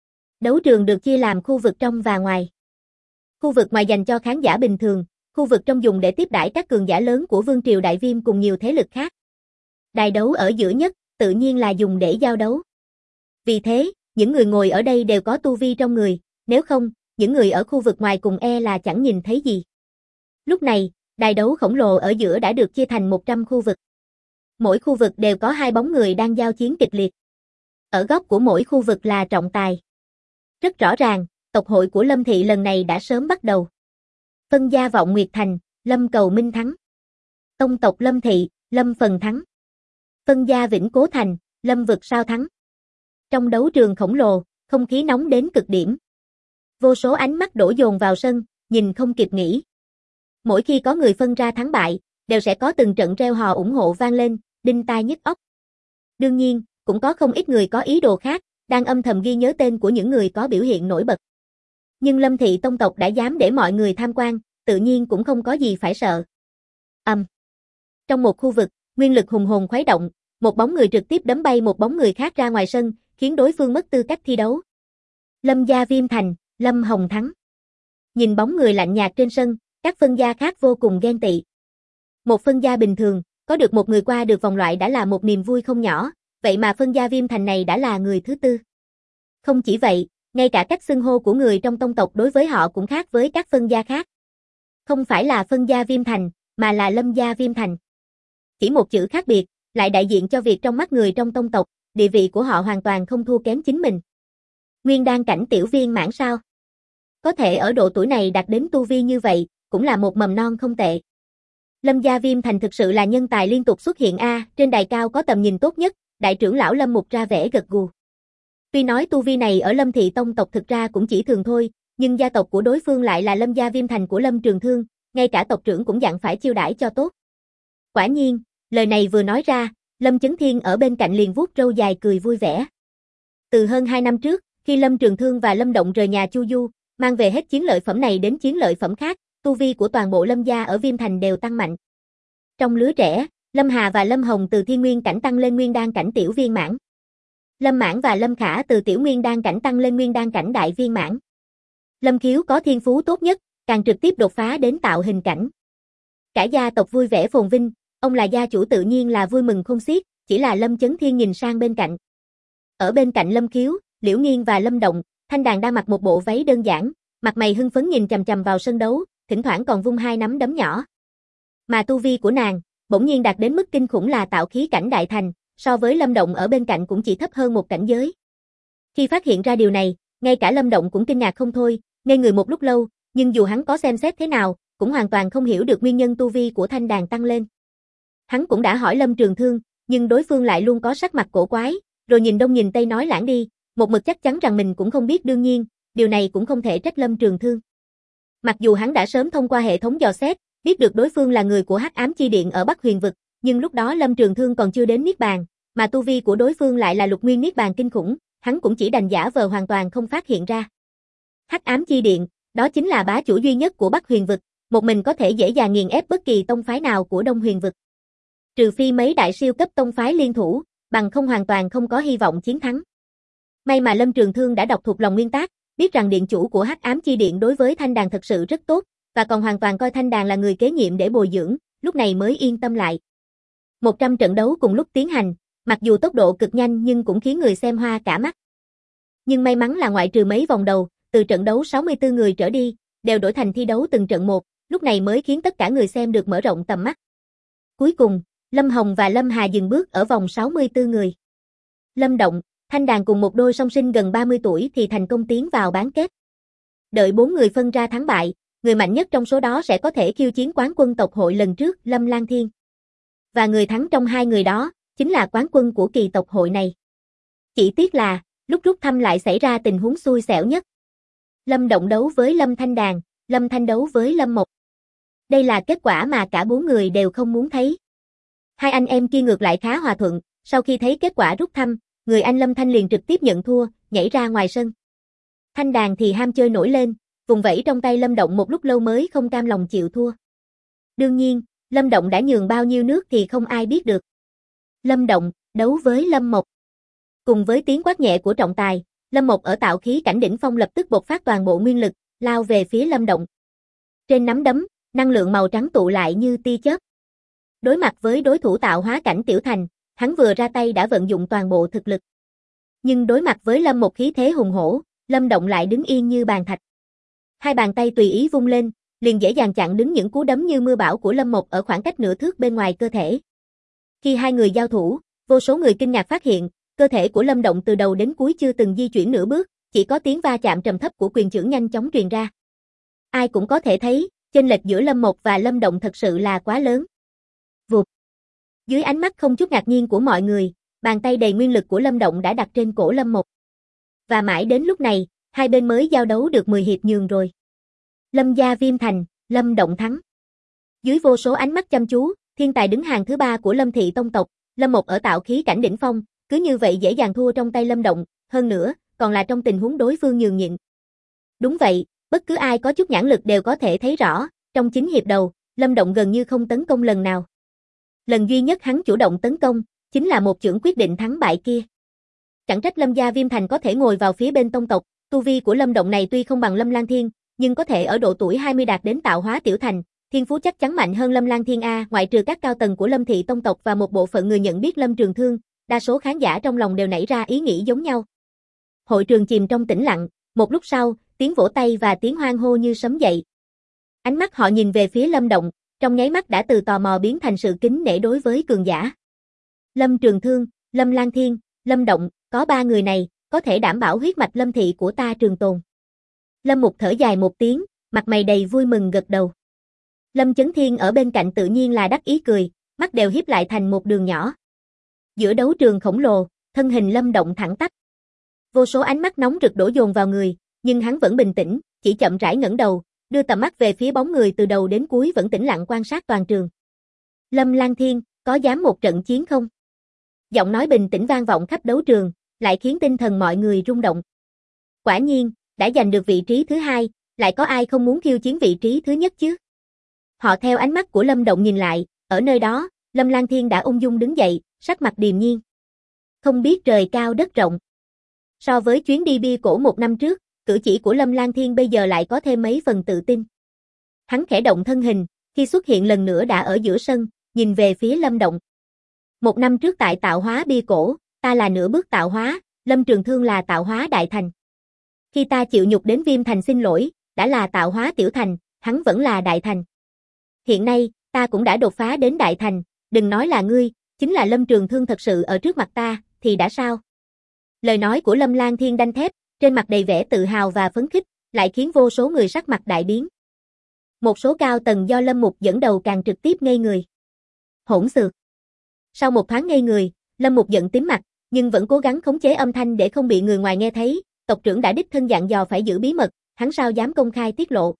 Đấu trường được chia làm khu vực trong và ngoài. Khu vực ngoài dành cho khán giả bình thường, khu vực trong dùng để tiếp đãi các cường giả lớn của Vương triều Đại Viêm cùng nhiều thế lực khác. Đài đấu ở giữa nhất, tự nhiên là dùng để giao đấu. Vì thế, những người ngồi ở đây đều có tu vi trong người, nếu không, những người ở khu vực ngoài cùng là chẳng nhìn thấy gì. Lúc này, đài đấu khổng lồ ở giữa đã được chia thành 100 khu vực. Mỗi khu vực đều có 2 bóng người đang giao chiến kịch liệt. Ở góc của mỗi khu vực là trọng tài. Rất rõ ràng, tộc hội của Lâm thị lần này đã sớm bắt đầu. Phân gia vọng Nguyệt Thành, Lâm Cầu Minh thắng. Tông tộc Lâm thị, Lâm Phần thắng. Phân gia Vĩnh Cố Thành, Lâm Vực Sao thắng. Trong đấu trường khổng lồ, Không khí nóng đến cực điểm. Vô số ánh mắt đổ dồn vào sân, nhìn không kịp nghĩ. Mỗi khi có người phân ra thắng bại, đều sẽ có từng trận reo hò ủng hộ vang lên, đinh tai nhức óc. Đương nhiên, cũng có không ít người có ý đồ khác, đang âm thầm ghi nhớ tên của những người có biểu hiện nổi bật. Nhưng Lâm thị tông tộc đã dám để mọi người tham quan, tự nhiên cũng không có gì phải sợ. Trong một khu vực, nguyên lực hùng hồn khuấy động, một bóng người trực tiếp đấm bay một bóng người khác ra ngoài sân, khiến đối phương mất tư cách thi đấu. Lâm gia Viêm Thành, Lâm Hồng thắng. Nhìn bóng người lạnh nhạt trên sân, các phân gia khác vô cùng ghen tị. Một phân gia bình thường, có được một người qua được vòng loại đã là một niềm vui không nhỏ, vậy mà phân gia Viêm Thành này đã là người thứ tư. Không chỉ vậy, ngay cả cách xưng hô của người trong tông tộc đối với họ cũng khác với các phân gia khác. Không phải là phân gia Viêm Thành, mà là Lâm gia Viêm Thành. Chỉ một chữ khác biệt, lại đại diện cho việc trong mắt người trong tông tộc, địa vị của họ hoàn toàn không thua kém chính mình. Nguyên đan cảnh tiểu viên mãn sao? Có thể ở độ tuổi này đạt đến tu vi như vậy, cũng là một mầm non không tệ. Lâm gia Viêm Thành thực sự là nhân tài liên tục xuất hiện trên đài cao có tầm nhìn tốt nhất, đại trưởng lão Lâm Mục ra vẻ gật gù. Tuy nói tu vi này ở Lâm thị tông tộc thực ra cũng chỉ thường thôi, nhưng gia tộc của đối phương lại là Lâm gia Viêm Thành của Lâm Trường Thương, ngay cả tộc trưởng cũng dặn phải chiêu đãi cho tốt. Quả nhiên, lời này vừa nói ra, Lâm Chấn Thiên ở bên cạnh liền vuốt râu dài cười vui vẻ. Từ hơn 2 năm trước, khi Lâm Trường Thương và Lâm Động rời nhà Chu Du, mang về hết chiến lợi phẩm này đến chiến lợi phẩm khác, tu vi của toàn bộ Lâm gia ở Viêm Thành đều tăng mạnh. Trong lứa trẻ, Lâm Hà và Lâm Hồng từ thiên nguyên cảnh tăng lên nguyên đan cảnh tiểu viên mãn. Lâm Mãn và Lâm Khả từ tiểu nguyên đan cảnh tăng lên nguyên đan cảnh đại viên mãn. Lâm Khiếu có thiên phú tốt nhất, càng trực tiếp đột phá đến tạo hình cảnh. Cả gia tộc vui vẻ phồn vinh, ông là gia chủ tự nhiên là vui mừng không xiết, chỉ là Lâm Chấn Thiên nhìn sang bên cạnh. Ở bên cạnh Lâm Khiếu, Liễu Nghiên và Lâm Động, Thanh Đàn đang mặc một bộ váy đơn giản, mặt mày hưng phấn nhìn chằm chằm vào sân đấu, thỉnh thoảng còn vung hai nắm đấm nhỏ. Mà tu vi của nàng, bỗng nhiên đạt đến mức kinh khủng là tạo khí cảnh đại thành, so với Lâm Động ở bên cạnh cũng chỉ thấp hơn một cảnh giới. Khi phát hiện ra điều này, ngay cả Lâm Động cũng kinh ngạc không thôi, ngây người một lúc lâu, nhưng dù hắn có xem xét thế nào, cũng hoàn toàn không hiểu được nguyên nhân tu vi của Thanh Đàn tăng lên. Hắn cũng đã hỏi Lâm Trường Thương, nhưng đối phương lại luôn có sắc mặt cổ quái, rồi nhìn đông nhìn tây nói lãng đi, một mực chắc chắn rằng mình cũng không biết. Đương nhiên, điều này cũng không thể trách Lâm Trường Thương. Mặc dù hắn đã sớm thông qua hệ thống dò xét, biết được đối phương là người của Hắc Ám Chi Điện ở Bắc Huyền vực, nhưng lúc đó Lâm Trường Thương còn chưa đến Niết Bàn, mà tu vi của đối phương lại là lục nguyên Niết Bàn kinh khủng, hắn cũng chỉ đành giả vờ hoàn toàn không phát hiện ra. Hắc Ám Chi Điện, đó chính là bá chủ duy nhất của Bắc Huyền vực, một mình có thể dễ dàng nghiền ép bất kỳ tông phái nào của Đông Huyền vực. Trừ phi mấy đại siêu cấp tông phái liên thủ, bằng không hoàn toàn không có hy vọng chiến thắng. May mà Lâm Trường Thương đã đọc thuộc lòng nguyên tắc, biết rằng điện chủ của Hắc Ám Chi Điện đối với Thanh Đàn thật sự rất tốt, và còn hoàn toàn coi Thanh Đàn là người kế nhiệm để bồi dưỡng, lúc này mới yên tâm lại. 100 trận đấu cùng lúc tiến hành, mặc dù tốc độ cực nhanh nhưng cũng khiến người xem hoa cả mắt. Nhưng may mắn là ngoại trừ mấy vòng đầu, từ trận đấu 64 người trở đi, đều đổi thành thi đấu từng trận một, lúc này mới khiến tất cả người xem được mở rộng tầm mắt. Cuối cùng, Lâm Hồng và Lâm Hà dừng bước ở vòng 64 người. Lâm Động, Thanh Đàn cùng một đôi song sinh gần 30 tuổi thì thành công tiến vào bán kết. Đợi 4 người phân ra thắng bại, người mạnh nhất trong số đó sẽ có thể khiêu chiến quán quân tộc hội lần trước, Lâm Lan Thiên. Và người thắng trong hai người đó, chính là quán quân của kỳ tộc hội này. Chỉ tiếc là, lúc rút thăm lại xảy ra tình huống xui xẻo nhất. Lâm Động đấu với Lâm Thanh Đàn, Lâm Thanh đấu với Lâm Mộc. Đây là kết quả mà cả 4 người đều không muốn thấy. Hai anh em kia ngược lại khá hòa thuận, sau khi thấy kết quả rút thăm, người anh Lâm Thanh liền trực tiếp nhận thua, nhảy ra ngoài sân. Thanh Đàn thì ham chơi nổi lên, vùng vẫy trong tay Lâm Động một lúc lâu mới không cam lòng chịu thua. Đương nhiên, Lâm Động đã nhường bao nhiêu nước thì không ai biết được. Lâm Động, đấu với Lâm Mộc. Cùng với tiếng quát nhẹ của trọng tài, Lâm Mộc ở tạo khí cảnh đỉnh phong lập tức bộc phát toàn bộ nguyên lực, lao về phía Lâm Động. Trên nắm đấm, năng lượng màu trắng tụ lại như tia chớp. Đối mặt với đối thủ tạo hóa cảnh tiểu thành, hắn vừa ra tay đã vận dụng toàn bộ thực lực. Nhưng đối mặt với Lâm Mộc khí thế hùng hổ, Lâm Động lại đứng yên như bàn thạch. Hai bàn tay tùy ý vung lên, liền dễ dàng chặn đứng những cú đấm như mưa bão của Lâm Mộc ở khoảng cách nửa thước bên ngoài cơ thể. Khi hai người giao thủ, vô số người kinh ngạc phát hiện, cơ thể của Lâm Động từ đầu đến cuối chưa từng di chuyển nửa bước, chỉ có tiếng va chạm trầm thấp của quyền chưởng nhanh chóng truyền ra. Ai cũng có thể thấy, chênh lệch giữa Lâm Mộc và Lâm Động thật sự là quá lớn. Vụt. Dưới ánh mắt không chút ngạc nhiên của mọi người, bàn tay đầy nguyên lực của Lâm Động đã đặt trên cổ Lâm Mộc. Và mãi đến lúc này, hai bên mới giao đấu được 10 hiệp nhường rồi. Lâm gia Viêm Thành, Lâm Động thắng. Dưới vô số ánh mắt chăm chú, thiên tài đứng hàng thứ 3 của Lâm thị tông tộc, Lâm Mộc ở tạo khí cảnh đỉnh phong, cứ như vậy dễ dàng thua trong tay Lâm Động, hơn nữa, còn là trong tình huống đối phương nhường nhịn. Đúng vậy, bất cứ ai có chút nhãn lực đều có thể thấy rõ, trong 9 hiệp đầu, Lâm Động gần như không tấn công lần nào. Lần duy nhất hắn chủ động tấn công, chính là một chưởng quyết định thắng bại kia. Chẳng trách Lâm gia Viêm Thành có thể ngồi vào phía bên tông tộc, tu vi của Lâm Động này tuy không bằng Lâm Lang Thiên, nhưng có thể ở độ tuổi 20 đạt đến tạo hóa tiểu thành, thiên phú chắc chắn mạnh hơn Lâm Lang Thiên a, ngoại trừ các cao tầng của Lâm thị tông tộc và một bộ phận người nhận biết Lâm Trường Thương, đa số khán giả trong lòng đều nảy ra ý nghĩ giống nhau. Hội trường chìm trong tĩnh lặng, một lúc sau, tiếng vỗ tay và tiếng hoan hô như sấm dậy. Ánh mắt họ nhìn về phía Lâm Động, trong nháy mắt đã từ tò mò biến thành sự kính nể đối với cường giả. Lâm Trường Thương, Lâm Lang Thiên, Lâm Động, có 3 người này, có thể đảm bảo huyết mạch Lâm thị của ta trường tồn. Lâm Mục thở dài một tiếng, mặt mày đầy vui mừng gật đầu. Lâm Chấn Thiên ở bên cạnh tự nhiên là đắc ý cười, mắt đều híp lại thành một đường nhỏ. Giữa đấu trường khổng lồ, thân hình Lâm Động thẳng tắp. Vô số ánh mắt nóng rực đổ dồn vào người, nhưng hắn vẫn bình tĩnh, chỉ chậm rãi ngẩng đầu, đưa tầm mắt về phía bóng người từ đầu đến cuối vẫn tĩnh lặng quan sát toàn trường. Lâm Lang Thiên, có dám một trận chiến không? Giọng nói bình tĩnh vang vọng khắp đấu trường, lại khiến tinh thần mọi người rung động. Quả nhiên, đã giành được vị trí thứ 2, lại có ai không muốn khiêu chiến vị trí thứ nhất chứ? Họ theo ánh mắt của Lâm Động nhìn lại, ở nơi đó, Lâm Lang Thiên đã ung dung đứng dậy, sắc mặt điềm nhiên. Không biết trời cao đất rộng. So với chuyến đi bia cổ 1 năm trước, cử chỉ của Lâm Lang Thiên bây giờ lại có thêm mấy phần tự tin. Hắn khẽ động thân hình, khi xuất hiện lần nữa đã ở giữa sân, nhìn về phía Lâm Động. 1 năm trước tại tạo hóa bia cổ, ta là nửa bước tạo hóa, Lâm Trường Thương là tạo hóa đại thành. Khi ta chịu nhục đến Viêm Thành xin lỗi, đã là tạo hóa tiểu thành, hắn vẫn là đại thành. Hiện nay, ta cũng đã đột phá đến đại thành, đừng nói là ngươi, chính là Lâm Trường Thương thật sự ở trước mặt ta, thì đã sao? Lời nói của Lâm Lang Thiên đanh thép, trên mặt đầy vẻ tự hào và phấn khích, lại khiến vô số người sắc mặt đại biến. Một số cao tầng do Lâm Mục dẫn đầu càng trực tiếp ngây người. Hỗn xược. Sau một thoáng ngây người, Lâm Mục giận tím mặt, nhưng vẫn cố gắng khống chế âm thanh để không bị người ngoài nghe thấy, tộc trưởng đã đích thân dặn dò phải giữ bí mật, hắn sao dám công khai tiết lộ.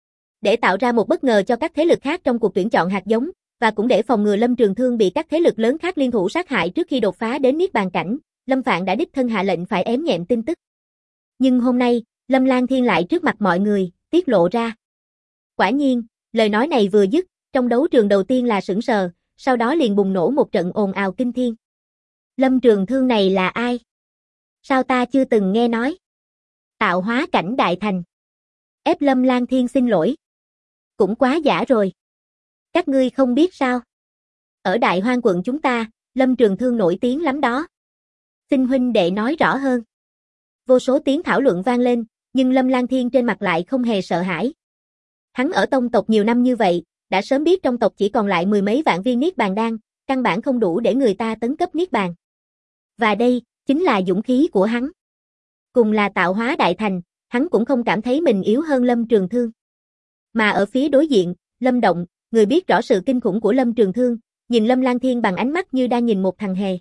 Để tạo ra một bất ngờ cho các thế lực khác trong cuộc tuyển chọn hạt giống, và cũng để phòng ngừa Lâm Trường Thương bị các thế lực lớn khác liên thủ sát hại trước khi đột phá đến niết bàn cảnh, Lâm Phạn đã đích thân hạ lệnh phải ém nhẹm tin tức. Nhưng hôm nay, Lâm Lang Thiên lại trước mặt mọi người, tiết lộ ra. Quả nhiên, lời nói này vừa dứt, trong đấu trường đầu tiên là sững sờ, sau đó liền bùng nổ một trận ồn ào kinh thiên. Lâm Trường Thương này là ai? Sao ta chưa từng nghe nói? Tạo hóa cảnh đại thành. Ép Lâm Lang Thiên xin lỗi. Cũng quá giả rồi. Các ngươi không biết sao? Ở Đại Hoang quận chúng ta, Lâm Trường Thương nổi tiếng lắm đó. Xin huynh đệ nói rõ hơn. Vô số tiếng thảo luận vang lên, nhưng Lâm Lang Thiên trên mặt lại không hề sợ hãi. Hắn ở tông tộc nhiều năm như vậy, đã sớm biết trong tộc chỉ còn lại 10 mấy vạn viên niết bàn đan, căn bản không đủ để người ta tấn cấp niết bàn. Và đây, chính là dũng khí của hắn. Cùng là tạo hóa đại thành, hắn cũng không cảm thấy mình yếu hơn Lâm Trường Thương. Mà ở phía đối diện, Lâm Động, người biết rõ sự kinh khủng của Lâm Trường Thương, nhìn Lâm Lang Thiên bằng ánh mắt như đang nhìn một thằng hề.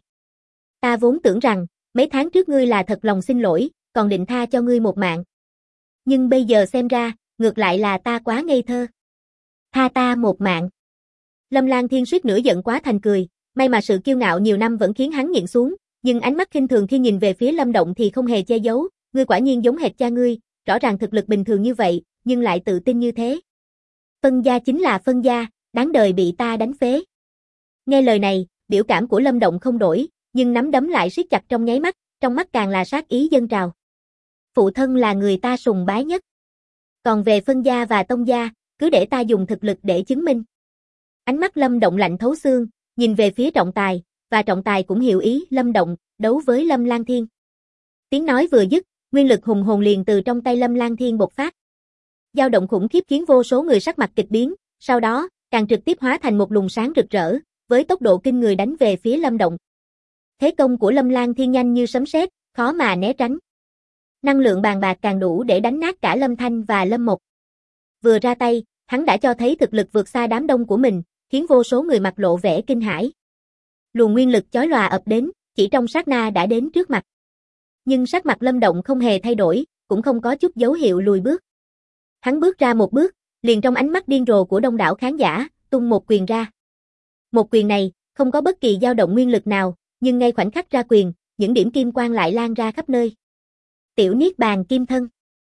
Ta vốn tưởng rằng, mấy tháng trước ngươi là thật lòng xin lỗi, còn định tha cho ngươi một mạng. Nhưng bây giờ xem ra, ngược lại là ta quá ngây thơ. Tha ta một mạng. Lâm Lang Thiên suýt nữa giận quá thành cười, may mà sự kiêu ngạo nhiều năm vẫn khiến hắn nhịn xuống, nhưng ánh mắt khinh thường khi nhìn về phía Lâm Động thì không hề che giấu, ngươi quả nhiên giống hệt cha ngươi, rõ ràng thực lực bình thường như vậy, nhưng lại tự tin như thế. Phân gia chính là phân gia, đáng đời bị ta đánh phế. Nghe lời này, biểu cảm của Lâm Động không đổi, nhưng nắm đấm lại siết chặt trong nháy mắt, trong mắt càng là sát ý dâng trào. Phụ thân là người ta sùng bái nhất. Còn về phân gia và tông gia, cứ để ta dùng thực lực để chứng minh. Ánh mắt Lâm Động lạnh thấu xương, nhìn về phía Trọng Tài, và Trọng Tài cũng hiểu ý Lâm Động, đấu với Lâm Lang Thiên. Tiếng nói vừa dứt, nguyên lực hùng hồn liền từ trong tay Lâm Lang Thiên bộc phát. Dao động khủng khiếp khiến vô số người sắc mặt kịch biến, sau đó, càng trực tiếp hóa thành một luồng sáng rực rỡ, với tốc độ kinh người đánh về phía Lâm Động. Thế công của Lâm Lang Thiên nhanh như sấm sét, khó mà né tránh. Năng lượng bàn bạc càng đủ để đánh nát cả Lâm Thanh và Lâm Mộc. Vừa ra tay, hắn đã cho thấy thực lực vượt xa đám đông của mình, khiến vô số người mặt lộ vẻ kinh hãi. Luồng nguyên lực chói lòa ập đến, chỉ trong sát na đã đến trước mặt. Nhưng sắc mặt Lâm Động không hề thay đổi, cũng không có chút dấu hiệu lùi bước. Hắn bước ra một bước, liền trong ánh mắt điên rồ của đông đảo khán giả, tung một quyền ra. Một quyền này, không có bất kỳ dao động nguyên lực nào, nhưng ngay khoảnh khắc ra quyền, những điểm kim quang lại lan ra khắp nơi. Tiểu Niết Bàn Kim Thân.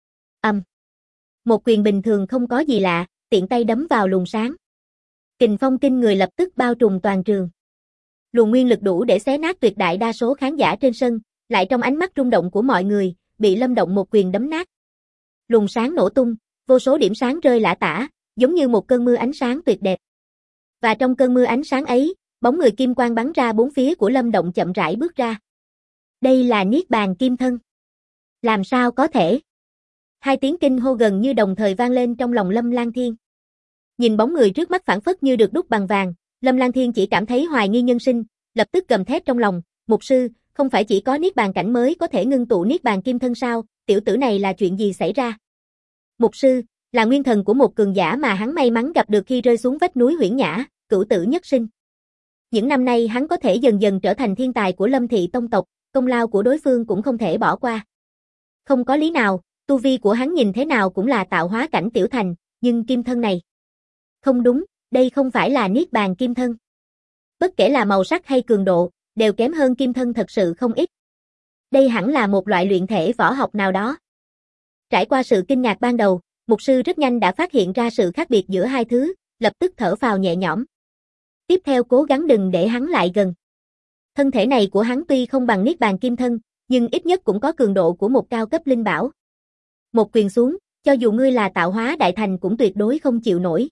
Một quyền bình thường không có gì lạ, tiện tay đấm vào luồng sáng. Kình phong kinh người lập tức bao trùm toàn trường. Luồng nguyên lực đủ để xé nát tuyệt đại đa số khán giả trên sân, lại trong ánh mắt rung động của mọi người, bị Lâm Động một quyền đấm nát. Luồng sáng nổ tung, vô số điểm sáng rơi lả tả, giống như một cơn mưa ánh sáng tuyệt đẹp. Và trong cơn mưa ánh sáng ấy, bóng người kim quang bắn ra bốn phía của Lâm Động chậm rãi bước ra. Đây là Niết Bàn Kim Thân. Làm sao có thể? Hai tiếng kinh hô gần như đồng thời vang lên trong lòng Lâm Lang Thiên. Nhìn bóng người trước mắt phảng phất như được đúc bằng vàng, Lâm Lang Thiên chỉ cảm thấy hoài nghi nhân sinh, lập tức gầm thét trong lòng, "Mục sư, không phải chỉ có Niết Bàn cảnh mới có thể ngưng tụ Niết Bàn Kim Thân sao, tiểu tử này là chuyện gì xảy ra?" Mục sư, là nguyên thần của một cường giả mà hắn may mắn gặp được khi rơi xuống vách núi Huyễn Nhã, cửu tử nhất sinh. Những năm nay hắn có thể dần dần trở thành thiên tài của Lâm thị tông tộc, công lao của đối phương cũng không thể bỏ qua. Không có lý nào, tu vi của hắn nhìn thế nào cũng là tạo hóa cảnh tiểu thành, nhưng kim thân này. Không đúng, đây không phải là Niết Bàn Kim Thân. Bất kể là màu sắc hay cường độ, đều kém hơn kim thân thật sự không ít. Đây hẳn là một loại luyện thể võ học nào đó. Trải qua sự kinh ngạc ban đầu, mục sư rất nhanh đã phát hiện ra sự khác biệt giữa hai thứ, lập tức thở phào nhẹ nhõm. Tiếp theo cố gắng đừng để hắn lại gần. Thân thể này của hắn tuy không bằng Niết Bàn Kim Thân, nhưng ít nhất cũng có cường độ của một cao cấp linh bảo. Một quyền xuống, cho dù ngươi là tạo hóa đại thành cũng tuyệt đối không chịu nổi.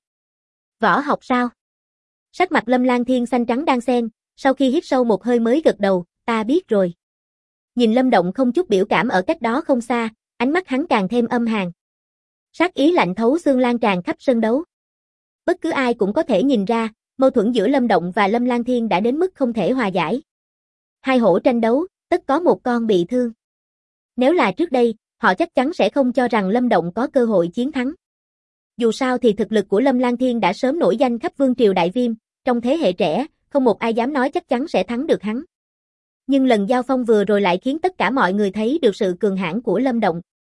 Võ học sao? Sắc mặt Lâm Lang Thiên xanh trắng đan xen, sau khi hít sâu một hơi mới gật đầu, ta biết rồi. Nhìn Lâm Động không chút biểu cảm ở cách đó không xa, ánh mắt hắn càng thêm âm hàn. Sát ý lạnh thấu xương lan tràn khắp sân đấu. Bất cứ ai cũng có thể nhìn ra, mâu thuẫn giữa Lâm Động và Lâm Lang Thiên đã đến mức không thể hòa giải. Hai hổ tranh đấu, tất có một con bị thương. Nếu là trước đây, họ chắc chắn sẽ không cho rằng Lâm Động có cơ hội chiến thắng. Dù sao thì thực lực của Lâm Lang Thiên đã sớm nổi danh khắp Vương triều Đại Viêm, trong thế hệ trẻ, không một ai dám nói chắc chắn sẽ thắng được hắn. Nhưng lần giao phong vừa rồi lại khiến tất cả mọi người thấy được sự cường hãn của Lâm Động.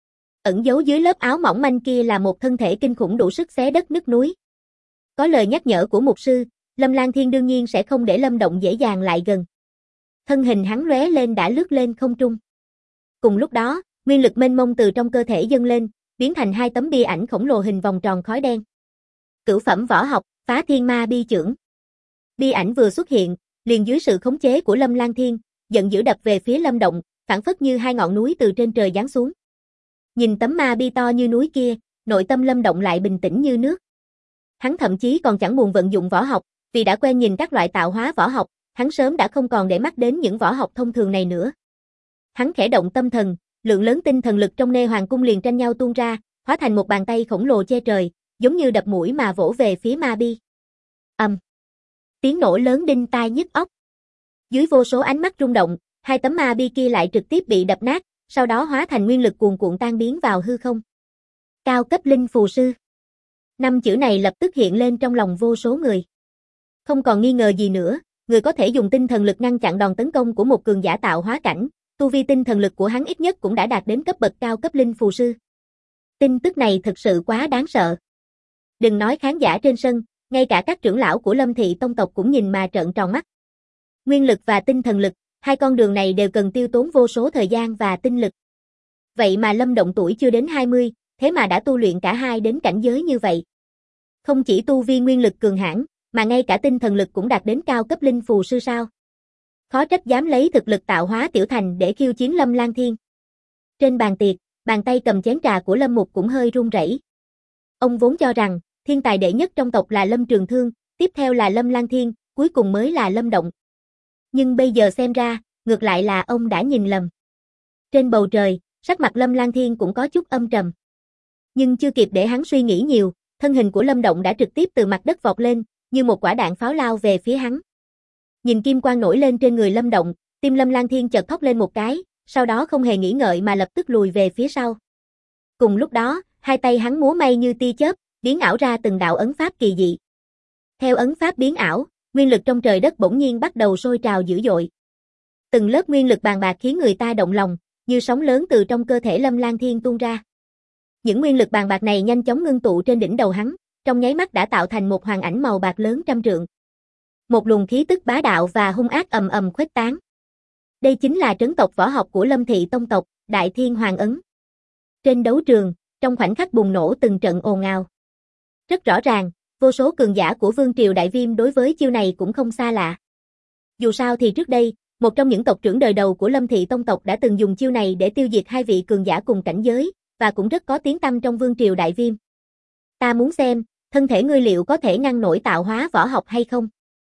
Ẩn giấu dưới lớp áo mỏng manh kia là một thân thể kinh khủng đủ sức xé đất nứt núi. Có lời nhắc nhở của mục sư, Lâm Lang Thiên đương nhiên sẽ không để Lâm Động dễ dàng lại gần. Thân hình hắn lóe lên đã lướt lên không trung. Cùng lúc đó, nguyên lực mênh mông từ trong cơ thể dâng lên, biến thành hai tấm bia ảnh khổng lồ hình vòng tròn khói đen. Cửu phẩm võ học, Phá Thiên Ma Bi Chưởng. Bia ảnh vừa xuất hiện, liền dưới sự khống chế của Lâm Lang Thiên, giận dữ đập về phía Lâm Động, phảng phất như hai ngọn núi từ trên trời giáng xuống. Nhìn tấm ma bi to như núi kia, nội tâm Lâm Động lại bình tĩnh như nước. Hắn thậm chí còn chẳng buồn vận dụng võ học, vì đã quen nhìn các loại tạo hóa võ học, hắn sớm đã không còn để mắt đến những võ học thông thường này nữa. Hắn khẽ động tâm thần, lượng lớn tinh thần lực trong Nê Hoàng cung liền tranh nhau tuôn ra, hóa thành một bàn tay khổng lồ che trời, giống như đập mũi mà vỗ về phía ma bi. Tiếng nổ lớn đinh tai nhức óc. Dưới vô số ánh mắt rung động, hai tấm ma bi kia lại trực tiếp bị đập nát, sau đó hóa thành nguyên lực cuồn cuộn tan biến vào hư không. Cao cấp linh phù sư. 5 chữ này lập tức hiện lên trong lòng vô số người. Không còn nghi ngờ gì nữa, người có thể dùng tinh thần lực ngăn chặn đòn tấn công của một cường giả tạo hóa cảnh, tu vi tinh thần lực của hắn ít nhất cũng đã đạt đến cấp bậc cao cấp linh phù sư. Tin tức này thực sự quá đáng sợ. Đừng nói khán giả trên sân, ngay cả các trưởng lão của Lâm thị tông tộc cũng nhìn mà trợn tròn mắt. Nguyên lực và tinh thần lực, hai con đường này đều cần tiêu tốn vô số thời gian và tinh lực. Vậy mà Lâm Động tuổi chưa đến 20, thế mà đã tu luyện cả hai đến cảnh giới như vậy. Không chỉ tu vi nguyên lực cường hãn, mà ngay cả tinh thần lực cũng đạt đến cao cấp linh phù sư sao. Khó trách dám lấy thực lực tạo hóa tiểu thành để khiêu chiến Lâm Lang Thiên. Trên bàn tiệc, bàn tay cầm chén trà của Lâm Mục cũng hơi run rẩy. Ông vốn cho rằng, thiên tài đệ nhất trong tộc là Lâm Trường Thương, tiếp theo là Lâm Lang Thiên, cuối cùng mới là Lâm Động. Nhưng bây giờ xem ra, ngược lại là ông đã nhìn lầm. Trên bầu trời, sắc mặt Lâm Lang Thiên cũng có chút âm trầm. Nhưng chưa kịp để hắn suy nghĩ nhiều, thân hình của Lâm Động đã trực tiếp từ mặt đất vọt lên, như một quả đạn pháo lao về phía hắn. Nhìn kim quang nổi lên trên người Lâm Động, tim Lâm Lang Thiên chợt thốt lên một cái, sau đó không hề nghĩ ngợi mà lập tức lùi về phía sau. Cùng lúc đó, hai tay hắn múa may như tia chớp, biến ảo ra từng đạo ấn pháp kỳ dị. Theo ấn pháp biến ảo, nguyên lực trong trời đất bỗng nhiên bắt đầu sôi trào dữ dội. Từng lớp nguyên lực bàn bạc khiến người ta động lòng, như sóng lớn từ trong cơ thể Lâm Lang Thiên tuôn ra. Những nguyên lực bàn bạc này nhanh chóng ngưng tụ trên đỉnh đầu hắn, trong nháy mắt đã tạo thành một hoàng ảnh màu bạc lớn trăm trượng. Một luồng khí tức bá đạo và hung ác ầm ầm khuếch tán. Đây chính là trấn tộc võ học của Lâm Thị tông tộc, Đại Thiên Hoàng Ấn. Trên đấu trường, trong khoảnh khắc bùng nổ từng trận ồn ào. Rất rõ ràng, vô số cường giả của Vương triều Đại Viêm đối với chiêu này cũng không xa lạ. Dù sao thì trước đây, một trong những tộc trưởng đời đầu của Lâm Thị tông tộc đã từng dùng chiêu này để tiêu diệt hai vị cường giả cùng cảnh giới, và cũng rất có tiếng tăm trong Vương triều Đại Viêm. Ta muốn xem, thân thể ngươi liệu có thể ngăn nổi tạo hóa võ học hay không?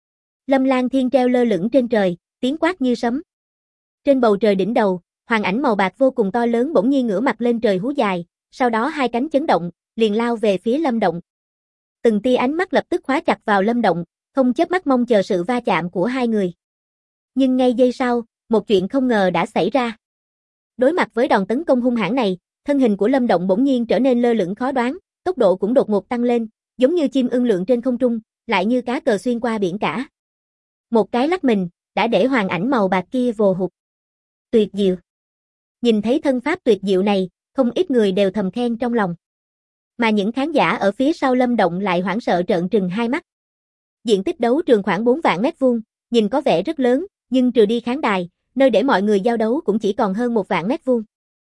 Lâm Lang Thiên treo lơ lửng trên trời, tiếng quát như sấm. Trên bầu trời đỉnh đầu, hoàng ảnh màu bạc vô cùng to lớn bỗng nhiên ngửa mặt lên trời hú dài, sau đó hai cánh chấn động, liền lao về phía Lâm Động. Từng tia ánh mắt lập tức khóa chặt vào Lâm Động, không chớp mắt mong chờ sự va chạm của hai người. Nhưng ngay giây sau, một chuyện không ngờ đã xảy ra. Đối mặt với đòn tấn công hung hãn này, thân hình của Lâm Động bỗng nhiên trở nên lơ lửng khó đoán, tốc độ cũng đột ngột tăng lên, giống như chim ưng lượn trên không trung, lại như cá cờ xuyên qua biển cả. Một cái lắc mình, đã để hoàng ảnh màu bạc kia vồ hụt. Tuyệt diệu. Nhìn thấy thân pháp tuyệt diệu này, không ít người đều thầm khen trong lòng. Mà những khán giả ở phía sau Lâm Động lại hoảng sợ trợn trừng hai mắt. Diện tích đấu trường khoảng 4 vạn mét vuông, nhìn có vẻ rất lớn, nhưng trừ đi khán đài, nơi để mọi người giao đấu cũng chỉ còn hơn 1 vạn mét vuông.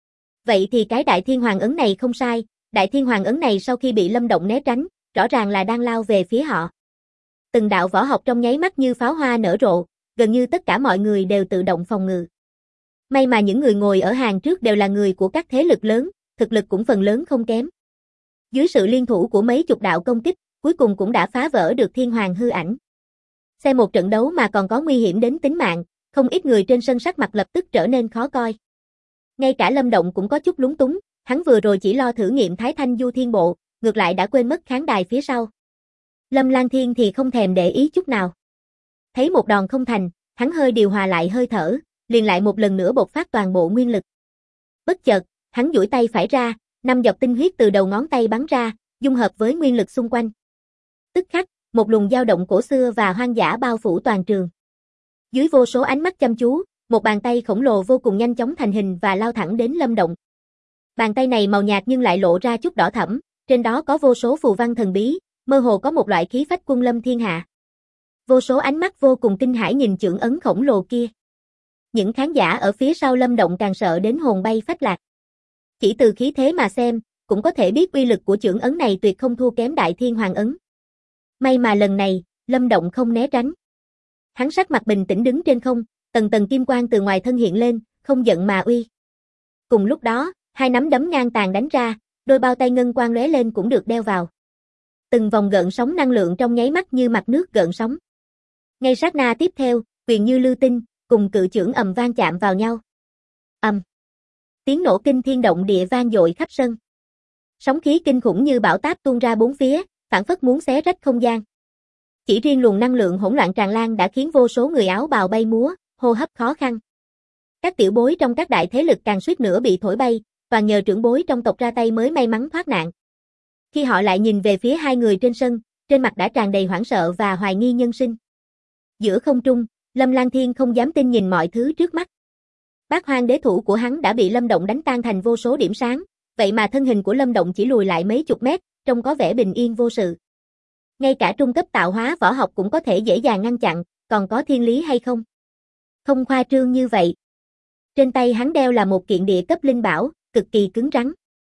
Vậy thì cái Đại Thiên Hoàng Ấn này không sai, Đại Thiên Hoàng Ấn này sau khi bị Lâm Động né tránh, rõ ràng là đang lao về phía họ. Từng đạo võ học trong nháy mắt như pháo hoa nở rộ, gần như tất cả mọi người đều tự động phòng ngự. May mà những người ngồi ở hàng trước đều là người của các thế lực lớn, thực lực cũng phần lớn không kém. Dưới sự liên thủ của mấy chục đạo công kích, cuối cùng cũng đã phá vỡ được Thiên Hoàng hư ảnh. Xem một trận đấu mà còn có nguy hiểm đến tính mạng, không ít người trên sân sắc mặt lập tức trở nên khó coi. Ngay cả Lâm Động cũng có chút lúng túng, hắn vừa rồi chỉ lo thử nghiệm Thái Thanh Du Thiên Bộ, ngược lại đã quên mất khán đài phía sau. Lâm Lang Thiên thì không thèm để ý chút nào. Thấy một đòn không thành, hắn hơi điều hòa lại hơi thở, liền lại một lần nữa bộc phát toàn bộ nguyên lực. Bất chợt, hắn duỗi tay phải ra, 5 giọt tinh huyết từ đầu ngón tay bắn ra, dung hợp với nguyên lực xung quanh. Tức khắc, một luồng dao động cổ xưa và hoang dã bao phủ toàn trường. Dưới vô số ánh mắt chăm chú, một bàn tay khổng lồ vô cùng nhanh chóng thành hình và lao thẳng đến Lâm Động. Bàn tay này màu nhạt nhưng lại lộ ra chút đỏ thẫm, trên đó có vô số phù văn thần bí, mơ hồ có một loại khí phách quân lâm thiên hạ. Vô số ánh mắt vô cùng kinh hãi nhìn chưởng ấn khổng lồ kia. Những khán giả ở phía sau Lâm Động càng sợ đến hồn bay phách lạc. Chỉ từ khí thế mà xem, cũng có thể biết uy lực của chưởng ấn này tuyệt không thua kém Đại Thiên Hoàng Ấn. May mà lần này, Lâm Động không né tránh. Hắn sắc mặt bình tĩnh đứng trên không, tầng tầng kim quang từ ngoài thân hiện lên, không giận mà uy. Cùng lúc đó, hai nắm đấm ngang tàn đánh ra, đôi bao tay ngân quang lóe lên cũng được đeo vào. Từng vòng gợn sóng năng lượng trong nháy mắt như mặt nước gợn sóng. Ngay sát na tiếp theo, quyền như lưu tinh, cùng cự chưởng ầm vang chạm vào nhau. Ầm. Tiếng nổ kinh thiên động địa vang dội khắp sân. Sóng khí kinh khủng như bão táp tuôn ra bốn phía, phảng phất muốn xé rách không gian. Chỉ riêng luồng năng lượng hỗn loạn tràn lan đã khiến vô số người áo bào bay múa, hô hấp khó khăn. Các tiểu bối trong các đại thế lực càng suýt nữa bị thổi bay, toàn nhờ trưởng bối trong tộc ra tay mới may mắn thoát nạn. Khi họ lại nhìn về phía hai người trên sân, trên mặt đã tràn đầy hoảng sợ và hoài nghi nhân sinh. Giữa không trung, Lâm Lang Thiên không dám tin nhìn mọi thứ trước mắt. Bát Hoang đế thủ của hắn đã bị Lâm Động đánh tan thành vô số điểm sáng, vậy mà thân hình của Lâm Động chỉ lùi lại mấy chục mét, trông có vẻ bình yên vô sự. Ngay cả trung cấp tạo hóa võ học cũng có thể dễ dàng ngăn chặn, còn có thiên lý hay không? Không khoa trương như vậy. Trên tay hắn đeo là một kiện địa cấp linh bảo, cực kỳ cứng rắn.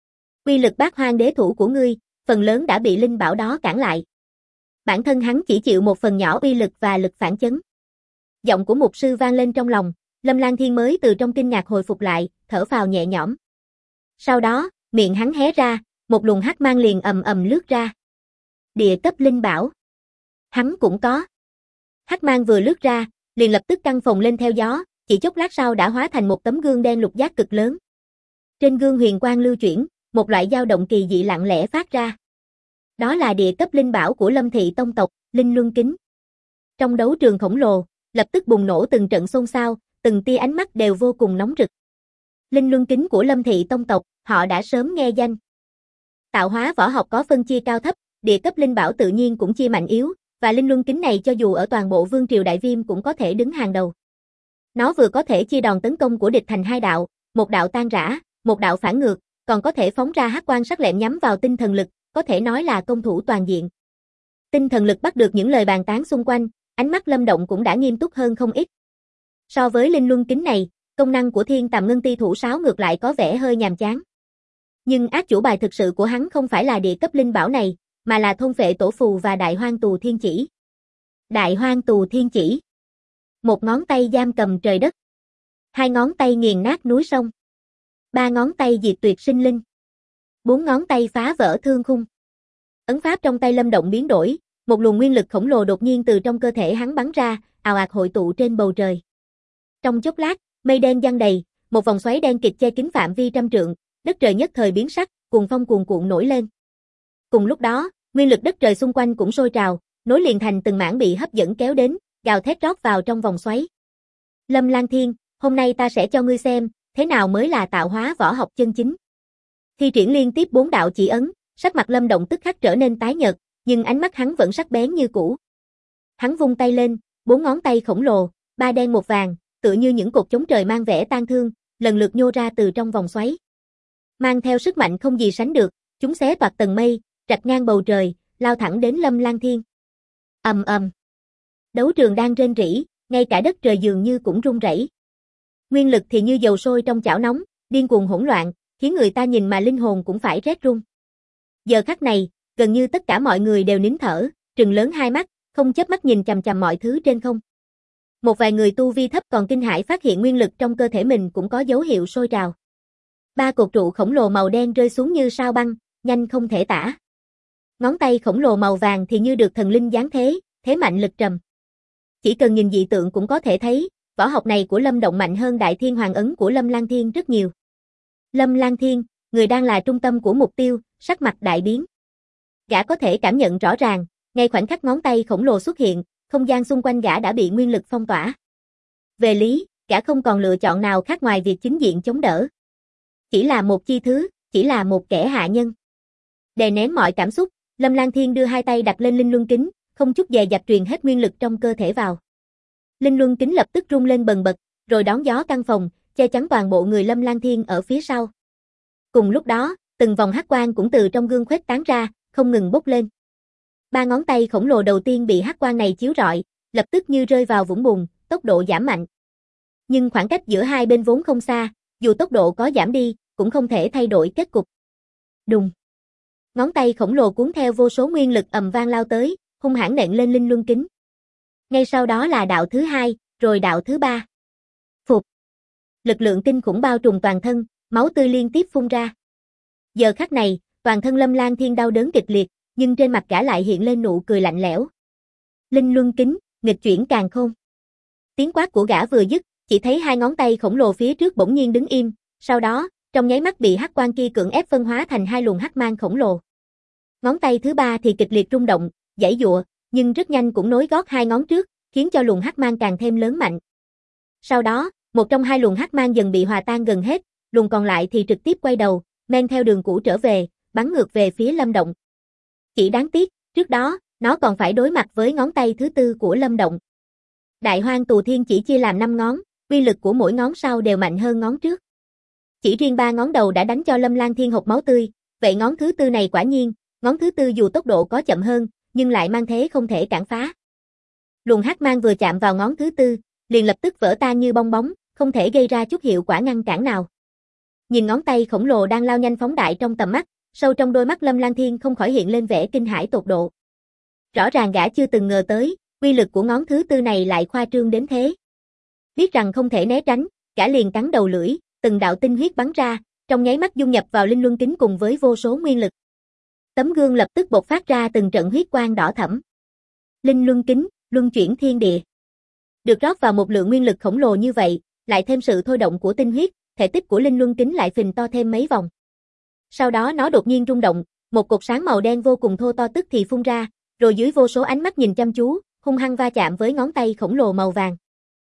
Uy lực Bát Hoang đế thủ của ngươi, phần lớn đã bị linh bảo đó cản lại. Bản thân hắn chỉ chịu một phần nhỏ uy lực và lực phản chấn. Giọng của mục sư vang lên trong lòng, Lâm Lang Thiên mới từ trong kinh ngạc hồi phục lại, thở phào nhẹ nhõm. Sau đó, miệng hắn hé ra, một luồng hắc mang liền ầm ầm lướt ra. Địa cấp linh bảo. Hắn cũng có. Hắc mang vừa lướt ra, liền lập tức căng phồng lên theo gió, chỉ chốc lát sau đã hóa thành một tấm gương đen lục giác cực lớn. Trên gương huyền quang lưu chuyển, một loại dao động kỳ dị lặng lẽ phát ra. Đó là địa cấp linh bảo của Lâm Thị tông tộc, Linh Luân Kính. Trong đấu trường khổng lồ, lập tức bùng nổ từng trận xôn xao, từng tia ánh mắt đều vô cùng nóng rực. Linh Luân Kính của Lâm Thị tông tộc, họ đã sớm nghe danh. Tạo hóa võ học có phân chia cao thấp, địa cấp linh bảo tự nhiên cũng chia mạnh yếu, và Linh Luân Kính này cho dù ở toàn bộ Vương triều Đại Viêm cũng có thể đứng hàng đầu. Nó vừa có thể chia đòn tấn công của địch thành hai đạo, một đạo tan rã, một đạo phản ngược, còn có thể phóng ra hắc quang sắc lẹm nhắm vào tinh thần lực, có thể nói là công thủ toàn diện. Tinh thần lực bắt được những lời bàn tán xung quanh, ánh mắt Lâm Động cũng đã nghiêm túc hơn không ít. So với linh luân kính này, công năng của Thiên Tầm Ngân Ti Thủ Sáo ngược lại có vẻ hơi nhàm chán. Nhưng át chủ bài thực sự của hắn không phải là địa cấp linh bảo này, mà là thôn phệ tổ phù và đại hoang tù thiên chỉ. Đại hoang tù thiên chỉ. Một ngón tay giam cầm trời đất. Hai ngón tay nghiền nát núi sông. Ba ngón tay diệt tuyệt sinh linh. Bốn ngón tay phá vỡ thương khung. Ấn pháp trong tay Lâm Động biến đổi, một luồng nguyên lực khổng lồ đột nhiên từ trong cơ thể hắn bắn ra, ào ạt hội tụ trên bầu trời. Trong chốc lát, mây đen giăng đầy, một vòng xoáy đen kịt che kín phạm vi trăm trượng, đất trời nhất thời biến sắc, cuồng phong cuồn cuộn nổi lên. Cùng lúc đó, nguyên lực đất trời xung quanh cũng sôi trào, nối liền thành từng mảng bị hấp dẫn kéo đến, gào thét rót vào trong vòng xoáy. Lâm Lang Thiên, hôm nay ta sẽ cho ngươi xem, thế nào mới là tạo hóa võ học chân chính. Thi triển liên tiếp 4 đạo chỉ ấn, sắc mặt Lâm Động tức khắc trở nên tái nhợt, nhưng ánh mắt hắn vẫn sắc bén như cũ. Hắn vung tay lên, 4 ngón tay khổng lồ, 3 đen 1 vàng, tựa như những cột chống trời mang vẻ tang thương, lần lượt nhô ra từ trong vòng xoáy. Mang theo sức mạnh không gì sánh được, chúng xé toạc tầng mây, rạch ngang bầu trời, lao thẳng đến Lâm Lang Thiên. Ầm ầm. Đấu trường đang rên rỉ, ngay cả đất trời dường như cũng rung rẩy. Nguyên lực thì như dầu sôi trong chảo nóng, điên cuồng hỗn loạn, khiến người ta nhìn mà linh hồn cũng phải rét run. Giờ khắc này, gần như tất cả mọi người đều nín thở, trừng lớn hai mắt, không chớp mắt nhìn chằm chằm mọi thứ trên không. Một vài người tu vi thấp còn kinh hãi phát hiện nguyên lực trong cơ thể mình cũng có dấu hiệu sôi trào. 3 cột trụ khổng lồ màu đen rơi xuống như sao băng, nhanh không thể tả. Ngón tay khổng lồ màu vàng thì như được thần linh giáng thế, thế mạnh lực trầm. Chỉ cần nhìn dị tượng cũng có thể thấy, võ học này của Lâm Động mạnh hơn Đại Thiên Hoàng ấn của Lâm Lang Thiên rất nhiều. Lâm Lang Thiên, người đang là trung tâm của mục tiêu, sắc mặt đại biến. Gã có thể cảm nhận rõ ràng, ngay khoảnh khắc ngón tay khổng lồ xuất hiện, không gian xung quanh gã đã bị nguyên lực phong tỏa. Về lý, gã không còn lựa chọn nào khác ngoài việc chính diện chống đỡ. Chỉ là một chi thứ, chỉ là một kẻ hạ nhân. Đè nén mọi cảm xúc, Lâm Lang Thiên đưa hai tay đặt lên linh luân kính, không chút dè dặt truyền hết nguyên lực trong cơ thể vào. Linh luân kính lập tức rung lên bần bật, rồi đón gió căn phòng, che chắn toàn bộ người Lâm Lang Thiên ở phía sau. Cùng lúc đó, từng vòng hắc quang cũng từ trong gương khuếch tán ra, không ngừng bốc lên. 3 ngón tay khổng lồ đầu tiên bị hắc quang này chiếu rọi, lập tức như rơi vào vũng bùn, tốc độ giảm mạnh. Nhưng khoảng cách giữa hai bên vốn không xa, dù tốc độ có giảm đi, cũng không thể thay đổi kết cục. Đùng. Ngón tay khổng lồ cuốn theo vô số nguyên lực ầm vang lao tới, hung hãn nện lên linh luân kính. Ngay sau đó là đạo thứ 2, rồi đạo thứ 3. Phụt. Lực lượng kinh khủng bao trùm toàn thân, máu tươi liên tiếp phun ra. Giờ khắc này, toàn thân Lâm Lang Thiên đau đớn kịch liệt, nhưng trên mặt gã lại hiện lên nụ cười lạnh lẽo. Linh luân kính, nghịch chuyển càn khôn. Tiếng quát của gã vừa dứt, chỉ thấy hai ngón tay khổng lồ phía trước bỗng nhiên đứng im, sau đó, trong nháy mắt bị hắc quang kia cưỡng ép phân hóa thành hai luồng hắc mang khổng lồ. Ngón tay thứ 3 thì kịch liệt rung động, giãy giụa, nhưng rất nhanh cũng nối gót hai ngón trước, khiến cho luồng hắc mang càng thêm lớn mạnh. Sau đó, một trong hai luồng hắc mang dần bị hòa tan gần hết, luồng còn lại thì trực tiếp quay đầu, men theo đường cũ trở về, bắn ngược về phía Lâm Động. Chỉ đáng tiếc, trước đó, nó còn phải đối mặt với ngón tay thứ 4 của Lâm Động. Đại hoang tù thiên chỉ chia làm 5 ngón, uy lực của mỗi ngón sau đều mạnh hơn ngón trước. Chỉ riêng 3 ngón đầu đã đánh cho Lâm Lang Thiên hộc máu tươi, vậy ngón thứ 4 này quả nhiên, ngón thứ 4 dù tốc độ có chậm hơn, nhưng lại mang thế không thể cản phá. Luồng hắc mang vừa chạm vào ngón thứ 4, liền lập tức vỡ tan như bong bóng, không thể gây ra chút hiệu quả ngăn cản nào. Nhìn ngón tay khổng lồ đang lao nhanh phóng đại trong tầm mắt, sâu trong đôi mắt Lâm Lang Thiên không khỏi hiện lên vẻ kinh hãi tột độ. Rõ ràng gã chưa từng ngờ tới, uy lực của ngón thứ 4 này lại khoa trương đến thế. Biết rằng không thể né tránh, gã liền cắn đầu lưỡi, từng đạo tinh huyết bắn ra, trong nháy mắt dung nhập vào linh luân kính cùng với vô số nguyên lực. Tấm gương lập tức bộc phát ra từng trận huyết quang đỏ thẫm. Linh luân kính, luân chuyển thiên địa. Được rót vào một lượng nguyên lực khổng lồ như vậy, lại thêm sự thôi động của tinh huyết, thể tích của linh luân kính lại phình to thêm mấy vòng. Sau đó nó đột nhiên rung động, một cột sáng màu đen vô cùng thô to tức thì phun ra, rồi dưới vô số ánh mắt nhìn chăm chú, hung hăng va chạm với ngón tay khổng lồ màu vàng.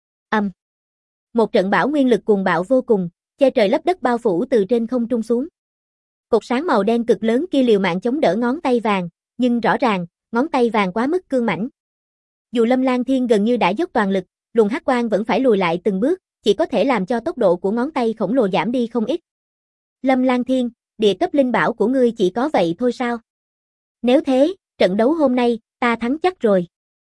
Một trận bão nguyên lực cuồng bạo vô cùng, che trời lấp đất bao phủ từ trên không trung xuống. Cột sáng màu đen cực lớn kia liều mạng chống đỡ ngón tay vàng, nhưng rõ ràng, ngón tay vàng quá mức cương mãnh. Dù Lâm Lang Thiên gần như đã dốc toàn lực, luồng hắc quang vẫn phải lùi lại từng bước, chỉ có thể làm cho tốc độ của ngón tay khổng lồ giảm đi không ít. Lâm Lang Thiên, địa cấp linh bảo của ngươi chỉ có vậy thôi sao? Nếu thế, trận đấu hôm nay, ta thắng chắc rồi.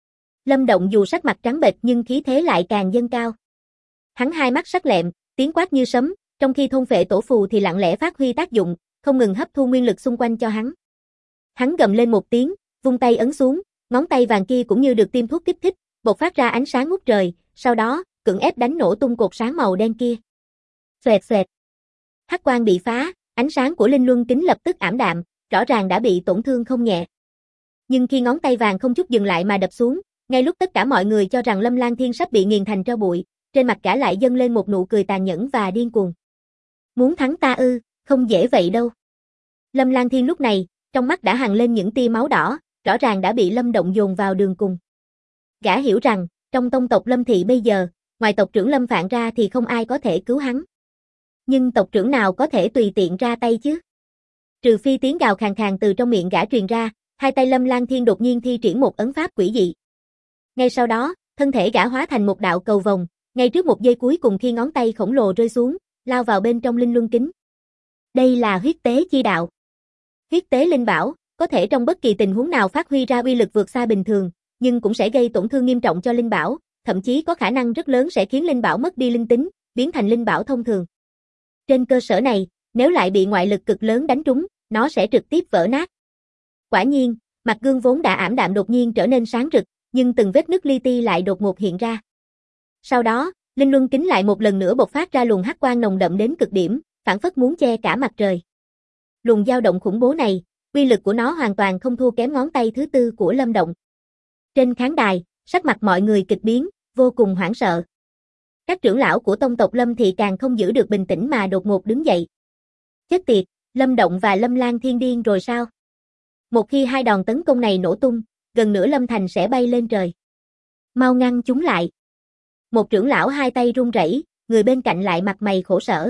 Lâm Động dù sắc mặt trắng bệch nhưng khí thế lại càng dâng cao. Hắn hai mắt sắc lẹm, tiếng quát như sấm, trong khi thôn phệ tổ phù thì lặng lẽ phát huy tác dụng, không ngừng hấp thu nguyên lực xung quanh cho hắn. Hắn gầm lên một tiếng, vung tay ấn xuống, ngón tay vàng kia cũng như được tiêm thuốc kích thích, bộc phát ra ánh sáng ngút trời, sau đó, cưỡng ép đánh nổ tung cột sáng màu đen kia. Xoẹt xoẹt. Hắc quang bị phá, ánh sáng của linh luân kính lập tức ảm đạm, rõ ràng đã bị tổn thương không nhẹ. Nhưng khi ngón tay vàng không chút dừng lại mà đập xuống, ngay lúc tất cả mọi người cho rằng Lâm Lang Thiên sắp bị nghiền thành tro bụi, trên mặt gã lại dâng lên một nụ cười tàn nhẫn và điên cuồng. Muốn thắng ta ư, không dễ vậy đâu. Lâm Lang Thiên lúc này, trong mắt đã hằn lên những tia máu đỏ, rõ ràng đã bị Lâm Động dồn vào đường cùng. Gã hiểu rằng, trong tông tộc Lâm Thị bây giờ, ngoài tộc trưởng Lâm Phạn ra thì không ai có thể cứu hắn. Nhưng tộc trưởng nào có thể tùy tiện ra tay chứ? Trừ phi tiếng gào khàn khàn từ trong miệng gã truyền ra, hai tay Lâm Lang Thiên đột nhiên thi triển một ấn pháp quỷ dị. Ngay sau đó, thân thể gã hóa thành một đạo cầu vồng, ngay trước một giây cuối cùng khi ngón tay khổng lồ rơi xuống, lao vào bên trong linh luân kính. Đây là huyết tế chi đạo. Huyết tế linh bảo, có thể trong bất kỳ tình huống nào phát huy ra uy lực vượt xa bình thường, nhưng cũng sẽ gây tổn thương nghiêm trọng cho linh bảo, thậm chí có khả năng rất lớn sẽ khiến linh bảo mất đi linh tính, biến thành linh bảo thông thường. Trên cơ sở này, nếu lại bị ngoại lực cực lớn đánh trúng, nó sẽ trực tiếp vỡ nát. Quả nhiên, mặt gương vốn đã ảm đạm đột nhiên trở nên sáng rực, nhưng từng vết nứt li ti lại đột ngột hiện ra. Sau đó, linh luân kính lại một lần nữa bộc phát ra luồng hắc quang nồng đậm đến cực điểm, phảng phất muốn che cả mặt trời. Luồng dao động khủng bố này, uy lực của nó hoàn toàn không thua kém ngón tay thứ tư của Lâm Động. Trên khán đài, sắc mặt mọi người kịch biến, vô cùng hoảng sợ. Các trưởng lão của tông tộc Lâm thì càng không giữ được bình tĩnh mà đột ngột đứng dậy. Chết tiệt, Lâm Động và Lâm Lang Thiên điên rồi sao? Một khi hai đòn tấn công này nổ tung, gần nửa Lâm Thành sẽ bay lên trời. Mau ngăn chúng lại. Một trưởng lão hai tay run rẩy, người bên cạnh lại mặt mày khổ sở.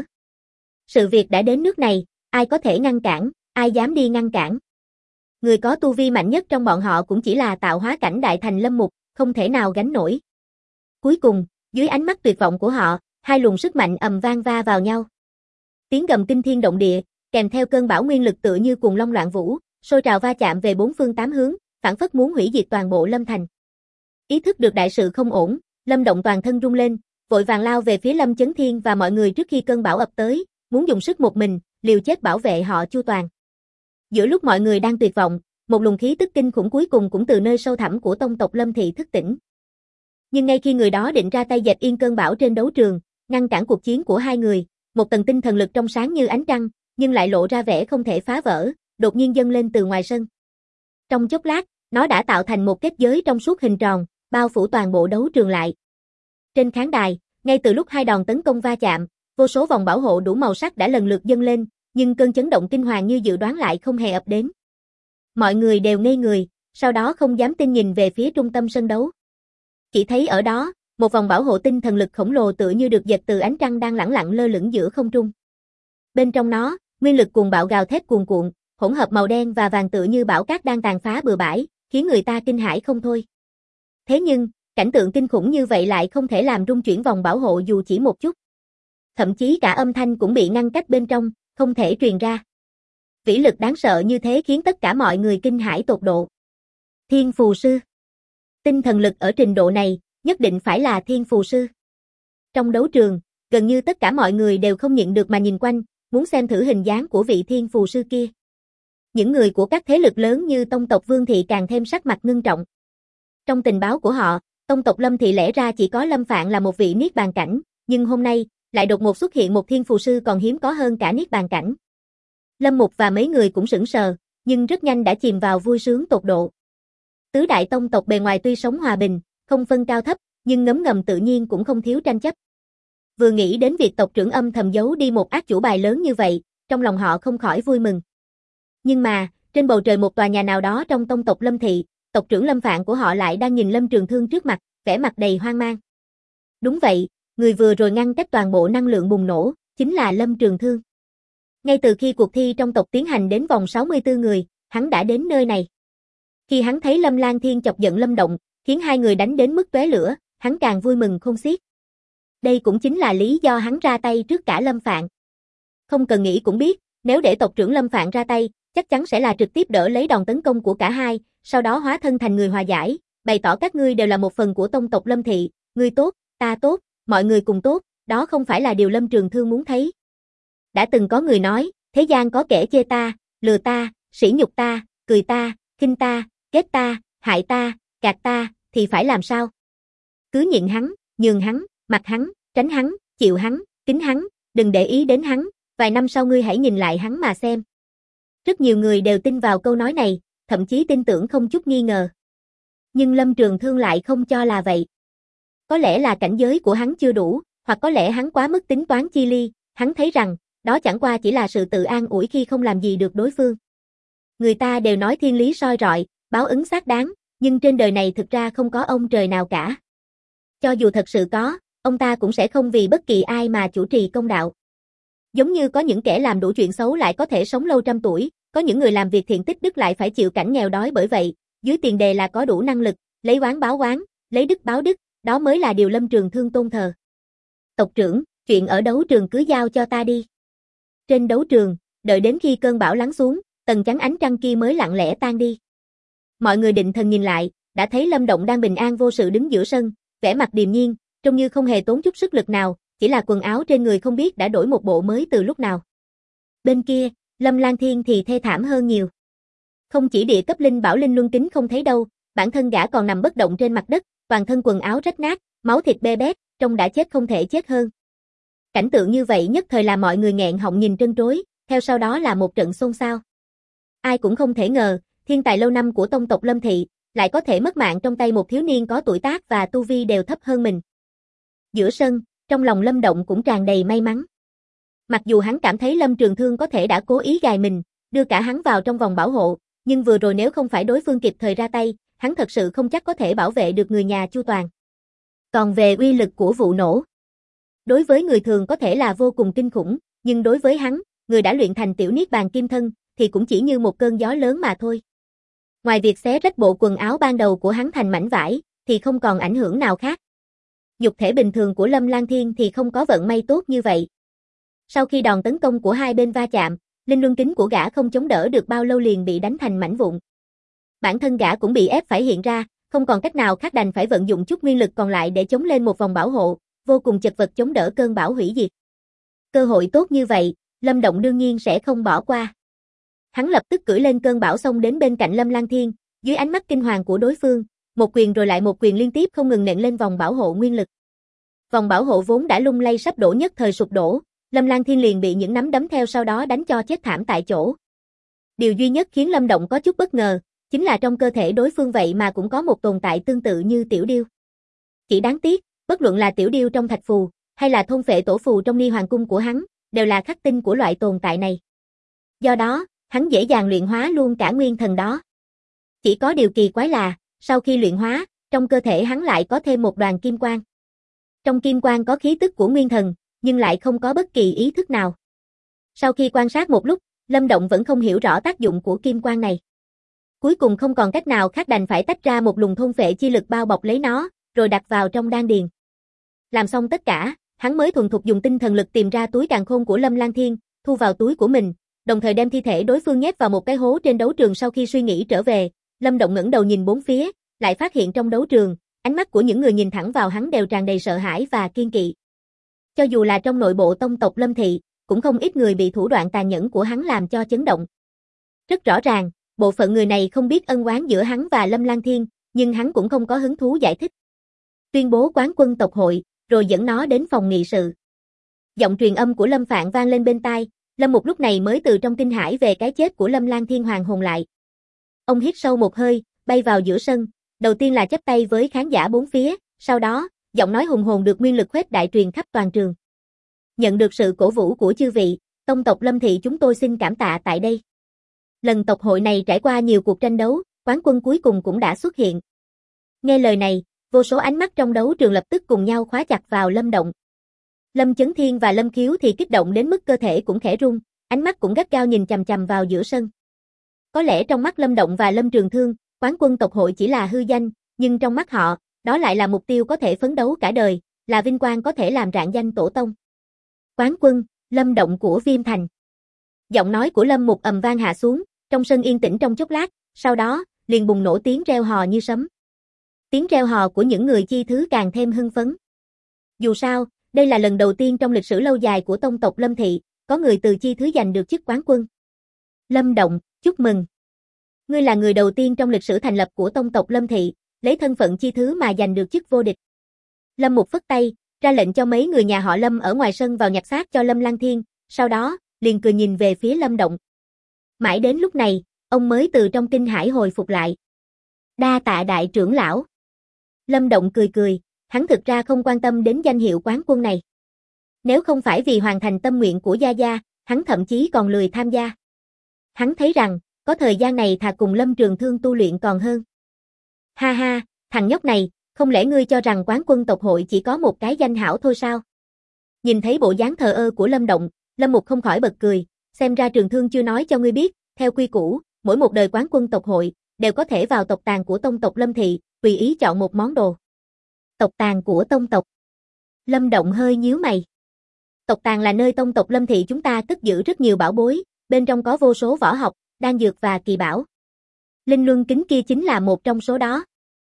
Sự việc đã đến nước này, ai có thể ngăn cản, ai dám đi ngăn cản. Người có tu vi mạnh nhất trong bọn họ cũng chỉ là tạo hóa cảnh đại thành Lâm Mục, không thể nào gánh nổi. Cuối cùng, dưới ánh mắt tuyệt vọng của họ, hai luồng sức mạnh ầm vang va vào nhau. Tiếng gầm kinh thiên động địa, kèm theo cơn bão nguyên lực tựa như cuồng long loạn vũ, sôi trào va chạm về bốn phương tám hướng, phảng phất muốn hủy diệt toàn bộ Lâm Thành. Ý thức được đại sự không ổn, Lâm Động toàn thân rung lên, vội vàng lao về phía Lâm Chấn Thiên và mọi người trước khi cơn bão ập tới, muốn dùng sức một mình, liều chết bảo vệ họ chu toàn. Giữa lúc mọi người đang tuyệt vọng, một luồng khí tức kinh khủng cuối cùng cũng từ nơi sâu thẳm của tông tộc Lâm Thị thức tỉnh. Nhưng ngay khi người đó định ra tay dẹp yên cơn bão trên đấu trường, ngăn cản cuộc chiến của hai người, một tầng tinh thần lực trong sáng như ánh trăng, nhưng lại lộ ra vẻ không thể phá vỡ, đột nhiên dâng lên từ ngoài sân. Trong chốc lát, nó đã tạo thành một kết giới trong suốt hình tròn, bao phủ toàn bộ đấu trường lại. Trên khán đài, ngay từ lúc hai đòn tấn công va chạm, vô số vòng bảo hộ đủ màu sắc đã lần lượt dâng lên, nhưng cơn chấn động kinh hoàng như dự đoán lại không hề ập đến. Mọi người đều ngây người, sau đó không dám tin nhìn về phía trung tâm sân đấu. Chỉ thấy ở đó, một vòng bảo hộ tinh thần lực khổng lồ tựa như được dệt từ ánh trăng đang lẳng lặng lơ lửng giữa không trung. Bên trong nó, nguyên lực cuồng bạo gào thét cuồn cuộn, hỗn hợp màu đen và vàng tựa như bão cát đang tàn phá bừa bãi, khiến người ta kinh hãi không thôi. Thế nhưng, cảnh tượng kinh khủng như vậy lại không thể làm rung chuyển vòng bảo hộ dù chỉ một chút. Thậm chí cả âm thanh cũng bị ngăn cách bên trong, không thể truyền ra. Vĩ lực đáng sợ như thế khiến tất cả mọi người kinh hãi tột độ. Thiên phù sư. Tinh thần lực ở trình độ này, nhất định phải là thiên phù sư. Trong đấu trường, gần như tất cả mọi người đều không nhịn được mà nhìn quanh, muốn xem thử hình dáng của vị thiên phù sư kia. Những người của các thế lực lớn như tông tộc Vương Thị càng thêm sắc mặt ngưng trọng. Trong tình báo của họ, tông tộc Lâm Thị lẽ ra chỉ có Lâm Phạn là một vị niết bàn cảnh, nhưng hôm nay, lại đột ngột xuất hiện một thiên phù sư còn hiếm có hơn cả niết bàn cảnh. Lâm Mục và mấy người cũng sững sờ, nhưng rất nhanh đã chìm vào vui sướng tột độ. Tứ đại tông tộc bề ngoài tuy sống hòa bình, không phân cao thấp, nhưng ngấm ngầm tự nhiên cũng không thiếu tranh chấp. Vừa nghĩ đến việc tộc trưởng âm thầm giấu đi một át chủ bài lớn như vậy, trong lòng họ không khỏi vui mừng. Nhưng mà, trên bầu trời một tòa nhà nào đó trong tông tộc Lâm Thị, tộc trưởng Lâm Phạn của họ lại đang nhìn Lâm Trường Thương trước mặt, vẻ mặt đầy hoang mang. Đúng vậy, người vừa rồi ngăn cách toàn bộ năng lượng bùng nổ, chính là Lâm Trường Thương. Ngay từ khi cuộc thi trong tộc tiến hành đến vòng 64 người, hắn đã đến nơi này. Khi hắn thấy Lâm Lang Thiên chọc giận Lâm Động, khiến hai người đánh đến mức tóe lửa, hắn càng vui mừng khôn xiết. Đây cũng chính là lý do hắn ra tay trước cả Lâm Phạn. Không cần nghĩ cũng biết, nếu để tộc trưởng Lâm Phạn ra tay, chắc chắn sẽ là trực tiếp đỡ lấy đòn tấn công của cả hai, sau đó hóa thân thành người hòa giải, bày tỏ các ngươi đều là một phần của tông tộc Lâm thị, ngươi tốt, ta tốt, mọi người cùng tốt, đó không phải là điều Lâm Trường Thương muốn thấy. Đã từng có người nói, thế gian có kẻ chê ta, lừa ta, sỉ nhục ta, cười ta, khinh ta, ghét ta, hại ta, gạt ta, thì phải làm sao? Cứ nhịn hắn, nhường hắn, mặc hắn, tránh hắn, chịu hắn, kính hắn, đừng để ý đến hắn, vài năm sau ngươi hãy nhìn lại hắn mà xem. Rất nhiều người đều tin vào câu nói này, thậm chí tin tưởng không chút nghi ngờ. Nhưng Lâm Trường Thương lại không cho là vậy. Có lẽ là cảnh giới của hắn chưa đủ, hoặc có lẽ hắn quá mức tính toán chi ly, hắn thấy rằng, đó chẳng qua chỉ là sự tự an ủi khi không làm gì được đối phương. Người ta đều nói thiên lý soi rọi, báo ứng xác đáng, nhưng trên đời này thực ra không có ông trời nào cả. Cho dù thật sự có, ông ta cũng sẽ không vì bất kỳ ai mà chủ trì công đạo. Giống như có những kẻ làm đủ chuyện xấu lại có thể sống lâu trăm tuổi, có những người làm việc thiện tích đức lại phải chịu cảnh nghèo đói bởi vậy, dưới tiền đề là có đủ năng lực, lấy oán báo oán, lấy đức báo đức, đó mới là điều Lâm Trường Thương tôn thờ. Tộc trưởng, chuyện ở đấu trường cứ giao cho ta đi. Trên đấu trường, đợi đến khi cơn bão lắng xuống, tầng chắn ánh trăng kia mới lặng lẽ tan đi. Mọi người định thần nhìn lại, đã thấy Lâm Động đang bình an vô sự đứng giữa sân, vẻ mặt điềm nhiên, trông như không hề tốn chút sức lực nào, chỉ là quần áo trên người không biết đã đổi một bộ mới từ lúc nào. Bên kia, Lâm Lang Thiên thì thê thảm hơn nhiều. Không chỉ địa cấp linh bảo linh luân kính không thấy đâu, bản thân gã còn nằm bất động trên mặt đất, toàn thân quần áo rách nát, máu thịt be bét, trông đã chết không thể chết hơn. Cảnh tượng như vậy nhất thời làm mọi người nghẹn họng nhìn trân trối, theo sau đó là một trận xôn xao. Ai cũng không thể ngờ, thiên tài lâu năm của tông tộc Lâm thị, lại có thể mất mạng trong tay một thiếu niên có tuổi tác và tu vi đều thấp hơn mình. Giữa sân, trong lòng Lâm Động cũng tràn đầy may mắn. Mặc dù hắn cảm thấy Lâm Trường Thương có thể đã cố ý gài mình, đưa cả hắn vào trong vòng bảo hộ, nhưng vừa rồi nếu không phải đối phương kịp thời ra tay, hắn thật sự không chắc có thể bảo vệ được người nhà chu toàn. Còn về uy lực của vụ nổ, đối với người thường có thể là vô cùng kinh khủng, nhưng đối với hắn, người đã luyện thành tiểu niết bàn kim thân, thì cũng chỉ như một cơn gió lớn mà thôi. Ngoài việc xé rách bộ quần áo ban đầu của hắn thành mảnh vải, thì không còn ảnh hưởng nào khác. Nhục thể bình thường của Lâm Lang Thiên thì không có vận may tốt như vậy. Sau khi đòn tấn công của hai bên va chạm, linh luân kính của gã không chống đỡ được bao lâu liền bị đánh thành mảnh vụn. Bản thân gã cũng bị ép phải hiện ra, không còn cách nào khác đành phải vận dụng chút nguyên lực còn lại để chống lên một vòng bảo hộ, vô cùng chật vật chống đỡ cơn bão hủy diệt. Cơ hội tốt như vậy, Lâm Động đương nhiên sẽ không bỏ qua. Hắn lập tức cưỡi lên cơn bão xông đến bên cạnh Lâm Lang Thiên, dưới ánh mắt kinh hoàng của đối phương, một quyền rồi lại một quyền liên tiếp không ngừng nện lên vòng bảo hộ nguyên lực. Vòng bảo hộ vốn đã lung lay sắp đổ nhất thời sụp đổ, Lâm Lang Thiên liền bị những nắm đấm theo sau đó đánh cho chết thảm tại chỗ. Điều duy nhất khiến Lâm Động có chút bất ngờ, chính là trong cơ thể đối phương vậy mà cũng có một tồn tại tương tự như tiểu điêu. Chỉ đáng tiếc, bất luận là tiểu điêu trong thạch phù, hay là thôn phệ tổ phù trong Ni Hoàng cung của hắn, đều là khắc tinh của loại tồn tại này. Do đó, hắn dễ dàng luyện hóa luôn cả nguyên thần đó. Chỉ có điều kỳ quái là, sau khi luyện hóa, trong cơ thể hắn lại có thêm một đoàn kim quang. Trong kim quang có khí tức của nguyên thần, nhưng lại không có bất kỳ ý thức nào. Sau khi quan sát một lúc, Lâm Động vẫn không hiểu rõ tác dụng của kim quang này. Cuối cùng không còn cách nào khác đành phải tách ra một luồng thôn phệ chi lực bao bọc lấy nó, rồi đặt vào trong đan điền. Làm xong tất cả, hắn mới thuần thục dùng tinh thần lực tìm ra túi càn khôn của Lâm Lang Thiên, thu vào túi của mình, đồng thời đem thi thể đối phương nhét vào một cái hố trên đấu trường. Sau khi suy nghĩ trở về, Lâm Động ngẩng đầu nhìn bốn phía, lại phát hiện trong đấu trường, ánh mắt của những người nhìn thẳng vào hắn đều tràn đầy sợ hãi và kiên kỵ. Cho dù là trong nội bộ tông tộc Lâm thị, cũng không ít người bị thủ đoạn tàn nhẫn của hắn làm cho chấn động. Rất rõ ràng, bộ phận người này không biết ân oán giữa hắn và Lâm Lang Thiên, nhưng hắn cũng không có hứng thú giải thích. Tuyên bố quán quân tộc hội, rồi dẫn nó đến phòng nghị sự. Giọng truyền âm của Lâm Phạn vang lên bên tai, Lâm Mục lúc này mới từ trong kinh hãi về cái chết của Lâm Lang Thiên hoàn hồn lại. Ông hít sâu một hơi, bay vào giữa sân, đầu tiên là chắp tay với khán giả bốn phía, sau đó, giọng nói hùng hồn được nguyên lực khuếch đại truyền khắp toàn trường. Nhận được sự cổ vũ của chư vị, tông tộc Lâm thị chúng tôi xin cảm tạ tại đây. Lần tộc hội này trải qua nhiều cuộc tranh đấu, quán quân cuối cùng cũng đã xuất hiện. Nghe lời này, vô số ánh mắt trong đấu trường lập tức cùng nhau khóa chặt vào Lâm Động. Lâm Chấn Thiên và Lâm Khiếu thì kích động đến mức cơ thể cũng khẽ run, ánh mắt cũng gắt gao nhìn chằm chằm vào giữa sân. Có lẽ trong mắt Lâm Động và Lâm Trường Thương, quán quân tộc hội chỉ là hư danh, nhưng trong mắt họ, đó lại là mục tiêu có thể phấn đấu cả đời, là vinh quang có thể làm rạng danh tổ tông. Quán quân, Lâm Động của Viêm Thành. Giọng nói của Lâm Mục ầm vang hạ xuống, trong sân yên tĩnh trong chốc lát, sau đó, liền bùng nổ tiếng reo hò như sấm. Tiếng reo hò của những người chi thứ càng thêm hưng phấn. Dù sao, đây là lần đầu tiên trong lịch sử lâu dài của tông tộc Lâm Thị, có người từ chi thứ giành được chức quán quân. Lâm Động, chúc mừng. Ngươi là người đầu tiên trong lịch sử thành lập của tông tộc Lâm Thị, lấy thân phận chi thứ mà giành được chức vô địch. Lâm Mục phất tay, ra lệnh cho mấy người nhà họ Lâm ở ngoài sân vào nhặt xác cho Lâm Lang Thiên, sau đó, liền cười nhìn về phía Lâm Động. Mãi đến lúc này, ông mới từ trong kinh hãi hồi phục lại. Đa tạ đại trưởng lão. Lâm Động cười cười, hắn thực ra không quan tâm đến danh hiệu quán quân này. Nếu không phải vì hoàn thành tâm nguyện của Gia Gia, hắn thậm chí còn lười tham gia. Hắn thấy rằng, có thời gian này thà cùng Lâm Trường Thương tu luyện còn hơn. Ha ha, thằng nhóc này, không lẽ ngươi cho rằng quán quân tộc hội chỉ có một cái danh hảo thôi sao? Nhìn thấy bộ dáng thờ ơ của Lâm Động, Lâm Mục không khỏi bật cười, xem ra Trường Thương chưa nói cho ngươi biết, theo quy củ, mỗi một đời quán quân tộc hội, đều có thể vào tộc tàng của tông tộc Lâm Thị, tùy ý chọn một món đồ. Tộc tàng của tông tộc. Lâm Động hơi nhíu mày. Tộc tàng là nơi tông tộc Lâm Thị chúng ta cất giữ rất nhiều bảo bối, bên trong có vô số võ học, đan dược và kỳ bảo. Linh luân kính kia chính là một trong số đó.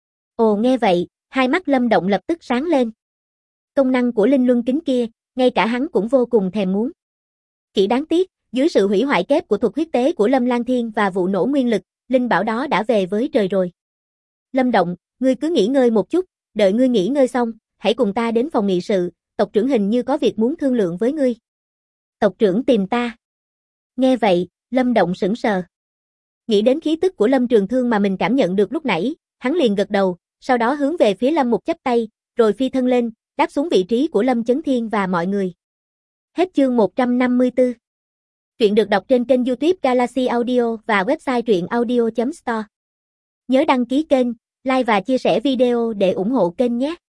Ồ nghe vậy, hai mắt Lâm Động lập tức sáng lên. Công năng của linh luân kính kia, ngay cả hắn cũng vô cùng thèm muốn. Chỉ đáng tiếc, dưới sự hủy hoại kép của thuật huyết tế của Lâm Lang Thiên và vụ nổ nguyên lực, linh bảo đó đã về với trời rồi. Lâm Động, ngươi cứ nghỉ ngơi một chút, đợi ngươi nghỉ ngơi xong, hãy cùng ta đến phòng nghị sự, tộc trưởng hình như có việc muốn thương lượng với ngươi. Tộc trưởng tìm ta. Nghe vậy, Lâm Động sững sờ. Nghĩ đến khí tức của Lâm Trường Thương mà mình cảm nhận được lúc nãy, hắn liền gật đầu, sau đó hướng về phía Lâm Mục chắp tay, rồi phi thân lên, đáp xuống vị trí của Lâm Chấn Thiên và mọi người. Hết chương 154. Truyện được đọc trên kênh YouTube Galaxy Audio và website truyệnaudio.store. Nhớ đăng ký kênh, like và chia sẻ video để ủng hộ kênh nhé.